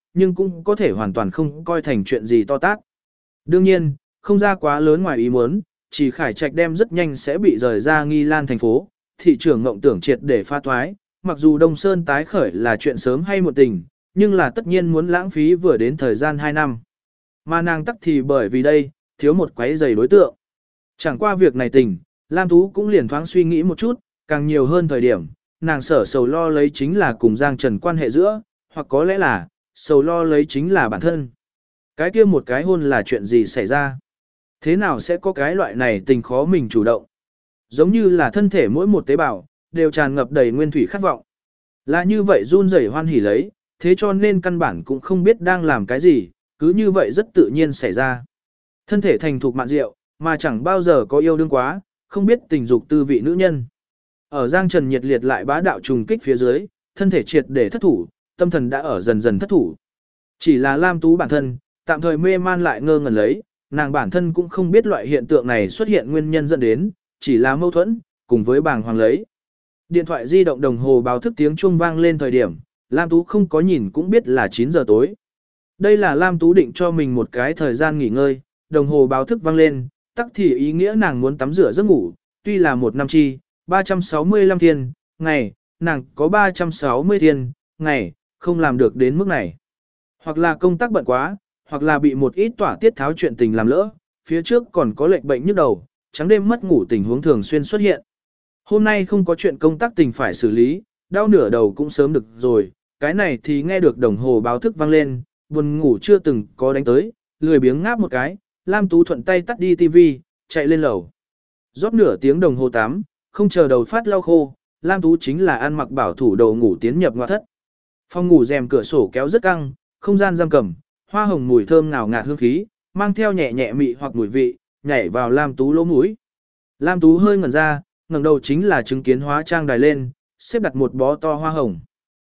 nhưng cũng có thể hoàn toàn không coi thành chuyện gì to tát. Đương nhiên, không ra quá lớn ngoài ý muốn, chỉ Khải Trạch đem rất nhanh sẽ bị rời ra Nghi Lan thành phố, thị trường ngộng tưởng triệt để pha thoái, mặc dù Đông Sơn tái khởi là chuyện sớm hay muộn tình, nhưng là tất nhiên muốn lãng phí vừa đến thời gian 2 năm. Mà nàng tắc thì bởi vì đây, thiếu một quấy giày đối tượng. Chẳng qua việc này tình, Lam Tú cũng liền thoáng suy nghĩ một chút, càng nhiều hơn thời điểm, nàng sở sầu lo lấy chính là cùng Giang Trần quan hệ giữa, hoặc có lẽ là, sầu lo lấy chính là bản thân. Cái kia một cái hôn là chuyện gì xảy ra? Thế nào sẽ có cái loại này tình khó mình chủ động? Giống như là thân thể mỗi một tế bào, đều tràn ngập đầy nguyên thủy khát vọng. Là như vậy run rẩy hoan hỉ lấy, thế cho nên căn bản cũng không biết đang làm cái gì, cứ như vậy rất tự nhiên xảy ra. Thân thể thành thục mạn diệu, mà chẳng bao giờ có yêu đương quá, không biết tình dục tư vị nữ nhân. Ở Giang Trần nhiệt liệt lại bá đạo trùng kích phía dưới, thân thể triệt để thất thủ, tâm thần đã ở dần dần thất thủ. Chỉ là Lam Tú bản thân, tạm thời mê man lại ngơ ngẩn lấy, nàng bản thân cũng không biết loại hiện tượng này xuất hiện nguyên nhân dẫn đến, chỉ là mâu thuẫn, cùng với bàng hoàng lấy. Điện thoại di động đồng hồ báo thức tiếng chuông vang lên thời điểm, Lam Tú không có nhìn cũng biết là 9 giờ tối. Đây là Lam Tú định cho mình một cái thời gian nghỉ ngơi, đồng hồ báo thức vang lên, tắc thì ý nghĩa nàng muốn tắm rửa giấc ngủ, tuy là một năm chi, 365 thiên, ngày, nàng có 360 thiên, ngày, không làm được đến mức này. Hoặc là công tác bận quá, hoặc là bị một ít tỏa tiết tháo chuyện tình làm lỡ, phía trước còn có lệnh bệnh nhức đầu, trắng đêm mất ngủ tình huống thường xuyên xuất hiện. Hôm nay không có chuyện công tác tình phải xử lý, đau nửa đầu cũng sớm được rồi, cái này thì nghe được đồng hồ báo thức vang lên, buồn ngủ chưa từng có đánh tới, lười biếng ngáp một cái, Lam Tú thuận tay tắt đi tivi, chạy lên lầu. Rót nửa tiếng đồng hồ tắm, không chờ đầu phát lau khô, Lam Tú chính là ăn mặc bảo thủ đầu ngủ tiến nhập ngoại thất. Phòng ngủ rèm cửa sổ kéo rất căng, không gian giam cầm, hoa hồng mùi thơm ngào ngạt hương khí, mang theo nhẹ nhẹ mị hoặc mùi vị, nhảy vào Lam Tú lỗ mũi. Lam Tú hơi ngẩn ra, ngẩng đầu chính là chứng kiến hóa trang đài lên, xếp đặt một bó to hoa hồng.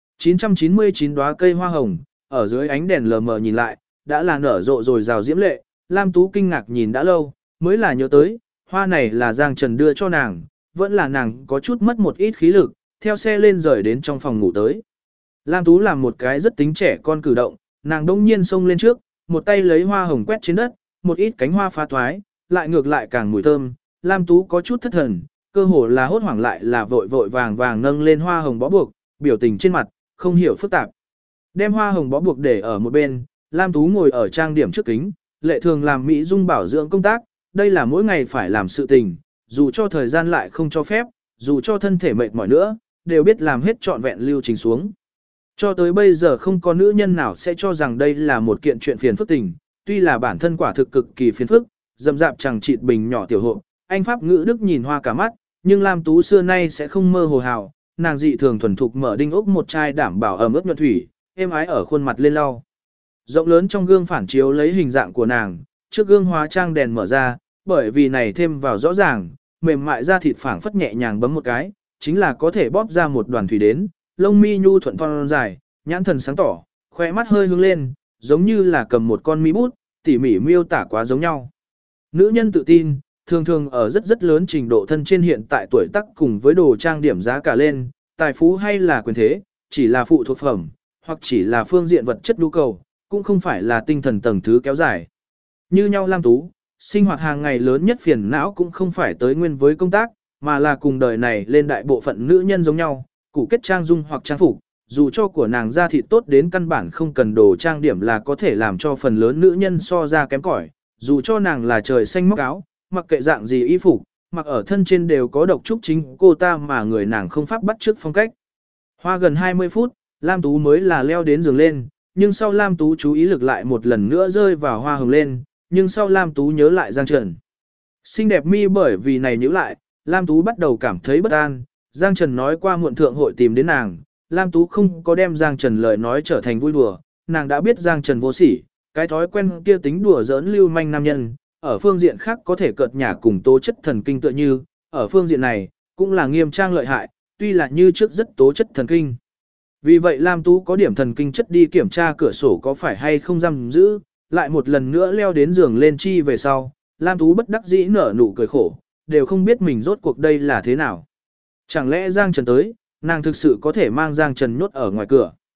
999 đóa cây hoa hồng, ở dưới ánh đèn lờ mờ nhìn lại, đã là nở rộ rồi rào diễm lệ, Lam Tú kinh ngạc nhìn đã lâu, mới là nhớ tới, hoa này là Giang Trần đưa cho nàng, vẫn là nàng có chút mất một ít khí lực, theo xe lên rời đến trong phòng ngủ tới. Lam Tú làm một cái rất tính trẻ con cử động, nàng đông nhiên xông lên trước, một tay lấy hoa hồng quét trên đất, một ít cánh hoa phá thoái, lại ngược lại càng mùi thơm, Lam Tú có chút thất thần, cơ hồ là hốt hoảng lại là vội vội vàng vàng nâng lên hoa hồng bó buộc, biểu tình trên mặt, không hiểu phức tạp. Đem hoa hồng bó buộc để ở một bên, Lam Tú ngồi ở trang điểm trước kính, lệ thường làm mỹ dung bảo dưỡng công tác, đây là mỗi ngày phải làm sự tình, dù cho thời gian lại không cho phép, dù cho thân thể mệt mỏi nữa, đều biết làm hết trọn vẹn lưu trình xuống. Cho tới bây giờ không có nữ nhân nào sẽ cho rằng đây là một kiện chuyện phiền phức tình, tuy là bản thân quả thực cực kỳ phiền phức, dầm dạp chẳng chịt bình nhỏ tiểu hộ, anh Pháp ngữ Đức nhìn hoa cả mắt, nhưng Lam Tú xưa nay sẽ không mơ hồ hào, nàng dị thường thuần thục mở đinh ốc một chai đảm bảo ẩm ướt nhuận thủy, êm ái ở khuôn mặt lên lau. Rộng lớn trong gương phản chiếu lấy hình dạng của nàng, trước gương hóa trang đèn mở ra, bởi vì này thêm vào rõ ràng, mềm mại da thịt phảng phất nhẹ nhàng bấm một cái, chính là có thể bóp ra một đoàn thủy đến, lông mi nhu thuận thon dài, nhãn thần sáng tỏ, khóe mắt hơi hướng lên, giống như là cầm một con mi bút, tỉ mỉ miêu tả quá giống nhau. Nữ nhân tự tin, thường thường ở rất lớn trình độ thân trên hiện tại tuổi tác cùng với đồ trang điểm giá cả lên, tài phú hay là quyền thế, chỉ là phụ thuộc phẩm, hoặc chỉ là phương diện vật chất nhu cầu, cũng không phải là tinh thần tầng thứ kéo dài. Như nhau Lam Tú, sinh hoạt hàng ngày lớn nhất phiền não cũng không phải tới nguyên với công tác, mà là cùng đời này lên đại bộ phận nữ nhân giống nhau, cụ kết trang dung hoặc trang phục, dù cho của nàng da thịt tốt đến căn bản không cần đồ trang điểm là có thể làm cho phần lớn nữ nhân so ra kém cỏi, dù cho nàng là trời xanh móc áo, mặc kệ dạng gì y phục, mặc ở thân trên đều có độc trúc chính cô ta mà người nàng không pháp bắt chước phong cách. Hoa gần 20 phút, Lam Tú mới là leo đến giường lên, nhưng sau Lam Tú chú ý lực lại một lần nữa rơi vào hoa hồng lên, nhưng sau Lam Tú nhớ lại Giang Trần. Xinh đẹp mi bởi vì này nhíu lại, Lam Tú bắt đầu cảm thấy bất an, Giang Trần nói qua muộn thượng hội tìm đến nàng, Lam Tú không có đem Giang Trần lời nói trở thành vui đùa, nàng đã biết Giang Trần vô sỉ, cái thói quen kia tính đùa giỡn lưu manh nam nhân, ở phương diện khác có thể cợt nhả cùng tố chất thần kinh tựa như, ở phương diện này, cũng là nghiêm trang lợi hại, tuy là như trước rất tố chất thần kinh. Vì vậy Lam Tú có điểm thần kinh chất đi kiểm tra cửa sổ có phải hay không giam giữ, lại một lần nữa leo đến giường lên chi về sau, Lam Tú bất đắc dĩ nở nụ cười khổ, đều không biết mình rốt cuộc đây là thế nào. Chẳng lẽ Giang Trần tới, nàng thực sự có thể mang Giang Trần nhốt ở ngoài cửa.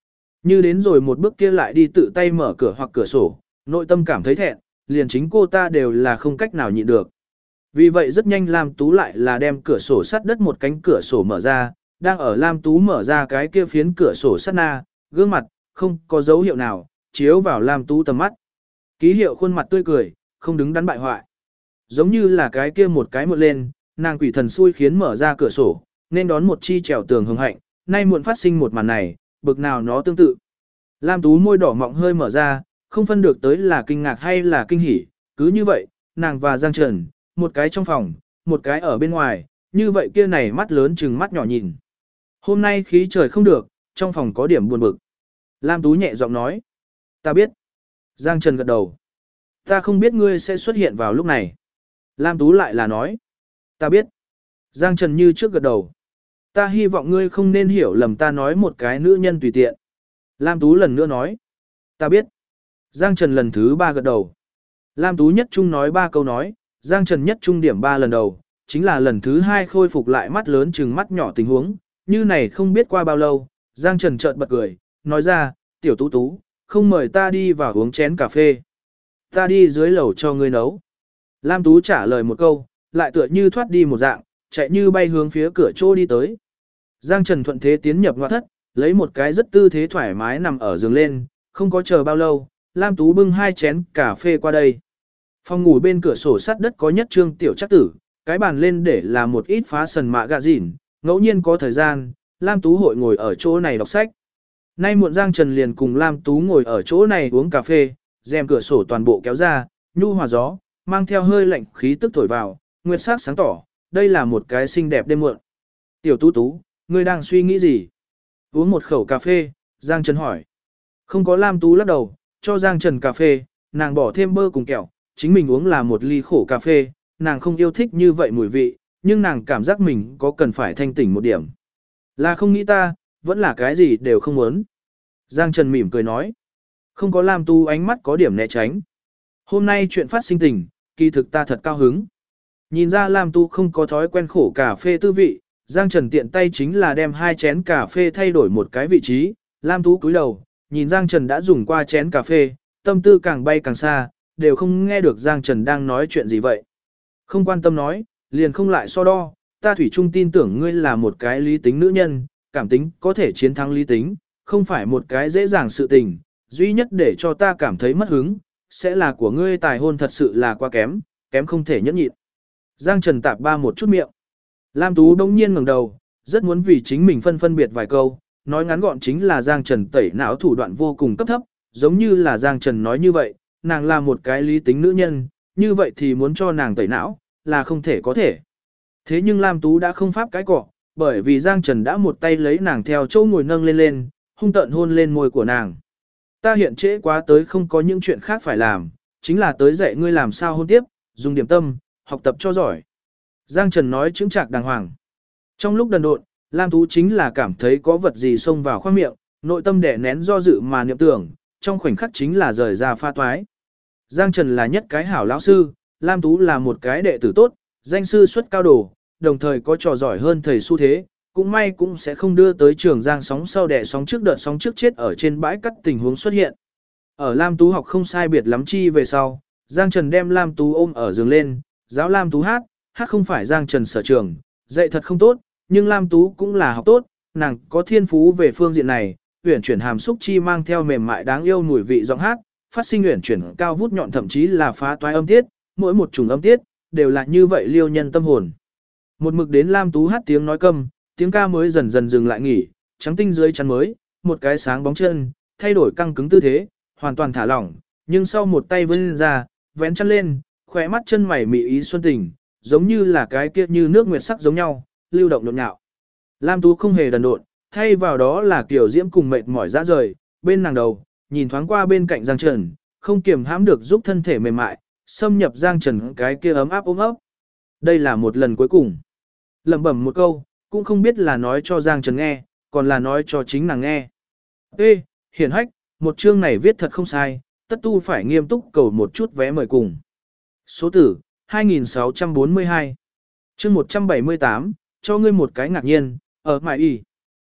Như đến rồi một bước kia lại đi tự tay mở cửa hoặc cửa sổ, nội tâm cảm thấy thẹn, liền chính cô ta đều là không cách nào nhịn được. Vì vậy rất nhanh Lam Tú lại là đem cửa sổ sắt đất một cánh cửa sổ mở ra, đang ở Lam Tú mở ra cái kia phiến cửa sổ sắt na, gương mặt, không có dấu hiệu nào, chiếu vào Lam Tú tầm mắt. Ký hiệu khuôn mặt tươi cười, không đứng đắn bại hoại. Giống như là cái kia một cái một lên, nàng quỷ thần xui khiến mở ra cửa sổ, nên đón một chi trèo tường hưng hạnh, nay muộn phát sinh một màn này, bực nào nó tương tự. Lam Tú môi đỏ mọng hơi mở ra, không phân được tới là kinh ngạc hay là kinh hỉ, cứ như vậy, nàng và Giang Trần, một cái trong phòng, một cái ở bên ngoài, như vậy kia này mắt lớn chừng mắt nhỏ nhìn. Hôm nay khí trời không được, trong phòng có điểm buồn bực. Lam Tú nhẹ giọng nói. Ta biết. Giang Trần gật đầu. Ta không biết ngươi sẽ xuất hiện vào lúc này. Lam Tú lại là nói. Ta biết. Giang Trần như trước gật đầu. Ta hy vọng ngươi không nên hiểu lầm ta nói một cái nữ nhân tùy tiện. Lam Tú lần nữa nói. Ta biết. Giang Trần lần thứ 3 gật đầu. Lam Tú nhất trung nói 3 câu nói, Giang Trần nhất trung điểm 3 lần đầu, chính là lần thứ 2 khôi phục lại mắt lớn chừng mắt nhỏ tình huống, như này không biết qua bao lâu, Giang Trần chợt bật cười, nói ra, tiểu Tú Tú, không mời ta đi vào uống chén cà phê. Ta đi dưới lầu cho ngươi nấu. Lam Tú trả lời một câu, lại tựa như thoát đi một dạng, chạy như bay hướng phía cửa chỗ đi tới. Giang Trần thuận thế tiến nhập ngoại thất, lấy một cái rất tư thế thoải mái nằm ở giường lên, không có chờ bao lâu, Lam Tú bưng 2 chén cà phê qua đây. Phòng ngủ bên cửa sổ sắt đất có nhất trương tiểu chắc tử, cái bàn lên để là một ít phá sần mạ gà dỉn, ngẫu nhiên có thời gian, Lam Tú hội ngồi ở chỗ này đọc sách. Nay muộn Giang Trần liền cùng Lam Tú ngồi ở chỗ này uống cà phê, rèm cửa sổ toàn bộ kéo ra, nhu hòa gió, mang theo hơi lạnh khí tức thổi vào, nguyệt sắc sáng tỏ, đây là một cái xinh đẹp đêm muộn. Tiểu Tú Tú, ngươi đang suy nghĩ gì? Uống một khẩu cà phê, Giang Trần hỏi. Không có Lam Tú lắc đầu, cho Giang Trần cà phê, nàng bỏ thêm bơ cùng kẹo, chính mình uống là một ly khổ cà phê, nàng không yêu thích như vậy mùi vị, nhưng nàng cảm giác mình có cần phải thanh tỉnh một điểm. Là không nghĩ ta, vẫn là cái gì đều không muốn. Giang Trần mỉm cười nói. Không có Lam Tú ánh mắt có điểm né tránh. Hôm nay chuyện phát sinh tình, kỳ thực ta thật cao hứng. Nhìn ra Lam Tú không có thói quen khổ cà phê tư vị, Giang Trần tiện tay chính là đem 2 chén cà phê thay đổi một cái vị trí. Lam Tú cúi đầu, nhìn Giang Trần đã dùng qua chén cà phê, tâm tư càng bay càng xa, đều không nghe được Giang Trần đang nói chuyện gì vậy. Không quan tâm nói, liền không lại so đo, ta thủy chung tin tưởng ngươi là một cái lý tính nữ nhân, cảm tính có thể chiến thắng lý tính, không phải một cái dễ dàng sự tình, duy nhất để cho ta cảm thấy mất hứng, sẽ là của ngươi tài hôn thật sự là quá kém, kém không thể nhẫn nhịn. Giang Trần tạp ba một chút miệng. Lam Tú đông nhiên ngẩng đầu, rất muốn vì chính mình phân biệt vài câu, nói ngắn gọn chính là Giang Trần tẩy não thủ đoạn vô cùng cấp thấp, giống như là Giang Trần nói như vậy, nàng là một cái lý tính nữ nhân, như vậy thì muốn cho nàng tẩy não, là không thể có thể. Thế nhưng Lam Tú đã không pháp cái cọ, bởi vì Giang Trần đã một tay lấy nàng theo chỗ ngồi nâng lên lên, hung tợn hôn lên môi của nàng. Ta hiện trễ quá tới không có những chuyện khác phải làm, chính là tới dạy ngươi làm sao hôn tiếp, dùng điểm tâm, học tập cho giỏi. Giang Trần nói chững chạc đàng hoàng. Trong lúc đần độn, Lam Tú chính là cảm thấy có vật gì xông vào khoang miệng, nội tâm đè nén do dự mà niệm tưởng, trong khoảnh khắc chính là rời ra pha toái. Giang Trần là nhất cái hảo lão sư, Lam Tú là một cái đệ tử tốt, danh sư xuất cao đồ, đồng thời có trò giỏi hơn thầy xu thế, cũng may cũng sẽ không đưa tới trường Giang sóng sau đẻ sóng trước đợt sóng trước chết ở trên bãi cắt tình huống xuất hiện. Ở Lam Tú học không sai biệt lắm chi về sau, Giang Trần đem Lam Tú ôm ở giường lên, giáo Lam Tú hát không phải Giang Trần sở trường, dạy thật không tốt, nhưng Lam Tú cũng là học tốt, nàng có thiên phú về phương diện này, uyển chuyển hàm xúc chi mang theo mềm mại đáng yêu mùi vị giọng hát, phát sinh uyển chuyển cao vút nhọn thậm chí là phá toái âm tiết, mỗi một chủng âm tiết đều là như vậy liêu nhân tâm hồn. Một mực đến Lam Tú hát tiếng nói câm, tiếng ca mới dần dần dừng lại nghỉ, trắng tinh dưới chắn mới, một cái sáng bóng chân, thay đổi căng cứng tư thế, hoàn toàn thả lỏng, nhưng sau một tay vươn ra, vén chân lên, khóe mắt chân mày mị ý xuân tình, giống như là cái kia như nước nguyệt sắc giống nhau, lưu động nhộn nhạo. Lam Tú không hề đần độn, thay vào đó là kiểu diễm cùng mệt mỏi ra rời, bên nàng đầu, nhìn thoáng qua bên cạnh Giang Trần, không kiềm hãm được giúp thân thể mềm mại, xâm nhập Giang Trần cái kia ấm áp ôm ấp. Đây là một lần cuối cùng. Lẩm bẩm một câu, cũng không biết là nói cho Giang Trần nghe, còn là nói cho chính nàng nghe. Ê, hiển hách, một chương này viết thật không sai, tất tu phải nghiêm túc cầu một chút vé mời cùng. Số tử, 2642. Chương 178, cho ngươi một cái ngạc nhiên, ở mại y.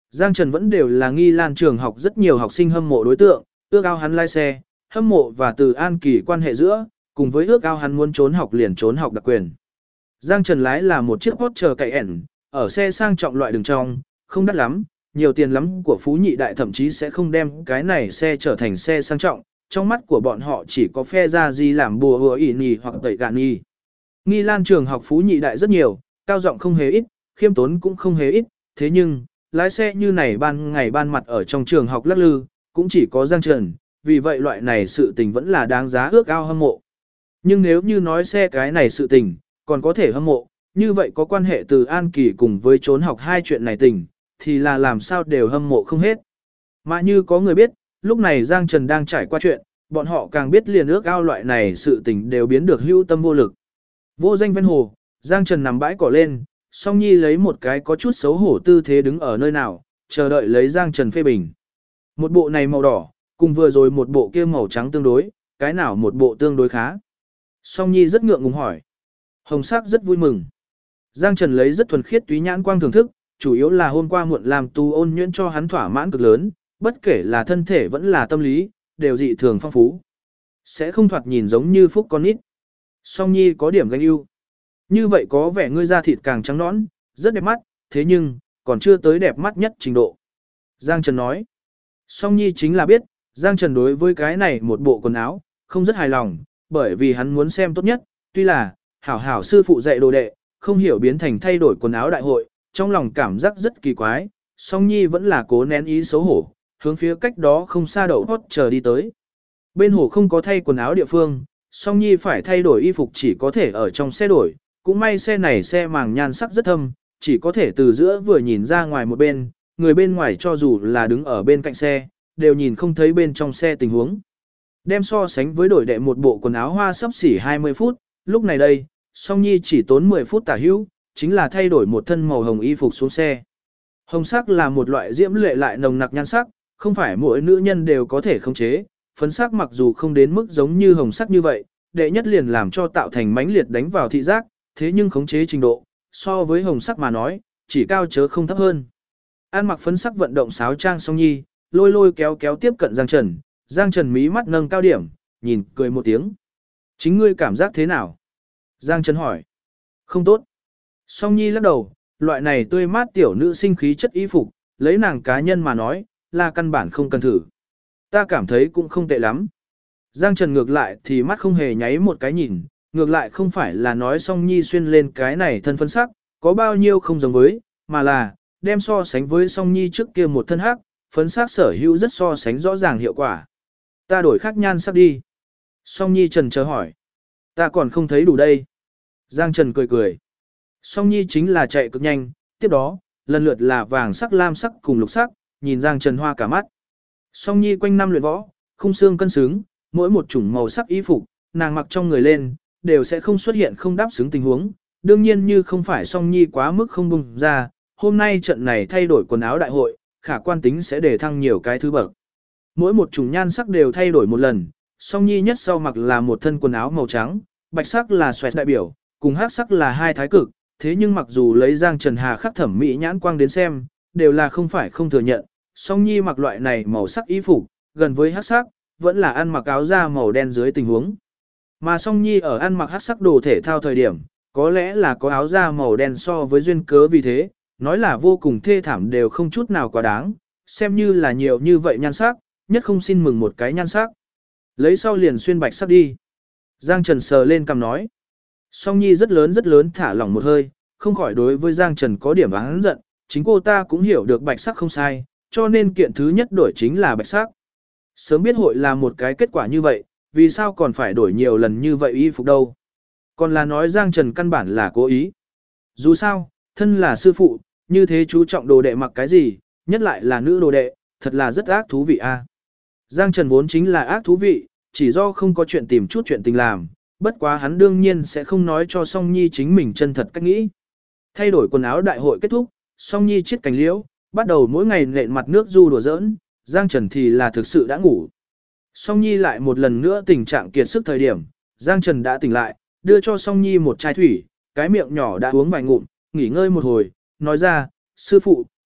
Giang Trần vẫn đều là Nghi Lan trường học rất nhiều học sinh hâm mộ đối tượng, ước ao hắn lái xe, hâm mộ và Từ An Kỳ quan hệ giữa, cùng với ước ao hắn muốn trốn học liền trốn học đặc quyền. Giang Trần lái là một chiếc Porsche Cayenne, ở xe sang trọng loại đường trong, không đắt lắm, nhiều tiền lắm của phú nhị đại thậm chí sẽ không đem cái này xe trở thành xe sang trọng, trong mắt của bọn họ chỉ có phe ra gì làm bùa hùa ỉ nhì hoặc tẩy gạn nhì. Nghi Lan trường học phú nhị đại rất nhiều, cao giọng không hề ít, khiêm tốn cũng không hề ít, thế nhưng, lái xe như này ban ngày ban mặt ở trong trường học lắc lư, cũng chỉ có Giang Trần, vì vậy loại này sự tình vẫn là đáng giá ước ao hâm mộ. Nhưng nếu như nói xe cái này sự tình, còn có thể hâm mộ, như vậy có quan hệ từ An Kỳ cùng với trốn học hai chuyện này tình, thì là làm sao đều hâm mộ không hết. Mà như có người biết, lúc này Giang Trần đang trải qua chuyện, bọn họ càng biết liền ước ao loại này sự tình đều biến được hữu tâm vô lực. Vô danh ven hồ, Giang Trần nằm bãi cỏ lên, Song Nhi lấy một cái có chút xấu hổ tư thế đứng ở nơi nào, chờ đợi lấy Giang Trần phê bình. Một bộ này màu đỏ, cùng vừa rồi một bộ kia màu trắng tương đối, cái nào một bộ tương đối khá. Song Nhi rất ngượng ngùng hỏi. Hồng sắc rất vui mừng. Giang Trần lấy rất thuần khiết túy nhãn quang thưởng thức, chủ yếu là hôm qua muộn làm tu ôn nhuyễn cho hắn thỏa mãn cực lớn, bất kể là thân thể vẫn là tâm lý, đều dị thường phong phú. Sẽ không thoạt nhìn giống như phúc con nít. Song Nhi có điểm ganh ưu. Như vậy có vẻ ngươi da thịt càng trắng nõn, rất đẹp mắt, thế nhưng, còn chưa tới đẹp mắt nhất trình độ. Giang Trần nói. Song Nhi chính là biết, Giang Trần đối với cái này một bộ quần áo, không rất hài lòng, bởi vì hắn muốn xem tốt nhất, tuy là, hảo hảo sư phụ dạy đồ đệ, không hiểu biến thành thay đổi quần áo đại hội, trong lòng cảm giác rất kỳ quái, Song Nhi vẫn là cố nén ý xấu hổ, hướng phía cách đó không xa đậu hót chờ đi tới. Bên hồ không có thay quần áo địa phương, Song Nhi phải thay đổi y phục chỉ có thể ở trong xe đổi, cũng may xe này xe màng nhan sắc rất thâm, chỉ có thể từ giữa vừa nhìn ra ngoài một bên, người bên ngoài cho dù là đứng ở bên cạnh xe, đều nhìn không thấy bên trong xe tình huống. Đem so sánh với đổi đệ một bộ quần áo hoa sắp xỉ 20 phút, lúc này đây, Song Nhi chỉ tốn 10 phút tả hữu, chính là thay đổi một thân màu hồng y phục xuống xe. Hồng sắc là một loại diễm lệ lại nồng nặc nhan sắc, không phải mỗi nữ nhân đều có thể khống chế, phấn sắc mặc dù không đến mức giống như hồng sắc như vậy, đệ nhất liền làm cho tạo thành mãnh liệt đánh vào thị giác, thế nhưng khống chế trình độ, so với hồng sắc mà nói, chỉ cao chớ không thấp hơn. An mặc phấn sắc vận động sáo trang Song Nhi, lôi lôi kéo kéo tiếp cận Giang Trần mí mắt nâng cao điểm, nhìn cười một tiếng. Chính ngươi cảm giác thế nào? Giang Trần hỏi. Không tốt. Song Nhi lắc đầu, loại này tươi mát tiểu nữ sinh khí chất y phục, lấy nàng cá nhân mà nói, là căn bản không cần thử. Ta cảm thấy cũng không tệ lắm. Giang Trần ngược lại thì mắt không hề nháy một cái nhìn, ngược lại không phải là nói Song Nhi xuyên lên cái này thân phấn sắc, có bao nhiêu không giống với, mà là, đem so sánh với Song Nhi trước kia một thân hắc, phấn sắc sở hữu rất so sánh rõ ràng hiệu quả. Ta đổi khác nhan sắc đi. Song Nhi trần chờ hỏi. Ta còn không thấy đủ đây. Giang Trần cười cười. Song Nhi chính là chạy cực nhanh, tiếp đó, lần lượt là vàng sắc lam sắc cùng lục sắc, nhìn Giang Trần hoa cả mắt. Song Nhi quanh năm luyện võ, khung xương cân xứng, mỗi một chủng màu sắc y phục, nàng mặc trong người lên, đều sẽ không xuất hiện không đáp xứng tình huống. Đương nhiên như không phải Song Nhi quá mức không bùng ra, hôm nay trận này thay đổi quần áo đại hội, khả quan tính sẽ để thăng nhiều cái thứ bậc. Mỗi một chủng nhan sắc đều thay đổi một lần, Song Nhi nhất sau mặc là một thân quần áo màu trắng, bạch sắc là xoẹt đại biểu, cùng hắc sắc là hai thái cực, thế nhưng mặc dù lấy Giang Trần Hà khắc thẩm mỹ nhãn quang đến xem, đều là không phải không thừa nhận, Song Nhi mặc loại này màu sắc y phục, gần với hắc sắc, vẫn là ăn mặc áo da màu đen dưới tình huống. Mà Song Nhi ở ăn mặc hắc sắc đồ thể thao thời điểm, có lẽ là có áo da màu đen so với duyên cớ vì thế, nói là vô cùng thê thảm đều không chút nào quá đáng, xem như là nhiều như vậy nhan sắc, nhất không xin mừng một cái nhan sắc. Lấy sau liền xuyên bạch sắc đi. Giang Trần sờ lên cằm nói. Song Nhi rất lớn thả lỏng một hơi, không khỏi đối với Giang Trần có điểm oán giận, chính cô ta cũng hiểu được bạch sắc không sai, cho nên kiện thứ nhất đổi chính là bạch sắc. Sớm biết hội là một cái kết quả như vậy, vì sao còn phải đổi nhiều lần như vậy y phục đâu. Còn là nói Giang Trần căn bản là cố ý. Dù sao, thân là sư phụ, như thế chú trọng đồ đệ mặc cái gì, nhất lại là nữ đồ đệ, thật là rất ác thú vị a. Giang Trần vốn chính là ác thú vị, chỉ do không có chuyện tìm chút chuyện tình làm, bất quá hắn đương nhiên sẽ không nói cho Song Nhi chính mình chân thật cách nghĩ. Thay đổi quần áo đại hội kết thúc, Song Nhi chiết cành liễu, bắt đầu mỗi ngày nện mặt nước du đùa giỡn, Giang Trần thì là thực sự đã ngủ. Song Nhi lại một lần nữa tình trạng kiệt sức thời điểm, Giang Trần đã tỉnh lại, đưa cho Song Nhi một chai thủy, cái miệng nhỏ đã uống vài ngụm, nghỉ ngơi một hồi, nói ra, sư phụ,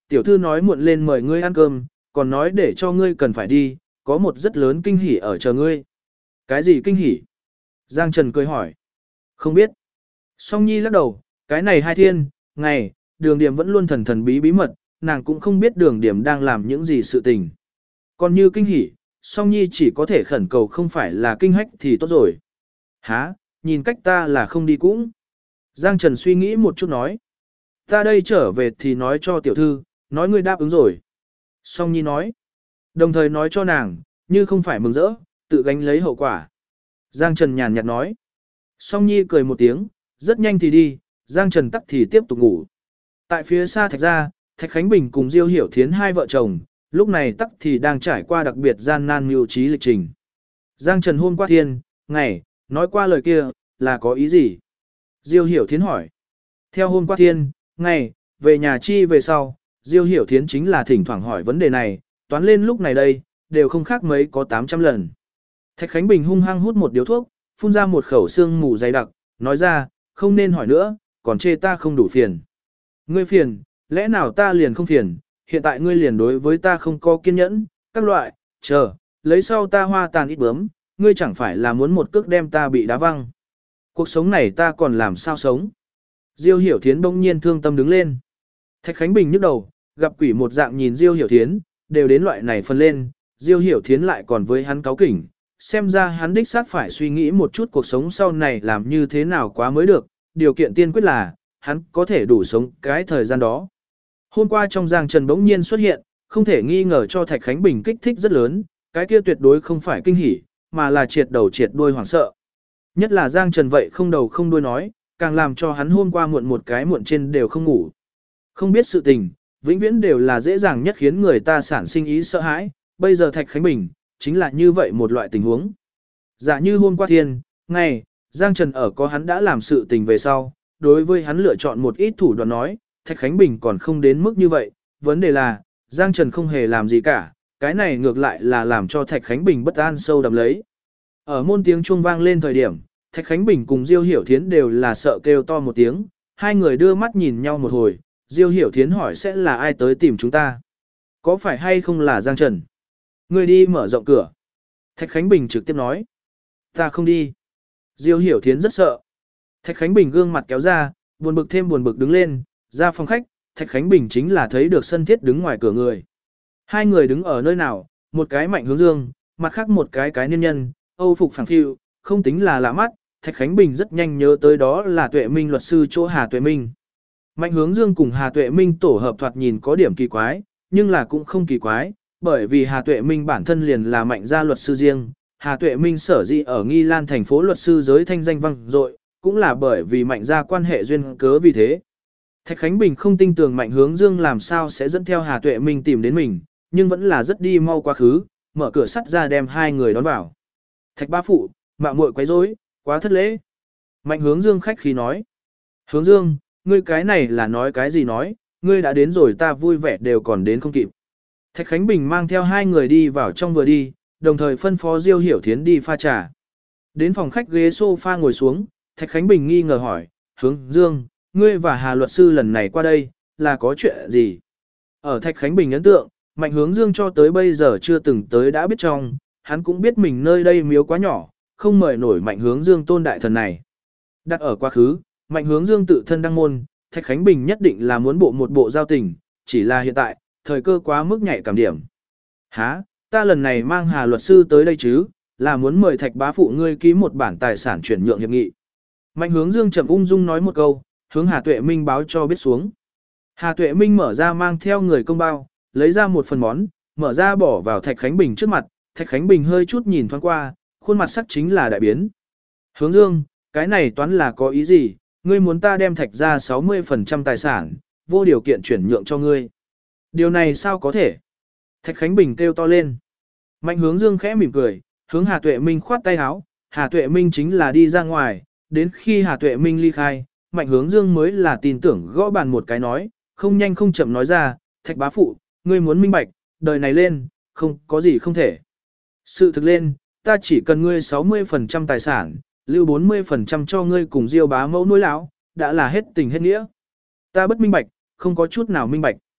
tiểu thư nói muộn lên mời ngươi ăn cơm, còn nói để cho ngươi cần phải đi, có một rất lớn kinh hỉ ở chờ ngươi. Cái gì kinh hỉ? Giang Trần cười hỏi. Không biết. Song Nhi lắc đầu, cái này hai thiên, ngày, đường điểm vẫn luôn thần thần bí bí mật, nàng cũng không biết đường điểm đang làm những gì sự tình. Còn như kinh hỉ, Song Nhi chỉ có thể khẩn cầu không phải là kinh hách thì tốt rồi. Hả, nhìn cách ta là không đi cũng. Giang Trần suy nghĩ một chút nói. Ta đây trở về thì nói cho tiểu thư, nói ngươi đáp ứng rồi. Song Nhi nói. Đồng thời nói cho nàng, như không phải mừng rỡ, tự gánh lấy hậu quả. Giang Trần nhàn nhạt nói. Song Nhi cười một tiếng, rất nhanh thì đi, Giang Trần tắc thì tiếp tục ngủ. Tại phía xa Thạch gia, Thạch Khánh Bình cùng Diêu Hiểu Thiến hai vợ chồng, lúc này tắc thì đang trải qua đặc biệt gian nan mưu trí lịch trình. Giang Trần hôm qua thiên, ngày, nói qua lời kia, là có ý gì? Diêu Hiểu Thiến hỏi. Theo hôm qua thiên, ngày, về nhà chi về sau, Diêu Hiểu Thiến chính là thỉnh thoảng hỏi vấn đề này, toán lên lúc này đây, đều không khác mấy có 800 lần. Thạch Khánh Bình hung hăng hút một điếu thuốc, phun ra một khẩu xương mù dày đặc, nói ra, không nên hỏi nữa, còn chê ta không đủ phiền. Ngươi phiền, lẽ nào ta liền không phiền, hiện tại ngươi liền đối với ta không có kiên nhẫn, các loại, chờ, lấy sau ta hoa tàn ít bướm, ngươi chẳng phải là muốn một cước đem ta bị đá văng. Cuộc sống này ta còn làm sao sống? Diêu Hiểu Thiến bỗng nhiên thương tâm đứng lên. Thạch Khánh Bình nhức đầu, gặp quỷ một dạng nhìn Diêu Hiểu Thiến, đều đến loại này phân lên, Diêu Hiểu Thiến lại còn với hắn cáu kỉnh, xem ra hắn đích xác phải suy nghĩ một chút cuộc sống sau này làm như thế nào quá mới được, điều kiện tiên quyết là, hắn có thể đủ sống cái thời gian đó. Hôm qua trong Giang Trần bỗng nhiên xuất hiện, không thể nghi ngờ cho Thạch Khánh Bình kích thích rất lớn, cái kia tuyệt đối không phải kinh hỉ, mà là triệt đầu triệt đuôi hoảng sợ. Nhất là Giang Trần vậy không đầu không đuôi nói, càng làm cho hắn hôm qua muộn một cái muộn trên đều không ngủ. Không biết sự tình, vĩnh viễn đều là dễ dàng nhất khiến người ta sản sinh ý sợ hãi, bây giờ Thạch Khánh Bình, chính là như vậy một loại tình huống. Giả như hôm qua thiên, ngày, Giang Trần ở có hắn đã làm sự tình về sau, đối với hắn lựa chọn một ít thủ đoạn nói, Thạch Khánh Bình còn không đến mức như vậy, vấn đề là, Giang Trần không hề làm gì cả, cái này ngược lại là làm cho Thạch Khánh Bình bất an sâu đậm lấy. Ở môn tiếng chuông vang lên thời điểm, Thạch Khánh Bình cùng Diêu Hiểu Thiến đều là sợ kêu to một tiếng, hai người đưa mắt nhìn nhau một hồi, Diêu Hiểu Thiến hỏi sẽ là ai tới tìm chúng ta? Có phải hay không là Giang Trần? Người đi mở rộng cửa. Thạch Khánh Bình trực tiếp nói. Ta không đi. Diêu Hiểu Thiến rất sợ. Thạch Khánh Bình gương mặt kéo ra, buồn bực thêm buồn bực đứng lên, ra phòng khách, Thạch Khánh Bình chính là thấy được Sân Thiết đứng ngoài cửa người. Hai người đứng ở nơi nào, một cái Mạnh Hướng Dương, mặt khác một cái niên nhân, Âu phục phẳng phiu, không tính là lạ mắt, Thạch Khánh Bình rất nhanh nhớ tới đó là Tuệ Minh luật sư chỗ Hà Tuệ Minh. Mạnh Hướng Dương cùng Hà Tuệ Minh tổ hợp thoạt nhìn có điểm kỳ quái, nhưng là cũng không kỳ quái, bởi vì Hà Tuệ Minh bản thân liền là Mạnh gia luật sư riêng. Hà Tuệ Minh sở dĩ ở Nghi Lan thành phố luật sư giới thanh danh vang dội, cũng là bởi vì Mạnh gia quan hệ duyên cớ vì thế. Thạch Khánh Bình không tin tưởng Mạnh Hướng Dương làm sao sẽ dẫn theo Hà Tuệ Minh tìm đến mình, nhưng vẫn là rất đi mau quá khứ, mở cửa sắt ra đem hai người đón vào. Thạch bá phụ, mạo muội quấy rối, quá thất lễ. Mạnh Hướng Dương khách khí nói. Hướng Dương, ngươi cái này là nói cái gì nói, ngươi đã đến rồi ta vui vẻ đều còn đến không kịp. Thạch Khánh Bình mang theo hai người đi vào trong vừa đi, đồng thời phân phó Diêu Hiểu Thiến đi pha trà. Đến phòng khách ghế sofa ngồi xuống, Thạch Khánh Bình nghi ngờ hỏi, Hướng Dương, ngươi và Hà luật sư lần này qua đây, là có chuyện gì? Ở Thạch Khánh Bình ấn tượng, Mạnh Hướng Dương cho tới bây giờ chưa từng tới đã biết trong, hắn cũng biết mình nơi đây miếu quá nhỏ, không mời nổi Mạnh Hướng Dương tôn đại thần này. Đặt ở quá khứ, Mạnh Hướng Dương tự thân đăng môn, Thạch Khánh Bình nhất định là muốn bộ một bộ giao tình, chỉ là hiện tại, thời cơ quá mức nhạy cảm điểm. Hả, ta lần này mang Hà luật sư tới đây chứ, là muốn mời Thạch bá phụ ngươi ký một bản tài sản chuyển nhượng hiệp nghị. Mạnh Hướng Dương chậm ung dung nói một câu, hướng Hà Tuệ Minh báo cho biết xuống. Hà Tuệ Minh mở ra mang theo người công bao, lấy ra một phần món, mở ra bỏ vào Thạch Khánh Bình trước mặt, Thạch Khánh Bình hơi chút nhìn thoáng qua, khuôn mặt sắc chính là đại biến. Hướng Dương, cái này toán là có ý gì, ngươi muốn ta đem Thạch ra 60% tài sản, vô điều kiện chuyển nhượng cho ngươi. Điều này sao có thể? Thạch Khánh Bình kêu to lên. Mạnh Hướng Dương khẽ mỉm cười, hướng Hà Tuệ Minh khoát tay áo, Hà Tuệ Minh chính là đi ra ngoài, đến khi Hà Tuệ Minh ly khai, Mạnh Hướng Dương mới là tin tưởng gõ bàn một cái nói, không nhanh không chậm nói ra, Thạch bá phụ, ngươi muốn minh bạch, đời này lên, không có gì không thể. Sự thực lên, ta chỉ cần ngươi 60% tài sản, lưu 40% cho ngươi cùng Diêu bá mẫu nuôi lão, đã là hết tình hết nghĩa. Ta bất minh bạch, không có chút nào minh bạch.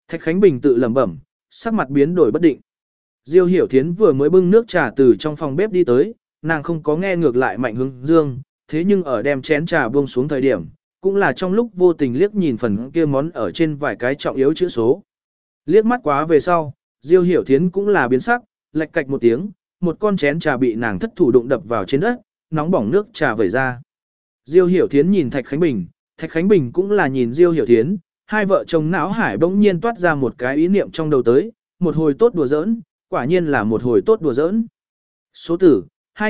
Thạch Khánh Bình tự lẩm bẩm, sắc mặt biến đổi bất định. Diêu Hiểu Thiến vừa mới bưng nước trà từ trong phòng bếp đi tới, nàng không có nghe ngược lại Mạnh Hướng Dương, thế nhưng ở đem chén trà buông xuống thời điểm, cũng là trong lúc vô tình liếc nhìn phần kia món ở trên vài cái trọng yếu chữ số. Liếc mắt quá về sau, Diêu Hiểu Thiến cũng là biến sắc, lạch cạch một tiếng, một con chén trà bị nàng thất thủ đụng đập vào trên đất, nóng bỏng nước trà vẩy ra. Diêu Hiểu Thiến nhìn Thạch Khánh Bình cũng là nhìn Diêu Hiểu Thiến, hai vợ chồng não hải bỗng nhiên toát ra một cái ý niệm trong đầu tới, một hồi tốt đùa giỡn, quả nhiên là một hồi tốt đùa giỡn. Số tử,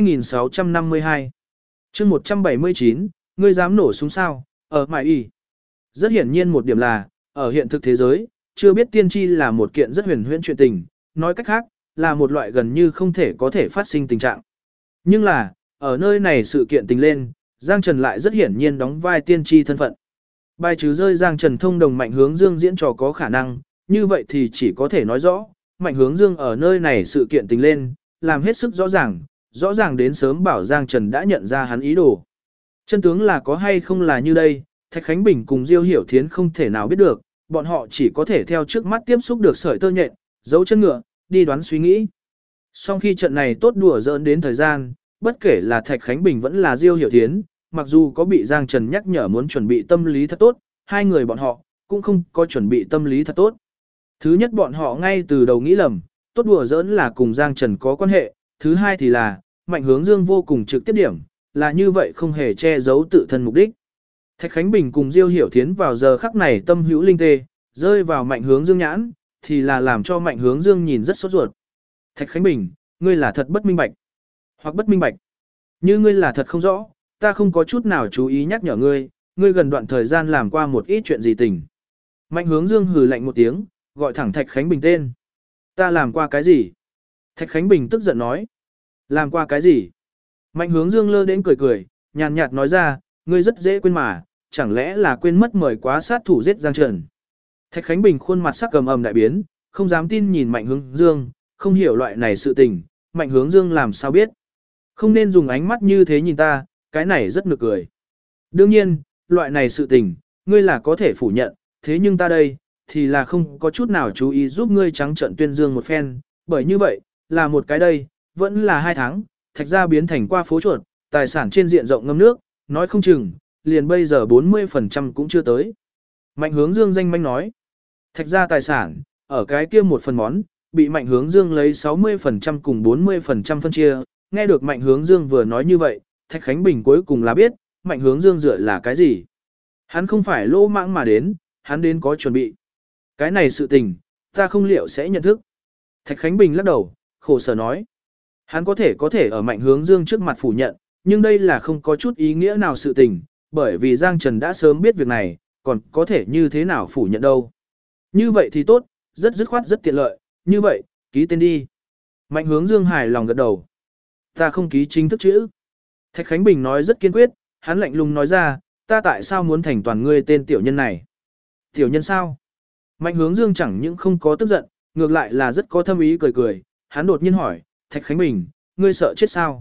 2652. Chương 179, ngươi dám nổ súng sao, ở mại y. Rất hiển nhiên một điểm là, ở hiện thực thế giới, chưa biết tiên tri là một kiện rất huyền huyễn chuyện tình, nói cách khác, là một loại gần như không thể có thể phát sinh tình trạng. Nhưng là, ở nơi này sự kiện tình lên, Giang Trần lại rất hiển nhiên đóng vai tiên tri thân phận. Bài trừ rơi Giang Trần thông đồng Mạnh Hướng Dương diễn trò có khả năng, như vậy thì chỉ có thể nói rõ, Mạnh Hướng Dương ở nơi này sự kiện tình lên, làm hết sức rõ ràng đến sớm bảo Giang Trần đã nhận ra hắn ý đồ. Chân tướng là có hay không là như đây, Thạch Khánh Bình cùng Diêu Hiểu Thiến không thể nào biết được, bọn họ chỉ có thể theo trước mắt tiếp xúc được sợi tơ nhện, dấu chân ngựa, đi đoán suy nghĩ. Sau khi trận này tốt đùa giỡn đến thời gian, bất kể là Thạch Khánh Bình vẫn là Diêu Hiểu Thiến, mặc dù có bị Giang Trần nhắc nhở muốn chuẩn bị tâm lý thật tốt, hai người bọn họ cũng không có chuẩn bị tâm lý thật tốt. Thứ nhất bọn họ ngay từ đầu nghĩ lầm, tốt đùa giỡn là cùng Giang Trần có quan hệ, thứ hai thì là, Mạnh Hướng Dương vô cùng trực tiếp điểm, là như vậy không hề che giấu tự thân mục đích. Thạch Khánh Bình cùng Diêu Hiểu Thiến vào giờ khắc này tâm hữu linh tê, rơi vào Mạnh Hướng Dương nhãn, thì là làm cho Mạnh Hướng Dương nhìn rất sốt ruột. Thạch Khánh Bình, ngươi là thật bất minh bạch, hoặc bất minh bạch. Như ngươi là thật không rõ, ta không có chút nào chú ý nhắc nhở ngươi, ngươi gần đoạn thời gian làm qua một ít chuyện gì tình. Mạnh Hướng Dương hừ lạnh một tiếng, gọi thẳng Thạch Khánh Bình tên. Ta làm qua cái gì? Thạch Khánh Bình tức giận nói. Làm qua cái gì? Mạnh Hướng Dương lơ đến cười, nhàn nhạt nói ra, ngươi rất dễ quên mà, chẳng lẽ là quên mất mời quá sát thủ giết Giang Trần. Thạch Khánh Bình khuôn mặt sắc cầm ầm đại biến, không dám tin nhìn Mạnh Hướng Dương, không hiểu loại này sự tình, Mạnh Hướng Dương làm sao biết. Không nên dùng ánh mắt như thế nhìn ta, cái này rất nực cười. Đương nhiên, loại này sự tình, ngươi là có thể phủ nhận, thế nhưng ta đây, thì là không có chút nào chú ý giúp ngươi trắng trợn tuyên dương một phen, bởi như vậy, là một cái đây, vẫn là 2 tháng, Thạch gia biến thành qua phố chuột, tài sản trên diện rộng ngâm nước, nói không chừng, liền bây giờ 40% cũng chưa tới. Mạnh Hướng Dương danh manh nói, Thạch gia tài sản, ở cái kia một phần món, bị Mạnh Hướng Dương lấy 60% cùng 40% phân chia, nghe được Mạnh Hướng Dương vừa nói như vậy, Thạch Khánh Bình cuối cùng là biết, Mạnh Hướng Dương dựa là cái gì. Hắn không phải lỗ mãng mà đến, hắn đến có chuẩn bị. Cái này sự tình, ta không liệu sẽ nhận thức. Thạch Khánh Bình lắc đầu, khổ sở nói. Hắn có thể ở Mạnh Hướng Dương trước mặt phủ nhận, nhưng đây là không có chút ý nghĩa nào sự tình, bởi vì Giang Trần đã sớm biết việc này, còn có thể như thế nào phủ nhận đâu. Như vậy thì tốt, rất dứt khoát rất tiện lợi, như vậy, ký tên đi. Mạnh Hướng Dương hài lòng gật đầu. Ta không ký chính thức chữ. Thạch Khánh Bình nói rất kiên quyết, hắn lạnh lùng nói ra, ta tại sao muốn thành toàn ngươi tên tiểu nhân này? Tiểu nhân sao? Mạnh Hướng Dương chẳng những không có tức giận, ngược lại là rất có thâm ý cười, hắn đột nhiên hỏi, Thạch Khánh Bình, ngươi sợ chết sao?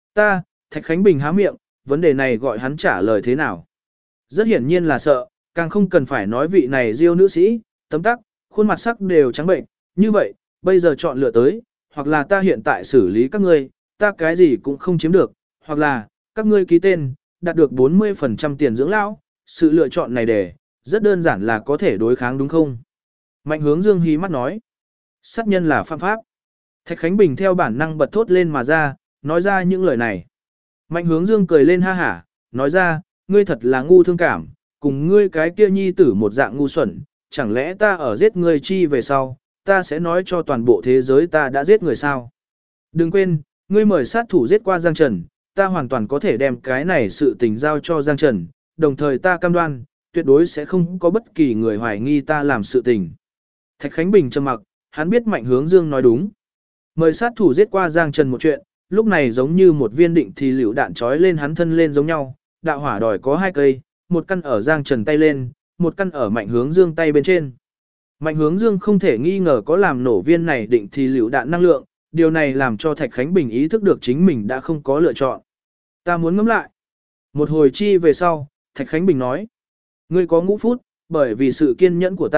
Thạch Khánh Bình há miệng, vấn đề này gọi hắn trả lời thế nào? Rất hiển nhiên là sợ, càng không cần phải nói vị này Diêu nữ sĩ, tấm tắc, khuôn mặt sắc đều trắng bệnh, như vậy, bây giờ chọn lựa tới, hoặc là ta hiện tại xử lý các ngươi, ta cái gì cũng không chiếm được, hoặc là, các ngươi ký tên, đạt được 40% tiền dưỡng lão, sự lựa chọn này để, rất đơn giản là có thể đối kháng đúng không? Mạnh Hướng Dương hí mắt nói, sát nhân là phạm pháp. Thạch Khánh Bình theo bản năng bật thốt lên mà ra, nói ra những lời này. Mạnh Hướng Dương cười lên ha hả, nói ra, ngươi thật là ngu thương cảm, cùng ngươi cái kia nhi tử một dạng ngu xuẩn, chẳng lẽ ta ở giết ngươi chi về sau, ta sẽ nói cho toàn bộ thế giới ta đã giết người sao? Đừng quên, ngươi mời sát thủ giết qua Giang Trần, ta hoàn toàn có thể đem cái này sự tình giao cho Giang Trần, đồng thời ta cam đoan, tuyệt đối sẽ không có bất kỳ người hoài nghi ta làm sự tình. Thạch Khánh Bình trầm mặc, hắn biết Mạnh Hướng Dương nói đúng. Mời sát thủ giết qua Giang Trần một chuyện, lúc này giống như một viên định thì liều đạn trói lên hắn thân lên giống nhau, đạo hỏa đòi có 2 cây, một căn ở Giang Trần tay lên, một căn ở Mạnh Hướng Dương tay bên trên. Mạnh Hướng Dương không thể nghi ngờ có làm nổ viên này định thì liều đạn năng lượng, điều này làm cho Thạch Khánh Bình ý thức được chính mình đã không có lựa chọn. Ta muốn ngẫm lại. Một hồi chi về sau, Thạch Khánh Bình nói, ngươi có ngũ phút, bởi vì sự kiên nhẫn của ta,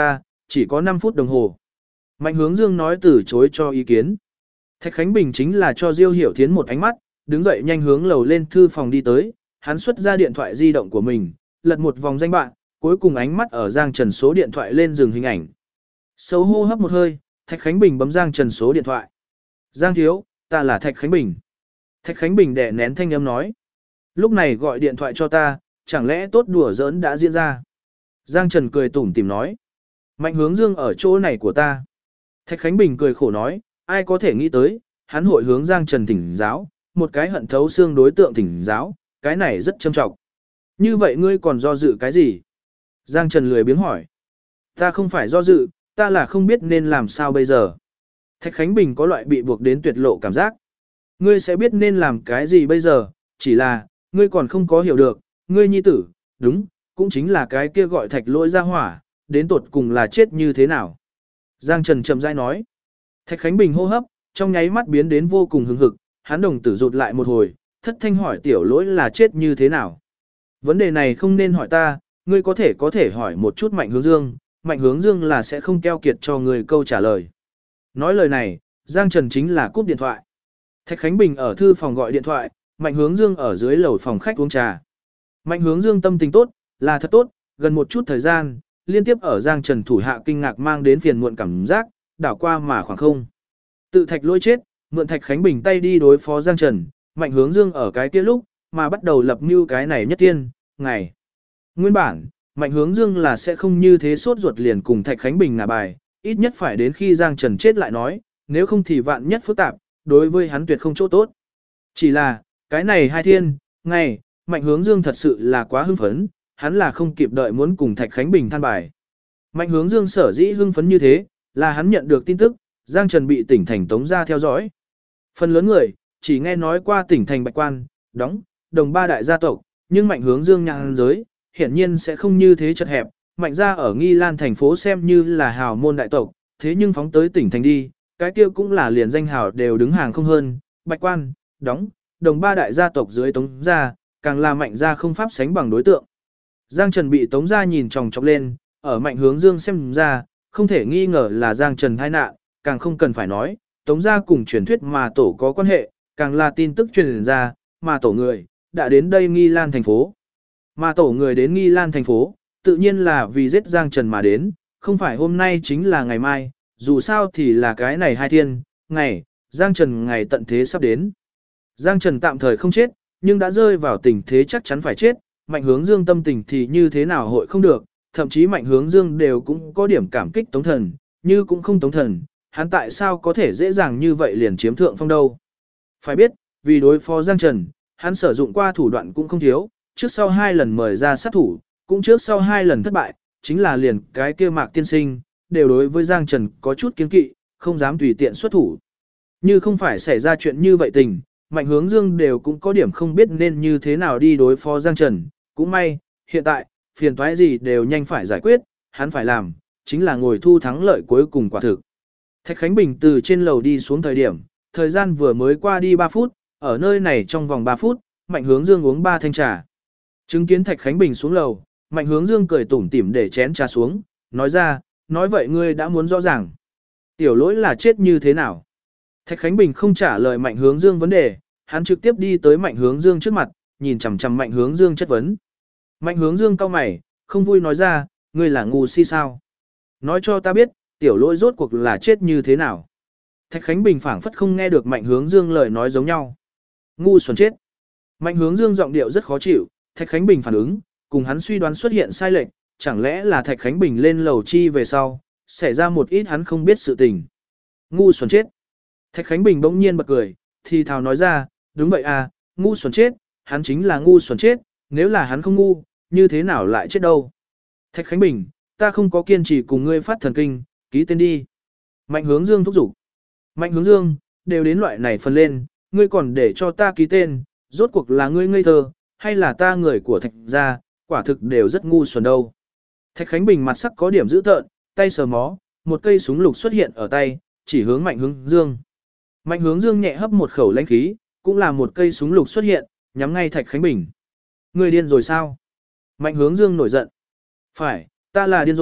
chỉ có 5 phút đồng hồ. Mạnh Hướng Dương nói từ chối cho ý kiến. Thạch Khánh Bình chính là cho Diêu Hiểu Thiến một ánh mắt, đứng dậy nhanh hướng lầu lên thư phòng đi tới, hắn xuất ra điện thoại di động của mình, lật một vòng danh bạ, cuối cùng ánh mắt ở Giang Trần số điện thoại lên dừng hình ảnh. Sâu hô hấp một hơi, Thạch Khánh Bình bấm Giang Trần số điện thoại. Giang thiếu, ta là Thạch Khánh Bình. Thạch Khánh Bình đè nén thanh âm nói. Lúc này gọi điện thoại cho ta, chẳng lẽ tốt đùa giỡn đã diễn ra. Giang Trần cười tủm tỉm nói. Mạnh Hướng Dương ở chỗ này của ta. Thạch Khánh Bình cười khổ nói, ai có thể nghĩ tới, hắn hội hướng Giang Trần thỉnh giáo, một cái hận thấu xương đối tượng thỉnh giáo, cái này rất châm trọng. Như vậy ngươi còn do dự cái gì? Giang Trần lười biếng hỏi. Ta không phải do dự, ta là không biết nên làm sao bây giờ. Thạch Khánh Bình có loại bị buộc đến tuyệt lộ cảm giác. Ngươi sẽ biết nên làm cái gì bây giờ, chỉ là, ngươi còn không có hiểu được, ngươi nhi tử, đúng, cũng chính là cái kia gọi Thạch Lỗi ra hỏa, đến tột cùng là chết như thế nào. Giang Trần chậm rãi nói. Thạch Khánh Bình hô hấp, trong nháy mắt biến đến vô cùng hứng hực, hắn đồng tử rụt lại một hồi, thất thanh hỏi Tiểu Lỗi là chết như thế nào. Vấn đề này không nên hỏi ta, ngươi có thể hỏi một chút Mạnh Hướng Dương, Mạnh Hướng Dương là sẽ không keo kiệt cho ngươi câu trả lời. Nói lời này, Giang Trần chính là cúp điện thoại. Thạch Khánh Bình ở thư phòng gọi điện thoại, Mạnh Hướng Dương ở dưới lầu phòng khách uống trà. Mạnh Hướng Dương tâm tình tốt, là thật tốt, gần một chút thời gian, liên tiếp ở Giang Trần thủ hạ kinh ngạc mang đến phiền muộn cảm giác, đảo qua mà khoảng không. Tự Thạch Lỗi chết, mượn Thạch Khánh Bình tay đi đối phó Giang Trần, Mạnh Hướng Dương ở cái kia lúc, mà bắt đầu lập mưu cái này nhất tiên, ngày. Nguyên bản, Mạnh Hướng Dương là sẽ không như thế sốt ruột liền cùng Thạch Khánh Bình ngả bài, ít nhất phải đến khi Giang Trần chết lại nói, nếu không thì vạn nhất phức tạp, đối với hắn tuyệt không chỗ tốt. Chỉ là, cái này hai thiên, ngày, Mạnh Hướng Dương thật sự là quá hưng phấn, hắn là không kịp đợi muốn cùng Thạch Khánh Bình than bài. Mạnh Hướng Dương sở dĩ hưng phấn như thế, là hắn nhận được tin tức, Giang Trần bị tỉnh thành tống ra theo dõi. Phần lớn người, chỉ nghe nói qua tỉnh thành Bạch Quan, đóng, đồng ba đại gia tộc, nhưng Mạnh Hướng Dương nhang giới, hiển nhiên sẽ không như thế chật hẹp, Mạnh gia ở Nghi Lan thành phố xem như là hào môn đại tộc, thế nhưng phóng tới tỉnh thành đi, cái kia cũng là liền danh hào đều đứng hàng không hơn, Bạch Quan, đóng, đồng ba đại gia tộc dưới tống gia, càng là Mạnh gia không pháp sánh bằng đối tượng. Giang Trần bị tống gia nhìn chòng chọc lên, ở Mạnh Hướng Dương xem ra, không thể nghi ngờ là Giang Trần tai nạn, càng không cần phải nói, tống gia cùng truyền thuyết mà tổ có quan hệ, càng là tin tức truyền ra, mà tổ người, đã đến đây Nghi Lan thành phố. Mà tổ người đến Nghi Lan thành phố, tự nhiên là vì giết Giang Trần mà đến, không phải hôm nay chính là ngày mai, dù sao thì là cái này hai thiên, ngày, Giang Trần ngày tận thế sắp đến. Giang Trần tạm thời không chết, nhưng đã rơi vào tình thế chắc chắn phải chết, Mạnh Hướng Dương tâm tình thì như thế nào hội không được, thậm chí Mạnh Hướng Dương đều cũng có điểm cảm kích Tống Thần, như cũng không Tống Thần, hắn tại sao có thể dễ dàng như vậy liền chiếm thượng phong đâu. Phải biết, vì đối phó Giang Trần, hắn sử dụng qua thủ đoạn cũng không thiếu, trước sau 2 lần mời ra sát thủ, cũng trước sau 2 lần thất bại, chính là liền cái kia Mạc tiên sinh, đều đối với Giang Trần có chút kiêng kỵ, không dám tùy tiện xuất thủ. Như không phải xảy ra chuyện như vậy tình, Mạnh Hướng Dương đều cũng có điểm không biết nên như thế nào đi đối phó Giang Trần, cũng may, hiện tại, phiền toái gì đều nhanh phải giải quyết, hắn phải làm, chính là ngồi thu thắng lợi cuối cùng quả thực. Thạch Khánh Bình từ trên lầu đi xuống thời điểm, thời gian vừa mới qua đi 3 phút, ở nơi này trong vòng 3 phút, Mạnh Hướng Dương uống 3 thanh trà. Chứng kiến Thạch Khánh Bình xuống lầu, Mạnh Hướng Dương cười tủm tỉm để chén trà xuống, nói ra, nói vậy ngươi đã muốn rõ ràng. Tiểu Lỗi là chết như thế nào? Thạch Khánh Bình không trả lời Mạnh Hướng Dương vấn đề, hắn trực tiếp đi tới Mạnh Hướng Dương trước mặt, nhìn chằm chằm Mạnh Hướng Dương chất vấn. Mạnh Hướng Dương cau mày, không vui nói ra, ngươi là ngu si sao? Nói cho ta biết, Tiểu Lỗi rốt cuộc là chết như thế nào? Thạch Khánh Bình phảng phất không nghe được Mạnh Hướng Dương lời nói giống nhau. Ngu xuẩn chết. Mạnh Hướng Dương giọng điệu rất khó chịu, Thạch Khánh Bình phản ứng, cùng hắn suy đoán xuất hiện sai lệch, chẳng lẽ là Thạch Khánh Bình lên lầu chi về sau, xảy ra một ít hắn không biết sự tình. Ngu xuẩn chết. Thạch Khánh Bình bỗng nhiên bật cười, thì thào nói ra, đúng vậy à, ngu xuẩn chết, hắn chính là ngu xuẩn chết, nếu là hắn không ngu, như thế nào lại chết đâu. Thạch Khánh Bình, ta không có kiên trì cùng ngươi phát thần kinh, ký tên đi. Mạnh Hướng Dương thúc giục. Mạnh Hướng Dương, đều đến loại này phần lên, ngươi còn để cho ta ký tên, rốt cuộc là ngươi ngây thơ, hay là ta người của Thạch gia, quả thực đều rất ngu xuẩn đâu. Thạch Khánh Bình mặt sắc có điểm dữ tợn, tay sờ mó, một cây súng lục xuất hiện ở tay, chỉ hướng Mạnh Hướng Dương. Mạnh Hướng Dương nhẹ hấp một khẩu lãnh khí, cũng là một cây súng lục xuất hiện, nhắm ngay Thạch Khánh Bình. Ngươi điên rồi sao? Mạnh Hướng Dương nổi giận. Phải, ta là điên rồi,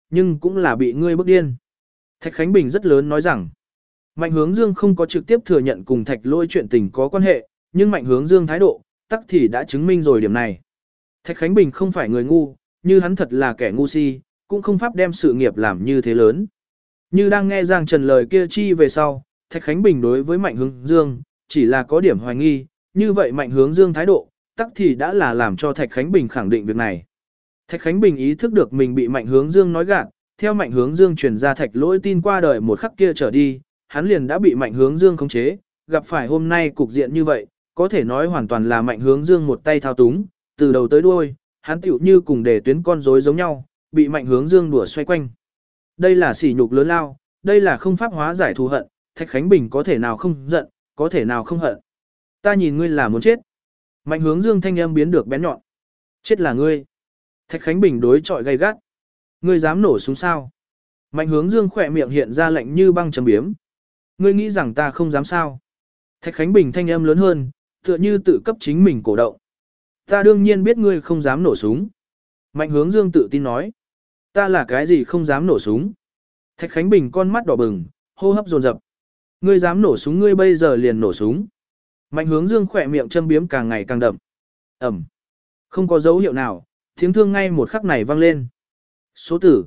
nhưng cũng là bị ngươi bức điên. Thạch Khánh Bình rất lớn nói rằng, Mạnh Hướng Dương không có trực tiếp thừa nhận cùng Thạch Lỗi chuyện tình có quan hệ, nhưng Mạnh Hướng Dương thái độ, tắc thì đã chứng minh rồi điểm này. Thạch Khánh Bình không phải người ngu, như hắn thật là kẻ ngu si, cũng không pháp đem sự nghiệp làm như thế lớn. Như đang nghe Giang Trần lời kia chi về sau, Thạch Khánh Bình đối với Mạnh Hướng Dương, chỉ là có điểm hoài nghi, như vậy Mạnh Hướng Dương thái độ, tắc thì đã là làm cho Thạch Khánh Bình khẳng định việc này. Thạch Khánh Bình ý thức được mình bị Mạnh Hướng Dương nói gạt, theo Mạnh Hướng Dương truyền ra Thạch Lỗi tin qua đời một khắc kia trở đi, hắn liền đã bị Mạnh Hướng Dương khống chế, gặp phải hôm nay cục diện như vậy, có thể nói hoàn toàn là Mạnh Hướng Dương một tay thao túng, từ đầu tới đuôi, hắn tựu như cùng để tuyến con rối giống nhau, bị Mạnh Hướng Dương đùa xoay quanh. Đây là sỉ nhục lớn lao, đây là không pháp hóa giải thù hận, Thạch Khánh Bình có thể nào không giận, có thể nào không hận. Ta nhìn ngươi là muốn chết. Mạnh Hướng Dương thanh âm biến được bén nhọn. Chết là ngươi. Thạch Khánh Bình đối chọi gay gắt. Ngươi dám nổ súng sao? Mạnh Hướng Dương khỏe miệng hiện ra lạnh như băng chấm biếm. Ngươi nghĩ rằng ta không dám sao? Thạch Khánh Bình thanh âm lớn hơn, tựa như tự cấp chính mình cổ động. Ta đương nhiên biết ngươi không dám nổ súng. Mạnh Hướng Dương tự tin nói. Ta là cái gì không dám nổ súng? Thạch Khánh Bình con mắt đỏ bừng, hô hấp dồn dập. Ngươi dám nổ súng ngươi bây giờ liền nổ súng. Mạnh Hướng Dương khỏe miệng châm biếm càng ngày càng đậm. Ẩm. Không có dấu hiệu nào, tiếng thương ngay một khắc này vang lên. Số tử,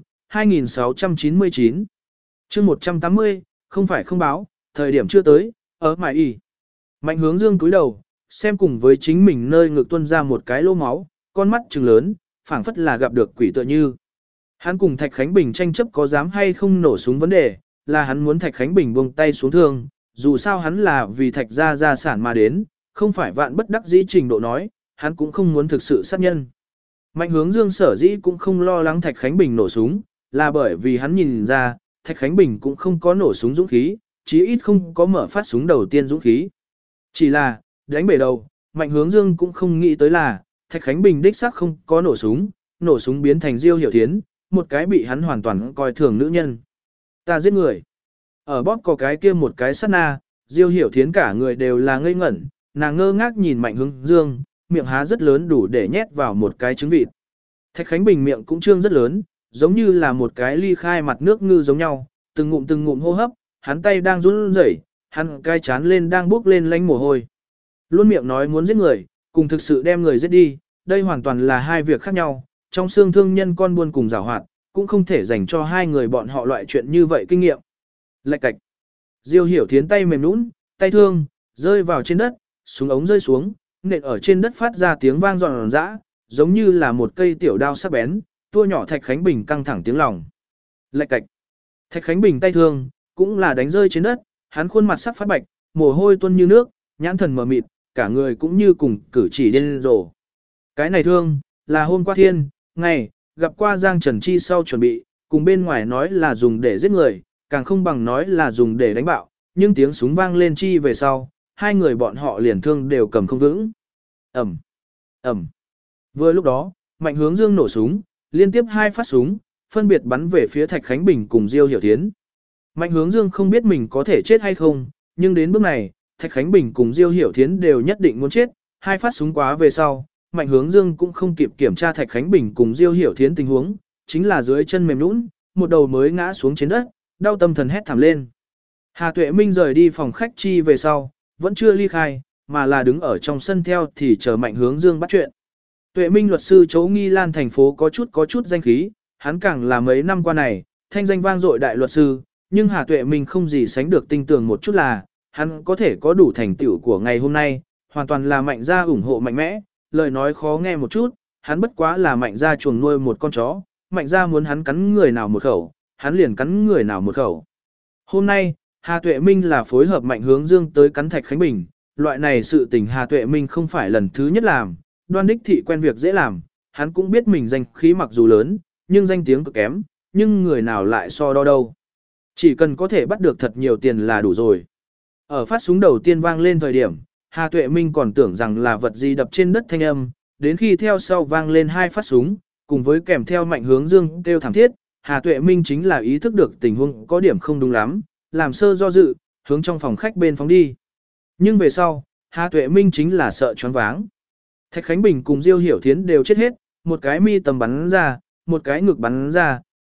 2699. chương 180, không phải không báo, thời điểm chưa tới, ở mải y. Mạnh Hướng Dương cúi đầu, xem cùng với chính mình nơi ngực tuôn ra một cái lỗ máu, con mắt trừng lớn, phảng phất là gặp được quỷ tựa như. Hắn cùng Thạch Khánh Bình tranh chấp có dám hay không nổ súng vấn đề, là hắn muốn Thạch Khánh Bình buông tay xuống thương, dù sao hắn là vì Thạch gia sản mà đến, không phải vạn bất đắc dĩ trình độ nói, hắn cũng không muốn thực sự sát nhân. Mạnh Hướng Dương sở dĩ cũng không lo lắng Thạch Khánh Bình nổ súng, là bởi vì hắn nhìn ra, Thạch Khánh Bình cũng không có nổ súng dũng khí, chí ít không có mở phát súng đầu tiên dũng khí. Chỉ là, đánh bể đầu, Mạnh Hướng Dương cũng không nghĩ tới là, Thạch Khánh Bình đích xác không có nổ súng biến thành Diêu Hiểu Thiến, một cái bị hắn hoàn toàn coi thường nữ nhân. Ta giết người. Ở bóp có cái kia một cái sát na, Diêu Hiểu Thiến cả người đều là ngây ngẩn, nàng ngơ ngác nhìn Mạnh Hướng Dương, miệng há rất lớn đủ để nhét vào một cái trứng vịt. Thạch Khánh Bình miệng cũng trương rất lớn, giống như là một cái ly khai mặt nước ngư giống nhau, từng ngụm hô hấp, hắn tay đang run rẩy, hắn cái chán lên đang bốc lên lánh mồ hôi. Luôn miệng nói muốn giết người, cùng thực sự đem người giết đi, đây hoàn toàn là hai việc khác nhau, trong xương thương nhân con buôn cùng giảo hoạt, cũng không thể dành cho hai người bọn họ loại chuyện như vậy kinh nghiệm. Lạch cạch. Diêu Hiểu Thiến tay mềm nhũn, tay thương, rơi vào trên đất, súng ống rơi xuống, nện ở trên đất phát ra tiếng vang giòn giã, giống như là một cây tiểu đao sắc bén, tua nhỏ Thạch Khánh Bình căng thẳng tiếng lòng. Lạch cạch. Thạch Khánh Bình tay thương, cũng là đánh rơi trên đất, hắn khuôn mặt sắc phát bạch, mồ hôi tuôn như nước, nhãn thần mờ mịt, cả người cũng như cùng cử chỉ điên rồ. Cái này thương, là hôm qua thiên, ngày, gặp qua Giang Trần Chi sau chuẩn bị, cùng bên ngoài nói là dùng để giết người, càng không bằng nói là dùng để đánh bạo, nhưng tiếng súng vang lên chi về sau, hai người bọn họ liền thương đều cầm không vững. Ẩm, Ẩm. Vừa lúc đó, Mạnh Hướng Dương nổ súng, liên tiếp hai phát súng, phân biệt bắn về phía Thạch Khánh Bình cùng Diêu Hiểu Thiến. Mạnh Hướng Dương không biết mình có thể chết hay không, nhưng đến bước này, Thạch Khánh Bình cùng Diêu Hiểu Thiến đều nhất định muốn chết, hai phát súng quá về sau, Mạnh Hướng Dương cũng không kịp kiểm tra Thạch Khánh Bình cùng Diêu Hiểu Thiến tình huống, chính là dưới chân mềm nhũn, một đầu mới ngã xuống trên đất, đau tâm thần hét thảm lên. Hà Tuệ Minh rời đi phòng khách chi về sau, vẫn chưa ly khai, mà là đứng ở trong sân theo thì chờ Mạnh Hướng Dương bắt chuyện. Tuệ Minh luật sư Chấu Nghi Lan thành phố có chút danh khí, hắn càng là mấy năm qua này, thanh danh vang dội đại luật sư, nhưng Hà Tuệ Minh không gì sánh được tinh tường một chút là, hắn có thể có đủ thành tựu của ngày hôm nay, hoàn toàn là Mạnh gia ủng hộ mạnh mẽ, lời nói khó nghe một chút, hắn bất quá là Mạnh gia chuồng nuôi một con chó, Mạnh gia muốn hắn cắn người nào một khẩu, hắn liền cắn người nào một khẩu. Hôm nay, Hà Tuệ Minh là phối hợp Mạnh Hướng Dương tới cắn Thạch Khánh Bình, loại này sự tình Hà Tuệ Minh không phải lần thứ nhất làm, Đoan Đích Thị quen việc dễ làm, hắn cũng biết mình danh khí mặc dù lớn, nhưng danh tiếng cực kém, nhưng người nào lại so đo đâu. Chỉ cần có thể bắt được thật nhiều tiền là đủ rồi. Ở phát súng đầu tiên vang lên thời điểm, Hà Tuệ Minh còn tưởng rằng là vật gì đập trên đất thanh âm, đến khi theo sau vang lên hai phát súng, cùng với kèm theo Mạnh Hướng Dương kêu thảm thiết, Hà Tuệ Minh chính là ý thức được tình huống có điểm không đúng lắm, làm sơ do dự, hướng trong phòng khách bên phóng đi. Nhưng về sau, Hà Tuệ Minh chính là sợ choáng váng. Thạch Khánh Bình cùng Diêu Hiểu Thiến đều chết hết, một cái mi tầm bắn ra, một cái ngực bắn ra,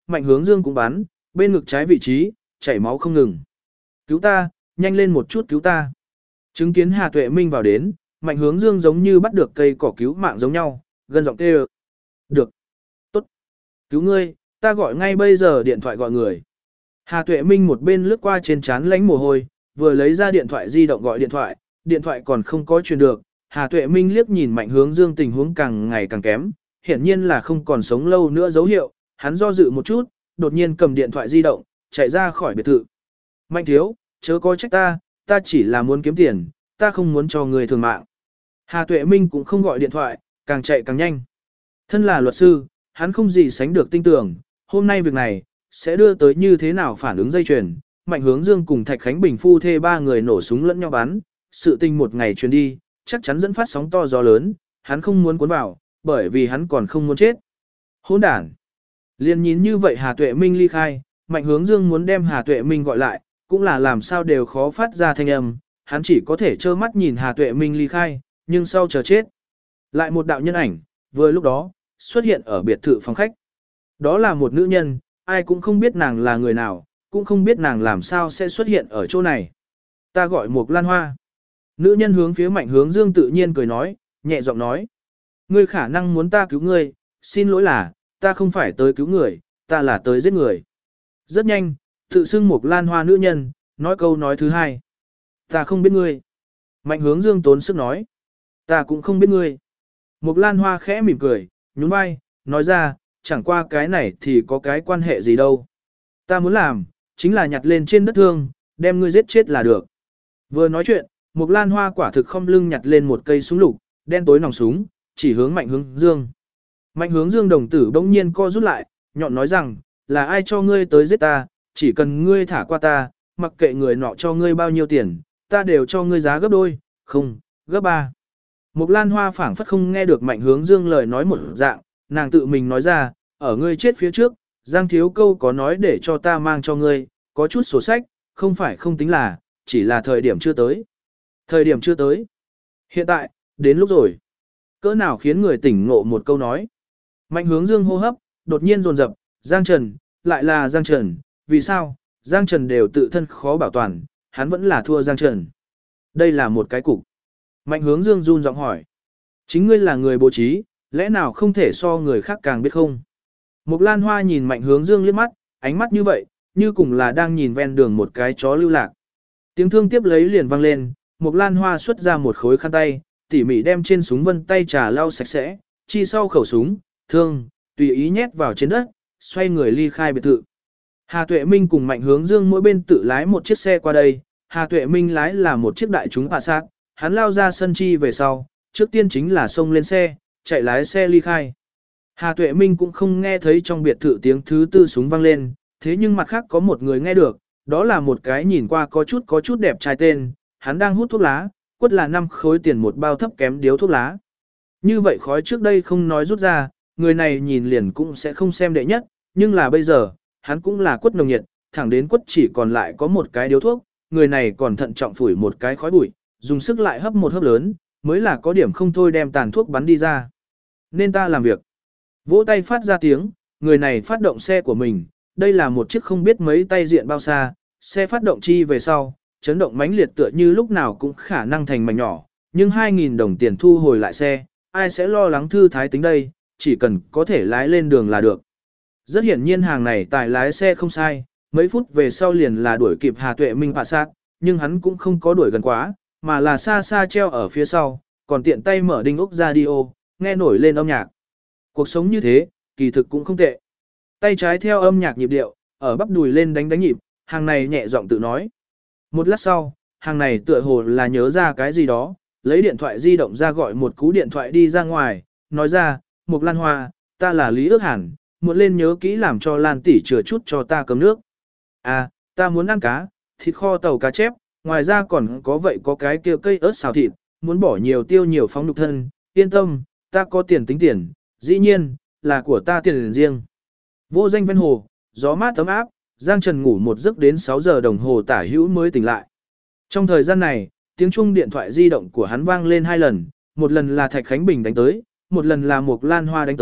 Mạnh Hướng Dương cũng bắn, bên ngực trái vị trí, chảy máu không ngừng. Cứu ta, nhanh lên một chút cứu ta. Chứng kiến Hà Tuệ Minh vào đến, Mạnh Hướng Dương giống như bắt được cây cỏ cứu mạng giống nhau, gần giọng kêu. Được. Tốt. Cứu ngươi, ta gọi ngay bây giờ điện thoại gọi người. Hà Tuệ Minh một bên lướt qua trên trán lánh mồ hôi, vừa lấy ra điện thoại di động gọi điện thoại còn không có truyền được. Hà Tuệ Minh liếc nhìn Mạnh Hướng Dương tình huống càng ngày càng kém, hiển nhiên là không còn sống lâu nữa dấu hiệu, hắn do dự một chút, đột nhiên cầm điện thoại di động, chạy ra khỏi biệt thự. Mạnh thiếu, chớ có trách ta chỉ là muốn kiếm tiền, ta không muốn cho người thường mạng. Hà Tuệ Minh cũng không gọi điện thoại, càng chạy càng nhanh. Thân là luật sư, hắn không gì sánh được tin tưởng, hôm nay việc này, sẽ đưa tới như thế nào phản ứng dây chuyền. Mạnh Hướng Dương cùng Thạch Khánh Bình phu thê ba người nổ súng lẫn nhau bắn, sự tình một ngày truyền đi, chắc chắn dẫn phát sóng to gió lớn, hắn không muốn cuốn vào, bởi vì hắn còn không muốn chết. Hỗn đản. Liên nhìn như vậy Hà Tuệ Minh ly khai, Mạnh Hướng Dương muốn đem Hà Tuệ Minh gọi lại, cũng là làm sao đều khó phát ra thanh âm, hắn chỉ có thể trơ mắt nhìn Hà Tuệ Minh ly khai, nhưng sau chờ chết. Lại một đạo nhân ảnh, vừa lúc đó, xuất hiện ở biệt thự phòng khách. Đó là một nữ nhân, ai cũng không biết nàng là người nào, cũng không biết nàng làm sao sẽ xuất hiện ở chỗ này. Ta gọi Mộc Lan Hoa. Nữ nhân hướng phía Mạnh Hướng Dương tự nhiên cười nói, nhẹ giọng nói. Ngươi khả năng muốn ta cứu ngươi, xin lỗi là, ta không phải tới cứu người, ta là tới giết người. Rất nhanh, tự xưng Mộc Lan Hoa nữ nhân, nói câu nói thứ hai. Ta không biết ngươi. Mạnh Hướng Dương tốn sức nói. Ta cũng không biết ngươi. Mộc Lan Hoa khẽ mỉm cười, nhún vai, nói ra, chẳng qua cái này thì có cái quan hệ gì đâu. Ta muốn làm, chính là nhặt lên trên đất thương, đem ngươi giết chết là được. Vừa nói chuyện, Mộc Lan Hoa quả thực không lưng nhặt lên một cây súng lục, đen tối nòng súng, chỉ hướng Mạnh Hướng Dương. Mạnh Hướng Dương đồng tử bỗng nhiên co rút lại, nhọn nói rằng, là ai cho ngươi tới giết ta, chỉ cần ngươi thả qua ta, mặc kệ người nọ cho ngươi bao nhiêu tiền, ta đều cho ngươi giá gấp đôi, không, gấp ba. Mộc Lan Hoa phảng phất không nghe được Mạnh Hướng Dương lời nói một dạng, nàng tự mình nói ra, ở ngươi chết phía trước, Giang Thiếu Câu có nói để cho ta mang cho ngươi, có chút sổ sách, không phải không tính là, chỉ là thời điểm chưa tới. Thời điểm chưa tới. Hiện tại, đến lúc rồi. Cỡ nào khiến người tỉnh ngộ một câu nói. Mạnh Hướng Dương hô hấp, đột nhiên dồn dập, Giang Trần, lại là Giang Trần, vì sao, Giang Trần đều tự thân khó bảo toàn, hắn vẫn là thua Giang Trần. Đây là một cái cục. Mạnh Hướng Dương run giọng hỏi. Chính ngươi là người bố trí, lẽ nào không thể so người khác càng biết không? Mộc Lan Hoa nhìn Mạnh Hướng Dương liếc mắt, ánh mắt như vậy, như cùng là đang nhìn ven đường một cái chó lưu lạc. Tiếng thương tiếp lấy liền vang lên, Mộc Lan Hoa xuất ra một khối khăn tay, tỉ mỉ đem trên súng vân tay trà lau sạch sẽ, chi sau khẩu súng, thương, tùy ý nhét vào trên đất, xoay người ly khai biệt thự. Hà Tuệ Minh cùng Mạnh Hướng Dương mỗi bên tự lái một chiếc xe qua đây, Hà Tuệ Minh lái là một chiếc đại chúng Passat, hắn lao ra sân chi về sau, trước tiên chính là xông lên xe, chạy lái xe ly khai. Hà Tuệ Minh cũng không nghe thấy trong biệt thự tiếng thứ tư súng vang lên, thế nhưng mặt khác có một người nghe được, đó là một cái nhìn qua có chút đẹp trai tên, hắn đang hút thuốc lá, quất là 5 khối tiền một bao thấp kém điếu thuốc lá. Như vậy khói trước đây không nói rút ra, người này nhìn liền cũng sẽ không xem đệ nhất, nhưng là bây giờ, hắn cũng là quất nồng nhiệt, thẳng đến quất chỉ còn lại có một cái điếu thuốc, người này còn thận trọng phủi một cái khói bụi, dùng sức lại hấp một hớp lớn, mới là có điểm không thôi đem tàn thuốc bắn đi ra. Nên ta làm việc. Vỗ tay phát ra tiếng, người này phát động xe của mình, đây là một chiếc không biết mấy tay diện bao xa, xe phát động chi về sau, chấn động mãnh liệt tựa như lúc nào cũng khả năng thành mảnh nhỏ, nhưng 2.000 đồng tiền thu hồi lại xe, ai sẽ lo lắng thư thái tính đây, chỉ cần có thể lái lên đường là được. Rất hiển nhiên hàng này tài lái xe không sai, mấy phút về sau liền là đuổi kịp Hà Tuệ Minh Passat, nhưng hắn cũng không có đuổi gần quá, mà là xa xa treo ở phía sau, còn tiện tay mở đinh ốc radio, nghe nổi lên âm nhạc. Cuộc sống như thế, kỳ thực cũng không tệ. Tay trái theo âm nhạc nhịp điệu, ở bắp đùi lên đánh nhịp, hàng này nhẹ giọng tự nói. Một lát sau, hàng này tựa hồ là nhớ ra cái gì đó, lấy điện thoại di động ra gọi một cú điện thoại đi ra ngoài, nói ra, Mộc Lan Hoa, ta là Lý Ước Hàn, muốn lên nhớ kỹ làm cho Lan tỷ chừa chút cho ta cơm nước. À, ta muốn ăn cá, thịt kho tàu cá chép, ngoài ra còn có vậy có cái kia cây ớt xào thịt, muốn bỏ nhiều tiêu nhiều phóng nhục thân, yên tâm, ta có tiền tính tiền, dĩ nhiên, là của ta tiền riêng. Vô danh ven hồ, gió mát ấm áp, Giang Trần ngủ một giấc đến 6 giờ đồng hồ tả hữu mới tỉnh lại. Trong thời gian này, tiếng chuông điện thoại di động của hắn vang lên 2 lần, một lần là Thạch Khánh Bình đánh tới, một lần là Mộc Lan Hoa đánh tới,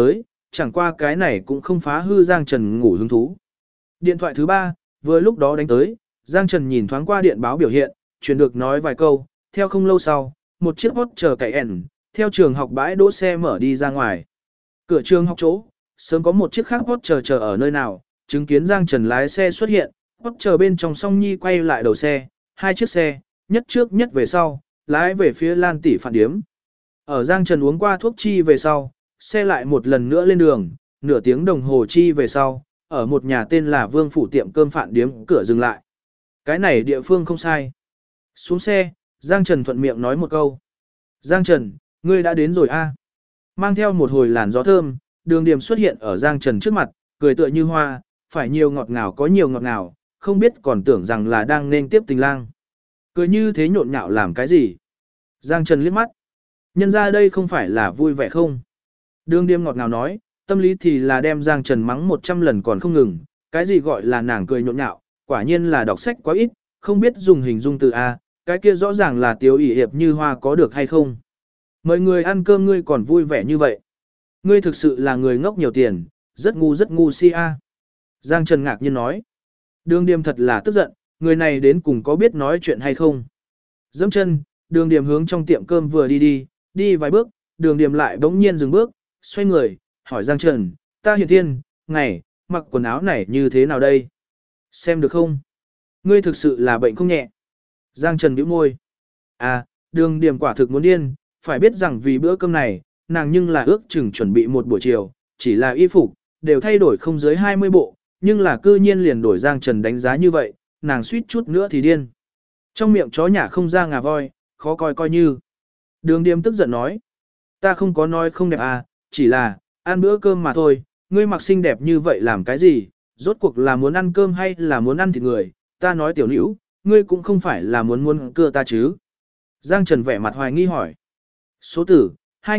chẳng qua cái này cũng không phá hư Giang Trần ngủ hứng thú. Điện thoại thứ 3, vừa lúc đó đánh tới, Giang Trần nhìn thoáng qua điện báo biểu hiện, chuyển được nói vài câu, theo không lâu sau, một chiếc hot chờ cậy ẻn, theo trường học bãi đỗ xe mở đi ra ngoài. Cửa trường học chỗ, sớm có một chiếc khác hot chờ ở nơi nào, chứng kiến Giang Trần lái xe xuất hiện, hot chờ bên trong Song Nhi quay lại đầu xe, hai chiếc xe, nhất trước nhất về sau, lái về phía Lan Tỷ phản điếm. Ở Giang Trần uống qua thuốc chi về sau, xe lại một lần nữa lên đường, nửa tiếng đồng hồ chi về sau, ở một nhà tên là Vương Phủ tiệm cơm phản điếm cửa dừng lại. Cái này địa phương không sai. Xuống xe, Giang Trần thuận miệng nói một câu. Giang Trần, ngươi đã đến rồi a? Mang theo một hồi làn gió thơm, Đường Điềm xuất hiện ở Giang Trần trước mặt, cười tựa như hoa, phải nhiều ngọt ngào có nhiều ngọt ngào, không biết còn tưởng rằng là đang nên tiếp tình lang. Cười như thế nhộn nhạo làm cái gì? Giang Trần liếc mắt. Nhân ra đây không phải là vui vẻ không? Đường Điềm ngọt ngào nói, tâm lý thì là đem Giang Trần mắng 100 lần còn không ngừng, cái gì gọi là nàng cười nhộn nhạo, quả nhiên là đọc sách quá ít, không biết dùng hình dung từ A, cái kia rõ ràng là tiếu ỷ hiệp như hoa có được hay không. Mời người ăn cơm ngươi còn vui vẻ như vậy. Ngươi thực sự là người ngốc nhiều tiền, rất ngu si A. Giang Trần ngạc nhiên nói. Đường Điềm thật là tức giận, người này đến cùng có biết nói chuyện hay không. Dẫm chân, Đường Điềm hướng trong tiệm cơm vừa đi vài bước, Đường Điềm lại bỗng nhiên dừng bước, xoay người, hỏi Giang Trần, ta Hiền Thiên, ngày, mặc quần áo này như thế nào đây? Xem được không? Ngươi thực sự là bệnh không nhẹ. Giang Trần bĩu môi. À, Đường Điềm quả thực muốn điên, phải biết rằng vì bữa cơm này, nàng nhưng là ước chừng chuẩn bị một buổi chiều, chỉ là y phục, đều thay đổi không dưới 20 bộ, nhưng là cư nhiên liền đổi Giang Trần đánh giá như vậy, nàng suýt chút nữa thì điên. Trong miệng chó nhả không ra ngà voi, khó coi coi như. Đường Điềm tức giận nói, ta không có nói không đẹp à, chỉ là, ăn bữa cơm mà thôi, ngươi mặc xinh đẹp như vậy làm cái gì, rốt cuộc là muốn ăn cơm hay là muốn ăn thịt người, ta nói tiểu nữ, ngươi cũng không phải là muốn cưa ta chứ. Giang Trần vẻ mặt hoài nghi hỏi. Số tử,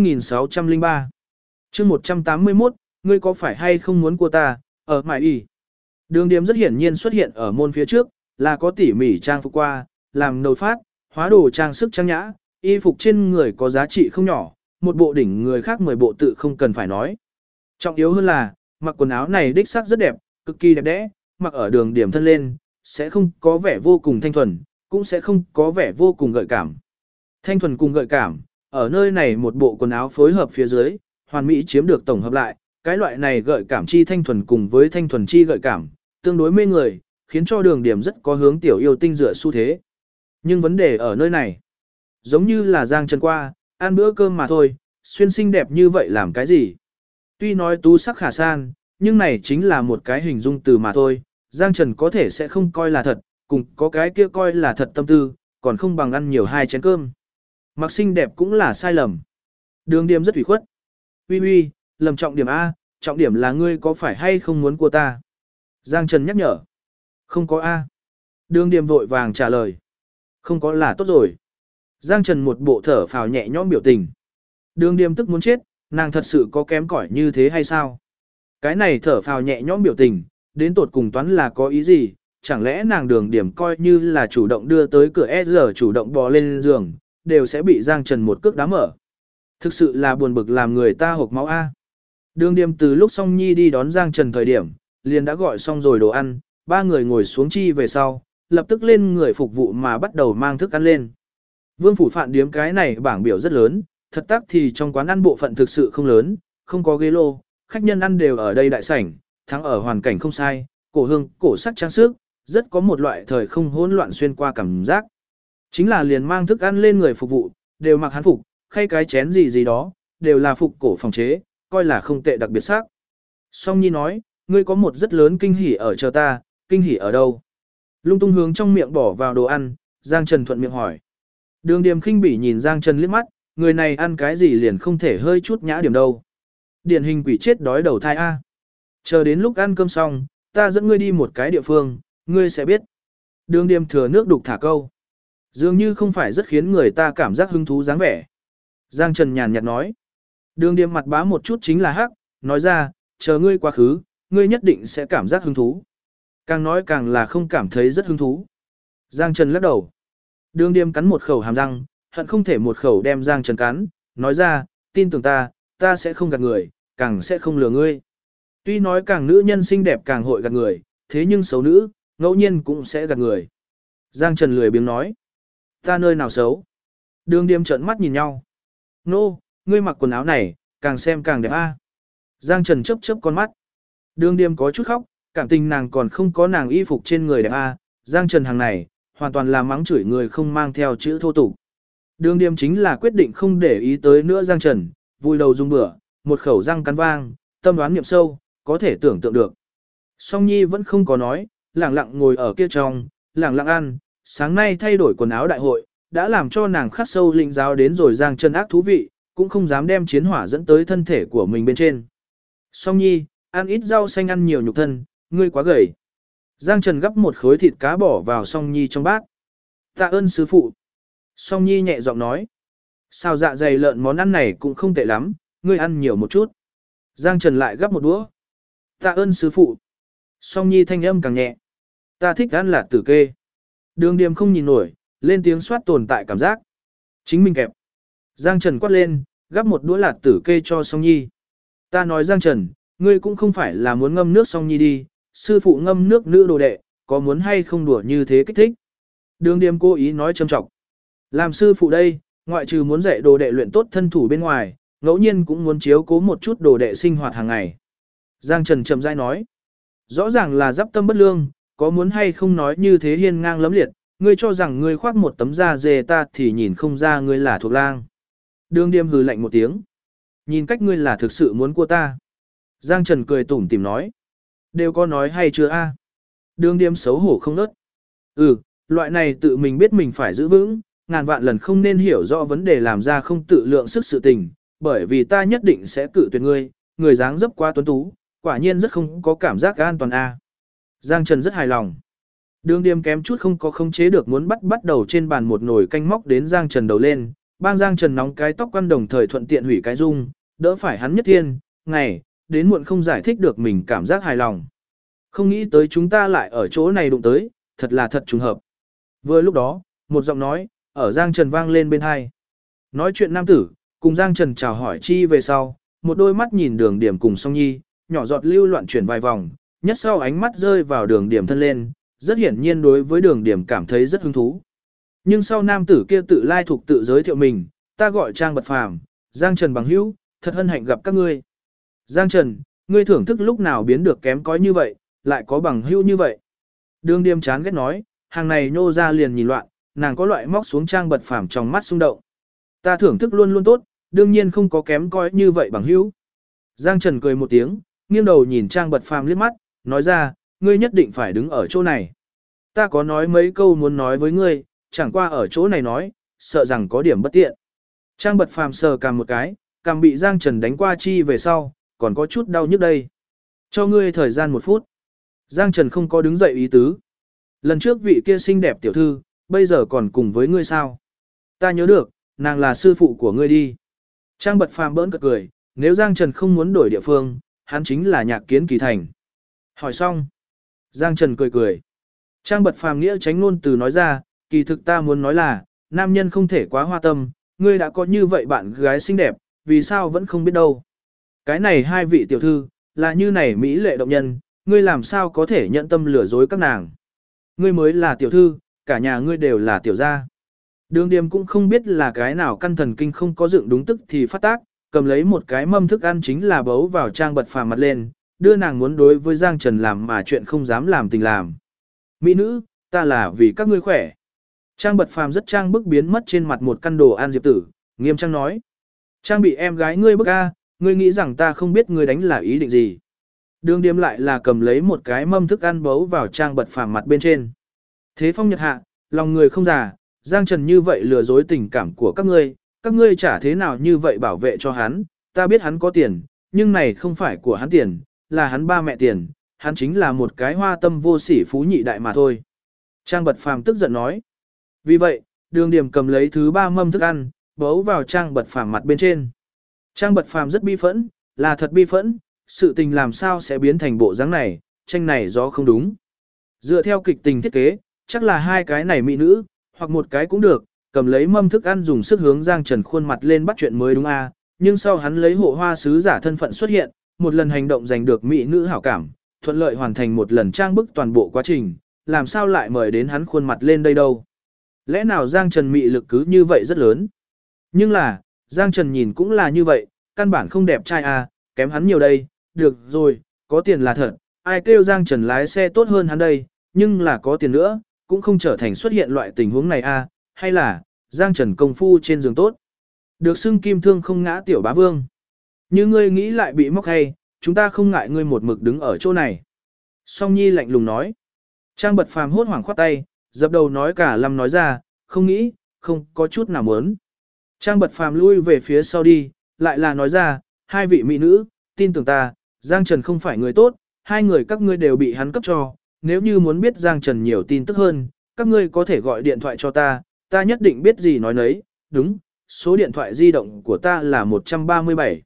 2603. chương 181, ngươi có phải hay không muốn của ta, ở mải y. Đường Điềm rất hiển nhiên xuất hiện ở môn phía trước, là có tỉ mỉ trang phục qua, làm nồi phát, hóa đồ trang sức trang nhã, y phục trên người có giá trị không nhỏ, một bộ đỉnh người khác 10 bộ tự không cần phải nói. Trọng yếu hơn là, mặc quần áo này đích xác rất đẹp, cực kỳ đẹp đẽ, mặc ở Đường Điềm thân lên, sẽ không có vẻ vô cùng thanh thuần, cũng sẽ không có vẻ vô cùng gợi cảm. Thanh thuần cùng gợi cảm, ở nơi này một bộ quần áo phối hợp phía dưới, hoàn mỹ chiếm được tổng hợp lại, cái loại này gợi cảm chi thanh thuần cùng với thanh thuần chi gợi cảm, tương đối mê người, khiến cho Đường Điềm rất có hướng tiểu yêu tinh dựa xu thế. Nhưng vấn đề ở nơi này, giống như là Giang Trần qua, ăn bữa cơm mà thôi, xuyên xinh đẹp như vậy làm cái gì? Tuy nói tú sắc khả san, nhưng này chính là một cái hình dung từ mà thôi, Giang Trần có thể sẽ không coi là thật, cùng có cái kia coi là thật tâm tư, còn không bằng ăn nhiều 2 chén cơm. Mặc xinh đẹp cũng là sai lầm. Đường Điềm rất ủy khuất. Uy, lầm trọng điểm A, trọng điểm là ngươi có phải hay không muốn của ta? Giang Trần nhắc nhở. Không có A. Đường Điềm vội vàng trả lời. Không có là tốt rồi. Giang Trần một bộ thở phào nhẹ nhõm biểu tình. Đường Điềm tức muốn chết, nàng thật sự có kém cỏi như thế hay sao? Cái này thở phào nhẹ nhõm biểu tình, đến tột cùng toán là có ý gì? Chẳng lẽ nàng Đường Điềm coi như là chủ động đưa tới cửa S giờ chủ động bò lên giường, đều sẽ bị Giang Trần một cước đá mở. Thực sự là buồn bực làm người ta hộc máu A. Đường Điềm từ lúc Song Nhi đi đón Giang Trần thời điểm, liền đã gọi xong rồi đồ ăn, 3 người ngồi xuống chi về sau, lập tức lên người phục vụ mà bắt đầu mang thức ăn lên. Vương Phủ Phạn điếm cái này bảng biểu rất lớn, thật tác thì trong quán ăn bộ phận thực sự không lớn, không có ghế lô, khách nhân ăn đều ở đây đại sảnh, thắng ở hoàn cảnh không sai, cổ hương, cổ sắc trang sức, rất có một loại thời không hỗn loạn xuyên qua cảm giác. Chính là liền mang thức ăn lên người phục vụ, đều mặc hán phục, khay cái chén gì đó, đều là phục cổ phòng chế, coi là không tệ đặc biệt sắc. Song Nhi nói, ngươi có một rất lớn kinh hỉ ở chờ ta, kinh hỉ ở đâu? Lung tung hướng trong miệng bỏ vào đồ ăn, Giang Trần thuận miệng hỏi. Đường Điềm khinh bỉ nhìn Giang Trần liếc mắt, người này ăn cái gì liền không thể hơi chút nhã điểm đâu. Điển hình quỷ chết đói đầu thai A. Chờ đến lúc ăn cơm xong, ta dẫn ngươi đi một cái địa phương, ngươi sẽ biết. Đường Điềm thừa nước đục thả câu. Dường như không phải rất khiến người ta cảm giác hứng thú dáng vẻ. Giang Trần nhàn nhạt nói. Đường Điềm mặt bá một chút chính là hắc, nói ra, chờ ngươi quá khứ, ngươi nhất định sẽ cảm giác hứng thú. Càng nói càng là không cảm thấy rất hứng thú. Giang Trần lắc đầu. Đường Điềm cắn một khẩu hàm răng, hận không thể một khẩu đem Giang Trần cắn, nói ra, tin tưởng ta sẽ không gạt người, càng sẽ không lừa ngươi. Tuy nói càng nữ nhân xinh đẹp càng hội gạt người, thế nhưng xấu nữ, ngẫu nhiên cũng sẽ gạt người. Giang Trần lười biếng nói. Ta nơi nào xấu? Đường Điềm trợn mắt nhìn nhau. Nô, ngươi mặc quần áo này, càng xem càng đẹp a. Giang Trần chớp chớp con mắt. Đường Điềm có chút khóc, cảm tình nàng còn không có nàng y phục trên người đẹp a. Giang Trần hàng này, hoàn toàn là mắng chửi người không mang theo chữ thô tục. Đường Điềm chính là quyết định không để ý tới nữa Giang Trần, vui đầu dùng bữa, một khẩu răng cắn vang, tâm đoán niệm sâu, có thể tưởng tượng được. Song Nhi vẫn không có nói, lặng lặng ngồi ở kia trong, lặng lặng ăn, sáng nay thay đổi quần áo đại hội, đã làm cho nàng khắc sâu linh giáo đến rồi Giang Trần ác thú vị, cũng không dám đem chiến hỏa dẫn tới thân thể của mình bên trên. Song Nhi, ăn ít rau xanh ăn nhiều nhục thân, ngươi quá gầy. Giang Trần gắp một khối thịt cá bỏ vào Song Nhi trong bát. Tạ ơn sư phụ. Song Nhi nhẹ giọng nói. Sao dạ dày lợn món ăn này cũng không tệ lắm, ngươi ăn nhiều một chút. Giang Trần lại gắp một đũa. Tạ ơn sư phụ. Song Nhi thanh âm càng nhẹ. Ta thích ăn lạt tử kê. Đường Điềm không nhìn nổi, lên tiếng soát tồn tại cảm giác. Chính mình kẹp. Giang Trần quát lên, gắp một đũa lạt tử kê cho Song Nhi. Ta nói Giang Trần, ngươi cũng không phải là muốn ngâm nước Song Nhi đi, sư phụ ngâm nước nữ đồ đệ, có muốn hay không đùa như thế kích thích. Đường Điềm cố ý nói châm trọng. Làm sư phụ đây, ngoại trừ muốn dạy đồ đệ luyện tốt thân thủ bên ngoài, ngẫu nhiên cũng muốn chiếu cố một chút đồ đệ sinh hoạt hàng ngày. Giang Trần chậm rãi nói. Rõ ràng là giáp tâm bất lương, có muốn hay không nói như thế hiên ngang lấm liệt, ngươi cho rằng ngươi khoác một tấm da dê ta thì nhìn không ra ngươi là thuộc lang. Đường Điềm hừ lạnh một tiếng. Nhìn cách ngươi là thực sự muốn cua ta. Giang Trần cười tủm tỉm nói. Đều có nói hay chưa a? Đường Điềm xấu hổ không nớt. Loại này tự mình biết mình phải giữ vững, ngàn vạn lần không nên hiểu rõ vấn đề làm ra không tự lượng sức sự tình, bởi vì ta nhất định sẽ cự tuyệt ngươi, người dáng dấp quá tuấn tú, quả nhiên rất không có cảm giác an toàn a. Giang Trần rất hài lòng. Đường Điềm kém chút không có khống chế được muốn bắt đầu trên bàn một nồi canh móc đến Giang Trần đầu lên, bang Giang Trần nóng cái tóc quăn đồng thời thuận tiện hủy cái dung, đỡ phải hắn nhất thiên, ngày, đến muộn không giải thích được mình cảm giác hài lòng. Không nghĩ tới chúng ta lại ở chỗ này đụng tới, thật là thật trùng hợp. Vừa lúc đó, một giọng nói, ở Giang Trần vang lên bên hai. Nói chuyện nam tử, cùng Giang Trần chào hỏi chi về sau, một đôi mắt nhìn Đường Điểm cùng Song Nhi, nhỏ giọt lưu loạn chuyển vài vòng, nhất sau ánh mắt rơi vào Đường Điểm thân lên, rất hiển nhiên đối với Đường Điểm cảm thấy rất hứng thú. Nhưng sau nam tử kia tự lai thuộc tự giới thiệu mình, ta gọi Trang Bật Phàm, Giang Trần bằng hữu, thật hân hạnh gặp các ngươi. Giang Trần, ngươi thưởng thức lúc nào biến được kém cỏi như vậy, lại có bằng hữu như vậy. Đường Điểm chán ghét nói, hàng này nhô ra liền nhìn loạn, nàng có loại móc xuống Trang Bật Phàm trong mắt xung động. Ta thưởng thức luôn luôn tốt, đương nhiên không có kém cỏi như vậy bằng hữu. Giang Trần cười một tiếng, nghiêng đầu nhìn Trang Bật Phàm liếc mắt, nói ra, ngươi nhất định phải đứng ở chỗ này. Ta có nói mấy câu muốn nói với ngươi, chẳng qua ở chỗ này nói, sợ rằng có điểm bất tiện. Trang Bật Phàm sờ cằm một cái, cằm bị Giang Trần đánh qua chi về sau, còn có chút đau nhức đây. Cho ngươi thời gian 1 phút. Giang Trần không có đứng dậy ý tứ. Lần trước vị kia xinh đẹp tiểu thư, bây giờ còn cùng với ngươi sao? Ta nhớ được, nàng là sư phụ của ngươi đi. Trang Bật Phàm bỡn cợt cười, nếu Giang Trần không muốn đổi địa phương, hắn chính là Nhạc Kiến Kỳ Thành. Hỏi xong. Giang Trần cười cười. Trang Bật Phàm nghĩa tránh ngôn từ nói ra, kỳ thực ta muốn nói là, nam nhân không thể quá hoa tâm, ngươi đã có như vậy bạn gái xinh đẹp, vì sao vẫn không biết đâu. Cái này hai vị tiểu thư, là như này mỹ lệ động nhân, ngươi làm sao có thể nhận tâm lừa dối các nàng. Ngươi mới là tiểu thư, cả nhà ngươi đều là tiểu gia. Đường Điềm cũng không biết là cái nào căn thần kinh không có dựng đúng tức thì phát tác, cầm lấy một cái mâm thức ăn chính là bấu vào Trang Bật Phàm mặt lên, đưa nàng muốn đối với Giang Trần làm mà chuyện không dám làm tình làm. Mỹ nữ, ta là vì các ngươi khỏe. Trang Bật Phàm rất trang bức biến mất trên mặt một căn đồ an diệp tử, nghiêm trang nói. Trang bị em gái ngươi bức a, ngươi nghĩ rằng ta không biết ngươi đánh là ý định gì. Đường Điềm lại là cầm lấy một cái mâm thức ăn bấu vào Trang Bật Phàm mặt bên trên. Thế phong nhật hạ, lòng người không già, Giang Trần như vậy lừa dối tình cảm của các ngươi chả thế nào như vậy bảo vệ cho hắn, ta biết hắn có tiền, nhưng này không phải của hắn tiền, là hắn ba mẹ tiền, hắn chính là một cái hoa tâm vô sỉ phú nhị đại mà thôi. Trang Bật Phàm tức giận nói. Vì vậy, Đường Điềm cầm lấy thứ 3 mâm thức ăn, bấu vào Trang Bật Phàm mặt bên trên. Trang Bật Phàm rất bi phẫn, là thật bi phẫn, sự tình làm sao sẽ biến thành bộ dáng này, tranh này gió không đúng. Dựa theo kịch tình thiết kế, chắc là hai cái này mỹ nữ, hoặc một cái cũng được, cầm lấy mâm thức ăn dùng sức hướng Giang Trần khuôn mặt lên bắt chuyện mới đúng a. nhưng sau hắn lấy hộ hoa sứ giả thân phận xuất hiện, một lần hành động giành được mỹ nữ hảo cảm, thuận lợi hoàn thành một lần trang bức toàn bộ quá trình, làm sao lại mời đến hắn khuôn mặt lên đây đâu. Lẽ nào Giang Trần mị lực cứ như vậy rất lớn? Nhưng là, Giang Trần nhìn cũng là như vậy, căn bản không đẹp trai à, kém hắn nhiều đây, được rồi, có tiền là thật, ai kêu Giang Trần lái xe tốt hơn hắn đây, nhưng là có tiền nữa, cũng không trở thành xuất hiện loại tình huống này à, hay là, Giang Trần công phu trên giường tốt. Được xưng kim thương không ngã tiểu bá vương. Như ngươi nghĩ lại bị móc hay, chúng ta không ngại ngươi một mực đứng ở chỗ này. Song Nhi lạnh lùng nói. Trang Bật Phàm hốt hoảng khoát tay, dập đầu nói cả lâm nói ra, không nghĩ, không có chút nào muốn. Trang Bật Phàm lui về phía sau đi, lại là nói ra, hai vị mỹ nữ, tin tưởng ta, Giang Trần không phải người tốt, hai người các ngươi đều bị hắn cấp cho, nếu như muốn biết Giang Trần nhiều tin tức hơn, các ngươi có thể gọi điện thoại cho ta nhất định biết gì nói nấy, đúng, số điện thoại di động của ta là 137.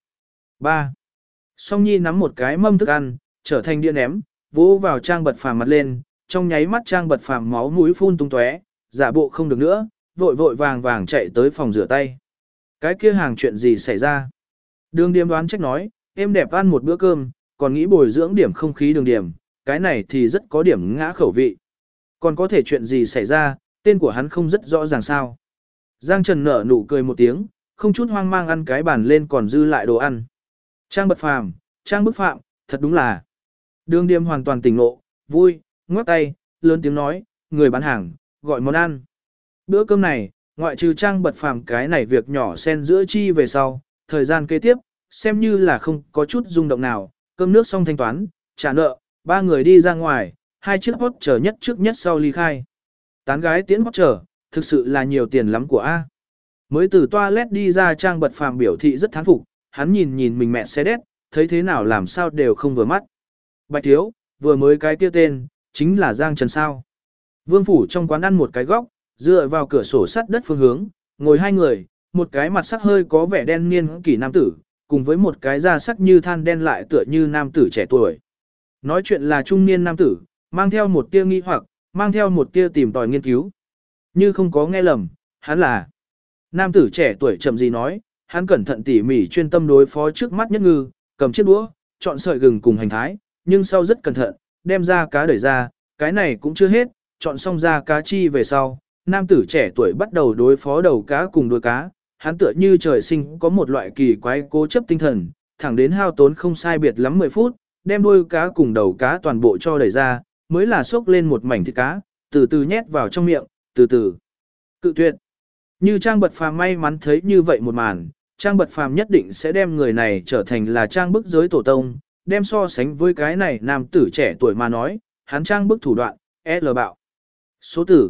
3. Song Nhi nắm một cái mâm thức ăn, trở thành đĩa ném, vỗ vào Trang Bật Phàm mặt lên, trong nháy mắt Trang Bật Phàm máu mũi phun tung tóe, giả bộ không được nữa, vội vội vàng vàng chạy tới phòng rửa tay. Cái kia hàng chuyện gì xảy ra? Đường Điềm đoán trách nói, em đẹp ăn một bữa cơm, còn nghĩ bồi dưỡng điểm không khí Đường Điềm, cái này thì rất có điểm ngã khẩu vị. Còn có thể chuyện gì xảy ra, tên của hắn không rất rõ ràng sao. Giang Trần nở nụ cười một tiếng, không chút hoang mang ăn cái bàn lên còn dư lại đồ ăn. Trang Bật Phàm, Trang Bức Phạm, thật đúng là. Đường Điềm hoàn toàn tỉnh ngộ, vui, ngoắc tay, lớn tiếng nói, người bán hàng, gọi món ăn. Bữa cơm này, ngoại trừ Trang Bật Phàm cái này việc nhỏ xen giữa chi về sau, thời gian kế tiếp, xem như là không có chút rung động nào, cơm nước xong thanh toán, trả nợ, ba người đi ra ngoài, hai chiếc hot chờ nhất trước nhất sau ly khai. Tán gái tiễn hot chờ, thực sự là nhiều tiền lắm của A. Mới từ toilet đi ra Trang Bật Phàm biểu thị rất thán phục, hắn nhìn nhìn mình mẹ xe đét, thấy thế nào làm sao đều không vừa mắt. Bạch thiếu, vừa mới cái kia tên, chính là Giang Trần sao. Vương phủ trong quán ăn một cái góc, dựa vào cửa sổ sắt đất phương hướng, ngồi hai người, một cái mặt sắc hơi có vẻ đen niên kỷ nam tử, cùng với một cái da sắc như than đen lại tựa như nam tử trẻ tuổi. Nói chuyện là trung niên nam tử, mang theo một tia nghi hoặc, mang theo một tia tìm tòi nghiên cứu. Như không có nghe lầm, hắn là nam tử trẻ tuổi chậm gì nói, hắn cẩn thận tỉ mỉ chuyên tâm đối phó trước mắt nhất ngư, cầm chiếc đũa, chọn sợi gừng cùng hành thái, nhưng sau rất cẩn thận, đem ra cá đẩy ra, cái này cũng chưa hết, chọn xong ra cá chi về sau, nam tử trẻ tuổi bắt đầu đối phó đầu cá cùng đuôi cá, hắn tựa như trời sinh có một loại kỳ quái cố chấp tinh thần, thẳng đến hao tốn không sai biệt lắm 10 phút, đem đuôi cá cùng đầu cá toàn bộ cho đẩy ra, mới là xốc lên một mảnh thịt cá, từ từ nhét vào trong miệng, từ từ cự tuyệt. Như Trang Bật Phàm may mắn thấy như vậy một màn, Trang Bật Phàm nhất định sẽ đem người này trở thành là Trang bức giới tổ tông, đem so sánh với cái này nam tử trẻ tuổi mà nói, hắn Trang bức thủ đoạn, L bạo. Số tử,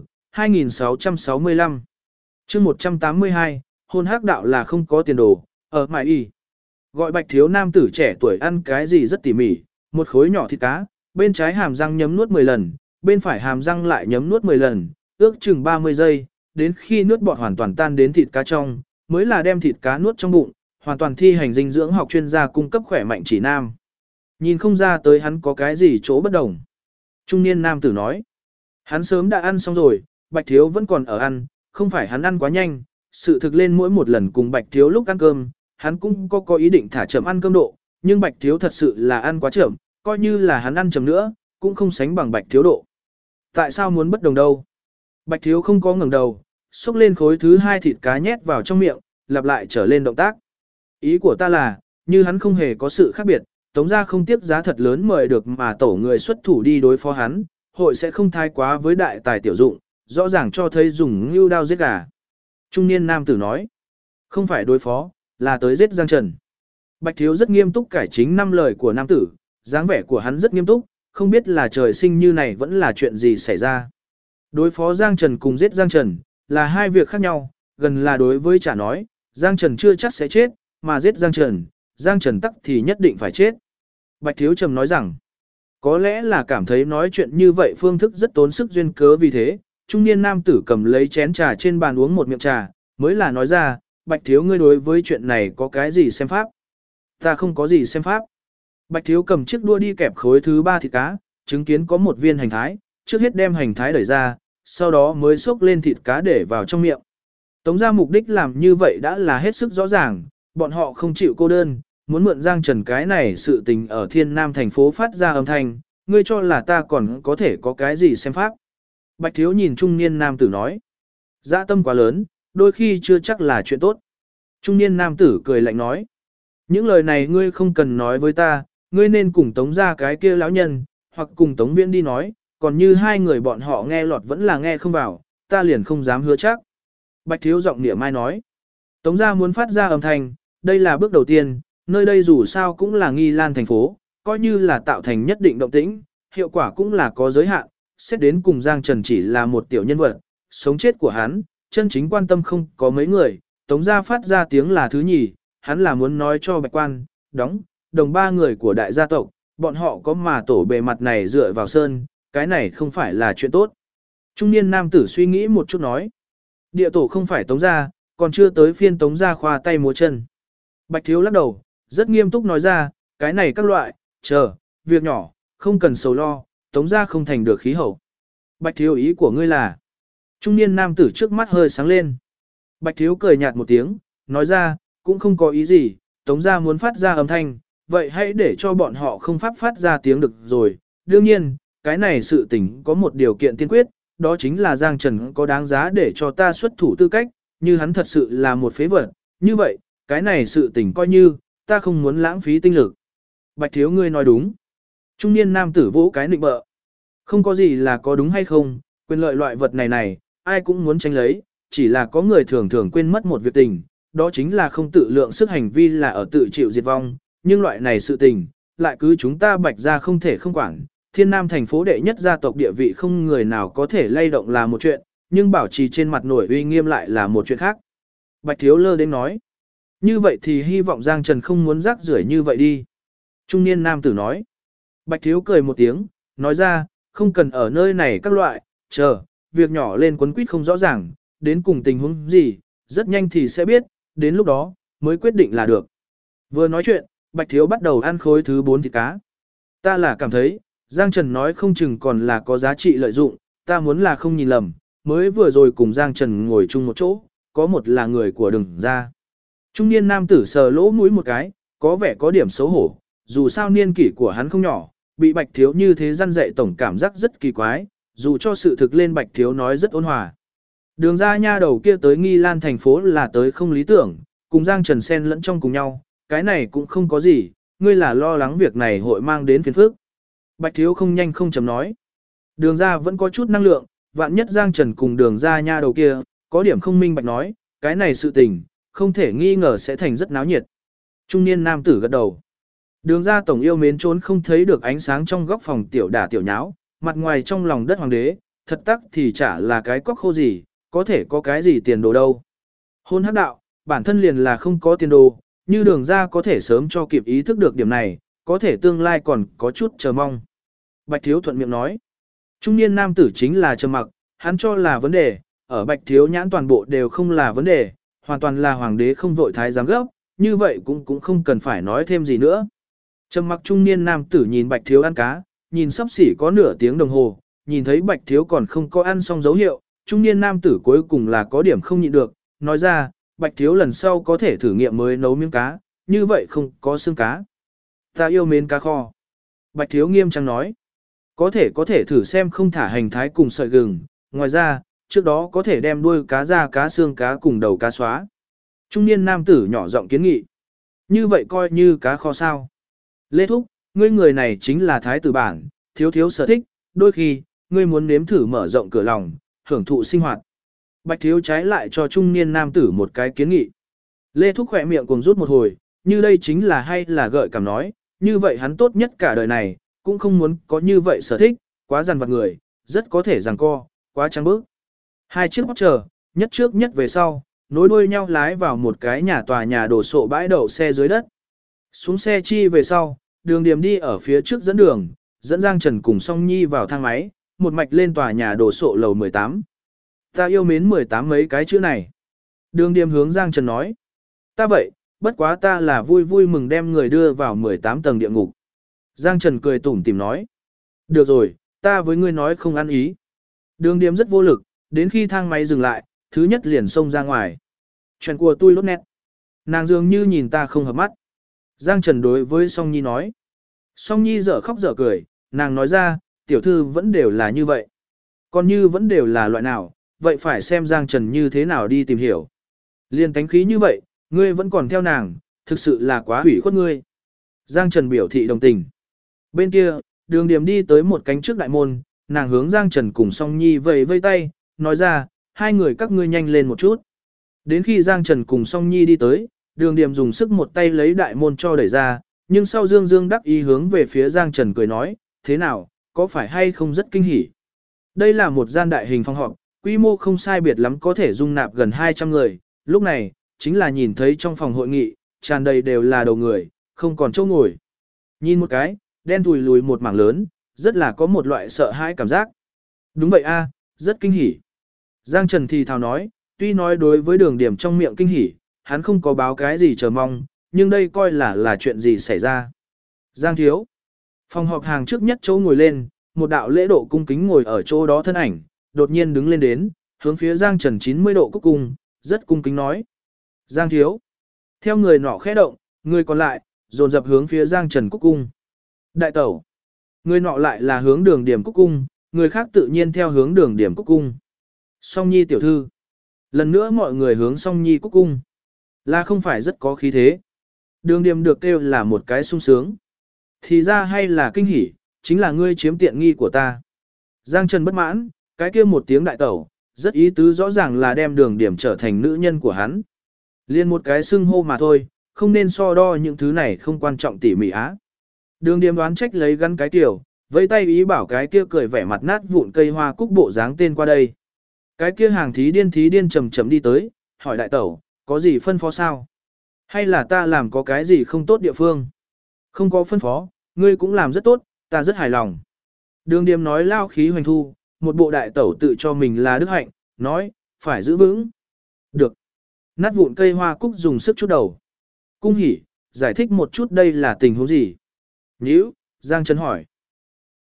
2665. chương 182, hôn hắc đạo là không có tiền đồ, ở mại y. Gọi Bạch thiếu nam tử trẻ tuổi ăn cái gì rất tỉ mỉ, một khối nhỏ thịt cá, bên trái hàm răng nhấm nuốt 10 lần, bên phải hàm răng lại nhấm nuốt 10 lần, ước chừng 30 giây, đến khi nuốt bọt hoàn toàn tan đến thịt cá trong, mới là đem thịt cá nuốt trong bụng, hoàn toàn thi hành dinh dưỡng học chuyên gia cung cấp khỏe mạnh chỉ nam. Nhìn không ra tới hắn có cái gì chỗ bất đồng. Trung niên nam tử nói, hắn sớm đã ăn xong rồi, Bạch thiếu vẫn còn ở ăn, không phải hắn ăn quá nhanh, sự thực lên mỗi một lần cùng Bạch thiếu lúc ăn cơm, hắn cũng có ý định thả chậm ăn cơm độ, nhưng Bạch thiếu thật sự là ăn quá chậm, coi như là hắn ăn chậm nữa, cũng không sánh bằng Bạch thiếu độ. Tại sao muốn bất đồng đâu? Bạch thiếu không có ngẩng đầu, xúc lên khối thứ hai thịt cá nhét vào trong miệng, lặp lại trở lên động tác. Ý của ta là, như hắn không hề có sự khác biệt, tống ra không tiếc giá thật lớn mời được mà tổ người xuất thủ đi đối phó hắn, hội sẽ không thái quá với đại tài tiểu dụng, rõ ràng cho thấy dùng ngưu đao giết gà. Trung niên nam tử nói, không phải đối phó, là tới giết Giang Trần. Bạch thiếu rất nghiêm túc cải chính 5 lời của nam tử, dáng vẻ của hắn rất nghiêm túc, không biết là trời sinh như này vẫn là chuyện gì xảy ra. Đối phó Giang Trần cùng giết Giang Trần, là hai việc khác nhau, gần là đối với trả nói, Giang Trần chưa chắc sẽ chết, mà giết Giang Trần tắc thì nhất định phải chết. Bạch thiếu trầm nói rằng, có lẽ là cảm thấy nói chuyện như vậy phương thức rất tốn sức duyên cớ vì thế, trung niên nam tử cầm lấy chén trà trên bàn uống một miệng trà, mới là nói ra, Bạch thiếu ngươi đối với chuyện này có cái gì xem pháp? Ta không có gì xem pháp. Bạch thiếu cầm chiếc đũa đi kẹp khối thứ 3 thịt cá, chứng kiến có một viên hành thái, trước hết đem hành thái đẩy ra, sau đó mới xốc lên thịt cá để vào trong miệng. Tống ra mục đích làm như vậy đã là hết sức rõ ràng, bọn họ không chịu cô đơn, muốn mượn Giang Trần cái này sự tình ở Thiên Nam thành phố phát ra âm thanh, ngươi cho là ta còn có thể có cái gì xem pháp. Bạch Thiếu nhìn trung niên nam tử nói, dã tâm quá lớn, đôi khi chưa chắc là chuyện tốt. Trung niên nam tử cười lạnh nói, những lời này ngươi không cần nói với ta, ngươi nên cùng Tống gia cái kia lão nhân, hoặc cùng Tống Viễn đi nói, còn như hai người bọn họ nghe lọt vẫn là nghe không vào, ta liền không dám hứa chắc. Bạch Thiếu giọng niệm mai nói, Tống gia muốn phát ra âm thanh, đây là bước đầu tiên, nơi đây dù sao cũng là Nghi Lan thành phố, coi như là tạo thành nhất định động tĩnh, hiệu quả cũng là có giới hạn, xét đến cùng Giang Trần chỉ là một tiểu nhân vật, sống chết của hắn, chân chính quan tâm không có mấy người, Tống gia phát ra tiếng là thứ nhì, hắn là muốn nói cho Bạch Quan, đóng, đồng ba người của đại gia tộc, bọn họ có mà tổ bề mặt này dựa vào sơn, cái này không phải là chuyện tốt. Trung niên nam tử suy nghĩ một chút nói, địa tổ không phải Tống gia, còn chưa tới phiên Tống gia khoa tay múa chân. Bạch Thiếu lắc đầu, rất nghiêm túc nói ra, cái này các loại, chờ, việc nhỏ, không cần sầu lo, Tống gia không thành được khí hậu. Bạch Thiếu ý của ngươi là, trung niên nam tử trước mắt hơi sáng lên. Bạch Thiếu cười nhạt một tiếng, nói ra, cũng không có ý gì, Tống gia muốn phát ra âm thanh, vậy hãy để cho bọn họ không pháp phát ra tiếng được rồi. Đương nhiên, cái này sự tình có một điều kiện tiên quyết, đó chính là Giang Trần có đáng giá để cho ta xuất thủ tư cách, như hắn thật sự là một phế vật. Như vậy, cái này sự tình coi như, ta không muốn lãng phí tinh lực. Bạch Thiếu ngươi nói đúng. Trung niên nam tử vỗ cái nịnh bợ. Không có gì là có đúng hay không, quyền lợi loại vật này, ai cũng muốn tranh lấy, chỉ là có người thường thường quên mất một việc tình, đó chính là không tự lượng sức hành vi là ở tự chịu diệt vong, nhưng loại này sự tình, lại cứ chúng ta Bạch gia không thể không quản. Thiên Nam thành phố đệ nhất gia tộc địa vị không người nào có thể lay động là một chuyện, nhưng bảo trì trên mặt nổi uy nghiêm lại là một chuyện khác. Bạch Thiếu lơ đến nói. Như vậy thì hy vọng Giang Trần không muốn rác rưởi như vậy đi. Trung niên nam tử nói. Bạch Thiếu cười một tiếng, nói ra, không cần ở nơi này các loại, chờ, việc nhỏ lên quấn quýt không rõ ràng, đến cùng tình huống gì, rất nhanh thì sẽ biết, đến lúc đó, mới quyết định là được. Vừa nói chuyện, Bạch Thiếu bắt đầu ăn khối thứ 4 thịt cá. Ta là cảm thấy, Giang Trần nói không chừng còn là có giá trị lợi dụng, ta muốn là không nhìn lầm, mới vừa rồi cùng Giang Trần ngồi chung một chỗ, có một là người của Đường gia. Trung niên nam tử sờ lỗ mũi một cái, có vẻ có điểm xấu hổ, dù sao niên kỷ của hắn không nhỏ, bị Bạch Thiếu như thế răn dạy tổng cảm giác rất kỳ quái, dù cho sự thực lên Bạch Thiếu nói rất ôn hòa. Đường gia nha đầu kia tới Nghi Lan thành phố là tới không lý tưởng, cùng Giang Trần xen lẫn trong cùng nhau, cái này cũng không có gì, ngươi là lo lắng việc này hội mang đến phiền phức. Bạch Thiếu không nhanh không chậm nói. Đường gia vẫn có chút năng lượng, vạn nhất Giang Trần cùng đường gia nha đầu kia, có điểm không minh bạch nói, cái này sự tình, không thể nghi ngờ sẽ thành rất náo nhiệt. Trung niên nam tử gật đầu. Đường gia tổng yêu mến trốn không thấy được ánh sáng trong góc phòng tiểu đả tiểu nháo, mặt ngoài trong lòng đất hoàng đế, thật tắc thì chả là cái cóc khô gì, có thể có cái gì tiền đồ đâu. Hôn hắc đạo, bản thân liền là không có tiền đồ, như đường gia có thể sớm cho kịp ý thức được điểm này, có thể tương lai còn có chút chờ mong. Bạch Thiếu thuận miệng nói. Trung niên nam tử chính là trầm mặc, hắn cho là vấn đề, ở Bạch Thiếu nhãn toàn bộ đều không là vấn đề, hoàn toàn là hoàng đế không vội thái giám gấp, như vậy cũng không cần phải nói thêm gì nữa. Trầm mặc trung niên nam tử nhìn Bạch Thiếu ăn cá, nhìn sắp xỉ có nửa tiếng đồng hồ, nhìn thấy Bạch Thiếu còn không có ăn xong dấu hiệu, trung niên nam tử cuối cùng là có điểm không nhịn được, nói ra, Bạch Thiếu lần sau có thể thử nghiệm mới nấu miếng cá, như vậy không có xương cá. Ta yêu mến cá kho. Bạch Thiếu nghiêm trang nói, có thể thử xem không thả hành thái cùng sợi gừng, ngoài ra, trước đó có thể đem đuôi cá ra cá xương cá cùng đầu cá xóa. Trung niên nam tử nhỏ giọng kiến nghị. Như vậy coi như cá kho sao. Lê Thúc, ngươi người này chính là thái tử bản, thiếu sở thích, đôi khi, ngươi muốn nếm thử mở rộng cửa lòng, hưởng thụ sinh hoạt. Bạch Thiếu trái lại cho trung niên nam tử một cái kiến nghị. Lê Thúc khỏe miệng cùng rút một hồi, như đây chính là hay là gợi cảm nói, như vậy hắn tốt nhất cả đời này, cũng không muốn có như vậy sở thích, quá dằn vặt người, rất có thể giằng co, quá trăng bước. Hai chiếc hót chờ, nhất trước nhất về sau, nối đuôi nhau lái vào một cái nhà tòa nhà đổ sộ bãi đậu xe dưới đất. Xuống xe chi về sau, đường điểm đi ở phía trước dẫn đường, dẫn Giang Trần cùng Song Nhi vào thang máy, một mạch lên tòa nhà đổ sộ lầu 18. Ta yêu mến 18 mấy cái chữ này. Đường điểm hướng Giang Trần nói. Ta vậy, bất quá ta là vui vui mừng đem người đưa vào 18 tầng địa ngục. Giang Trần cười tủm tỉm nói. Được rồi, ta với ngươi nói không ăn ý. Đường điểm rất vô lực, đến khi thang máy dừng lại, thứ nhất liền xông ra ngoài. Chuyện của tôi lốt nét. Nàng dường như nhìn ta không hợp mắt. Giang Trần đối với Song Nhi nói. Song Nhi dở khóc dở cười, nàng nói ra, tiểu thư vẫn đều là như vậy. Còn như vẫn đều là loại nào, vậy phải xem Giang Trần như thế nào đi tìm hiểu. Liên tánh khí như vậy, ngươi vẫn còn theo nàng, thực sự là quá hủy khuất ngươi. Giang Trần biểu thị đồng tình. Bên kia, Đường Điềm đi tới một cánh trước đại môn, nàng hướng Giang Trần cùng Song Nhi vẫy vây tay, nói ra, hai người các ngươi nhanh lên một chút. Đến khi Giang Trần cùng Song Nhi đi tới, Đường Điềm dùng sức một tay lấy đại môn cho đẩy ra, nhưng sau Dương Dương đắc ý hướng về phía Giang Trần cười nói, thế nào, có phải hay không rất kinh hỉ. Đây là một gian đại hình phòng họp, quy mô không sai biệt lắm có thể dung nạp gần 200 người, lúc này, chính là nhìn thấy trong phòng hội nghị, tràn đầy đều là đầu người, không còn chỗ ngồi. Nhìn một cái, đen thùi lùi một mảng lớn, rất là có một loại sợ hãi cảm giác. Đúng vậy a, rất kinh hỉ. Giang Trần thì thào nói, tuy nói đối với Đường Điểm trong miệng kinh hỉ, hắn không có báo cái gì chờ mong, nhưng đây coi là chuyện gì xảy ra. Giang thiếu. Phòng họp hàng trước nhất chỗ ngồi lên, một đạo lễ độ cung kính ngồi ở chỗ đó thân ảnh, đột nhiên đứng lên đến, hướng phía Giang Trần 90 độ cúc cung, rất cung kính nói. Giang thiếu. Theo người nọ khẽ động, người còn lại, dồn dập hướng phía Giang Trần cúc cung. Đại tẩu. Người nọ lại là hướng Đường Điểm cúc cung, người khác tự nhiên theo hướng Đường Điểm cúc cung. Song Nhi tiểu thư. Lần nữa mọi người hướng Song Nhi cúc cung. Là không phải rất có khí thế. Đường Điểm được kêu là một cái sung sướng. Thì ra hay là kinh hỉ, chính là ngươi chiếm tiện nghi của ta. Giang Trần bất mãn, cái kia một tiếng đại tẩu, rất ý tứ rõ ràng là đem Đường Điểm trở thành nữ nhân của hắn. Liên một cái xưng hô mà thôi, không nên so đo những thứ này không quan trọng tỉ mỉ á. Đường Điểm đoán trách lấy gắn cái tiểu, vẫy tay ý bảo cái kia cười vẻ mặt nát vụn cây hoa cúc bộ dáng tên qua đây. Cái kia hàng thí điên chậm chậm đi tới, hỏi đại tẩu, có gì phân phó sao? Hay là ta làm có cái gì không tốt địa phương? Không có phân phó, ngươi cũng làm rất tốt, ta rất hài lòng. Đường Điềm nói lao khí hoành thu, một bộ đại tẩu tự cho mình là đức hạnh, nói, phải giữ vững. Được. Nát vụn cây hoa cúc dùng sức chút đầu. Cung hỉ, giải thích một chút đây là tình huống gì? Nhữ, Giang Trần hỏi.